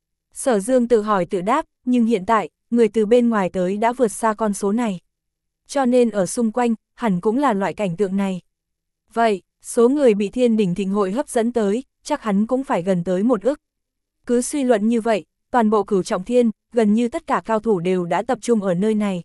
Sở Dương tự hỏi tự đáp, nhưng hiện tại, người từ bên ngoài tới đã vượt xa con số này. Cho nên ở xung quanh, hẳn cũng là loại cảnh tượng này. Vậy, số người bị Thiên Đỉnh Thịnh Hội hấp dẫn tới, chắc hắn cũng phải gần tới một ức. Cứ suy luận như vậy, toàn bộ cửu trọng thiên, gần như tất cả cao thủ đều đã tập trung ở nơi này.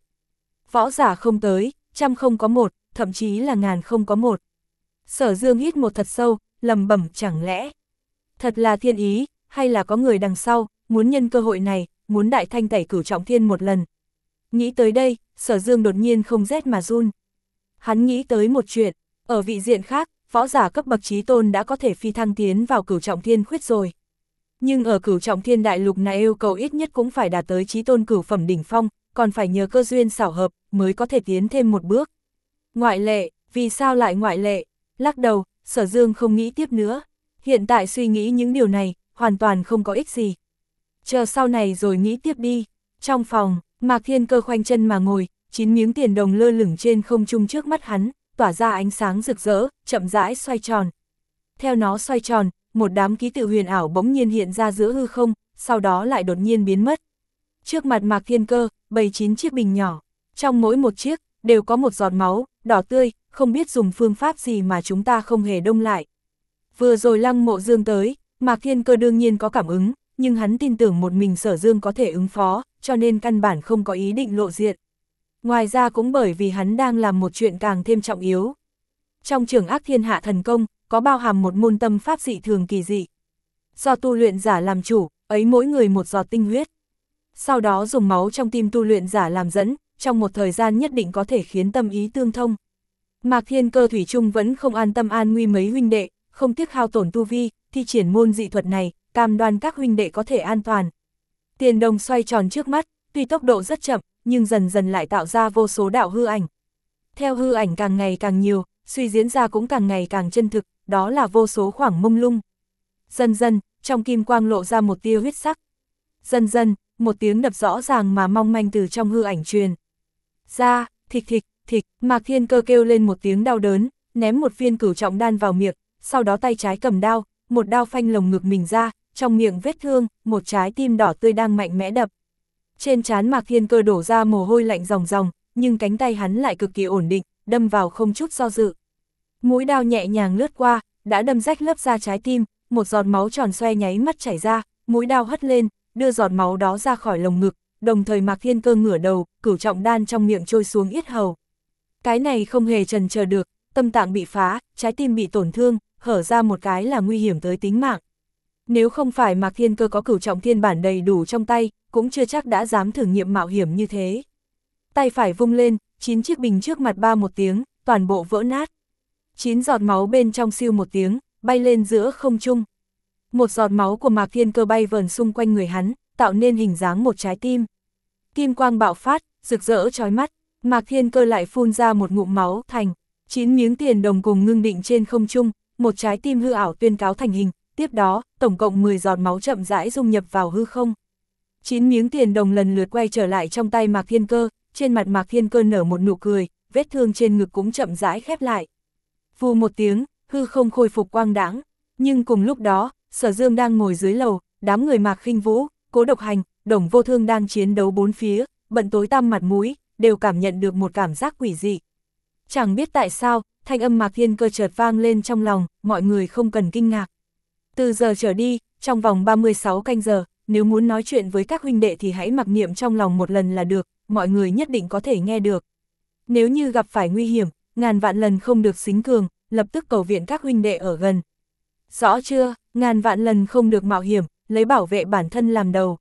Võ giả không tới, trăm không có một, thậm chí là ngàn không có một. Sở Dương hít một thật sâu, lầm bẩm chẳng lẽ. Thật là thiên ý, hay là có người đằng sau, muốn nhân cơ hội này, muốn đại thanh tẩy cửu trọng thiên một lần. Nghĩ tới đây, Sở Dương đột nhiên không rét mà run. Hắn nghĩ tới một chuyện, ở vị diện khác, võ giả cấp bậc chí tôn đã có thể phi thăng tiến vào cửu trọng thiên khuyết rồi. Nhưng ở cửu trọng thiên đại lục này yêu cầu ít nhất cũng phải đạt tới chí tôn cửu phẩm đỉnh phong, còn phải nhờ cơ duyên xảo hợp mới có thể tiến thêm một bước. Ngoại lệ, vì sao lại ngoại lệ? Lắc đầu, Sở Dương không nghĩ tiếp nữa. Hiện tại suy nghĩ những điều này, hoàn toàn không có ích gì. Chờ sau này rồi nghĩ tiếp đi. Trong phòng, Mạc Thiên Cơ khoanh chân mà ngồi, chín miếng tiền đồng lơ lửng trên không trung trước mắt hắn, tỏa ra ánh sáng rực rỡ, chậm rãi xoay tròn. Theo nó xoay tròn, một đám ký tự huyền ảo bỗng nhiên hiện ra giữa hư không, sau đó lại đột nhiên biến mất. Trước mặt Mạc Thiên Cơ, bày chín chiếc bình nhỏ, trong mỗi một chiếc, đều có một giọt máu, đỏ tươi, không biết dùng phương pháp gì mà chúng ta không hề đông lại. Vừa rồi Lăng Mộ Dương tới, Mạc Thiên Cơ đương nhiên có cảm ứng, nhưng hắn tin tưởng một mình Sở Dương có thể ứng phó, cho nên căn bản không có ý định lộ diện. Ngoài ra cũng bởi vì hắn đang làm một chuyện càng thêm trọng yếu. Trong Trường Ác Thiên Hạ Thần Công, có bao hàm một môn tâm pháp dị thường kỳ dị. Do tu luyện giả làm chủ, ấy mỗi người một giọt tinh huyết. Sau đó dùng máu trong tim tu luyện giả làm dẫn, trong một thời gian nhất định có thể khiến tâm ý tương thông. Mạc Thiên Cơ thủy chung vẫn không an tâm an nguy mấy huynh đệ, không tiếc hao tổn tu vi, thi triển môn dị thuật này, cam đoan các huynh đệ có thể an toàn. Tiền đồng xoay tròn trước mắt, tuy tốc độ rất chậm, nhưng dần dần lại tạo ra vô số đạo hư ảnh. Theo hư ảnh càng ngày càng nhiều, suy diễn ra cũng càng ngày càng chân thực, đó là vô số khoảng mông lung. Dần dần, trong kim quang lộ ra một tia huyết sắc. Dần dần, một tiếng đập rõ ràng mà mong manh từ trong hư ảnh truyền ra, thịch thịch, thịch, Mạc Thiên Cơ kêu lên một tiếng đau đớn, ném một viên cửu trọng đan vào miệng, sau đó tay trái cầm đao, một đao phanh lồng ngực mình ra, trong miệng vết thương, một trái tim đỏ tươi đang mạnh mẽ đập. Trên trán Mạc Thiên Cơ đổ ra mồ hôi lạnh ròng ròng, nhưng cánh tay hắn lại cực kỳ ổn định, đâm vào không chút do dự. Mũi đao nhẹ nhàng lướt qua, đã đâm rách lớp da trái tim, một giọt máu tròn xoe nháy mắt chảy ra, mũi đao hất lên, đưa giọt máu đó ra khỏi lồng ngực, đồng thời Mạc Thiên Cơ ngửa đầu, cửu trọng đan trong miệng trôi xuống yết hầu. Cái này không hề chần chờ được, tâm tạng bị phá, trái tim bị tổn thương, hở ra một cái là nguy hiểm tới tính mạng. Nếu không phải Mạc Thiên Cơ có cửu trọng thiên bản đầy đủ trong tay, cũng chưa chắc đã dám thử nghiệm mạo hiểm như thế. Tay phải vung lên, chín chiếc bình trước mặt ba một tiếng, toàn bộ vỡ nát. Chín giọt máu bên trong siêu một tiếng, bay lên giữa không trung. Một giọt máu của Mạc Thiên Cơ bay vờn xung quanh người hắn, tạo nên hình dáng một trái tim. Kim quang bạo phát, rực rỡ chói mắt, Mạc Thiên Cơ lại phun ra một ngụm máu thành chín miếng tiền đồng cùng ngưng định trên không trung, một trái tim hư ảo tuyên cáo thành hình, tiếp đó, tổng cộng mười giọt máu chậm rãi dung nhập vào hư không. chín miếng tiền đồng lần lượt quay trở lại trong tay Mạc Thiên Cơ, trên mặt Mạc Thiên Cơ nở một nụ cười, vết thương trên ngực cũng chậm rãi khép lại. Vù một tiếng, hư không khôi phục quang đãng, nhưng cùng lúc đó, Sở Dương đang ngồi dưới lầu, đám người Mạc Khinh Vũ, Cố Độc Hành, Đồng Vô Thương đang chiến đấu bốn phía, bận tối tăm mặt mũi, đều cảm nhận được một cảm giác quỷ dị. Chẳng biết tại sao, thanh âm Mạc Thiên Cơ chợt vang lên trong lòng, mọi người không cần kinh ngạc. Từ giờ trở đi, trong vòng ba mươi sáu canh giờ, nếu muốn nói chuyện với các huynh đệ thì hãy mặc niệm trong lòng một lần là được, mọi người nhất định có thể nghe được. Nếu như gặp phải nguy hiểm, ngàn vạn lần không được xính cường, lập tức cầu viện các huynh đệ ở gần. Rõ chưa, ngàn vạn lần không được mạo hiểm, lấy bảo vệ bản thân làm đầu.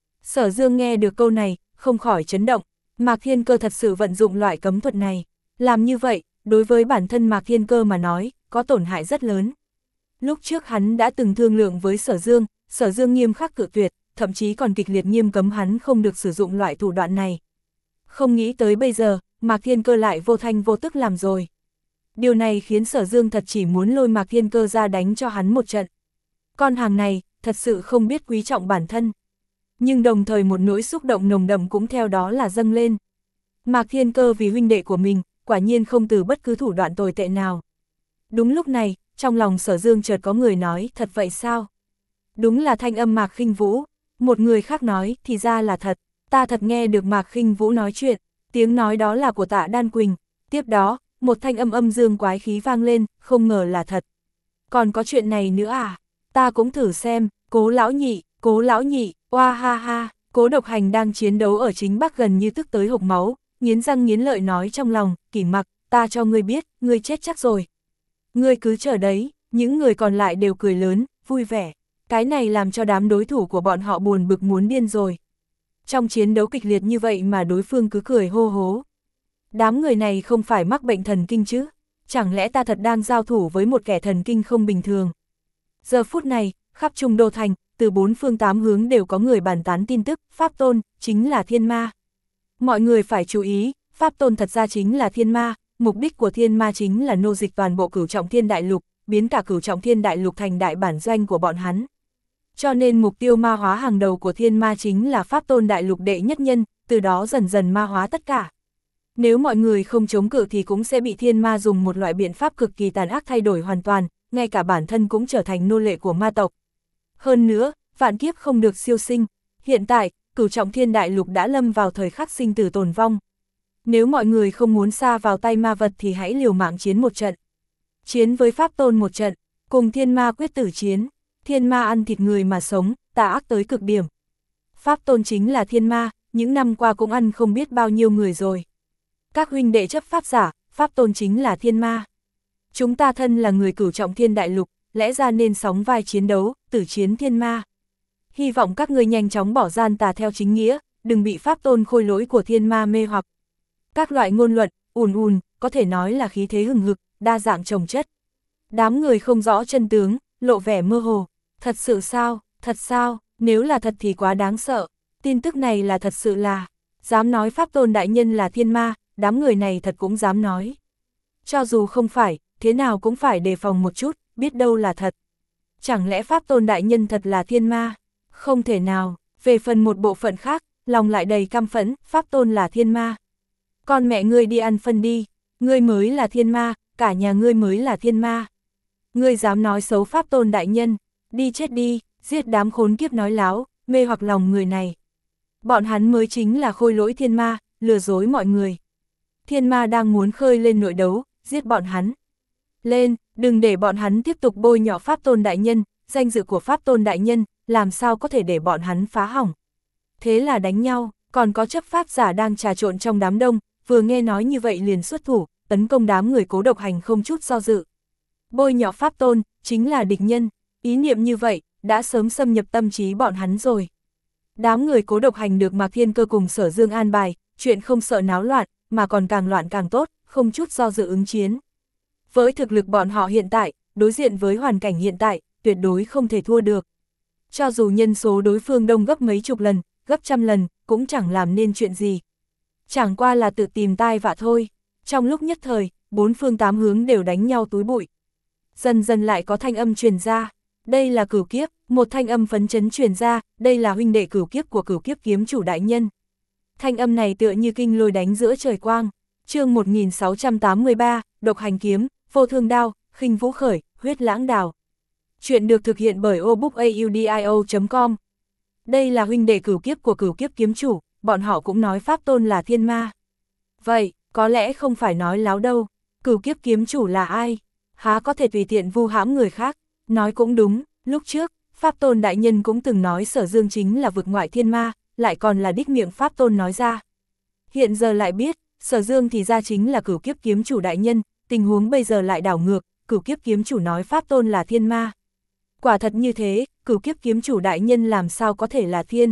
Sở Dương nghe được câu này, không khỏi chấn động, Mạc Thiên Cơ thật sự vận dụng loại cấm thuật này. Làm như vậy, đối với bản thân Mạc Thiên Cơ mà nói, có tổn hại rất lớn. Lúc trước hắn đã từng thương lượng với Sở Dương, Sở Dương nghiêm khắc cự tuyệt, thậm chí còn kịch liệt nghiêm cấm hắn không được sử dụng loại thủ đoạn này. Không nghĩ tới bây giờ, Mạc Thiên Cơ lại vô thanh vô tức làm rồi. Điều này khiến Sở Dương thật chỉ muốn lôi Mạc Thiên Cơ ra đánh cho hắn một trận. Con hàng này, thật sự không biết quý trọng bản thân. Nhưng đồng thời một nỗi xúc động nồng đậm cũng theo đó là dâng lên. Mạc Thiên Cơ vì huynh đệ của mình, quả nhiên không từ bất cứ thủ đoạn tồi tệ nào. Đúng lúc này, trong lòng Sở Dương chợt có người nói, thật vậy sao? Đúng là thanh âm Mạc Khinh Vũ. Một người khác nói, thì ra là thật, ta thật nghe được Mạc Khinh Vũ nói chuyện, tiếng nói đó là của Tạ Đan Quỳnh. Tiếp đó, một thanh âm âm dương quái khí vang lên, không ngờ là thật. Còn có chuyện này nữa à? Ta cũng thử xem, Cố lão nhị, Cố lão nhị, oa ha ha. Cố Độc Hành đang chiến đấu ở chính bắc gần như tức tới hộc máu, nghiến răng nghiến lợi nói trong lòng, Kỷ Mặc, ta cho ngươi biết, ngươi chết chắc rồi. Ngươi cứ chờ đấy, những người còn lại đều cười lớn, vui vẻ. Cái này làm cho đám đối thủ của bọn họ buồn bực muốn điên rồi. Trong chiến đấu kịch liệt như vậy mà đối phương cứ cười hô hố. Đám người này không phải mắc bệnh thần kinh chứ? Chẳng lẽ ta thật đang giao thủ với một kẻ thần kinh không bình thường? Giờ phút này, khắp Trung Đô Thành, từ bốn phương tám hướng đều có người bàn tán tin tức, Pháp Tôn, chính là thiên ma. Mọi người phải chú ý, Pháp Tôn thật ra chính là thiên ma, mục đích của thiên ma chính là nô dịch toàn bộ cửu trọng thiên đại lục, biến cả cửu trọng thiên đại lục thành đại bản doanh của bọn hắn. Cho nên mục tiêu ma hóa hàng đầu của thiên ma chính là Pháp Tôn đại lục đệ nhất nhân, từ đó dần dần ma hóa tất cả. Nếu mọi người không chống cự thì cũng sẽ bị thiên ma dùng một loại biện pháp cực kỳ tàn ác thay đổi hoàn toàn, ngay cả bản thân cũng trở thành nô lệ của ma tộc. Hơn nữa, vạn kiếp không được siêu sinh, hiện tại, cửu trọng thiên đại lục đã lâm vào thời khắc sinh tử tồn vong. Nếu mọi người không muốn sa vào tay ma vật thì hãy liều mạng chiến một trận. Chiến với Pháp Tôn một trận, cùng thiên ma quyết tử chiến. Thiên ma ăn thịt người mà sống, tà ác tới cực điểm. Pháp Tôn chính là thiên ma, những năm qua cũng ăn không biết bao nhiêu người rồi. Các huynh đệ chấp pháp giả, Pháp Tôn chính là thiên ma. Chúng ta thân là người cửu trọng thiên đại lục, lẽ ra nên sóng vai chiến đấu, tử chiến thiên ma. Hy vọng các ngươi nhanh chóng bỏ gian tà theo chính nghĩa, đừng bị Pháp Tôn khôi lỗi của thiên ma mê hoặc. Các loại ngôn luận, ùn ùn, có thể nói là khí thế hừng hực, đa dạng chồng chất. Đám người không rõ chân tướng, lộ vẻ mơ hồ. Thật sự sao, thật sao, nếu là thật thì quá đáng sợ. Tin tức này là thật sự là, dám nói Pháp Tôn đại nhân là thiên ma, đám người này thật cũng dám nói. Cho dù không phải, thế nào cũng phải đề phòng một chút, biết đâu là thật. Chẳng lẽ Pháp Tôn đại nhân thật là thiên ma? Không thể nào, về phần một bộ phận khác, lòng lại đầy căm phẫn, Pháp Tôn là thiên ma. Con mẹ ngươi đi ăn phân đi, ngươi mới là thiên ma, cả nhà ngươi mới là thiên ma. Ngươi dám nói xấu Pháp Tôn đại nhân, đi chết đi, giết đám khốn kiếp nói láo, mê hoặc lòng người này. Bọn hắn mới chính là khôi lỗi thiên ma, lừa dối mọi người. thiên ma đang muốn khơi lên nội đấu, giết bọn hắn. Lên, đừng để bọn hắn tiếp tục bôi nhọ Pháp Tôn Đại Nhân, danh dự của Pháp Tôn Đại Nhân, làm sao có thể để bọn hắn phá hỏng. Thế là đánh nhau, còn có chấp pháp giả đang trà trộn trong đám đông, vừa nghe nói như vậy liền xuất thủ, tấn công đám người Cố Độc Hành không chút do dự. Bôi nhọ Pháp Tôn, chính là địch nhân, ý niệm như vậy, đã sớm xâm nhập tâm trí bọn hắn rồi. Đám người Cố Độc Hành được Mạc Thiên Cơ cùng Sở Dương an bài, chuyện không sợ náo loạn, mà còn càng loạn càng tốt, không chút do dự ứng chiến. Với thực lực bọn họ hiện tại, đối diện với hoàn cảnh hiện tại, tuyệt đối không thể thua được. Cho dù nhân số đối phương đông gấp mấy chục lần, gấp trăm lần, cũng chẳng làm nên chuyện gì. Chẳng qua là tự tìm tai vạ thôi. Trong lúc nhất thời, bốn phương tám hướng đều đánh nhau túi bụi. Dần dần lại có thanh âm truyền ra. Đây là Cửu Kiếp, một thanh âm phấn chấn truyền ra, đây là huynh đệ Cửu Kiếp của Cửu Kiếp kiếm chủ đại nhân. Thanh âm này tựa như kinh lôi đánh giữa trời quang. Chương một nghìn sáu trăm tám mươi ba, Độc Hành Kiếm, Vô Thương Đao, Khinh Vũ Khởi, Huyết Lãng Đào. Chuyện được thực hiện bởi obookaudio chấm com. Đây là huynh đệ Cửu Kiếp của Cửu Kiếp kiếm chủ, bọn họ cũng nói Pháp Tôn là thiên ma. Vậy, có lẽ không phải nói láo đâu, Cửu Kiếp kiếm chủ là ai? Há có thể tùy tiện vu hãm người khác? Nói cũng đúng, lúc trước, Pháp Tôn Đại Nhân cũng từng nói Sở Dương chính là vực ngoại thiên ma, lại còn là đích miệng Pháp Tôn nói ra. Hiện giờ lại biết, Sở Dương thì ra chính là Cửu Kiếp kiếm chủ đại nhân, tình huống bây giờ lại đảo ngược, Cửu Kiếp kiếm chủ nói Pháp Tôn là thiên ma. Quả thật như thế, Cửu Kiếp kiếm chủ đại nhân làm sao có thể là thiên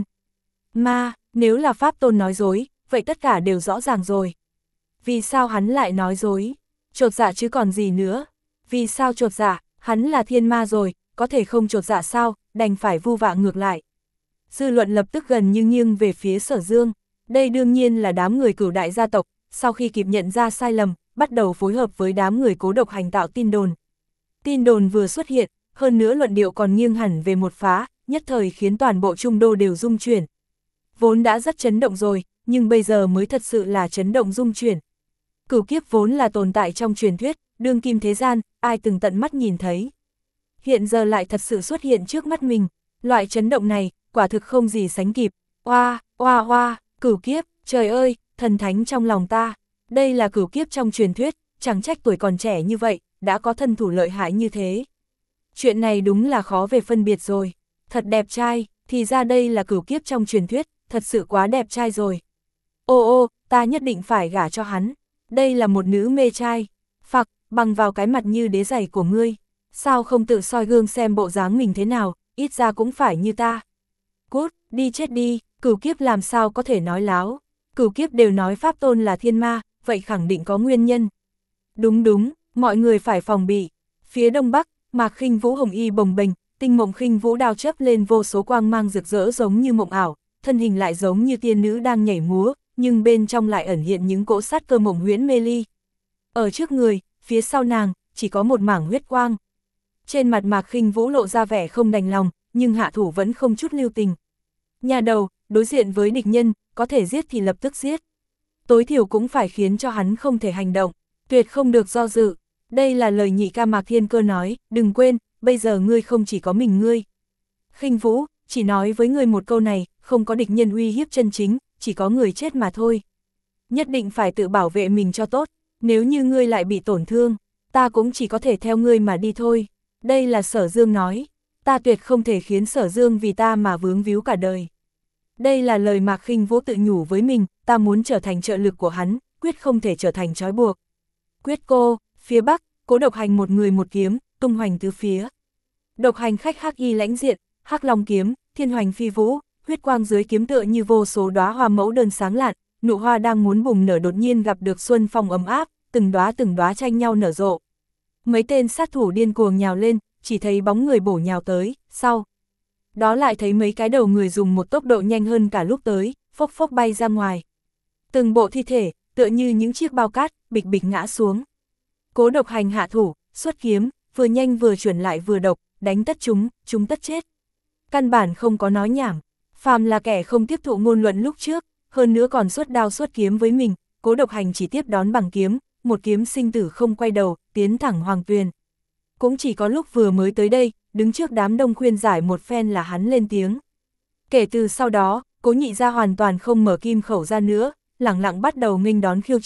ma, nếu là Pháp Tôn nói dối, vậy tất cả đều rõ ràng rồi. Vì sao hắn lại nói dối? Chột dạ chứ còn gì nữa? Vì sao chột dạ? Hắn là thiên ma rồi, có thể không chột dạ sao, đành phải vu vạ ngược lại. Dư luận lập tức gần như nghiêng về phía Sở Dương. Đây đương nhiên là đám người Cửu đại gia tộc, sau khi kịp nhận ra sai lầm, bắt đầu phối hợp với đám người Cố Độc Hành tạo tin đồn. Tin đồn vừa xuất hiện, hơn nữa luận điệu còn nghiêng hẳn về một phá, nhất thời khiến toàn bộ Trung Đô đều rung chuyển. Vốn đã rất chấn động rồi, nhưng bây giờ mới thật sự là chấn động rung chuyển. Cửu Kiếp vốn là tồn tại trong truyền thuyết, đương kim thế gian, ai từng tận mắt nhìn thấy. Hiện giờ lại thật sự xuất hiện trước mắt mình, loại chấn động này, quả thực không gì sánh kịp. Oa, oa oa, Cửu Kiếp, trời ơi, thần thánh trong lòng ta. Đây là Cửu Kiếp trong truyền thuyết, chẳng trách tuổi còn trẻ như vậy, đã có thân thủ lợi hại như thế. Chuyện này đúng là khó về phân biệt rồi. Thật đẹp trai, thì ra đây là Cửu Kiếp trong truyền thuyết, thật sự quá đẹp trai rồi. Ô ô, ta nhất định phải gả cho hắn. Đây là một nữ mê trai. Phặc, bằng vào cái mặt như đế giày của ngươi. Sao không tự soi gương xem bộ dáng mình thế nào, ít ra cũng phải như ta. Cút, đi chết đi, Cửu Kiếp làm sao có thể nói láo. Cửu Kiếp đều nói Pháp Tôn là thiên ma, vậy khẳng định có nguyên nhân. Đúng đúng, mọi người phải phòng bị. Phía đông bắc, Mạc Khinh Vũ hồng y bồng bềnh, tinh mộng khinh vũ đao chớp lên vô số quang mang rực rỡ giống như mộng ảo, thân hình lại giống như tiên nữ đang nhảy múa, nhưng bên trong lại ẩn hiện những cỗ sát cơ mộng huyễn mê ly. Ở trước người, phía sau nàng, chỉ có một mảng huyết quang. Trên mặt Mạc Khinh Vũ lộ ra vẻ không đành lòng, nhưng hạ thủ vẫn không chút lưu tình. Nhà đầu, đối diện với địch nhân, có thể giết thì lập tức giết. Tối thiểu cũng phải khiến cho hắn không thể hành động, tuyệt không được do dự. Đây là lời nhị ca Mạc Thiên Cơ nói, đừng quên, bây giờ ngươi không chỉ có mình ngươi. Khinh Vũ, chỉ nói với ngươi một câu này, không có địch nhân uy hiếp chân chính, chỉ có người chết mà thôi. Nhất định phải tự bảo vệ mình cho tốt, nếu như ngươi lại bị tổn thương, ta cũng chỉ có thể theo ngươi mà đi thôi. Đây là Sở Dương nói, ta tuyệt không thể khiến Sở Dương vì ta mà vướng víu cả đời. Đây là lời Mạc Khinh Vũ tự nhủ với mình, ta muốn trở thành trợ lực của hắn, quyết không thể trở thành trói buộc. Quyết cô, phía bắc, Cố Độc Hành một người một kiếm, tung hoành tứ phía. Độc Hành khách hắc y lãnh diện, hắc long kiếm, thiên hoành phi vũ, huyết quang dưới kiếm tựa như vô số đóa hoa mẫu đơn sáng lạn, nụ hoa đang muốn bùng nở đột nhiên gặp được xuân phong ấm áp, từng đóa từng đóa tranh nhau nở rộ. Mấy tên sát thủ điên cuồng nhào lên, chỉ thấy bóng người bổ nhào tới, sau đó lại thấy mấy cái đầu người dùng một tốc độ nhanh hơn cả lúc tới, phốc phốc bay ra ngoài. Từng bộ thi thể, tựa như những chiếc bao cát, bịch bịch ngã xuống. Cố Độc Hành hạ thủ, xuất kiếm, vừa nhanh vừa chuẩn lại vừa độc, đánh tất chúng, chúng tất chết. Căn bản không có nói nhảm, phàm là kẻ không tiếp thụ ngôn luận lúc trước, hơn nữa còn xuất đao xuất kiếm với mình, Cố Độc Hành chỉ tiếp đón bằng kiếm, một kiếm sinh tử không quay đầu, tiến thẳng hoàng tuyền. Cũng chỉ có lúc vừa mới tới đây, đứng trước đám đông khuyên giải một phen là hắn lên tiếng. Kể từ sau đó, Cố nhị gia hoàn toàn không mở kim khẩu ra nữa, lẳng lặng bắt đầu nghênh đón khiêu chiến,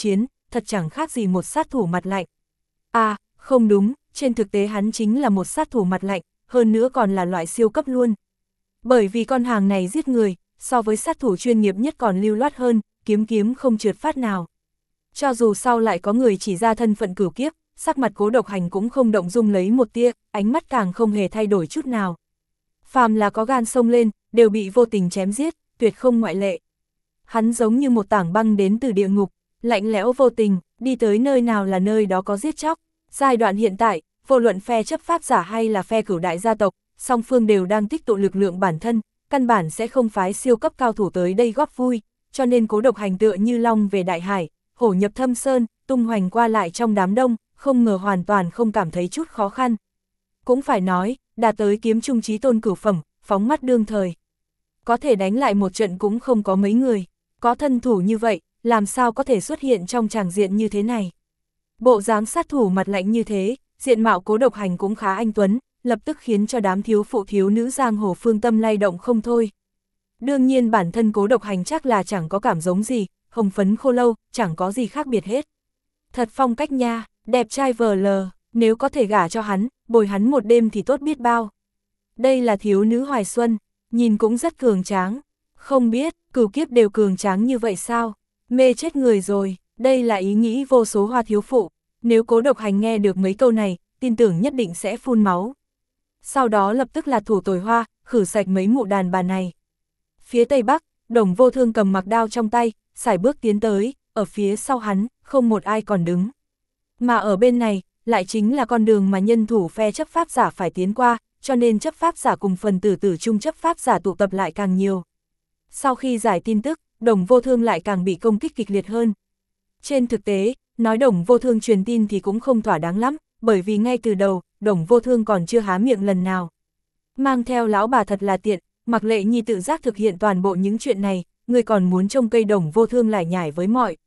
thật chẳng khác gì một sát thủ mặt lạnh. À, không đúng, trên thực tế hắn chính là một sát thủ mặt lạnh, hơn nữa còn là loại siêu cấp luôn. Bởi vì con hàng này giết người, so với sát thủ chuyên nghiệp nhất còn lưu loát hơn, kiếm kiếm không trượt phát nào. Cho dù sau lại có người chỉ ra thân phận cửu kiếp, sắc mặt Cố Độc Hành cũng không động dung lấy một tia, ánh mắt càng không hề thay đổi chút nào. Phàm là có gan xông lên, đều bị vô tình chém giết, tuyệt không ngoại lệ. Hắn giống như một tảng băng đến từ địa ngục, lạnh lẽo vô tình, đi tới nơi nào là nơi đó có giết chóc. Giai đoạn hiện tại, vô luận phe chấp pháp giả hay là phe cửu đại gia tộc, song phương đều đang tích tụ lực lượng bản thân, căn bản sẽ không phái siêu cấp cao thủ tới đây góp vui, cho nên Cố Độc Hành tựa như long về đại hải, hổ nhập thâm sơn, tung hoành qua lại trong đám đông, không ngờ hoàn toàn không cảm thấy chút khó khăn. Cũng phải nói, đã tới kiếm trung chí tôn cửu phẩm, phóng mắt đương thời. Có thể đánh lại một trận cũng không có mấy người, có thân thủ như vậy, làm sao có thể xuất hiện trong tràng diện như thế này. Bộ dáng sát thủ mặt lạnh như thế, diện mạo Cố Độc Hành cũng khá anh tuấn, lập tức khiến cho đám thiếu phụ thiếu nữ giang hồ phương tâm lay động không thôi. Đương nhiên bản thân Cố Độc Hành chắc là chẳng có cảm giống gì, hồng phấn khô lâu, chẳng có gì khác biệt hết. Thật phong cách nha, đẹp trai vờ lờ, nếu có thể gả cho hắn, bồi hắn một đêm thì tốt biết bao. Đây là thiếu nữ hoài xuân, nhìn cũng rất cường tráng. Không biết, cửu kiếp đều cường tráng như vậy sao? Mê chết người rồi, đây là ý nghĩ vô số hoa thiếu phụ. Nếu Cố Độc Hành nghe được mấy câu này, tin tưởng nhất định sẽ phun máu. Sau đó lập tức là thủ tồi hoa, khử sạch mấy mụ đàn bà này. Phía tây bắc, Đồng Vô Thương cầm mặc đao trong tay, sải bước tiến tới, ở phía sau hắn, không một ai còn đứng. Mà ở bên này, lại chính là con đường mà nhân thủ phe chấp pháp giả phải tiến qua, cho nên chấp pháp giả cùng phần tử tử chung chấp pháp giả tụ tập lại càng nhiều. Sau khi giải tin tức, Đồng Vô Thương lại càng bị công kích kịch liệt hơn. Trên thực tế, nói Đồng Vô Thương truyền tin thì cũng không thỏa đáng lắm, bởi vì ngay từ đầu, Đồng Vô Thương còn chưa há miệng lần nào. Mang theo lão bà thật là tiện, Mạc Lệ Nhi tự giác thực hiện toàn bộ những chuyện này, người còn muốn trông cây Đồng Vô Thương lải nhải với mọi